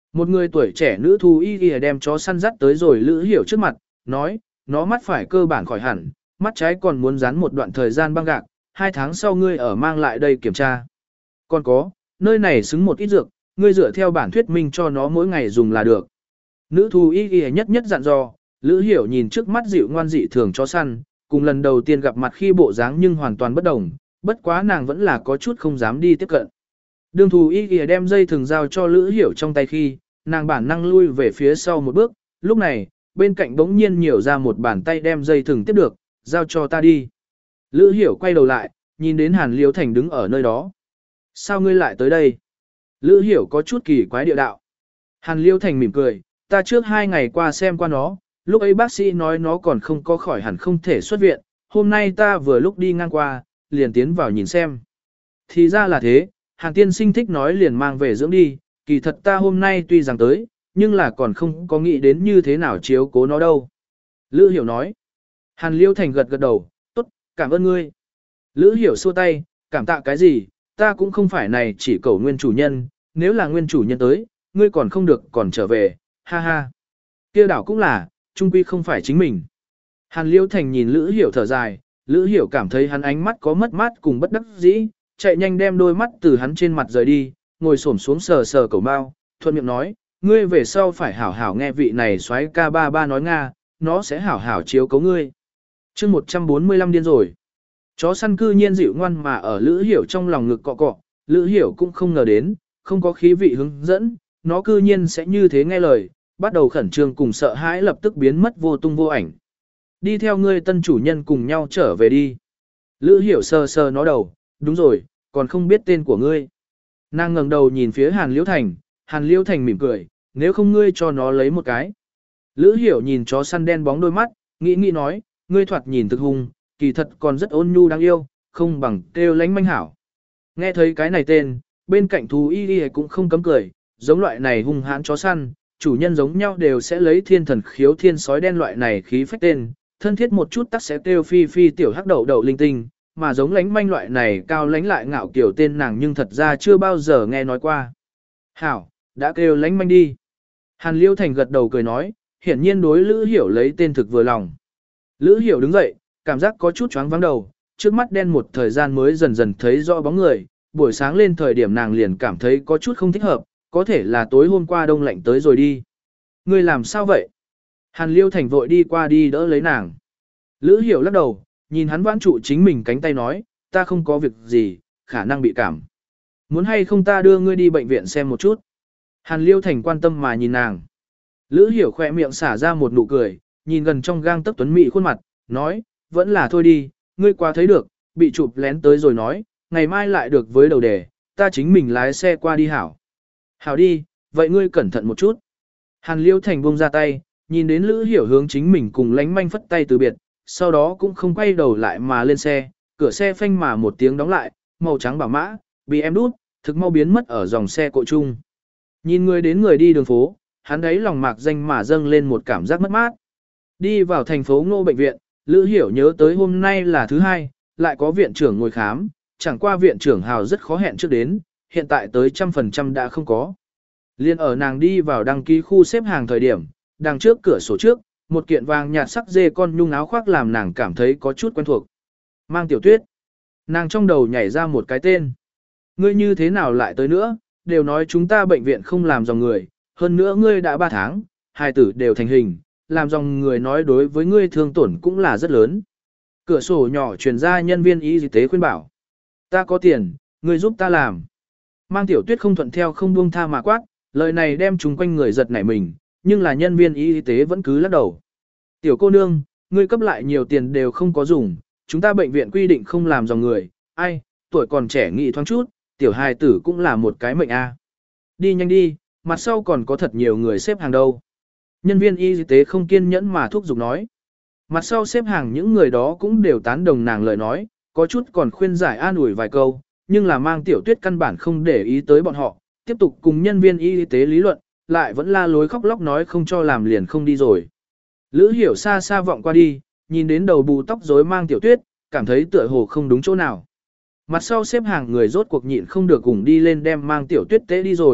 Một người tuổi trẻ nữ thú y y đem chó săn dắt tới rồi Lữ Hiểu trước mặt, nói, nó mắt phải cơ bản khỏi hẳn, mắt trái còn muốn dán một đoạn thời gian băng gạc, hai tháng sau ngươi ở mang lại đây kiểm tra. Còn có, nơi này xứng một ít dược, ngươi dựa theo bản thuyết minh cho nó mỗi ngày dùng là được. Nữ thú y y nhất nhất dặn dò, Lữ Hiểu nhìn trước mắt dịu ngoan dị thường chó săn, cùng lần đầu tiên gặp mặt khi bộ dáng nhưng hoàn toàn bất đồng, bất quá nàng vẫn là có chút không dám đi tiếp cận. Đường thú y y đem dây thừng giao cho Lữ Hiểu trong tay khi, nàng bản năng lui về phía sau một bước, lúc này, bên cạnh bỗng nhiên nhiều ra một bàn tay đem dây thừng tiếp được, giao cho ta đi. Lữ Hiểu quay đầu lại, nhìn đến Hàn Liễu Thành đứng ở nơi đó. Sao ngươi lại tới đây? Lữ Hiểu có chút kỳ quái địa đạo. Hàn Liễu Thành mỉm cười, ta trước hai ngày qua xem qua nó, lúc ấy bác sĩ nói nó còn không có khỏi hẳn không thể xuất viện, hôm nay ta vừa lúc đi ngang qua, liền tiến vào nhìn xem. Thì ra là thế, Hàn tiên sinh thích nói liền mang về dưỡng đi, kỳ thật ta hôm nay tuy rằng tới, nhưng là còn không có nghĩ đến như thế nào chiếu cố nó đâu. Lữ Hiểu nói. Hàn Liễu Thành gật gật đầu, tốt, cảm ơn ngươi. Lữ Hiểu xua tay, cảm tạ cái gì, ta cũng không phải này chỉ cầu nguyên chủ nhân, nếu là nguyên chủ nhân tới, ngươi còn không được còn trở về, ha ha. Kia đảo cũng là, trung quy không phải chính mình. Hàn Liễu Thành nhìn Lữ Hiểu thở dài, Lữ Hiểu cảm thấy hắn ánh mắt có mất mát cùng bất đắc dĩ, chạy nhanh đem đôi mắt từ hắn trên mặt rời đi, ngồi xổm xuống sờ sờ cầu bao, thuận miệng nói, ngươi về sau phải hảo hảo nghe vị này soái ca ba ba nói Nga, nó sẽ hảo hảo chiếu cấu ngươi. chương một trăm bốn mươi lăm điên rồi. Chó săn cư nhiên dịu ngoan mà ở Lữ Hiểu trong lòng ngực cọ cọ, Lữ Hiểu cũng không ngờ đến, không có khí vị hướng dẫn, nó cư nhiên sẽ như thế nghe lời, bắt đầu khẩn trương cùng sợ hãi lập tức biến mất vô tung vô ảnh. Đi theo ngươi tân chủ nhân cùng nhau trở về đi. Lữ Hiểu sờ sờ nó đầu, đúng rồi, còn không biết tên của ngươi. Nàng ngẩng đầu nhìn phía Hàn Liễu Thành, Hàn Liễu Thành mỉm cười, nếu không ngươi cho nó lấy một cái. Lữ Hiểu nhìn chó săn đen bóng đôi mắt, nghĩ nghĩ nói, ngươi thoạt nhìn thực hung, kỳ thật còn rất ôn nhu đáng yêu, không bằng kêu lánh manh hảo. Nghe thấy cái này tên, bên cạnh thú y y cũng không cấm cười, giống loại này hung hãn chó săn, chủ nhân giống nhau đều sẽ lấy thiên thần khiếu thiên sói đen loại này khí phách tên, thân thiết một chút tắc sẽ kêu phi phi tiểu hắc đậu đậu linh tinh, mà giống lánh manh loại này cao lánh lại ngạo kiểu tên nàng nhưng thật ra chưa bao giờ nghe nói qua. Hảo, đã kêu lánh manh đi. Hàn Liễu Thành gật đầu cười nói, hiển nhiên đối Lữ Hiểu lấy tên thực vừa lòng. Lữ Hiểu đứng dậy, cảm giác có chút choáng vắng đầu, trước mắt đen một thời gian mới dần dần thấy rõ bóng người, buổi sáng lên thời điểm nàng liền cảm thấy có chút không thích hợp, có thể là tối hôm qua đông lạnh tới rồi đi. Ngươi làm sao vậy? Hàn Liễu Thành vội đi qua đi đỡ lấy nàng. Lữ Hiểu lắc đầu, nhìn hắn vãn trụ chính mình cánh tay nói, ta không có việc gì, khả năng bị cảm. Muốn hay không ta đưa ngươi đi bệnh viện xem một chút? Hàn Liễu Thành quan tâm mà nhìn nàng. Lữ Hiểu khỏe miệng xả ra một nụ cười, nhìn gần trong gang tấc tuấn mỹ khuôn mặt, nói, vẫn là thôi đi, ngươi qua thấy được, bị chụp lén tới rồi nói, ngày mai lại được với đầu đề, ta chính mình lái xe qua đi hảo. Hảo đi, vậy ngươi cẩn thận một chút. Hàn Liễu Thành buông ra tay, nhìn đến Lữ Hiểu hướng chính mình cùng lánh manh phất tay từ biệt, sau đó cũng không quay đầu lại mà lên xe, cửa xe phanh mà một tiếng đóng lại, màu trắng bảo mã, bị em đút, thực mau biến mất ở dòng xe cộ chung. Nhìn người đến người đi đường phố, hắn đấy lòng mạc danh mà dâng lên một cảm giác mất mát. Đi vào thành phố Ngô bệnh viện, Lữ Hiểu nhớ tới hôm nay là thứ hai, lại có viện trưởng ngồi khám, chẳng qua viện trưởng Hào rất khó hẹn trước đến, hiện tại tới trăm phần trăm đã không có. Liên ở nàng đi vào đăng ký khu xếp hàng thời điểm, đằng trước cửa sổ trước, một kiện vàng nhạt sắc dê con nhung áo khoác làm nàng cảm thấy có chút quen thuộc. Mang Tiểu Tuyết. Nàng trong đầu nhảy ra một cái tên. Ngươi như thế nào lại tới nữa, đều nói chúng ta bệnh viện không làm dòng người, hơn nữa ngươi đã ba tháng, hai tử đều thành hình, làm dòng người nói đối với ngươi thương tổn cũng là rất lớn. Cửa sổ nhỏ truyền ra nhân viên y tế khuyên bảo. Ta có tiền, ngươi giúp ta làm. Mang Tiểu Tuyết không thuận theo không buông tha mà quát, lời này đem chúng quanh người giật nảy mình, nhưng là nhân viên y tế vẫn cứ lắc đầu. Tiểu cô nương, ngươi cấp lại nhiều tiền đều không có dùng, chúng ta bệnh viện quy định không làm dòng người, ai, tuổi còn trẻ nghĩ thoáng chút, tiểu hài tử cũng là một cái mệnh a. Đi nhanh đi, mặt sau còn có thật nhiều người xếp hàng đâu. Nhân viên y tế không kiên nhẫn mà thúc giục nói. Mặt sau xếp hàng những người đó cũng đều tán đồng nàng lời nói, có chút còn khuyên giải an ủi vài câu, nhưng là Mang Tiểu Tuyết căn bản không để ý tới bọn họ, tiếp tục cùng nhân viên y tế lý luận, lại vẫn la lối khóc lóc nói không cho làm liền không đi rồi. Lữ Hiểu xa xa vọng qua đi, nhìn đến đầu bù tóc rối Mang Tiểu Tuyết, cảm thấy tựa hồ không đúng chỗ nào. Mặt sau xếp hàng người rốt cuộc nhịn không được cùng đi lên đem Mang Tiểu Tuyết tế đi rồi,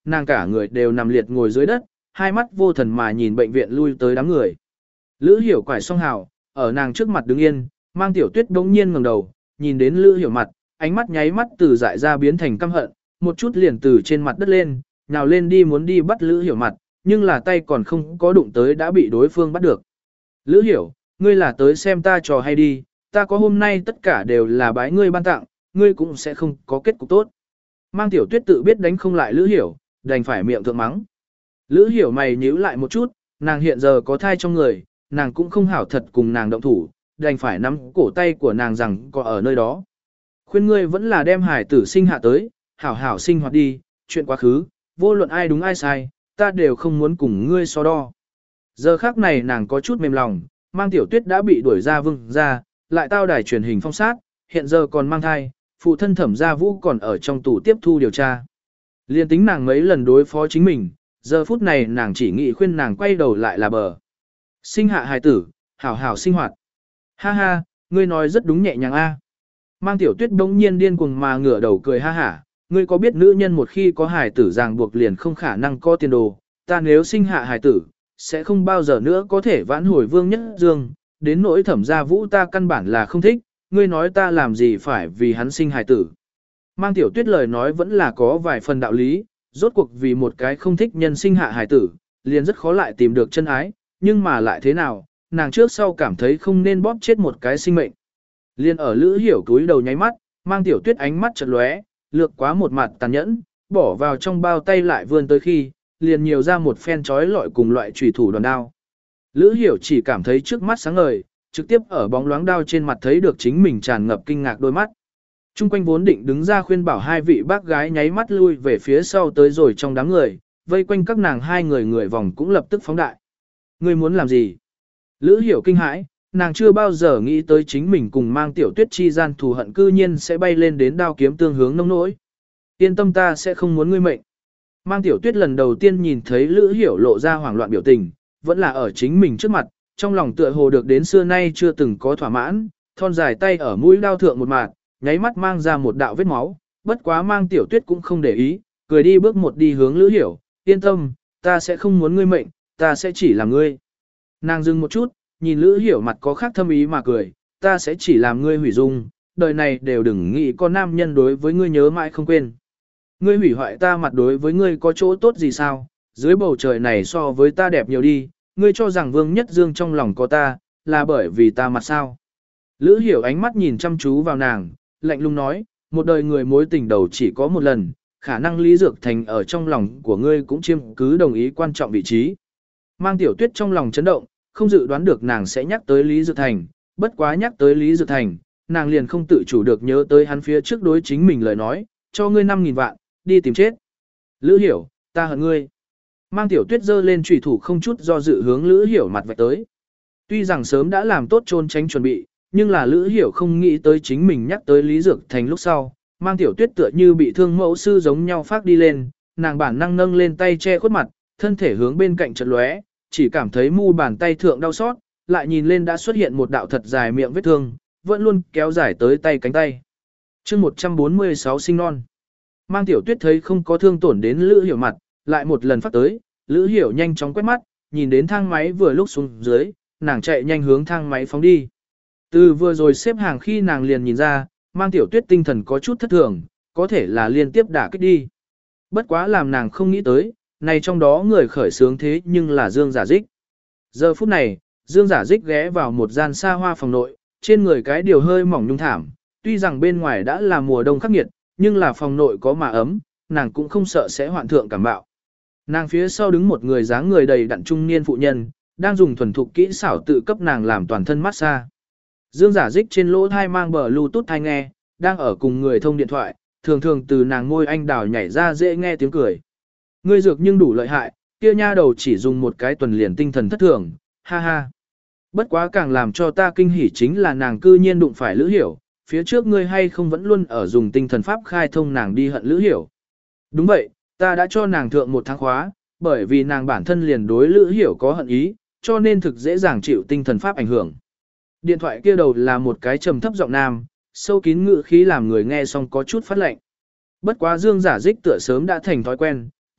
nàng cả người đều nằm liệt ngồi dưới đất, hai mắt vô thần mà nhìn bệnh viện lui tới đám người. Lữ Hiểu quải xong hào, ở nàng trước mặt đứng yên, Mang Tiểu Tuyết bỗng nhiên ngẩng đầu, nhìn đến Lữ Hiểu mặt, ánh mắt nháy mắt từ dại ra biến thành căm hận, một chút liền từ trên mặt đất lên, nào lên đi muốn đi bắt Lữ Hiểu mặt, nhưng là tay còn không có đụng tới đã bị đối phương bắt được. Lữ Hiểu, ngươi là tới xem ta trò hay đi, ta có hôm nay tất cả đều là bái ngươi ban tặng, ngươi cũng sẽ không có kết cục tốt. Mang Tiểu Tuyết tự biết đánh không lại Lữ Hiểu, đành phải miệng thượng mắng. Lữ Hiểu mày nhíu lại một chút, nàng hiện giờ có thai trong người, nàng cũng không hảo thật cùng nàng động thủ, đành phải nắm cổ tay của nàng rằng có ở nơi đó. Khuyên ngươi vẫn là đem hải tử sinh hạ tới, hảo hảo sinh hoạt đi, chuyện quá khứ, vô luận ai đúng ai sai, ta đều không muốn cùng ngươi so đo. Giờ khắc này nàng có chút mềm lòng, Mang Tiểu Tuyết đã bị đuổi ra vương ra, lại tao đài truyền hình phong sát, hiện giờ còn mang thai, phụ thân Thẩm Gia Vũ còn ở trong tù tiếp thu điều tra. Liên tính nàng mấy lần đối phó chính mình, giờ phút này nàng chỉ nghĩ khuyên nàng quay đầu lại là bờ. Sinh hạ hài tử, hảo hảo sinh hoạt. Ha ha, ngươi nói rất đúng nhẹ nhàng a. Mang Tiểu Tuyết bỗng nhiên điên cuồng mà ngửa đầu cười ha hả, ngươi có biết nữ nhân một khi có hài tử ràng buộc liền không khả năng có tiền đồ, ta nếu sinh hạ hài tử, sẽ không bao giờ nữa có thể vãn hồi Vương Nhất Dương, đến nỗi Thẩm Gia Vũ ta căn bản là không thích, ngươi nói ta làm gì phải vì hắn sinh hài tử. Mang Tiểu Tuyết lời nói vẫn là có vài phần đạo lý, rốt cuộc vì một cái không thích nhân sinh hạ hài tử, liền rất khó lại tìm được chân ái, nhưng mà lại thế nào, nàng trước sau cảm thấy không nên bóp chết một cái sinh mệnh. Liên ở Lữ Hiểu túi đầu nháy mắt, Mang Tiểu Tuyết ánh mắt chợt lóe, lược quá một mặt tàn nhẫn, bỏ vào trong bao tay lại vươn tới khi, liền nhiều ra một phen chói lọi cùng loại chủy thủ đòn đao. Lữ Hiểu chỉ cảm thấy trước mắt sáng ngời, trực tiếp ở bóng loáng đao trên mặt thấy được chính mình tràn ngập kinh ngạc đôi mắt. Trung quanh vốn định đứng ra khuyên bảo hai vị bác gái nháy mắt lui về phía sau tới rồi trong đám người, vây quanh các nàng hai người người vòng cũng lập tức phóng đại. Ngươi muốn làm gì? Lữ Hiểu kinh hãi, nàng chưa bao giờ nghĩ tới chính mình cùng Mang Tiểu Tuyết chi gian thù hận cư nhiên sẽ bay lên đến đao kiếm tương hướng nông nỗi. Yên tâm, ta sẽ không muốn ngươi mệnh. Mang Tiểu Tuyết lần đầu tiên nhìn thấy Lữ Hiểu lộ ra hoảng loạn biểu tình, vẫn là ở chính mình trước mặt, trong lòng tựa hồ được đến xưa nay chưa từng có thỏa mãn, thon dài tay ở mũi đao thượng một mạt, nháy mắt mang ra một đạo vết máu, bất quá Mang Tiểu Tuyết cũng không để ý, cười đi bước một đi hướng Lữ Hiểu, yên tâm, ta sẽ không muốn ngươi mệnh, ta sẽ chỉ làm ngươi. Nàng dừng một chút, nhìn Lữ Hiểu mặt có khác thâm ý mà cười, ta sẽ chỉ làm ngươi hủy dung, đời này đều đừng nghĩ con nam nhân đối với ngươi nhớ mãi không quên. Ngươi hủy hoại ta mặt đối với ngươi có chỗ tốt gì sao, dưới bầu trời này so với ta đẹp nhiều đi, ngươi cho rằng Vương Nhất Dương trong lòng có ta, là bởi vì ta mặt sao. Lữ Hiểu ánh mắt nhìn chăm chú vào nàng, lạnh lùng nói, một đời người mối tình đầu chỉ có một lần, khả năng Lý Dược Thành ở trong lòng của ngươi cũng chiếm cứ đồng ý quan trọng vị trí. Mang Tiểu Tuyết trong lòng chấn động, không dự đoán được nàng sẽ nhắc tới Lý Dược Thành, bất quá nhắc tới Lý Dược Thành, nàng liền không tự chủ được nhớ tới hắn phía trước đối chính mình lời nói, cho ngươi năm nghìn vạn, đi tìm chết. Lữ Hiểu, ta hận ngươi. Mang Tiểu Tuyết giơ lên chủy thủ không chút do dự hướng Lữ Hiểu mặt vạch tới. Tuy rằng sớm đã làm tốt trôn tránh chuẩn bị, nhưng là Lữ Hiểu không nghĩ tới chính mình nhắc tới Lý Dược Thành lúc sau, Mang Tiểu Tuyết tựa như bị thương mẫu sư giống nhau phát đi lên, nàng bản năng nâng lên tay che khuất mặt, thân thể hướng bên cạnh chợt lóe, chỉ cảm thấy mu bàn tay thượng đau xót, lại nhìn lên đã xuất hiện một đạo thật dài miệng vết thương, vẫn luôn kéo dài tới tay cánh tay. Chương một trăm bốn mươi sáu sinh non. Mang Tiểu Tuyết thấy không có thương tổn đến Lữ Hiểu mặt, lại một lần phát tới, Lữ Hiểu nhanh chóng quét mắt, nhìn đến thang máy vừa lúc xuống dưới, nàng chạy nhanh hướng thang máy phóng đi. Từ vừa rồi xếp hàng khi nàng liền nhìn ra, Mang Tiểu Tuyết tinh thần có chút thất thường, có thể là liên tiếp đả kích đi. Bất quá làm nàng không nghĩ tới, này trong đó người khởi sướng thế nhưng là Dương Giả Dích. Giờ phút này, Dương Giả Dích ghé vào một gian xa hoa phòng nội, trên người cái điều hơi mỏng nhung thảm, tuy rằng bên ngoài đã là mùa đông khắc nghiệt, nhưng là phòng nội có mà ấm, nàng cũng không sợ sẽ hoạn thượng cảm bạo. Nàng phía sau đứng một người dáng người đầy đặn trung niên phụ nhân, đang dùng thuần thục kỹ xảo tự cấp nàng làm toàn thân massage. Dương Giả Dích trên lỗ thai mang bờ Bluetooth thai nghe, đang ở cùng người thông điện thoại, thường thường từ nàng ngôi anh đào nhảy ra dễ nghe tiếng cười. Ngươi dược nhưng đủ lợi hại, kia nha đầu chỉ dùng một cái tuần liền tinh thần thất thường, ha ha. Bất quá càng làm cho ta kinh hỉ chính là nàng cư nhiên đụng phải Lữ Hiểu, phía trước ngươi hay không vẫn luôn ở dùng tinh thần pháp khai thông nàng đi hận Lữ Hiểu. Đúng vậy, ta đã cho nàng thượng một tháng khóa, bởi vì nàng bản thân liền đối Lữ Hiểu có hận ý, cho nên thực dễ dàng chịu tinh thần pháp ảnh hưởng. Điện thoại kia đầu là một cái trầm thấp giọng nam, sâu kín ngữ khí làm người nghe xong có chút phát lạnh. Bất quá Dương Giả Dích tựa sớm đã thành thói quen,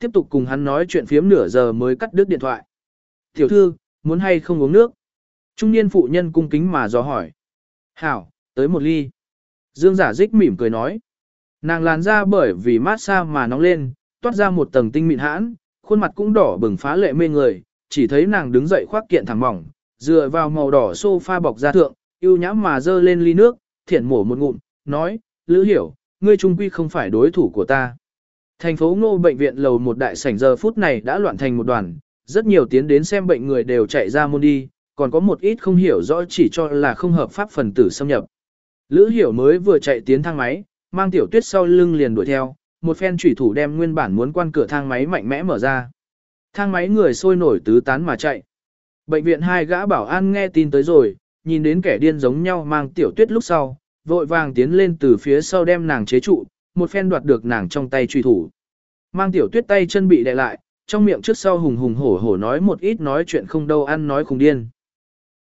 tiếp tục cùng hắn nói chuyện phiếm nửa giờ mới cắt đứt điện thoại. Tiểu thư, muốn hay không uống nước? Trung niên phụ nhân cung kính mà dò hỏi. Hảo, tới một ly. Dương giả dích mỉm cười nói. Nàng làn da bởi vì mát xa mà nóng lên, toát ra một tầng tinh mịn hãn, khuôn mặt cũng đỏ bừng phá lệ mê người, chỉ thấy nàng đứng dậy khoác kiện thẳng mỏng, dựa vào màu đỏ sofa bọc da thượng, yêu nhãm mà dơ lên ly nước, thiện mổ một ngụm, nói, Lữ Hiểu, ngươi trung quy không phải đối thủ của ta. Thành phố Ngô bệnh viện lầu một đại sảnh giờ phút này đã loạn thành một đoàn, rất nhiều tiến đến xem bệnh người đều chạy ra môn đi, còn có một ít không hiểu rõ chỉ cho là không hợp pháp phần tử xâm nhập. Lữ Hiểu mới vừa chạy tiến thang máy, mang Tiểu Tuyết sau lưng liền đuổi theo, một phen chủy thủ đem nguyên bản muốn quan cửa thang máy mạnh mẽ mở ra. Thang máy người sôi nổi tứ tán mà chạy. Bệnh viện hai gã bảo an nghe tin tới rồi, nhìn đến kẻ điên giống nhau mang Tiểu Tuyết lúc sau, vội vàng tiến lên từ phía sau đem nàng chế trụ, một phen đoạt được nàng trong tay truy thủ. Mang Tiểu Tuyết tay chân bị đè lại, trong miệng trước sau hùng hùng hổ hổ nói một ít nói chuyện không đâu ăn nói khùng điên.